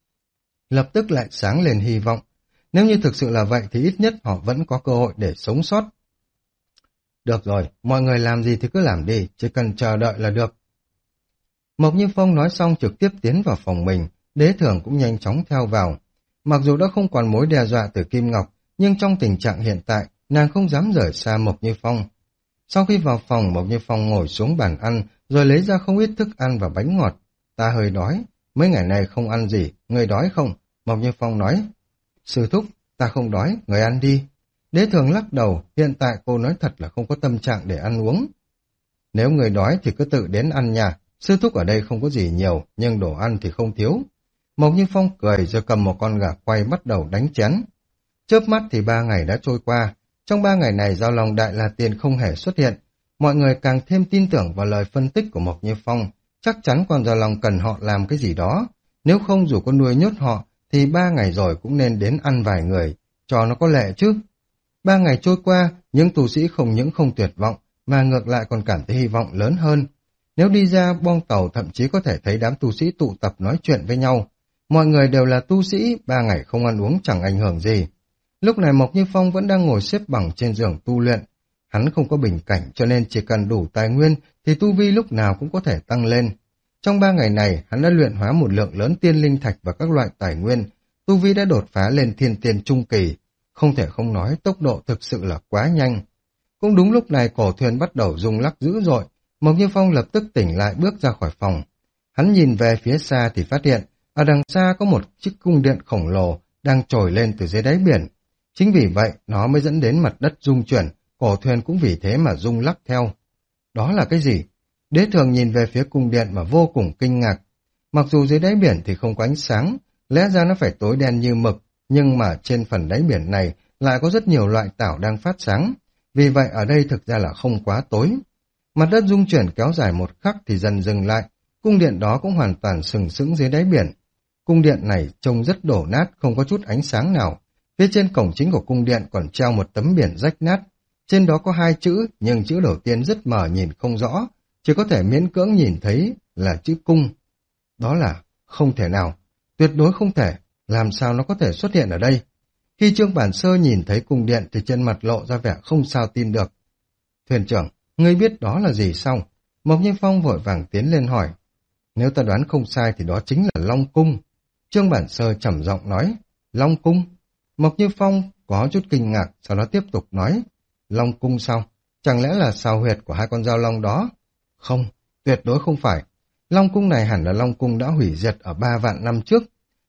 Lập tức lại sáng lên hy vọng. Nếu như thực sự là vậy thì ít nhất họ vẫn có cơ hội để sống sót. Được rồi, mọi người làm gì thì cứ làm đi, chỉ cần chờ đợi là được. Mộc Như Phong nói xong trực tiếp tiến vào phòng mình, Đế Thường cũng nhanh chóng theo vào. Mặc dù đã không còn mối đe dọa từ Kim Ngọc, nhưng trong tình trạng hiện tại, nàng không dám rời xa Mộc Như Phong. Sau khi vào phòng, Mộc Như Phong ngồi xuống bàn ăn, rồi lấy ra không ít thức ăn và bánh ngọt. Ta hơi đói, mấy ngày này không ăn gì, người đói không? Mộc Như Phong nói. Sư thúc, ta không đói, người ăn đi. Đế Thường lắc đầu, hiện tại cô nói thật là không có tâm trạng để ăn uống. Nếu người đói thì cứ tự đến ăn nhà, sư thúc ở đây không có gì nhiều, nhưng đồ ăn thì không thiếu. Mộc Như Phong cười rồi cầm một con gà quay bắt đầu đánh chén. Chớp mắt thì ba ngày đã trôi qua, trong ba ngày này dao long Đại La Tiên không hề xuất hiện. Mọi người càng thêm tin tưởng vào lời phân tích của Mộc Như Phong, chắc chắn con dao long cần họ làm cái gì đó. Nếu không dù có nuôi nhốt họ, thì ba ngày rồi cũng nên đến ăn vài người, cho nó có lệ chứ. Ba ngày trôi qua, những tu sĩ không những không tuyệt vọng, mà ngược lại còn cảm thấy hy vọng lớn hơn. Nếu đi ra bong tàu thậm chí có thể thấy đám tu sĩ tụ tập nói chuyện với nhau. Mọi người đều là tu sĩ, ba ngày không ăn uống chẳng ảnh hưởng gì. Lúc này Mộc Như Phong vẫn đang ngồi xếp bằng trên giường tu luyện. Hắn không có bình cảnh cho nên chỉ cần đủ tài nguyên thì tu vi lúc nào cũng có thể tăng lên. Trong ba ngày này, hắn đã luyện hóa một lượng lớn tiên linh thạch và các loại tài nguyên. Tu vi đã đột phá lên thiên tiên trung kỳ. Không thể không nói tốc độ thực sự là quá nhanh. Cũng đúng lúc này cổ thuyền bắt đầu rung lắc dữ dội. Mộc Như Phong lập tức tỉnh lại bước ra khỏi phòng. Hắn nhìn về phía xa thì phát hiện, ở đằng xa có một chiếc cung điện khổng lồ đang trồi lên từ dưới đáy biển. Chính vì vậy, nó mới dẫn đến mặt đất rung chuyển, cổ thuyền cũng vì thế mà rung lắc theo. Đó là cái gì? Đế Thường nhìn về phía cung điện mà vô cùng kinh ngạc. Mặc dù dưới đáy biển thì không có ánh sáng, lẽ ra nó phải tối đen như mực, nhưng mà trên phần đáy biển này lại có rất nhiều loại tảo đang phát sáng. Vì vậy ở đây thực ra là không quá tối. Mặt đất rung chuyển kéo dài một khắc thì dần dừng lại, cung điện đó cũng hoàn toàn sừng sững dưới đáy biển. Cung điện này trông rất đổ nát, không có chút ánh sáng nào. Phía trên cổng chính của cung điện còn treo một tấm biển rách nát. Trên đó có hai chữ, nhưng chữ đầu tiên rất mờ nhìn không rõ, chỉ có thể miễn cưỡng nhìn thấy là chữ cung. Đó là không thể nào, tuyệt đối không thể, làm sao nó có thể xuất hiện ở đây? Khi Trương Bản Sơ nhìn thấy cung điện thì trên mặt lộ ra vẻ không sao tin được. Thuyền trưởng, ngươi biết đó là gì sao? Mộc Như Phong vội vàng tiến lên hỏi. Nếu ta đoán không sai thì đó chính là Long Cung. Trương Bản Sơ trầm giọng nói. Long Cung? Mộc Như Phong có chút kinh ngạc, sau đó tiếp tục nói. Long Cung sao? Chẳng lẽ là sào huyệt của hai con dao long đó? Không, tuyệt đối không phải. Long Cung này hẳn là Long Cung đã hủy diệt ở ba vạn năm trước.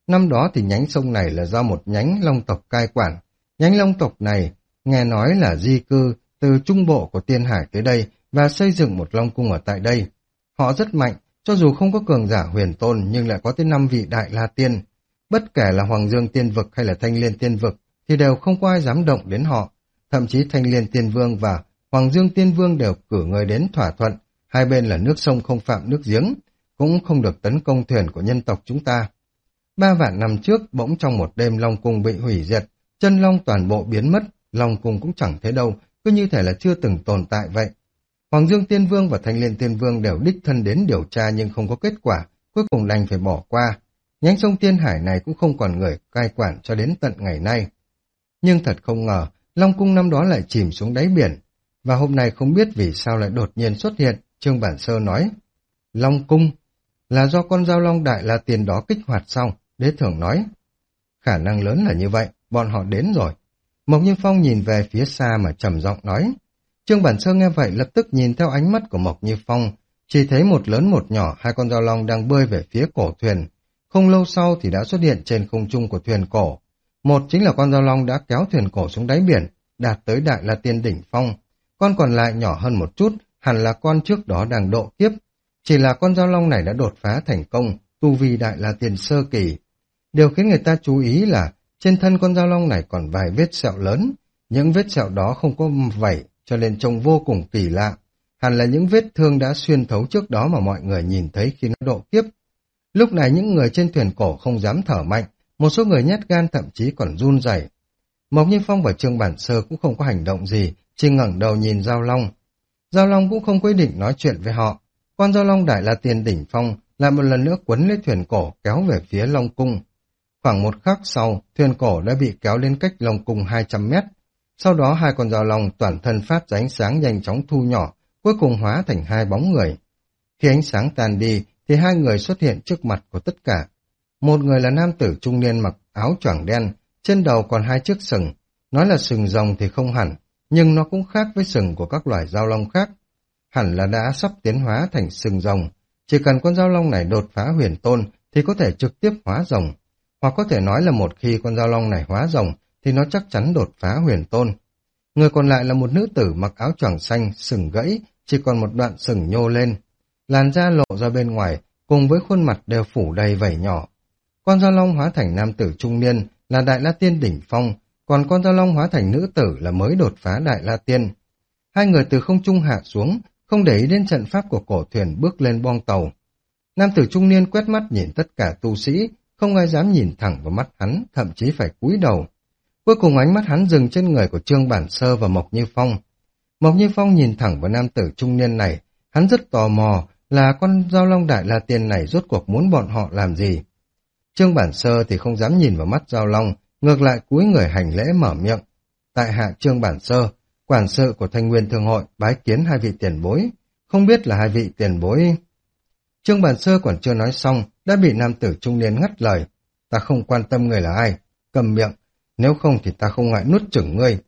Năm đó thì nhánh sông này là do một nhánh Long tộc cai quản. Nhánh Long tộc này nghe nói là di cư từ trung bộ của Tiên Hải tới đây và xây dựng một Long cung ở tại đây. Họ rất mạnh, cho dù không có cường giả huyền tôn nhưng lại có tới năm vị Đại La Tiên. Bất kể là Hoàng Dương Tiên Vực hay là Thanh Liên Tiên Vực thì đều không có ai dám động đến họ. Thậm chí Thanh Liên Tiên Vương và Hoàng Dương Tiên Vương đều cử người đến thỏa thuận, hai bên là nước sông không phạm nước giếng, cũng không được tấn công thuyền của nhân tộc chúng ta. Ba vạn năm trước, bỗng trong một đêm Long cung bị hủy diệt, chân long toàn bộ biến mất, Long cung cũng chẳng thấy đâu, cứ như thể là chưa từng tồn tại vậy. Hoàng Dương Tiên Vương và Thanh Liên Tiên Vương đều đích thân đến điều tra nhưng không có kết quả, cuối cùng đành phải bỏ qua. Nhánh sông Tiên Hải này cũng không còn người cai quản cho đến tận ngày nay. Nhưng thật không ngờ, Long cung năm đó lại chìm xuống đáy biển, và hôm nay không biết vì sao lại đột nhiên xuất hiện. Trương Bản Sơ nói, Long cung là do con dao long Đại La Tiên đó kích hoạt xong. Đế Thưởng nói, khả năng lớn là như vậy, bọn họ đến rồi. Mộc Như Phong nhìn về phía xa mà trầm giọng nói. Trương Bản Sơ nghe vậy lập tức nhìn theo ánh mắt của Mộc Như Phong, chỉ thấy một lớn một nhỏ hai con dao long đang bơi về phía cổ thuyền. Không lâu sau thì đã xuất hiện trên không trung của thuyền cổ. Một chính là con dao long đã kéo thuyền cổ xuống đáy biển, đạt tới Đại La Tiên đỉnh phong. Con còn lại nhỏ hơn một chút, hẳn là con trước đó đang độ kiếp. Chỉ là con dao long này đã đột phá thành công, tu vi Đại La Tiên sơ kỳ. Điều khiến người ta chú ý là trên thân con dao long này còn vài vết sẹo lớn. Những vết sẹo đó không có vảy cho nên trông vô cùng kỳ lạ. Hẳn là những vết thương đã xuyên thấu trước đó mà mọi người nhìn thấy khi nó độ kiếp. Lúc này những người trên thuyền cổ không dám thở mạnh, một số người nhát gan thậm chí còn run rẩy. Mộc Như Phong và Trương Bản Sơ cũng không có hành động gì, chỉ ngẩng đầu nhìn Dao Long. Dao Long cũng không quyết định nói chuyện với họ. Con Dao Long Đại La Tiên đỉnh phong lại một lần nữa quấn lấy thuyền cổ kéo về phía Long cung. Khoảng một khắc sau, thuyền cổ đã bị kéo lên cách Long cung hai trăm mét. Sau đó hai con Dao Long toàn thân phát ra ánh sáng nhanh chóng thu nhỏ, cuối cùng hóa thành hai bóng người. Khi ánh sáng tàn đi, thì hai người xuất hiện trước mặt của tất cả. Một người là nam tử trung niên mặc áo choàng đen, trên đầu còn hai chiếc sừng. Nói là sừng rồng thì không hẳn, nhưng nó cũng khác với sừng của các loài dao long khác. Hẳn là đã sắp tiến hóa thành sừng rồng. Chỉ cần con dao long này đột phá huyền tôn thì có thể trực tiếp hóa rồng. Hoặc có thể nói là một khi con dao long này hóa rồng thì nó chắc chắn đột phá huyền tôn. Người còn lại là một nữ tử mặc áo choàng xanh, sừng gãy, chỉ còn một đoạn sừng nhô lên. Làn da lộ ra bên ngoài, cùng với khuôn mặt đều phủ đầy vảy nhỏ. Con dao long hóa thành nam tử trung niên là Đại La Tiên đỉnh phong, còn con dao long hóa thành nữ tử là mới đột phá Đại La Tiên. Hai người từ không trung hạ xuống, không để ý đến trận pháp của cổ thuyền bước lên boong tàu. Nam tử trung niên quét mắt nhìn tất cả tu sĩ, không ai dám nhìn thẳng vào mắt hắn, thậm chí phải cúi đầu. Cuối cùng ánh mắt hắn dừng trên người của Trương Bản Sơ và Mộc Như Phong. Mộc Như Phong nhìn thẳng vào nam tử trung niên này, hắn rất tò mò là con dao long Đại La Tiên này rốt cuộc muốn bọn họ làm gì. Trương Bản Sơ thì không dám nhìn vào mắt dao long, ngược lại cúi người hành lễ mở miệng. Tại hạ Trương Bản Sơ, quản sự của Thanh Nguyên Thương hội, bái kiến hai vị tiền bối. Không biết là hai vị tiền bối... Trương Bản Sơ còn chưa nói xong, đã bị nam tử trung niên ngắt lời. Ta không quan tâm người là ai, cầm miệng, nếu không thì ta không ngại nuốt chửng ngươi.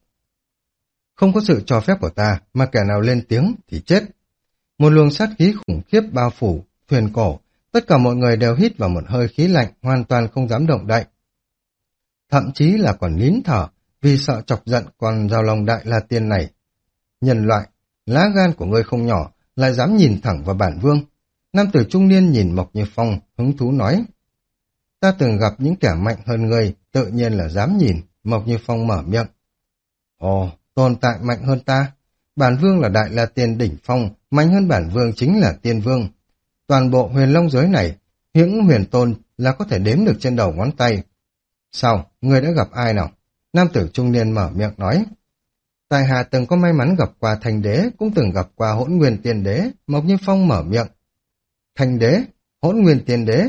Không có sự cho phép của ta, mà kẻ nào lên tiếng thì chết. Một luồng sát khí khủng khiếp bao phủ thuyền cổ, tất cả mọi người đều hít vào một hơi khí lạnh, hoàn toàn không dám động đậy. Thậm chí là còn nín thở, vì sợ chọc giận con dao long Đại La Tiên này. Nhân loại, lá gan của ngươi không nhỏ, lại dám nhìn thẳng vào bản vương. Nam tử trung niên nhìn Mộc Như Phong, hứng thú nói. Ta từng gặp những kẻ mạnh hơn ngươi, tự nhiên là dám nhìn. Mộc Như Phong mở miệng. Ồ, tồn tại mạnh hơn ta. Bản vương là Đại La Tiên đỉnh phong, mạnh hơn bản vương chính là Tiên Vương. Toàn bộ huyền long giới này, những huyền tôn là có thể đếm được trên đầu ngón tay. Sao, ngươi đã gặp ai nào? Nam tử trung niên mở miệng nói. Tại hạ từng có may mắn gặp qua Thanh Đế, cũng từng gặp qua Hỗn Nguyên Tiên Đế. Mộc Như Phong mở miệng. Thanh Đế, Hỗn Nguyên Tiên Đế.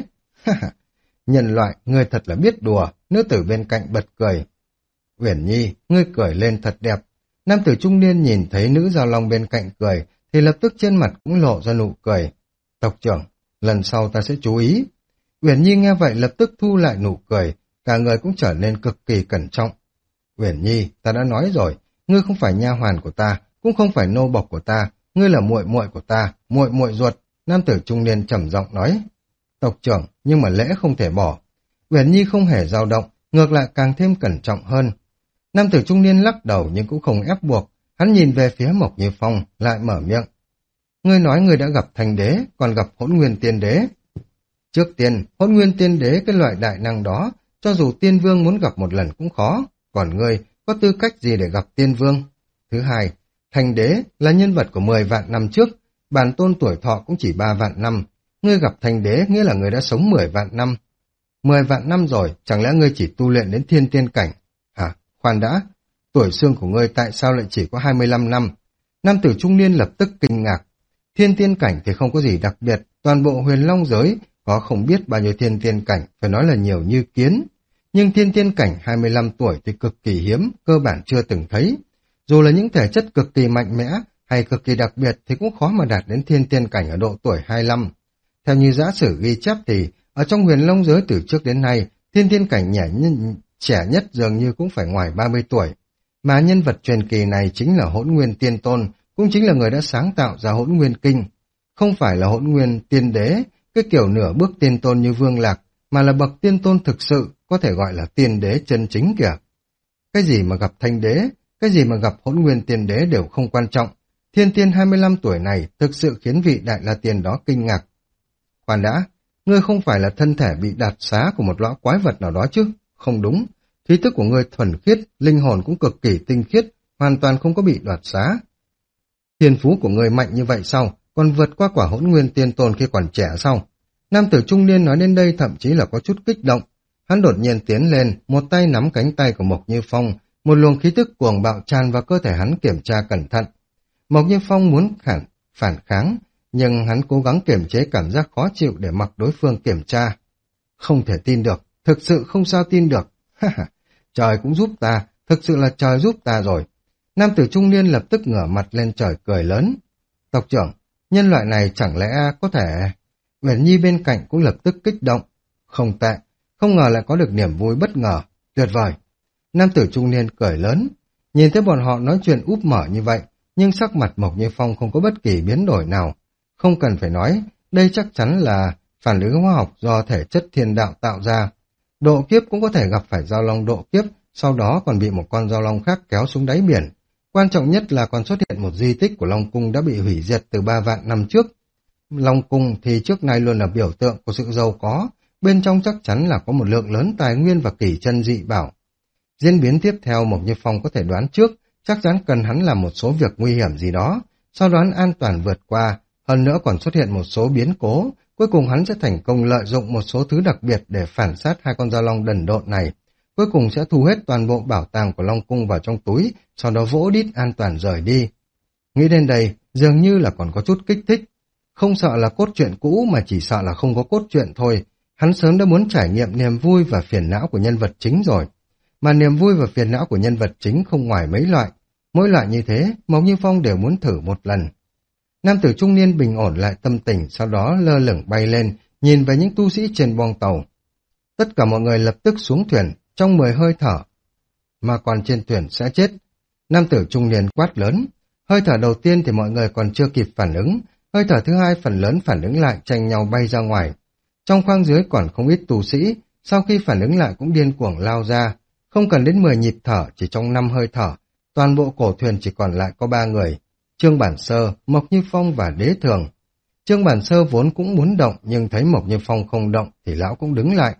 Nhân loại, ngươi thật là biết đùa. Nữ tử bên cạnh bật cười. Uyển Nhi, ngươi cười lên thật đẹp. Nam tử trung niên nhìn thấy nữ dao long bên cạnh cười, thì lập tức trên mặt cũng lộ ra nụ cười. Tộc trưởng, lần sau ta sẽ chú ý. Uyển Nhi nghe vậy lập tức thu lại nụ cười, cả người cũng trở nên cực kỳ cẩn trọng. Uyển Nhi, ta đã nói rồi, ngươi không phải nha hoàn của ta, cũng không phải nô bộc của ta, ngươi là muội muội của ta, muội muội ruột. Nam tử trung niên trầm giọng nói. Tộc trưởng, nhưng mà lễ không thể bỏ. Uyển Nhi không hề dao động, ngược lại càng thêm cẩn trọng hơn. Nam tử trung niên lắc đầu nhưng cũng không ép buộc, hắn nhìn về phía Mộc Như Phong, lại mở miệng. Ngươi nói ngươi đã gặp Thành Đế, còn gặp Hỗn Nguyên Tiên Đế. Trước tiên, Hỗn Nguyên Tiên Đế cái loại đại năng đó, cho dù Tiên Vương muốn gặp một lần cũng khó, còn ngươi có tư cách gì để gặp Tiên Vương? Thứ hai, Thành Đế là nhân vật của mười vạn năm trước, bản tôn tuổi thọ cũng chỉ ba vạn năm, ngươi gặp Thành Đế nghĩa là ngươi đã sống mười vạn năm. Mười vạn năm rồi, chẳng lẽ ngươi chỉ tu luyện đến thiên tiên cảnh? Hả? Khoan đã, tuổi xương của ngươi tại sao lại chỉ có hai mươi lăm năm? Nam tử trung niên lập tức kinh ngạc. Thiên tiên cảnh thì không có gì đặc biệt, toàn bộ huyền long giới có không biết bao nhiêu thiên tiên cảnh, phải nói là nhiều như kiến. Nhưng thiên tiên cảnh hai mươi lăm tuổi thì cực kỳ hiếm, cơ bản chưa từng thấy. Dù là những thể chất cực kỳ mạnh mẽ hay cực kỳ đặc biệt thì cũng khó mà đạt đến thiên tiên cảnh ở độ tuổi hai mươi lăm. Theo như giả sử ghi chép thì, ở trong huyền long giới từ trước đến nay, thiên tiên cảnh nhảy nhân, trẻ nhất dường như cũng phải ngoài ba mươi tuổi. Mà nhân vật truyền kỳ này chính là Hỗn Nguyên Tiên Tôn, cũng chính là người đã sáng tạo ra Hỗn Nguyên Kinh. Không phải là Hỗn Nguyên Tiên Đế, cái kiểu nửa bước tiên tôn như Vương Lạc, mà là bậc tiên tôn thực sự, có thể gọi là tiên đế chân chính kìa. Cái gì mà gặp Thanh Đế, cái gì mà gặp Hỗn Nguyên Tiên Đế đều không quan trọng. Thiên tiên hai mươi lăm tuổi này thực sự khiến vị Đại La Tiên đó kinh ngạc. Khoan đã, ngươi không phải là thân thể bị đạt xá của một lõa quái vật nào đó chứ? Không đúng, khí tức của ngươi thuần khiết, linh hồn cũng cực kỳ tinh khiết, hoàn toàn không có bị đoạt xá. Thiên phú của ngươi mạnh như vậy sao? Còn vượt qua quả Hỗn Nguyên Tiên Tôn khi còn trẻ sao? Nam tử trung niên nói đến đây thậm chí là có chút kích động. Hắn đột nhiên tiến lên, một tay nắm cánh tay của Mộc Như Phong, một luồng khí tức cuồng bạo tràn vào cơ thể hắn kiểm tra cẩn thận. Mộc Như Phong muốn phản, phản kháng, nhưng hắn cố gắng kiềm chế cảm giác khó chịu để mặc đối phương kiểm tra. Không thể tin được, thực sự không sao tin được. Trời cũng giúp ta, thực sự là trời giúp ta rồi. Nam tử trung niên lập tức ngửa mặt lên trời cười lớn. Tộc trưởng, nhân loại này chẳng lẽ có thể... Uyển Nhi bên cạnh cũng lập tức kích động. Không tệ, không ngờ lại có được niềm vui bất ngờ, tuyệt vời. Nam tử trung niên cười lớn, nhìn thấy bọn họ nói chuyện úp mở như vậy, nhưng sắc mặt Mộc Như Phong không có bất kỳ biến đổi nào. Không cần phải nói, đây chắc chắn là phản ứng hóa học do thể chất thiên đạo tạo ra. Độ kiếp cũng có thể gặp phải giao long độ kiếp, sau đó còn bị một con giao long khác kéo xuống đáy biển. Quan trọng nhất là còn xuất hiện một di tích của Long Cung đã bị hủy diệt từ ba vạn năm trước. Long Cung thì trước nay luôn là biểu tượng của sự giàu có, bên trong chắc chắn là có một lượng lớn tài nguyên và kỳ chân dị bảo. Diễn biến tiếp theo Mộc Như Phong có thể đoán trước, chắc chắn cần hắn làm một số việc nguy hiểm gì đó, sau đó an toàn vượt qua, hơn nữa còn xuất hiện một số biến cố, cuối cùng hắn sẽ thành công lợi dụng một số thứ đặc biệt để phản sát hai con dao long đần độn này, cuối cùng sẽ thu hết toàn bộ bảo tàng của Long Cung vào trong túi, sau đó vỗ đít an toàn rời đi. Nghĩ đến đây, dường như là còn có chút kích thích. Không sợ là cốt truyện cũ mà chỉ sợ là không có cốt truyện thôi. Hắn sớm đã muốn trải nghiệm niềm vui và phiền não của nhân vật chính rồi. Mà niềm vui và phiền não của nhân vật chính không ngoài mấy loại. Mỗi loại như thế, Mộc Như Phong đều muốn thử một lần. Nam tử trung niên bình ổn lại tâm tình, sau đó lơ lửng bay lên, nhìn về những tu sĩ trên boong tàu. Tất cả mọi người lập tức xuống thuyền, trong mười hơi thở. Mà còn trên thuyền sẽ chết. Nam tử trung niên quát lớn. Hơi thở đầu tiên thì mọi người còn chưa kịp phản ứng. Hơi thở thứ hai phần lớn phản ứng lại tranh nhau bay ra ngoài. Trong khoang dưới còn không ít tu sĩ, sau khi phản ứng lại cũng điên cuồng lao ra. Không cần đến mười nhịp thở, chỉ trong năm hơi thở, toàn bộ cổ thuyền chỉ còn lại có ba người. Trương Bản Sơ, Mộc Như Phong và Đế Thường. Trương Bản Sơ vốn cũng muốn động, nhưng thấy Mộc Như Phong không động thì lão cũng đứng lại.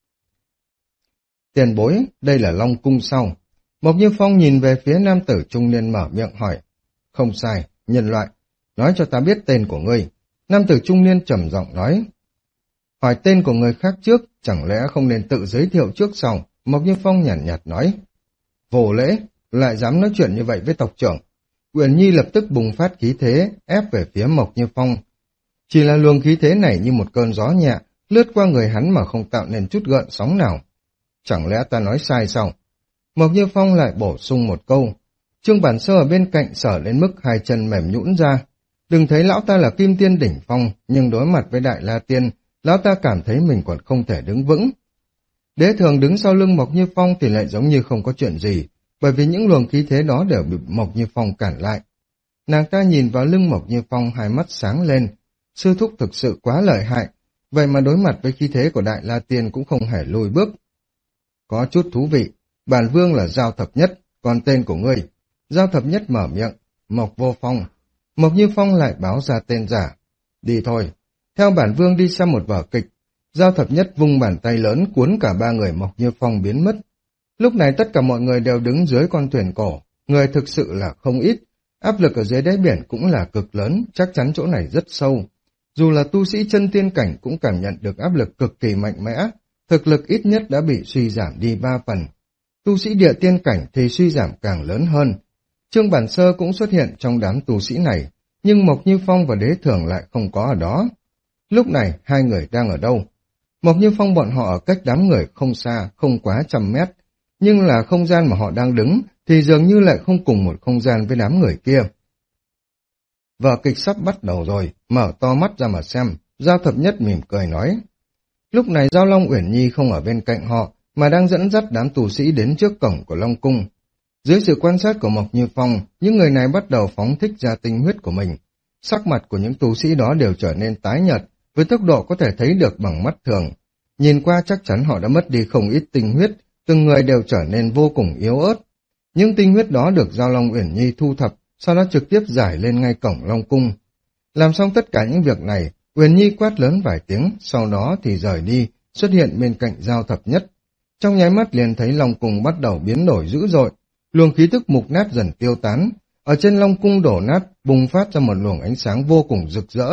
Tiền bối, đây là Long Cung sau. Mộc Như Phong nhìn về phía nam tử trung niên mở miệng hỏi. Không sai, nhân loại. Nói cho ta biết tên của ngươi. Nam tử trung niên trầm giọng nói. Hỏi tên của người khác trước, chẳng lẽ không nên tự giới thiệu trước sau? Mộc Như Phong nhàn nhạt, nhạt nói. Vô lễ, lại dám nói chuyện như vậy với tộc trưởng. Uyển Nhi lập tức bùng phát khí thế, ép về phía Mộc Như Phong. Chỉ là luồng khí thế này như một cơn gió nhẹ, lướt qua người hắn mà không tạo nên chút gợn sóng nào. Chẳng lẽ ta nói sai sao? Mộc Như Phong lại bổ sung một câu. Trương Bản Sơ ở bên cạnh sở lên mức hai chân mềm nhũn ra. Đừng thấy lão ta là kim tiên đỉnh phong, nhưng đối mặt với Đại La Tiên, lão ta cảm thấy mình còn không thể đứng vững. Đế Thường đứng sau lưng Mộc Như Phong thì lại giống như không có chuyện gì, bởi vì những luồng khí thế đó đều bị Mộc Như Phong cản lại. Nàng ta nhìn vào lưng Mộc Như Phong, hai mắt sáng lên. Sư thúc thực sự quá lợi hại. vậy mà đối mặt với khí thế của Đại La Tiên cũng không hề lùi bước. Có chút thú vị, bản vương là Giao Thập Nhất, còn tên của ngươi. Giao Thập Nhất mở miệng, Mộc Vô Phong. Mộc Như Phong lại báo ra tên giả. Đi thôi, theo bản vương đi xem một vở kịch. Giao Thập Nhất vung bàn tay lớn cuốn cả ba người Mộc Như Phong biến mất. Lúc này tất cả mọi người đều đứng dưới con thuyền cổ, người thực sự là không ít. Áp lực ở dưới đáy biển cũng là cực lớn, chắc chắn chỗ này rất sâu. Dù là tu sĩ chân tiên cảnh cũng cảm nhận được áp lực cực kỳ mạnh mẽ, thực lực ít nhất đã bị suy giảm đi ba phần. Tu sĩ địa tiên cảnh thì suy giảm càng lớn hơn. Trương Bản Sơ cũng xuất hiện trong đám tu sĩ này, nhưng Mộc Như Phong và Đế Thường lại không có ở đó. Lúc này hai người đang ở đâu? Mộc Như Phong bọn họ ở cách đám người không xa, không quá trăm mét, nhưng là không gian mà họ đang đứng thì dường như lại không cùng một không gian với đám người kia. Vở kịch sắp bắt đầu rồi, mở to mắt ra mà xem, Giao Thập Nhất mỉm cười nói. Lúc này Giao Long Uyển Nhi không ở bên cạnh họ, mà đang dẫn dắt đám tù sĩ đến trước cổng của Long Cung. Dưới sự quan sát của Mộc Như Phong, những người này bắt đầu phóng thích ra tinh huyết của mình. Sắc mặt của những tù sĩ đó đều trở nên tái nhợt, với tốc độ có thể thấy được bằng mắt thường. Nhìn qua chắc chắn họ đã mất đi không ít tinh huyết, từng người đều trở nên vô cùng yếu ớt. Những tinh huyết đó được Giao Long Uyển Nhi thu thập, sau đó trực tiếp giải lên ngay cổng Long Cung. Làm xong tất cả những việc này, Uyển Nhi quát lớn vài tiếng, sau đó thì rời đi, xuất hiện bên cạnh Giao Thập Nhất. Trong nháy mắt liền thấy Long Cung bắt đầu biến đổi dữ dội, luồng khí tức mục nát dần tiêu tán, ở trên Long Cung đổ nát bùng phát ra một luồng ánh sáng vô cùng rực rỡ.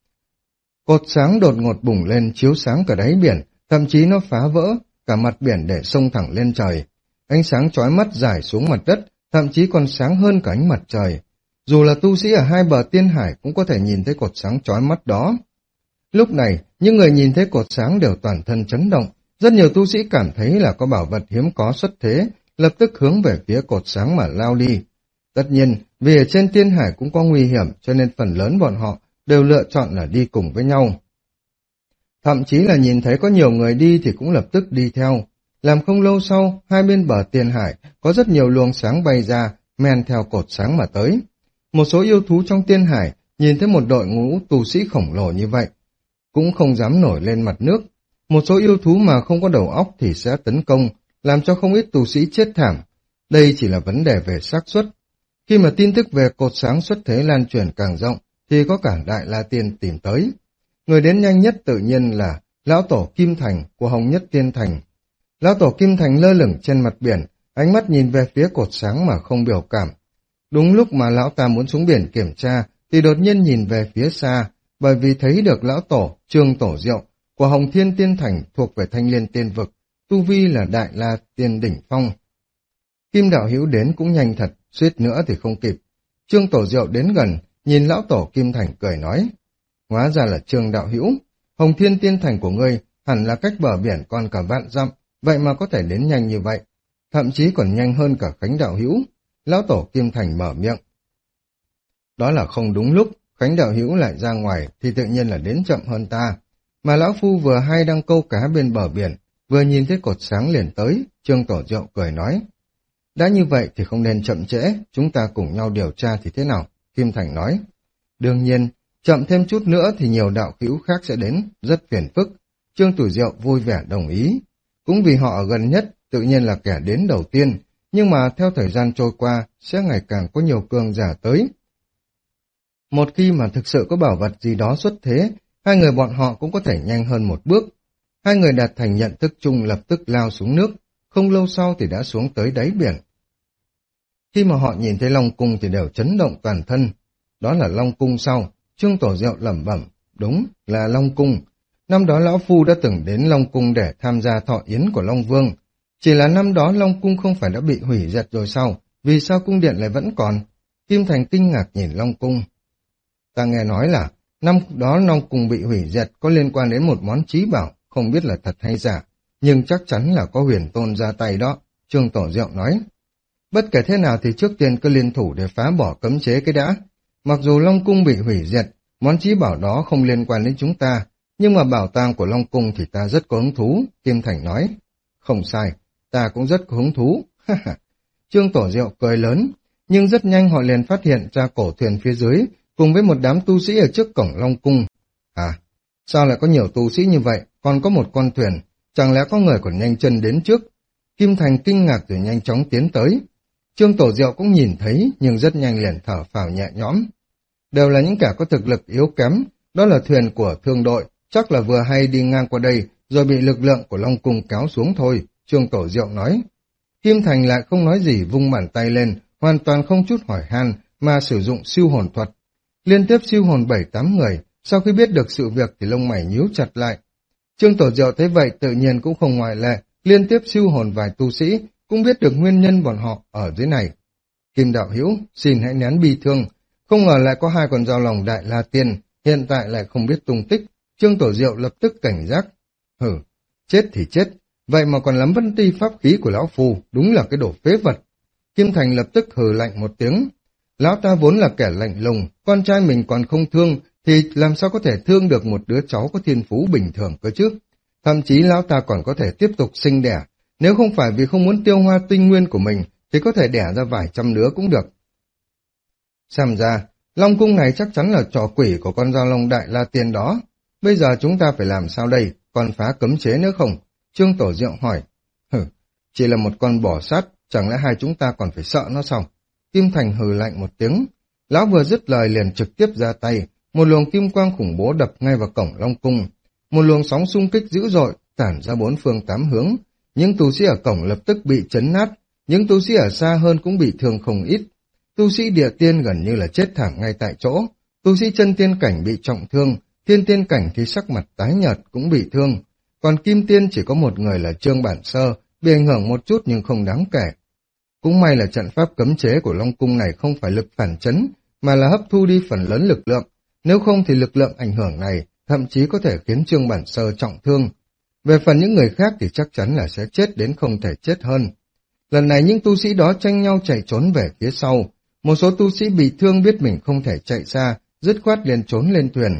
Cột sáng đột ngột bùng lên chiếu sáng cả đáy biển, thậm chí nó phá vỡ cả mặt biển để xông thẳng lên trời. Ánh sáng chói mắt rải xuống mặt đất, thậm chí còn sáng hơn cả ánh mặt trời. Dù là tu sĩ ở hai bờ tiên hải cũng có thể nhìn thấy cột sáng chói mắt đó. Lúc này, những người nhìn thấy cột sáng đều toàn thân chấn động. Rất nhiều tu sĩ cảm thấy là có bảo vật hiếm có xuất thế, lập tức hướng về phía cột sáng mà lao đi. Tất nhiên, vì ở trên tiên hải cũng có nguy hiểm, cho nên phần lớn bọn họ đều lựa chọn là đi cùng với nhau. Thậm chí là nhìn thấy có nhiều người đi thì cũng lập tức đi theo. Làm không lâu sau, hai bên bờ tiên hải có rất nhiều luồng sáng bay ra, men theo cột sáng mà tới. Một số yêu thú trong tiên hải nhìn thấy một đội ngũ tu sĩ khổng lồ như vậy, cũng không dám nổi lên mặt nước. Một số yêu thú mà không có đầu óc thì sẽ tấn công, làm cho không ít tu sĩ chết thảm. Đây chỉ là vấn đề về xác suất. Khi mà tin tức về cột sáng xuất thế lan truyền càng rộng, thì có cả Đại La Tiên tìm tới. Người đến nhanh nhất tự nhiên là Lão Tổ Kim Thành của Hồng Nhất Tiên Thành. Lão Tổ Kim Thành lơ lửng trên mặt biển, ánh mắt nhìn về phía cột sáng mà không biểu cảm. Đúng lúc mà lão ta muốn xuống biển kiểm tra, thì đột nhiên nhìn về phía xa, bởi vì thấy được Lão Tổ Trương Tổ Diệu của Hồng Thiên Tiên Thành thuộc về Thanh Liên Tiên Vực, tu vi là Đại La Tiên Đỉnh Phong. Kim Đạo Hữu đến cũng nhanh thật, suýt nữa thì không kịp. Trương Tổ Diệu đến gần, nhìn Lão Tổ Kim Thành cười nói, hóa ra là Trương Đạo Hữu, Hồng Thiên Tiên Thành của ngươi hẳn là cách bờ biển còn cả vạn dặm, vậy mà có thể đến nhanh như vậy, thậm chí còn nhanh hơn cả Khánh Đạo Hữu. Lão Tổ Kim Thành mở miệng. Đó là không đúng lúc, Khánh Đạo Hữu lại ra ngoài thì tự nhiên là đến chậm hơn ta. Mà Lão Phu vừa hay đang câu cá bên bờ biển, vừa nhìn thấy cột sáng liền tới, Trương Tổ Diệu cười nói. Đã như vậy thì không nên chậm trễ, chúng ta cùng nhau điều tra thì thế nào? Kim Thành nói. Đương nhiên, chậm thêm chút nữa thì nhiều đạo hữu khác sẽ đến, rất phiền phức. Trương Tổ Diệu vui vẻ đồng ý. Cũng vì họ ở gần nhất, tự nhiên là kẻ đến đầu tiên, nhưng mà theo thời gian trôi qua, sẽ ngày càng có nhiều cường giả tới. Một khi mà thực sự có bảo vật gì đó xuất thế, hai người bọn họ cũng có thể nhanh hơn một bước. Hai người đạt thành nhận thức chung lập tức lao xuống nước, không lâu sau thì đã xuống tới đáy biển. Khi mà họ nhìn thấy Long Cung thì đều chấn động toàn thân. Đó là Long Cung sau, Trương Tổ Diệu lẩm bẩm, đúng là Long Cung. Năm đó Lão Phu đã từng đến Long Cung để tham gia thọ yến của Long Vương. Chỉ là năm đó Long Cung không phải đã bị hủy diệt rồi sao? Vì sao cung điện lại vẫn còn? Kim Thành kinh ngạc nhìn Long Cung. Ta nghe nói là năm đó Long Cung bị hủy diệt có liên quan đến một món trí bảo, không biết là thật hay giả, nhưng chắc chắn là có huyền tôn ra tay đó, Trương Tổ Diệu nói. Bất kể thế nào thì trước tiên cứ liên thủ để phá bỏ cấm chế cái đã. Mặc dù Long Cung bị hủy diệt, món trí bảo đó không liên quan đến chúng ta, nhưng mà bảo tàng của Long Cung thì ta rất có hứng thú, Kim Thành nói. Không sai, ta cũng rất có hứng thú. Trương Tổ Diệu cười lớn, nhưng rất nhanh họ liền phát hiện ra cổ thuyền phía dưới, cùng với một đám tu sĩ ở trước cổng Long Cung. À, Sao lại có nhiều tu sĩ như vậy, còn có một con thuyền, chẳng lẽ có người còn nhanh chân đến trước? Kim Thành kinh ngạc rồi nhanh chóng tiến tới. Trương Tổ Diệu cũng nhìn thấy, nhưng rất nhanh liền thở phào nhẹ nhõm. Đều là những kẻ có thực lực yếu kém, đó là thuyền của thương đội, chắc là vừa hay đi ngang qua đây, rồi bị lực lượng của Long Cung kéo xuống thôi, Trương Tổ Diệu nói. Kim Thành lại không nói gì, vung bàn tay lên, hoàn toàn không chút hỏi han, mà sử dụng siêu hồn thuật. Liên tiếp siêu hồn bảy tám người, sau khi biết được sự việc thì lông mày nhíu chặt lại. Trương Tổ Diệu thấy vậy tự nhiên cũng không ngoại lệ, liên tiếp siêu hồn vài tu sĩ, cũng biết được nguyên nhân bọn họ ở dưới này. Kim đạo hữu, xin hãy nén bi thương, không ngờ lại có hai con dao lòng Đại La Tiên, hiện tại lại không biết tung tích. Trương Tổ Diệu lập tức cảnh giác. Hử, chết thì chết, vậy mà còn lắm vân ti pháp khí của lão phù, đúng là cái đồ phế vật. Kim Thành lập tức hừ lạnh một tiếng. Lão ta vốn là kẻ lạnh lùng, con trai mình còn không thương, thì làm sao có thể thương được một đứa cháu có thiên phú bình thường cơ chứ? Thậm chí lão ta còn có thể tiếp tục sinh đẻ, nếu không phải vì không muốn tiêu hoa tinh nguyên của mình, thì có thể đẻ ra vài trăm đứa cũng được. Xem ra, Long Cung này chắc chắn là trò quỷ của con dao long Đại La Tiên đó. Bây giờ chúng ta phải làm sao đây, còn phá cấm chế nữa không? Trương Tổ Diệu hỏi. Hử, chỉ là một con bò sát, chẳng lẽ hai chúng ta còn phải sợ nó sao? Kim Thành hừ lạnh một tiếng. Lão vừa dứt lời liền trực tiếp ra tay, một luồng kim quang khủng bố đập ngay vào cổng Long Cung. Một luồng sóng xung kích dữ dội, tản ra bốn phương tám hướng. Những tu sĩ ở cổng lập tức bị chấn nát, những tu sĩ ở xa hơn cũng bị thương không ít. Tu sĩ địa tiên gần như là chết thảm ngay tại chỗ, tu sĩ chân tiên cảnh bị trọng thương, thiên tiên cảnh thì sắc mặt tái nhợt cũng bị thương. Còn kim tiên chỉ có một người là Trương Bản Sơ, bị ảnh hưởng một chút nhưng không đáng kể. Cũng may là trận pháp cấm chế của Long Cung này không phải lực phản chấn, mà là hấp thu đi phần lớn lực lượng. Nếu không thì lực lượng ảnh hưởng này thậm chí có thể khiến Trương Bản Sơ trọng thương. Về phần những người khác thì chắc chắn là sẽ chết đến không thể chết hơn. Lần này những tu sĩ đó tranh nhau chạy trốn về phía sau. Một số tu sĩ bị thương biết mình không thể chạy xa, dứt khoát liền trốn lên thuyền.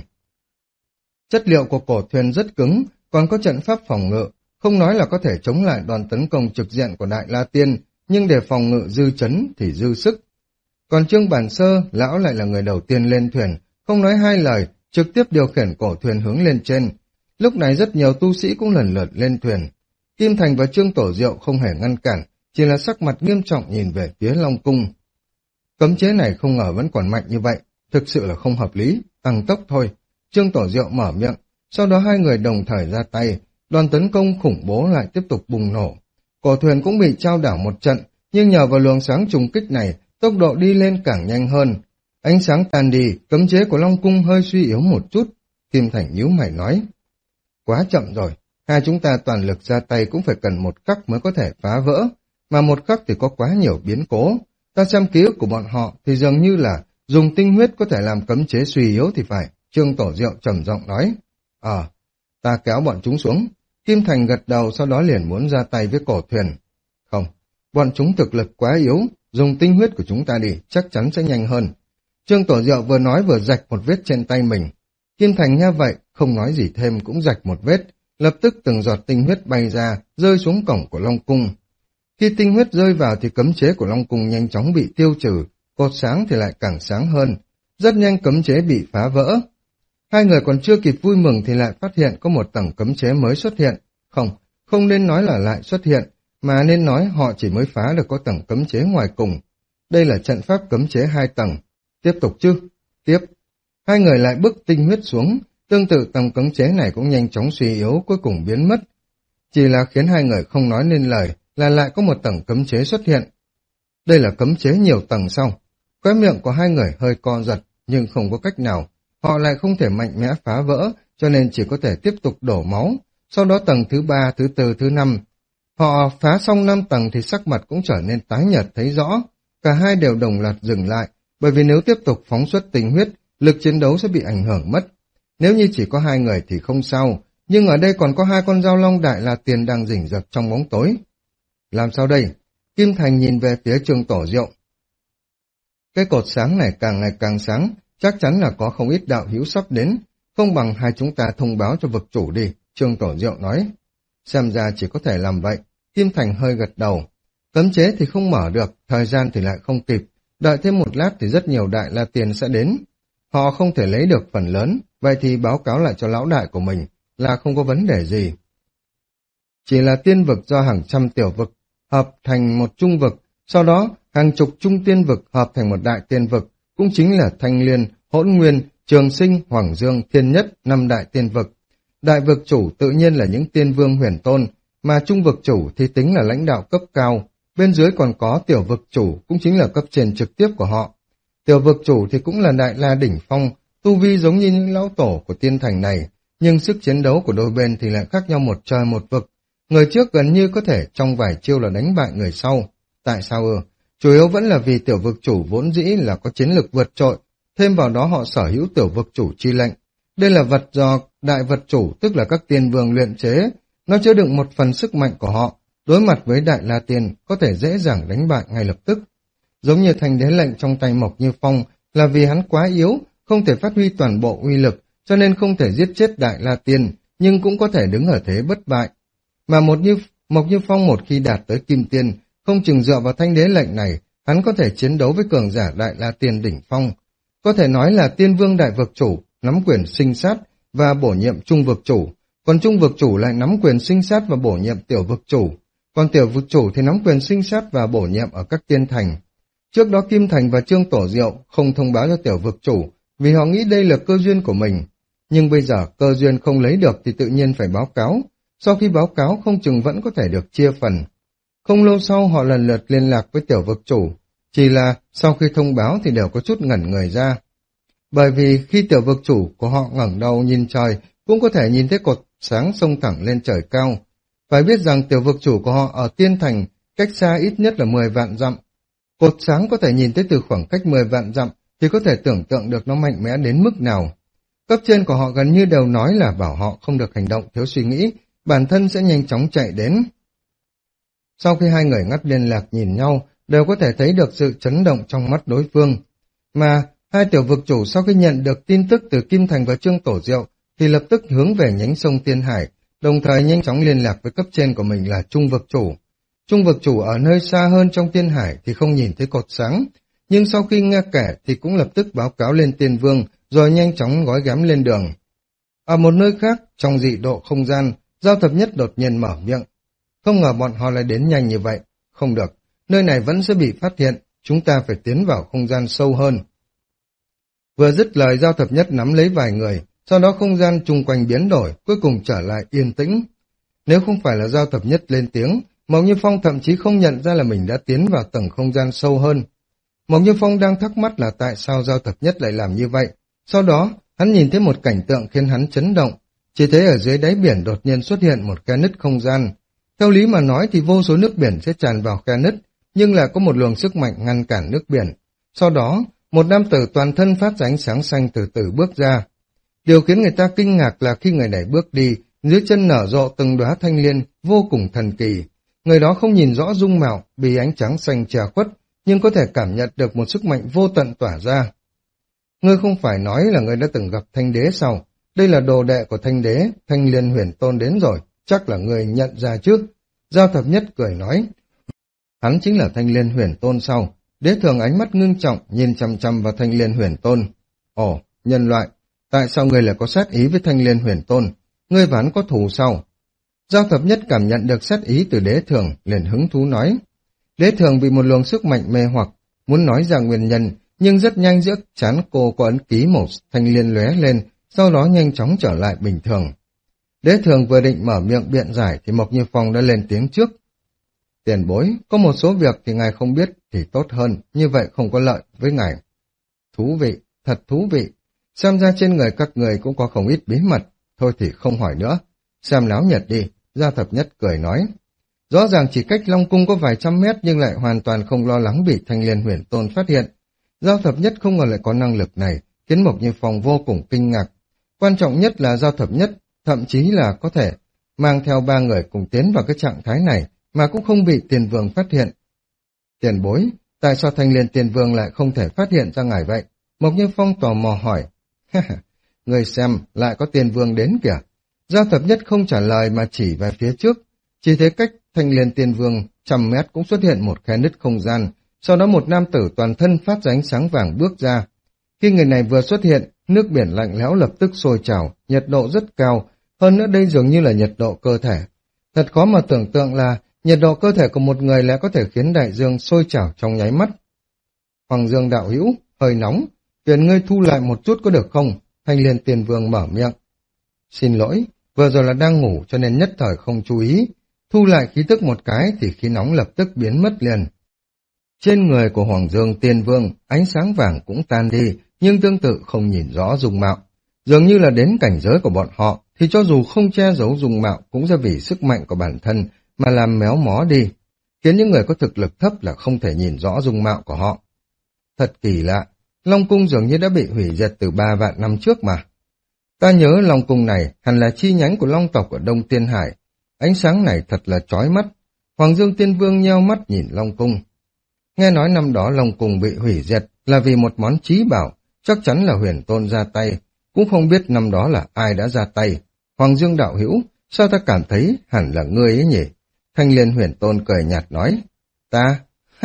Chất liệu của cổ thuyền rất cứng, còn có trận pháp phòng ngự, không nói là có thể chống lại đòn tấn công trực diện của Đại La Tiên, nhưng để phòng ngự dư chấn thì dư sức. Còn Trương Bản Sơ, lão lại là người đầu tiên lên thuyền, không nói hai lời, trực tiếp điều khiển cổ thuyền hướng lên trên. Lúc này rất nhiều tu sĩ cũng lần lượt lên thuyền. Kim Thành và Trương Tổ Diệu không hề ngăn cản, chỉ là sắc mặt nghiêm trọng nhìn về phía Long Cung. Cấm chế này không ngờ vẫn còn mạnh như vậy, thực sự là không hợp lý, tăng tốc thôi. Trương Tổ Diệu mở miệng, sau đó hai người đồng thời ra tay, đoàn tấn công khủng bố lại tiếp tục bùng nổ. Cổ thuyền cũng bị trao đảo một trận, nhưng nhờ vào luồng sáng trùng kích này, tốc độ đi lên càng nhanh hơn. Ánh sáng tan đi, cấm chế của Long Cung hơi suy yếu một chút. Kim Thành nhíu mày nói, quá chậm rồi, hai chúng ta toàn lực ra tay cũng phải cần một khắc mới có thể phá vỡ, mà một khắc thì có quá nhiều biến cố. Ta xem ký ức của bọn họ thì dường như là dùng tinh huyết có thể làm cấm chế suy yếu thì phải. Trương Tổ Diệu trầm giọng nói, ờ, à, ta kéo bọn chúng xuống. Kim Thành gật đầu, sau đó liền muốn ra tay với cổ thuyền. Không, bọn chúng thực lực quá yếu, dùng tinh huyết của chúng ta đi, chắc chắn sẽ nhanh hơn. Trương Tổ Diệu vừa nói vừa rạch một vết trên tay mình. Kim Thành nghe vậy, không nói gì thêm cũng rạch một vết, lập tức từng giọt tinh huyết bay ra, rơi xuống cổng của Long Cung. Khi tinh huyết rơi vào thì cấm chế của Long Cung nhanh chóng bị tiêu trừ, cột sáng thì lại càng sáng hơn. Rất nhanh cấm chế bị phá vỡ. Hai người còn chưa kịp vui mừng thì lại phát hiện có một tầng cấm chế mới xuất hiện. Không, không nên nói là lại xuất hiện, mà nên nói họ chỉ mới phá được có tầng cấm chế ngoài cùng. Đây là trận pháp cấm chế hai tầng. Tiếp tục chứ? Tiếp. Hai người lại bức tinh huyết xuống, tương tự tầng cấm chế này cũng nhanh chóng suy yếu, cuối cùng biến mất. Chỉ là khiến hai người không nói nên lời, là lại có một tầng cấm chế xuất hiện. Đây là cấm chế nhiều tầng sau. Khóe miệng của hai người hơi co giật, nhưng không có cách nào. Họ lại không thể mạnh mẽ phá vỡ, cho nên chỉ có thể tiếp tục đổ máu. Sau đó tầng thứ ba, thứ tư, thứ năm. Họ phá xong năm tầng thì sắc mặt cũng trở nên tái nhợt thấy rõ. Cả hai đều đồng loạt dừng lại, bởi vì nếu tiếp tục phóng xuất tinh huyết, lực chiến đấu sẽ bị ảnh hưởng mất. Nếu như chỉ có hai người thì không sao, nhưng ở đây còn có hai con dao long Đại La Tiên đang rình rập trong bóng tối. Làm sao đây? Kim Thành nhìn về phía Trương Tổ Diệu. Cái cột sáng này càng ngày càng sáng, chắc chắn là có không ít đạo hữu sắp đến, không bằng hai chúng ta thông báo cho vực chủ đi, Trương Tổ Diệu nói. Xem ra chỉ có thể làm vậy. Kim Thành hơi gật đầu. Cấm chế thì không mở được, thời gian thì lại không kịp, đợi thêm một lát thì rất nhiều Đại La Tiên sẽ đến. Họ không thể lấy được phần lớn, vậy thì báo cáo lại cho lão đại của mình là không có vấn đề gì. Chỉ là tiên vực do hàng trăm tiểu vực hợp thành một trung vực, sau đó hàng chục trung tiên vực hợp thành một đại tiên vực, cũng chính là Thanh Liên, Hỗn Nguyên, Trường Sinh, Hoàng Dương, Thiên Nhất, năm đại tiên vực. Đại vực chủ tự nhiên là những tiên vương huyền tôn, mà trung vực chủ thì tính là lãnh đạo cấp cao, bên dưới còn có tiểu vực chủ cũng chính là cấp trên trực tiếp của họ. Tiểu vực chủ thì cũng là đại la đỉnh phong, tu vi giống như những lão tổ của tiên thành này, nhưng sức chiến đấu của đôi bên thì lại khác nhau một trời một vực. Người trước gần như có thể trong vài chiêu là đánh bại người sau. Tại sao ư? Chủ yếu vẫn là vì tiểu vực chủ vốn dĩ là có chiến lược vượt trội, thêm vào đó họ sở hữu tiểu vực chủ chi lệnh. Đây là vật do đại vật chủ, tức là các tiên vương luyện chế, nó chứa đựng một phần sức mạnh của họ, đối mặt với đại la tiên có thể dễ dàng đánh bại ngay lập tức. Giống như thành đế lệnh trong tay Mộc Như Phong là vì hắn quá yếu, không thể phát huy toàn bộ uy lực, cho nên không thể giết chết đại la tiên, nhưng cũng có thể đứng ở thế bất bại. Mà một như Mộc Như Phong một khi đạt tới kim tiên, không chừng dựa vào thanh đế lệnh này, hắn có thể chiến đấu với cường giả đại la tiên đỉnh phong. Có thể nói là tiên vương đại vực chủ nắm quyền sinh sát và bổ nhiệm trung vực chủ, còn trung vực chủ lại nắm quyền sinh sát và bổ nhiệm tiểu vực chủ, còn tiểu vực chủ thì nắm quyền sinh sát và bổ nhiệm ở các tiên thành. Trước đó Kim Thành và Trương Tổ Diệu không thông báo cho tiểu vực chủ vì họ nghĩ đây là cơ duyên của mình, nhưng bây giờ cơ duyên không lấy được thì tự nhiên phải báo cáo, sau khi báo cáo không chừng vẫn có thể được chia phần. Không lâu sau họ lần lượt liên lạc với tiểu vực chủ, chỉ là sau khi thông báo thì đều có chút ngẩn người ra. Bởi vì khi tiểu vực chủ của họ ngẩng đầu nhìn trời cũng có thể nhìn thấy cột sáng xông thẳng lên trời cao. Phải biết rằng tiểu vực chủ của họ ở tiên thành cách xa ít nhất là mười vạn dặm. Cột sáng có thể nhìn thấy từ khoảng cách mười vạn dặm thì có thể tưởng tượng được nó mạnh mẽ đến mức nào. Cấp trên của họ gần như đều nói là bảo họ không được hành động thiếu suy nghĩ, bản thân sẽ nhanh chóng chạy đến. Sau khi hai người ngắt liên lạc nhìn nhau, đều có thể thấy được sự chấn động trong mắt đối phương. Mà hai tiểu vực chủ sau khi nhận được tin tức từ Kim Thành và Trương Tổ Diệu thì lập tức hướng về nhánh sông Tiên Hải, đồng thời nhanh chóng liên lạc với cấp trên của mình là Trung vực chủ. Trung vực chủ ở nơi xa hơn trong Tiên Hải thì không nhìn thấy cột sáng, nhưng sau khi nghe kể thì cũng lập tức báo cáo lên Tiên Vương rồi nhanh chóng gói ghém lên đường. Ở một nơi khác, trong dị độ không gian, Giao Thập Nhất đột nhiên mở miệng. Không ngờ bọn họ lại đến nhanh như vậy. Không được, nơi này vẫn sẽ bị phát hiện, chúng ta phải tiến vào không gian sâu hơn. Vừa dứt lời, Giao Thập Nhất nắm lấy vài người, sau đó không gian chung quanh biến đổi, cuối cùng trở lại yên tĩnh. Nếu không phải là Giao Thập Nhất lên tiếng, Mộc Như Phong thậm chí không nhận ra là mình đã tiến vào tầng không gian sâu hơn. Mộc Như Phong đang thắc mắc là tại sao Giao Thập Nhất lại làm như vậy. Sau đó, hắn nhìn thấy một cảnh tượng khiến hắn chấn động. Chỉ thấy ở dưới đáy biển đột nhiên xuất hiện một khe nứt không gian. Theo lý mà nói thì vô số nước biển sẽ tràn vào khe nứt, nhưng lại có một luồng sức mạnh ngăn cản nước biển. Sau đó, một nam tử toàn thân phát ra ánh sáng xanh từ từ bước ra. Điều khiến người ta kinh ngạc là khi người này bước đi, dưới chân nở rộ từng đóa thanh liên vô cùng thần kỳ. Người đó không nhìn rõ dung mạo, bị ánh trắng xanh che khuất, nhưng có thể cảm nhận được một sức mạnh vô tận tỏa ra. Ngươi không phải nói là ngươi đã từng gặp Thanh Đế sao? Đây là đồ đệ của Thanh Đế, Thanh Liên Huyền Tôn đến rồi, chắc là ngươi nhận ra trước. Giao Thập Nhất cười nói, hắn chính là Thanh Liên Huyền Tôn sao? Đế Thường ánh mắt ngưng trọng nhìn chăm chăm vào Thanh Liên Huyền Tôn. Ồ, nhân loại, tại sao ngươi lại có sát ý với Thanh Liên Huyền Tôn? Ngươi và hắn có thù sao? Giao Thập Nhất cảm nhận được sát ý từ Đế Thường, liền hứng thú nói. Đế Thường bị một luồng sức mạnh mê hoặc, muốn nói ra nguyên nhân, nhưng rất nhanh giữa trán cô có ấn ký màu thanh liên lóe lên, sau đó nhanh chóng trở lại bình thường. Đế Thường vừa định mở miệng biện giải thì Mộc Như Phong đã lên tiếng trước. Tiền bối, có một số việc thì ngài không biết thì tốt hơn, như vậy không có lợi với ngài. Thú vị, thật thú vị. Xem ra trên người các người cũng có không ít bí mật, thôi thì không hỏi nữa. Xem náo nhiệt đi, Giao Thập Nhất cười nói. Rõ ràng chỉ cách Long Cung có vài trăm mét nhưng lại hoàn toàn không lo lắng bị Thanh Liên Huyền Tôn phát hiện. Giao Thập Nhất không ngờ lại có năng lực này, khiến Mộc Như Phong vô cùng kinh ngạc. Quan trọng nhất là Giao Thập Nhất, thậm chí là có thể mang theo ba người cùng tiến vào cái trạng thái này mà cũng không bị Tiền Vương phát hiện. Tiền bối, tại sao Thanh Liên Tiền Vương lại không thể phát hiện ra ngài vậy? Mộc Như Phong tò mò hỏi. Người xem, lại có Tiền Vương đến kìa. Giao Thập Nhất không trả lời mà chỉ về phía trước. Chỉ thấy cách Thanh Liên Tiên Vương trăm mét cũng xuất hiện một khe nứt không gian, sau đó một nam tử toàn thân phát ra ánh sáng vàng bước ra. Khi người này vừa xuất hiện, nước biển lạnh lẽo lập tức sôi trào, nhiệt độ rất cao, hơn nữa đây dường như là nhiệt độ cơ thể. Thật khó mà tưởng tượng là nhiệt độ cơ thể của một người lại có thể khiến đại dương sôi trào trong nháy mắt. Hoàng Dương đạo hữu, hơi nóng, phiền ngươi thu lại một chút có được không? Thanh Liên Tiên Vương mở miệng. Xin lỗi, vừa rồi là đang ngủ cho nên nhất thời không chú ý. Thu lại khí tức một cái thì khí nóng lập tức biến mất liền. Trên người của Hoàng Dương Tiên Vương, ánh sáng vàng cũng tan đi, nhưng tương tự không nhìn rõ dung mạo. Dường như là đến cảnh giới của bọn họ, thì cho dù không che giấu dung mạo cũng do vì sức mạnh của bản thân mà làm méo mó đi, khiến những người có thực lực thấp là không thể nhìn rõ dung mạo của họ. Thật kỳ lạ, Long Cung dường như đã bị hủy diệt từ ba vạn năm trước mà. Ta nhớ Long Cung này hẳn là chi nhánh của Long tộc ở Đông Tiên Hải. Ánh sáng này thật là chói mắt. Hoàng Dương Tiên Vương nheo mắt nhìn Long Cung. Nghe nói năm đó Long Cung bị hủy diệt là vì một món chí bảo, chắc chắn là Huyền Tôn ra tay. Cũng không biết năm đó là ai đã ra tay. Hoàng Dương đạo hữu, sao ta cảm thấy hẳn là ngươi ấy nhỉ? Thanh Liên Huyền Tôn cười nhạt nói. Ta?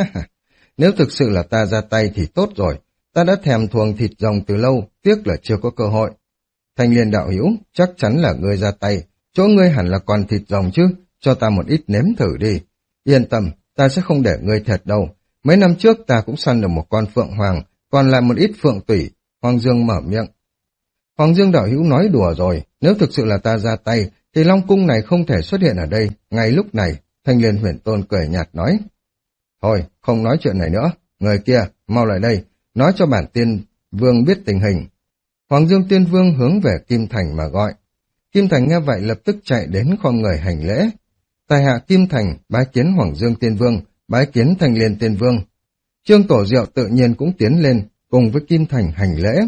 Nếu thực sự là ta ra tay thì tốt rồi. Ta đã thèm thuồng thịt rồng từ lâu, tiếc là chưa có cơ hội. Thanh Liên đạo hữu, chắc chắn là ngươi ra tay. Chỗ ngươi hẳn là còn thịt rồng chứ, cho ta một ít nếm thử đi. Yên tâm, ta sẽ không để ngươi thiệt đâu. Mấy năm trước ta cũng săn được một con phượng hoàng, còn lại một ít phượng tủy. Hoàng Dương mở miệng. Hoàng Dương đạo hữu nói đùa rồi, nếu thực sự là ta ra tay, thì Long Cung này không thể xuất hiện ở đây, ngay lúc này. Thanh Liên Huyền Tôn cười nhạt nói. Thôi, không nói chuyện này nữa, người kia, mau lại đây, nói cho bản tiên vương biết tình hình. Hoàng Dương Tiên Vương hướng về Kim Thành mà gọi. Kim Thành nghe vậy lập tức chạy đến khom người hành lễ. Tài hạ Kim Thành bái kiến Hoàng Dương Tiên Vương, bái kiến Thanh Liên Tiên Vương. Trương Tổ Diệu tự nhiên cũng tiến lên, cùng với Kim Thành hành lễ.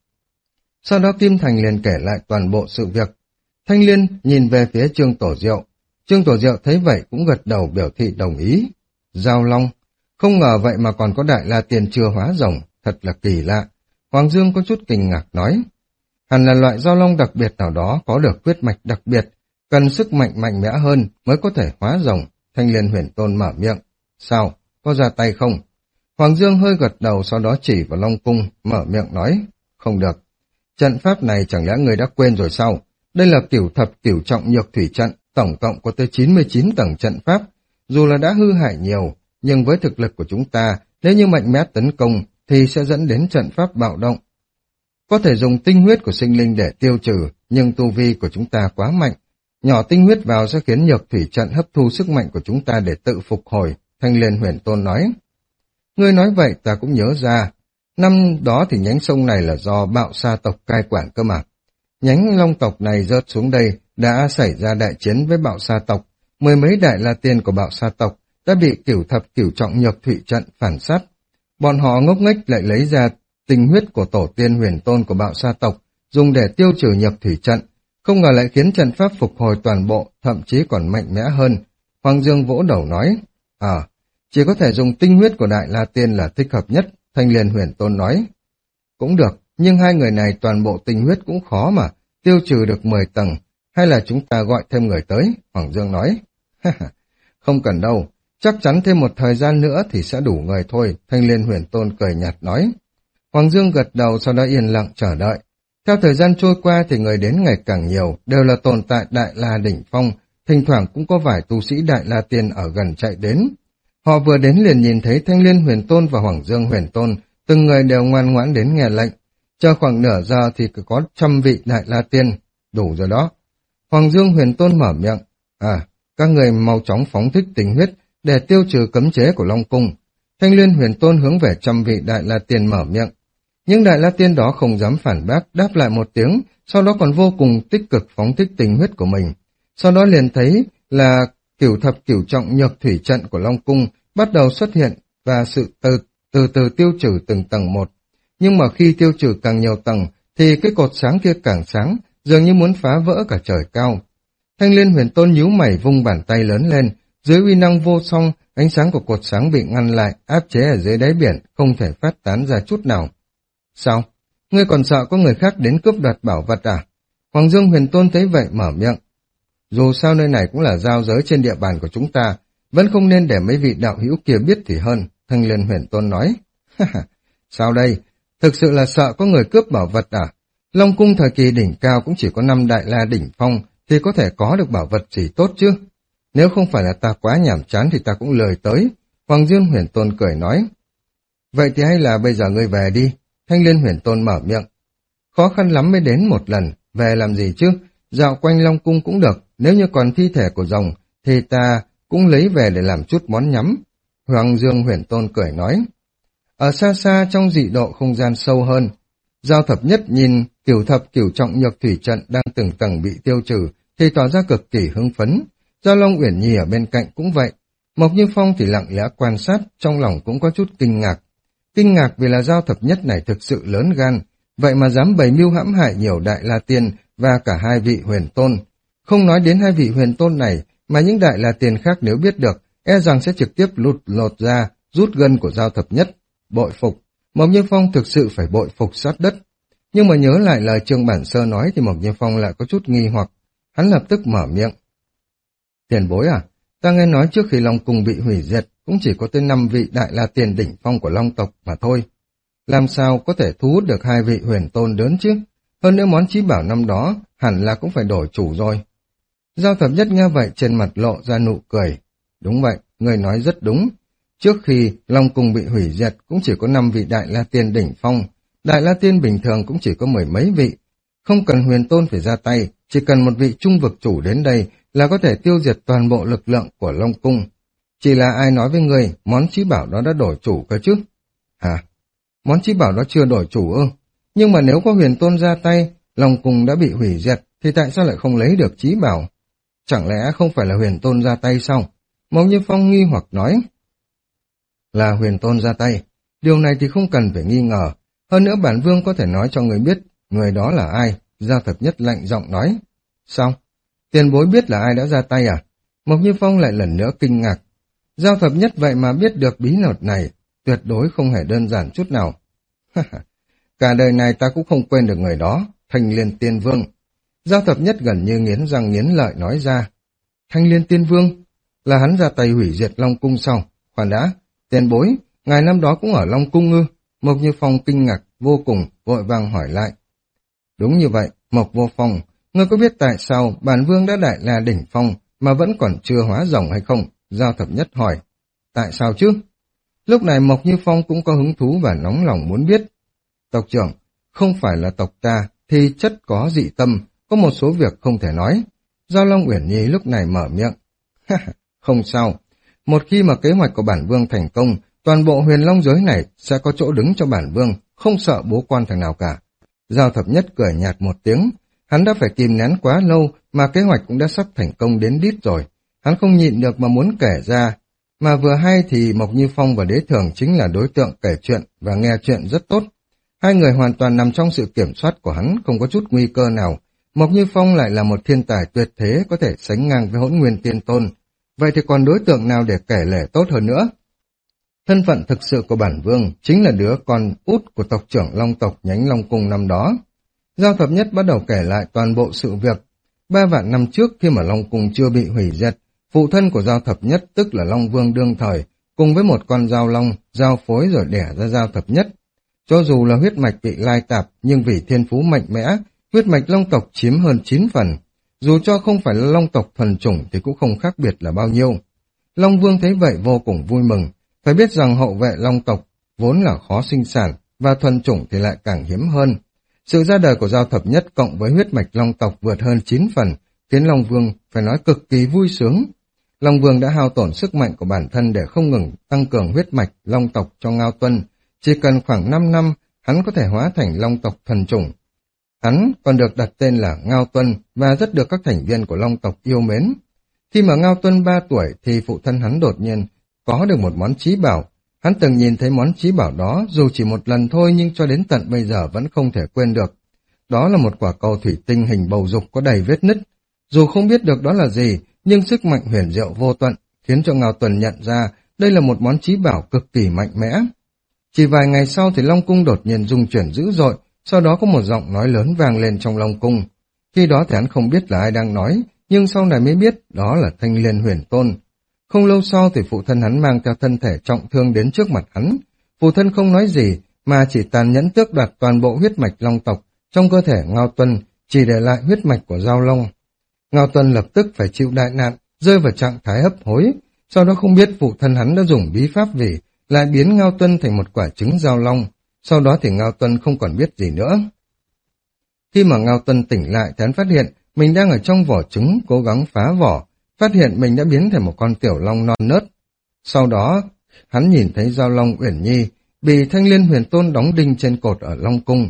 Sau đó Kim Thành liền kể lại toàn bộ sự việc. Thanh Liên nhìn về phía Trương Tổ Diệu. Trương Tổ Diệu thấy vậy cũng gật đầu biểu thị đồng ý. Giao Long, không ngờ vậy mà còn có Đại La Tiên chưa hóa rồng, thật là kỳ lạ. Hoàng Dương có chút kinh ngạc nói. Hẳn là loại giao long đặc biệt nào đó có được huyết mạch đặc biệt, cần sức mạnh mạnh mẽ hơn mới có thể hóa rồng. Thanh Liên Huyền Tôn mở miệng. Sao, có ra tay không? Hoàng Dương hơi gật đầu sau đó chỉ vào Long Cung, mở miệng nói. Không được. Trận pháp này chẳng lẽ người đã quên rồi sao? Đây là cửu thập cửu trọng nhược thủy trận, tổng cộng có tới chín mươi chín tầng trận pháp. Dù là đã hư hại nhiều, nhưng với thực lực của chúng ta, nếu như mạnh mẽ tấn công, thì sẽ dẫn đến trận pháp bạo động. Có thể dùng tinh huyết của sinh linh để tiêu trừ, nhưng tu vi của chúng ta quá mạnh. Nhỏ tinh huyết vào sẽ khiến nhược thủy trận hấp thu sức mạnh của chúng ta để tự phục hồi, Thanh Liên Huyền Tôn nói. Ngươi nói vậy ta cũng nhớ ra, năm đó thì nhánh sông này là do Bạo Sa tộc cai quản cơ mà. Nhánh Long tộc này rớt xuống đây đã xảy ra đại chiến với Bạo Sa tộc, mười mấy đại la tiên của Bạo Sa tộc đã bị cửu thập cửu trọng nhược thủy trận phản sát. Bọn họ ngốc nghếch lại lấy ra tinh huyết của tổ tiên Huyền Tôn của Bạo Sa tộc, dùng để tiêu trừ nhược thủy trận, không ngờ lại khiến trận pháp phục hồi toàn bộ, thậm chí còn mạnh mẽ hơn. Hoàng Dương vỗ đầu nói, à, chỉ có thể dùng tinh huyết của Đại La Tiên là thích hợp nhất, Thanh Liên Huyền Tôn nói. Cũng được, nhưng hai người này toàn bộ tinh huyết cũng khó mà, tiêu trừ được mười tầng, hay là chúng ta gọi thêm người tới, Hoàng Dương nói. Không cần đâu, chắc chắn thêm một thời gian nữa thì sẽ đủ người thôi, Thanh Liên Huyền Tôn cười nhạt nói. Hoàng Dương gật đầu sau đó yên lặng chờ đợi. Theo thời gian trôi qua thì người đến ngày càng nhiều, đều là tồn tại Đại La đỉnh phong, thỉnh thoảng cũng có vài tu sĩ Đại La Tiên ở gần chạy đến. Họ vừa đến liền nhìn thấy Thanh Liên Huyền Tôn và Hoàng Dương Huyền Tôn, từng người đều ngoan ngoãn đến nghe lệnh. Chờ khoảng nửa giờ thì cứ có trăm vị Đại La Tiên, đủ rồi đó. Hoàng Dương Huyền Tôn mở miệng, à, các người mau chóng phóng thích tình huyết để tiêu trừ cấm chế của Long Cung. Thanh Liên Huyền Tôn hướng về trăm vị Đại La Tiên mở miệng. Nhưng Đại La Tiên đó không dám phản bác, đáp lại một tiếng, sau đó còn vô cùng tích cực phóng thích tình huyết của mình. Sau đó liền thấy là cửu thập cửu trọng nhược thủy trận của Long Cung bắt đầu xuất hiện và sự từ từ từ tiêu trừ từng tầng một. Nhưng mà khi tiêu trừ càng nhiều tầng thì cái cột sáng kia càng sáng, dường như muốn phá vỡ cả trời cao. Thanh Liên Huyền Tôn nhíu mày vung bàn tay lớn lên, dưới uy năng vô song, ánh sáng của cột sáng bị ngăn lại, áp chế ở dưới đáy biển, không thể phát tán ra chút nào. Sao? Ngươi còn sợ có người khác đến cướp đoạt bảo vật à? Hoàng Dương Huyền Tôn thấy vậy mở miệng. Dù sao nơi này cũng là giao giới trên địa bàn của chúng ta, vẫn không nên để mấy vị đạo hữu kia biết thì hơn, Thanh Liên Huyền Tôn nói. Sao đây? Thực sự là sợ có người cướp bảo vật à? Long cung thời kỳ đỉnh cao cũng chỉ có năm đại la đỉnh phong thì có thể có được bảo vật gì tốt chứ? Nếu không phải là ta quá nhàm chán thì ta cũng lười tới. Hoàng Dương Huyền Tôn cười nói. Vậy thì hay là bây giờ ngươi về đi. Thanh Liên Huyền Tôn mở miệng. Khó khăn lắm mới đến một lần, về làm gì chứ? Dạo quanh Long cung cũng được, nếu như còn thi thể của rồng thì ta cũng lấy về để làm chút món nhắm. Hoàng Dương Huyền Tôn cười nói. Ở xa xa trong dị độ không gian sâu hơn, Giao Thập Nhất nhìn cửu thập cửu trọng nhược thủy trận đang từng tầng bị tiêu trừ thì tỏ ra cực kỳ hưng phấn. Giao Long Uyển Nhi ở bên cạnh cũng vậy. Mộc Như Phong thì lặng lẽ quan sát, trong lòng cũng có chút kinh ngạc. Kinh ngạc vì là Giao Thập Nhất này thực sự lớn gan, vậy mà dám bày mưu hãm hại nhiều đại la tiên và cả hai vị huyền tôn. Không nói đến hai vị huyền tôn này, mà những đại la tiên khác nếu biết được, e rằng sẽ trực tiếp lụt lột ra, rút gân của Giao Thập Nhất. Bội phục, Mộc Như Phong thực sự phải bội phục sát đất. Nhưng mà nhớ lại lời Trương Bản Sơ nói thì Mộc Như Phong lại có chút nghi hoặc. Hắn lập tức mở miệng. Tiền bối à, ta nghe nói trước khi Long Cung bị hủy diệt cũng chỉ có tới năm vị đại la tiền đỉnh phong của Long tộc mà thôi. Làm sao có thể thu hút được hai vị huyền tôn lớn chứ? Hơn nữa món chí bảo năm đó hẳn là cũng phải đổi chủ rồi. Giao Thập Nhất nghe vậy trên mặt lộ ra nụ cười. Đúng vậy, người nói rất đúng. Trước khi Long Cung bị hủy diệt cũng chỉ có năm vị đại la tiên đỉnh phong. Đại la tiên bình thường cũng chỉ có mười mấy vị. Không cần huyền tôn phải ra tay, chỉ cần một vị trung vực chủ đến đây là có thể tiêu diệt toàn bộ lực lượng của Long Cung. Chỉ là ai nói với người món chí bảo đó đã đổi chủ cơ chứ? Hả? Món chí bảo đó chưa đổi chủ ư? Nhưng mà nếu có huyền tôn ra tay, Long Cung đã bị hủy diệt, thì tại sao lại không lấy được chí bảo? Chẳng lẽ không phải là huyền tôn ra tay sao? Mộc Như Phong nghi hoặc nói. Là huyền tôn ra tay. Điều này thì không cần phải nghi ngờ. Hơn nữa bản vương có thể nói cho người biết người đó là ai. Giao Thập Nhất lạnh giọng nói. Sao? Tiền bối biết là ai đã ra tay à? Mộc Như Phong lại lần nữa kinh ngạc. Giao Thập Nhất vậy mà biết được bí mật này, tuyệt đối không hề đơn giản chút nào. Cả đời này ta cũng không quên được người đó, Thanh Liên Tiên Vương. Giao Thập Nhất gần như nghiến răng nghiến lợi nói ra. Thanh Liên Tiên Vương? Là hắn ra tay hủy diệt Long Cung sao? Khoan đã, tiền bối, ngài năm đó cũng ở Long Cung ư? Mộc Như Phong kinh ngạc vô cùng, vội vàng hỏi lại. Đúng như vậy, Mộc Vô Phong, ngươi có biết tại sao bản vương đã đại la đỉnh phong mà vẫn còn chưa hóa rồng hay không? Giao Thập Nhất hỏi. Tại sao chứ? Lúc này Mộc Như Phong cũng có hứng thú và nóng lòng muốn biết. Tộc trưởng, không phải là tộc ta thì chất có dị tâm, có một số việc không thể nói. Giao Long Uyển Nhi lúc này mở miệng. Không sao, một khi mà kế hoạch của bản vương thành công, toàn bộ huyền long giới này sẽ có chỗ đứng cho bản vương, không sợ bố quan thằng nào cả. Giao Thập Nhất cười nhạt một tiếng, hắn đã phải kìm nén quá lâu mà kế hoạch cũng đã sắp thành công đến đít rồi. Hắn không nhịn được mà muốn kể ra, mà vừa hay thì Mộc Như Phong và Đế Thường chính là đối tượng kể chuyện và nghe chuyện rất tốt. Hai người hoàn toàn nằm trong sự kiểm soát của hắn, không có chút nguy cơ nào. Mộc Như Phong lại là một thiên tài tuyệt thế có thể sánh ngang với Hỗn Nguyên Tiên Tôn. Vậy thì còn đối tượng nào để kể lể tốt hơn nữa? Thân phận thực sự của bản vương chính là đứa con út của tộc trưởng Long tộc nhánh Long Cung năm đó. Giao Thập Nhất bắt đầu kể lại toàn bộ sự việc. Ba vạn năm trước khi mà Long Cung chưa bị hủy diệt, phụ thân của Giao Thập Nhất tức là Long Vương đương thời, cùng với một con dao long, giao phối rồi đẻ ra Giao Thập Nhất. Cho dù là huyết mạch bị lai tạp, nhưng vì thiên phú mạnh mẽ, huyết mạch Long tộc chiếm hơn chín phần. Dù cho không phải là Long tộc thuần chủng thì cũng không khác biệt là bao nhiêu. Long Vương thấy vậy vô cùng vui mừng, phải biết rằng hậu vệ Long tộc vốn là khó sinh sản, và thuần chủng thì lại càng hiếm hơn. Sự ra đời của Giao Thập Nhất cộng với huyết mạch Long tộc vượt hơn chín phần, khiến Long Vương phải nói cực kỳ vui sướng. Long Vương đã hao tổn sức mạnh của bản thân để không ngừng tăng cường huyết mạch Long tộc cho Ngao Tuân. Chỉ cần khoảng năm năm, hắn có thể hóa thành Long tộc thần chủng. Hắn còn được đặt tên là Ngao Tuân và rất được các thành viên của Long tộc yêu mến. Khi mà Ngao Tuân ba tuổi thì phụ thân hắn đột nhiên có được một món chí bảo. Hắn từng nhìn thấy món chí bảo đó dù chỉ một lần thôi nhưng cho đến tận bây giờ vẫn không thể quên được. Đó là một quả cầu thủy tinh hình bầu dục có đầy vết nứt. Dù không biết được đó là gì, nhưng sức mạnh huyền diệu vô tận khiến cho Ngao Tuân nhận ra đây là một món chí bảo cực kỳ mạnh mẽ. Chỉ vài ngày sau thì Long Cung đột nhiên rung chuyển dữ dội, sau đó có một giọng nói lớn vang lên trong Long Cung. Khi đó thì hắn không biết là ai đang nói, nhưng sau này mới biết đó là Thanh Liên Huyền Tôn. Không lâu sau thì phụ thân hắn mang theo thân thể trọng thương đến trước mặt hắn. Phụ thân không nói gì, mà chỉ tàn nhẫn tước đoạt toàn bộ huyết mạch long tộc trong cơ thể Ngao Tuân, chỉ để lại huyết mạch của Giao Long. Ngao Tuân lập tức phải chịu đại nạn, rơi vào trạng thái hấp hối. Sau đó không biết phụ thân hắn đã dùng bí pháp gì, lại biến Ngao Tuân thành một quả trứng Giao Long. Sau đó thì Ngao Tuân không còn biết gì nữa. Khi mà Ngao Tuân tỉnh lại thì hắn phát hiện mình đang ở trong vỏ trứng cố gắng phá vỏ, phát hiện mình đã biến thành một con tiểu long non nớt. Sau đó, hắn nhìn thấy Giao Long Uyển Nhi bị Thanh Liên Huyền Tôn đóng đinh trên cột ở Long Cung.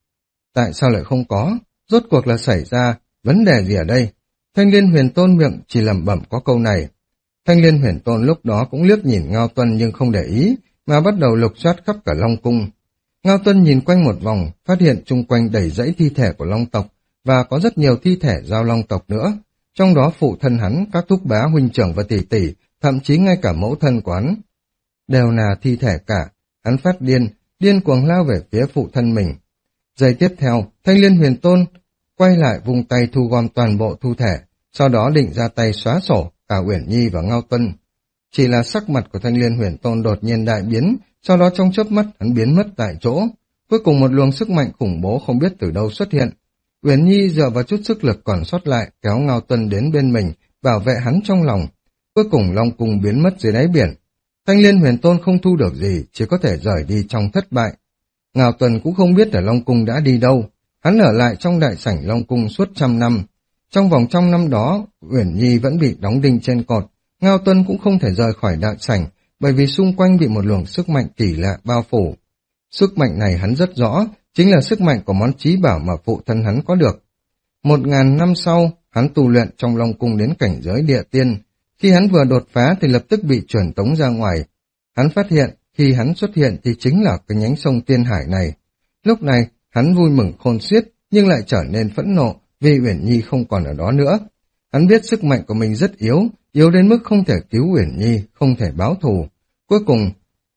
Tại sao lại không có? Rốt cuộc là xảy ra vấn đề gì ở đây? Thanh Liên Huyền Tôn miệng chỉ lẩm bẩm có câu này. Thanh Liên Huyền Tôn lúc đó cũng liếc nhìn Ngao Tuân nhưng không để ý, mà bắt đầu lục soát khắp cả Long Cung. Ngao Tuân nhìn quanh một vòng, phát hiện chung quanh đầy dãy thi thể của Long tộc, và có rất nhiều thi thể Giao Long tộc nữa. Trong đó phụ thân hắn, các thúc bá huynh trưởng và tỷ tỷ, thậm chí ngay cả mẫu thân của hắn, đều là thi thể cả. Hắn phát điên, điên cuồng lao về phía phụ thân mình. Giây tiếp theo, Thanh Liên Huyền Tôn quay lại vùng tay thu gom toàn bộ thu thể, sau đó định ra tay xóa sổ cả Uyển Nhi và Ngao Tuân. Chỉ là sắc mặt của Thanh Liên Huyền Tôn đột nhiên đại biến, sau đó trong chớp mắt hắn biến mất tại chỗ. Cuối cùng một luồng sức mạnh khủng bố không biết từ đâu xuất hiện. Uyển Nhi dựa vào chút sức lực còn sót lại kéo Ngao Tuân đến bên mình, bảo vệ hắn trong lòng. Cuối cùng Long Cung biến mất dưới đáy biển. Thanh Liên Huyền Tôn không thu được gì, chỉ có thể rời đi trong thất bại. Ngao Tuân cũng không biết là Long Cung đã đi đâu. Hắn ở lại trong đại sảnh Long Cung suốt trăm năm. Trong vòng trăm năm đó, Uyển Nhi vẫn bị đóng đinh trên cột. Ngao Tuân cũng không thể rời khỏi đại sảnh, bởi vì xung quanh bị một luồng sức mạnh kỳ lạ bao phủ. Sức mạnh này hắn rất rõ, chính là sức mạnh của món chí bảo mà phụ thân hắn có được. Một ngàn năm sau, hắn tu luyện trong Long Cung đến cảnh giới địa tiên. Khi hắn vừa đột phá thì lập tức bị truyền tống ra ngoài. Hắn phát hiện, khi hắn xuất hiện thì chính là cái nhánh sông Tiên Hải này. Lúc này, hắn vui mừng khôn xiết, nhưng lại trở nên phẫn nộ vì Uyển Nhi không còn ở đó nữa. Hắn biết sức mạnh của mình rất yếu, yếu đến mức không thể cứu Uyển Nhi, không thể báo thù. Cuối cùng,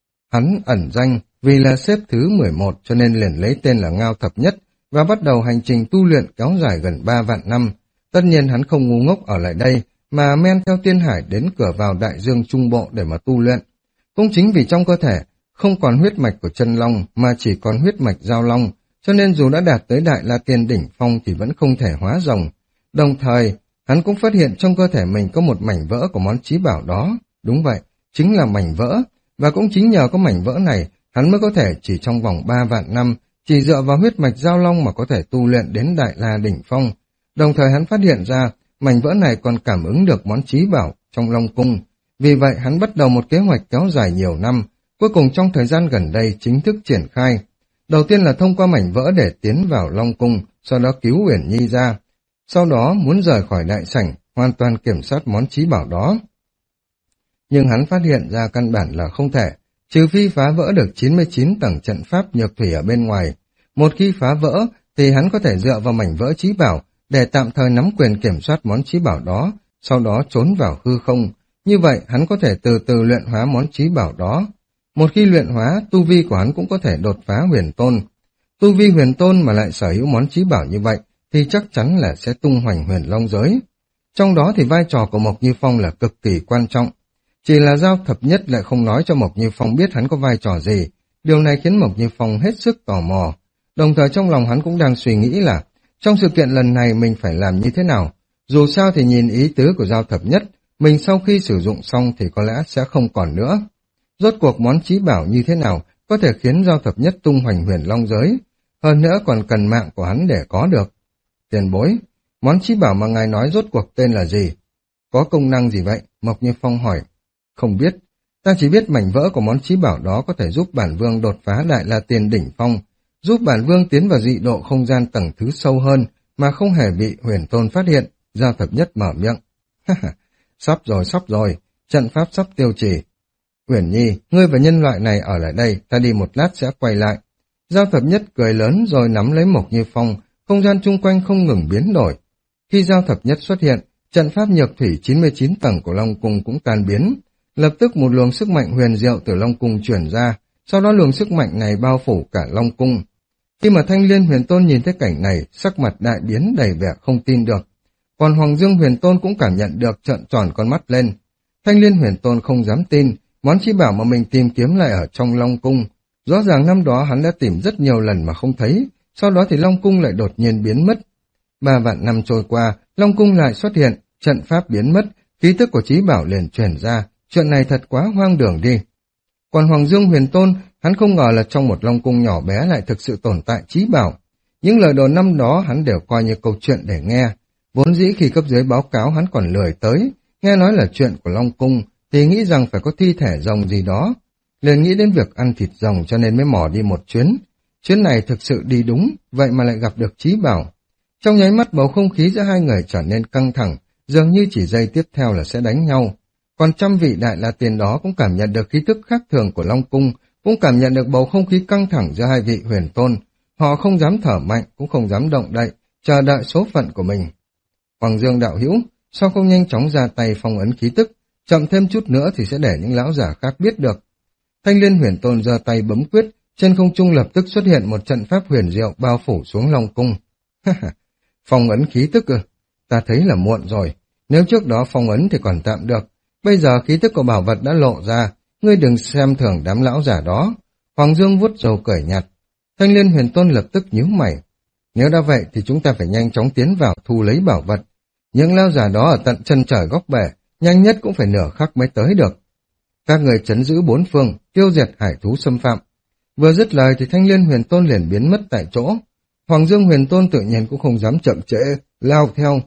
hắn ẩn danh vì là xếp thứ mười một cho nên liền lấy tên là Ngao Thập Nhất và bắt đầu hành trình tu luyện kéo dài gần ba vạn năm. Tất nhiên hắn không ngu ngốc ở lại đây, mà men theo Tiên Hải đến cửa vào đại dương Trung Bộ để mà tu luyện. Cũng chính vì trong cơ thể không còn huyết mạch của chân long mà chỉ còn huyết mạch Giao Long, cho nên dù đã đạt tới Đại La Tiên đỉnh phong thì vẫn không thể hóa rồng. Đồng thời, hắn cũng phát hiện trong cơ thể mình có một mảnh vỡ của món chí bảo đó. Đúng vậy, chính là mảnh vỡ, và cũng chính nhờ có mảnh vỡ này, hắn mới có thể chỉ trong vòng ba vạn năm, chỉ dựa vào huyết mạch Giao Long mà có thể tu luyện đến Đại La đỉnh phong. Đồng thời hắn phát hiện ra, mảnh vỡ này còn cảm ứng được món chí bảo trong Long Cung. Vì vậy hắn bắt đầu một kế hoạch kéo dài nhiều năm, cuối cùng trong thời gian gần đây chính thức triển khai. Đầu tiên là thông qua mảnh vỡ để tiến vào Long Cung, sau đó cứu Uyển Nhi ra. Sau đó muốn rời khỏi đại sảnh, hoàn toàn kiểm soát món chí bảo đó. Nhưng hắn phát hiện ra căn bản là không thể, trừ phi phá vỡ được chín mươi chín tầng trận pháp nhược thủy ở bên ngoài. Một khi phá vỡ, thì hắn có thể dựa vào mảnh vỡ chí bảo để tạm thời nắm quyền kiểm soát món chí bảo đó, sau đó trốn vào hư không. Như vậy, hắn có thể từ từ luyện hóa món chí bảo đó. Một khi luyện hóa, tu vi của hắn cũng có thể đột phá huyền tôn. Tu vi huyền tôn mà lại sở hữu món chí bảo như vậy, thì chắc chắn là sẽ tung hoành huyền long giới. Trong đó thì vai trò của Mộc Như Phong là cực kỳ quan trọng. Chỉ là Giao Thập Nhất lại không nói cho Mộc Như Phong biết hắn có vai trò gì. Điều này khiến Mộc Như Phong hết sức tò mò. Đồng thời trong lòng hắn cũng đang suy nghĩ là trong sự kiện lần này mình phải làm như thế nào. Dù sao thì nhìn ý tứ của Giao Thập Nhất, mình sau khi sử dụng xong thì có lẽ sẽ không còn nữa. Rốt cuộc món chí bảo như thế nào có thể khiến Giao Thập Nhất tung hoành huyền long giới, hơn nữa còn cần mạng của hắn để có được. Tiền bối, món chí bảo mà ngài nói rốt cuộc tên là gì? Có công năng gì vậy? Mộc Như Phong hỏi. Không biết, ta chỉ biết mảnh vỡ của món chí bảo đó có thể giúp bản vương đột phá Đại La Tiên đỉnh phong, giúp bản vương tiến vào dị độ không gian tầng thứ sâu hơn mà không hề bị huyền tôn phát hiện. Giao Thập Nhất mở miệng. Sắp rồi, sắp rồi, trận pháp sắp tiêu trì. Uyển Nhi, ngươi và nhân loại này ở lại đây, ta đi một lát sẽ quay lại. Giao Thập Nhất cười lớn rồi nắm lấy Mộc Như Phong, không gian chung quanh không ngừng biến đổi. Khi Giao Thập Nhất xuất hiện, trận pháp nhược thủy chín mươi chín tầng của Long Cung cũng tan biến. Lập tức một luồng sức mạnh huyền diệu từ Long Cung chuyển ra, sau đó luồng sức mạnh này bao phủ cả Long Cung. Khi mà Thanh Liên Huyền Tôn nhìn thấy cảnh này, sắc mặt đại biến đầy vẻ không tin được. Còn Hoàng Dương Huyền Tôn cũng cảm nhận được, trợn tròn con mắt lên. Thanh Liên Huyền Tôn không dám tin, món chí bảo mà mình tìm kiếm lại ở trong Long Cung. Rõ ràng năm đó hắn đã tìm rất nhiều lần mà không thấy, sau đó thì Long Cung lại đột nhiên biến mất. Ba vạn năm trôi qua, Long Cung lại xuất hiện, trận pháp biến mất, khí tức của Chí Bảo liền truyền ra, chuyện này thật quá hoang đường đi. Còn Hoàng Dương Huyền Tôn, hắn không ngờ là trong một Long Cung nhỏ bé lại thực sự tồn tại Chí Bảo. Những lời đồn năm đó hắn đều coi như câu chuyện để nghe. Vốn dĩ khi cấp dưới báo cáo hắn còn lười tới, nghe nói là chuyện của Long Cung, thì nghĩ rằng phải có thi thể rồng gì đó. Liền nghĩ đến việc ăn thịt rồng cho nên mới mò đi một chuyến. Chuyến này thực sự đi đúng, vậy mà lại gặp được Chí Bảo. Trong nháy mắt bầu không khí giữa hai người trở nên căng thẳng, dường như chỉ giây tiếp theo là sẽ đánh nhau. Còn trăm vị Đại La Tiên đó cũng cảm nhận được khí tức khác thường của Long Cung, cũng cảm nhận được bầu không khí căng thẳng giữa hai vị huyền tôn. Họ không dám thở mạnh, cũng không dám động đậy, chờ đợi số phận của mình. Hoàng Dương đạo hữu, sao không nhanh chóng ra tay phong ấn khí tức, chậm thêm chút nữa thì sẽ để những lão giả khác biết được. Thanh Liên Huyền Tôn giơ tay bấm quyết, trên không trung lập tức xuất hiện một trận pháp huyền diệu bao phủ xuống Long Cung. Phong ấn khí tức ư? Ta thấy là muộn rồi. Nếu trước đó phong ấn thì còn tạm được. Bây giờ khí tức của bảo vật đã lộ ra, ngươi đừng xem thường đám lão giả đó. Hoàng Dương vuốt râu cười nhạt. Thanh Liên Huyền Tôn lập tức nhíu mày. Nếu đã vậy thì chúng ta phải nhanh chóng tiến vào thu lấy bảo vật. Những lão giả đó ở tận chân trời góc bể, nhanh nhất cũng phải nửa khắc mới tới được. Các người trấn giữ bốn phương, tiêu diệt hải thú xâm phạm. Vừa dứt lời thì Thanh Liên Huyền Tôn liền biến mất tại chỗ. Hoàng Dương Huyền Tôn tự nhiên cũng không dám chậm trễ, lao theo.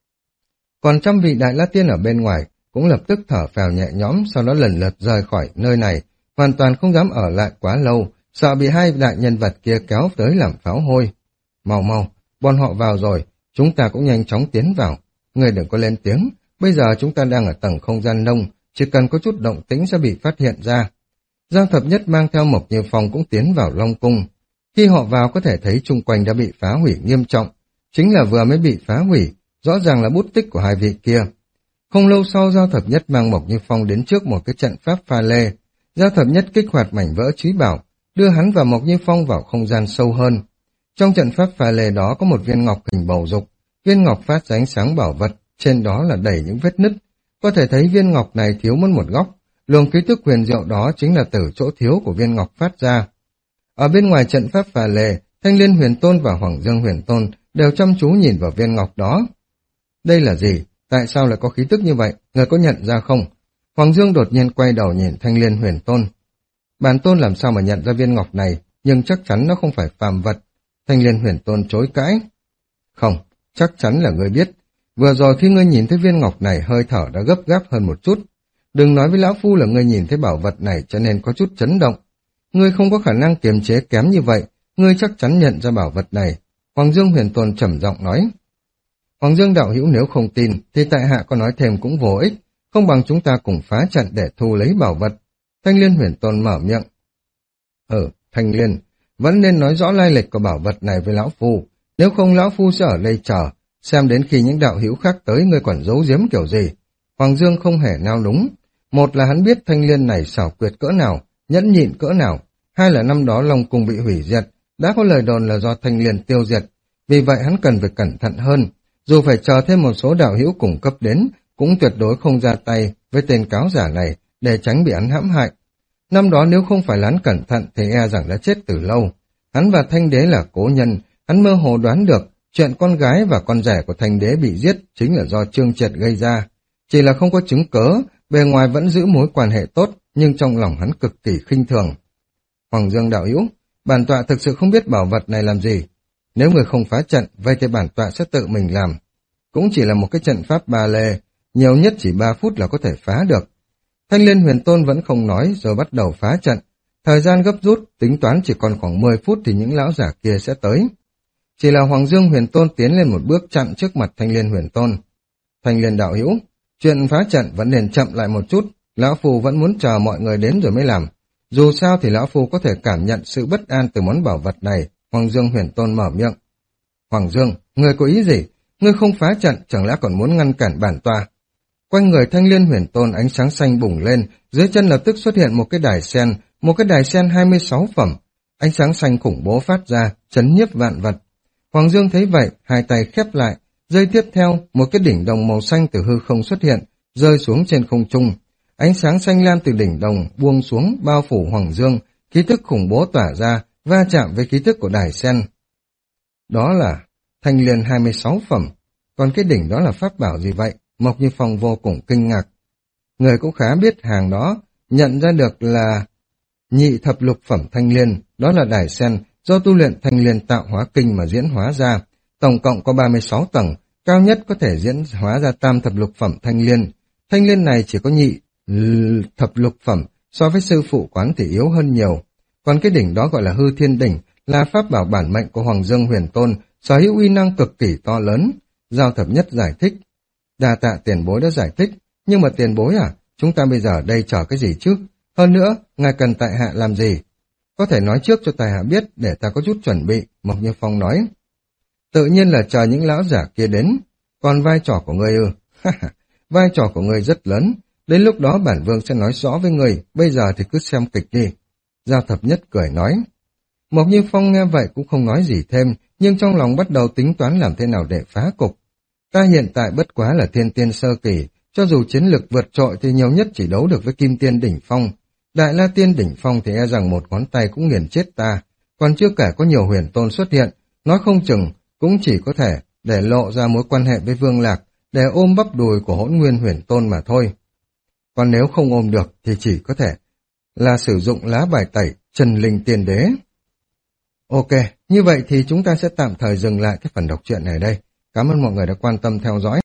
Còn trăm vị Đại La Tiên ở bên ngoài cũng lập tức thở phào nhẹ nhõm, sau đó lần lượt rời khỏi nơi này, hoàn toàn không dám ở lại quá lâu, sợ bị hai đại nhân vật kia kéo tới làm pháo hôi. Mau mau, bọn họ vào rồi, chúng ta cũng nhanh chóng tiến vào. Người đừng có lên tiếng, bây giờ chúng ta đang ở tầng không gian nông, chỉ cần có chút động tĩnh sẽ bị phát hiện ra. Giang Thập Nhất mang theo Mộc Như Phong cũng tiến vào Long Cung. Khi họ vào có thể thấy chung quanh đã bị phá hủy nghiêm trọng, chính là vừa mới bị phá hủy, rõ ràng là bút tích của hai vị kia. Không lâu sau Giao Thập Nhất mang Mộc Như Phong đến trước một cái trận pháp pha lê. Giao Thập Nhất kích hoạt mảnh vỡ Chí Bảo, đưa hắn và Mộc Như Phong vào không gian sâu hơn. Trong trận pháp pha lê đó có một viên ngọc hình bầu dục, viên ngọc phát ra ánh sáng bảo vật, trên đó là đầy những vết nứt. Có thể thấy viên ngọc này thiếu mất một góc, luồng khí tức huyền diệu đó chính là từ chỗ thiếu của viên ngọc phát ra. Ở bên ngoài trận pháp pha lê, Thanh Liên Huyền Tôn và Hoàng Dương Huyền Tôn đều chăm chú nhìn vào viên ngọc đó. Đây là gì? Tại sao lại có khí tức như vậy? Người có nhận ra không? Hoàng Dương đột nhiên quay đầu nhìn Thanh Liên Huyền Tôn. Bản tôn làm sao mà nhận ra viên ngọc này, nhưng chắc chắn nó không phải phàm vật. Thanh Liên Huyền Tôn chối cãi. Không, chắc chắn là ngươi biết. Vừa rồi khi ngươi nhìn thấy viên ngọc này hơi thở đã gấp gáp hơn một chút. Đừng nói với lão phu là ngươi nhìn thấy bảo vật này cho nên có chút chấn động. Ngươi không có khả năng kiềm chế kém như vậy, ngươi chắc chắn nhận ra bảo vật này. Hoàng Dương Huyền Tôn trầm giọng nói. Hoàng Dương đạo hữu nếu không tin thì tại hạ có nói thêm cũng vô ích, không bằng chúng ta cùng phá trận để thu lấy bảo vật. Thanh Liên Huyền Tôn mở miệng. Ừ, Thanh Liên, vẫn nên nói rõ lai lịch của bảo vật này với lão phu, nếu không lão phu sẽ ở đây chờ, xem đến khi những đạo hữu khác tới ngươi còn giấu giếm kiểu gì. Hoàng Dương không hề nao núng. Một là hắn biết Thanh Liên này xảo quyệt cỡ nào, nhẫn nhịn cỡ nào, hai là năm đó Long Cung bị hủy diệt, đã có lời đồn là do Thanh Liên tiêu diệt, vì vậy hắn cần phải cẩn thận hơn, dù phải chờ thêm một số đạo hữu cùng cấp đến, cũng tuyệt đối không ra tay với tên cáo giả này để tránh bị hắn hãm hại. Năm đó nếu không phải hắn cẩn thận thì e rằng đã chết từ lâu. Hắn và Thanh Đế là cố nhân, hắn mơ hồ đoán được chuyện con gái và con rể của Thanh Đế bị giết chính là do Trương Triệt gây ra, chỉ là không có chứng cớ, bề ngoài vẫn giữ mối quan hệ tốt, nhưng trong lòng hắn cực kỳ khinh thường. Hoàng Dương đạo hữu, bản tọa thực sự không biết bảo vật này làm gì. Nếu người không phá trận, vậy thì bản tọa sẽ tự mình làm. Cũng chỉ là một cái trận pháp ba lê, nhiều nhất chỉ ba phút là có thể phá được. Thanh Liên Huyền Tôn vẫn không nói rồi bắt đầu phá trận. Thời gian gấp rút, tính toán chỉ còn khoảng mười phút thì những lão giả kia sẽ tới. Chỉ là Hoàng Dương Huyền Tôn tiến lên một bước chặn trước mặt Thanh Liên Huyền Tôn. Thanh Liên đạo hữu, chuyện phá trận vẫn nên chậm lại một chút, lão phu vẫn muốn chờ mọi người đến rồi mới làm. Dù sao thì lão phu có thể cảm nhận sự bất an từ món bảo vật này. Hoàng Dương Huyền Tôn mở miệng. Hoàng Dương, ngươi có ý gì? Ngươi không phá trận, chẳng lẽ còn muốn ngăn cản bản tọa? Quanh người Thanh Liên Huyền Tôn ánh sáng xanh bùng lên, dưới chân lập tức xuất hiện một cái đài sen, một cái đài sen hai mươi sáu phẩm. Ánh sáng xanh khủng bố phát ra, chấn nhiếp vạn vật. Hoàng Dương thấy vậy, hai tay khép lại, giây tiếp theo, một cái đỉnh đồng màu xanh từ hư không xuất hiện, rơi xuống trên không trung. Ánh sáng xanh lam từ đỉnh đồng buông xuống bao phủ Hoàng Dương, khí thức khủng bố tỏa ra, va chạm với khí thức của đài sen. Đó là thanh liên hai mươi sáu phẩm, còn cái đỉnh đó là pháp bảo gì vậy? Mộc Như Phong vô cùng kinh ngạc. Người cũng khá biết hàng đó, nhận ra được là nhị thập lục phẩm thanh liên, đó là đài sen do tu luyện thanh liên tạo hóa kinh mà diễn hóa ra. Tổng cộng có ba mươi sáu tầng, cao nhất có thể diễn hóa ra tam thập lục phẩm thanh liên. Thanh liên này chỉ có nhị thập lục phẩm, so với sư phụ quán thì yếu hơn nhiều. Còn cái đỉnh đó gọi là hư thiên đỉnh, là pháp bảo bản mệnh của Hoàng Dương Huyền Tôn, sở hữu uy năng cực kỳ to lớn. Giao Thập Nhất giải thích. Đa tạ tiền bối đã giải thích, nhưng mà tiền bối à, chúng ta bây giờ ở đây chờ cái gì chứ? Hơn nữa, ngài cần tại hạ làm gì? Có thể nói trước cho tại hạ biết để ta có chút chuẩn bị, Mộc Như Phong nói. Tự nhiên là chờ những lão giả kia đến. Còn vai trò của ngươi ư? Vai trò của ngươi rất lớn. Đến lúc đó bản vương sẽ nói rõ với ngươi, bây giờ thì cứ xem kịch đi. Giao Thập Nhất cười nói. Mộc Như Phong nghe vậy cũng không nói gì thêm, nhưng trong lòng bắt đầu tính toán làm thế nào để phá cục. Ta hiện tại bất quá là thiên tiên sơ kỳ, cho dù chiến lực vượt trội thì nhiều nhất chỉ đấu được với kim tiên đỉnh phong. Đại la tiên đỉnh phong thì e rằng một ngón tay cũng nghiền chết ta, còn chưa kể có nhiều huyền tôn xuất hiện, nói không chừng cũng chỉ có thể để lộ ra mối quan hệ với Vương Lạc, để ôm bắp đùi của Hỗn Nguyên Huyền Tôn mà thôi. Còn nếu không ôm được thì chỉ có thể là sử dụng lá bài tẩy Chân Linh Tiên Đế. Ok, như vậy thì chúng ta sẽ tạm thời dừng lại cái phần đọc truyện này đây. Cảm ơn mọi người đã quan tâm theo dõi.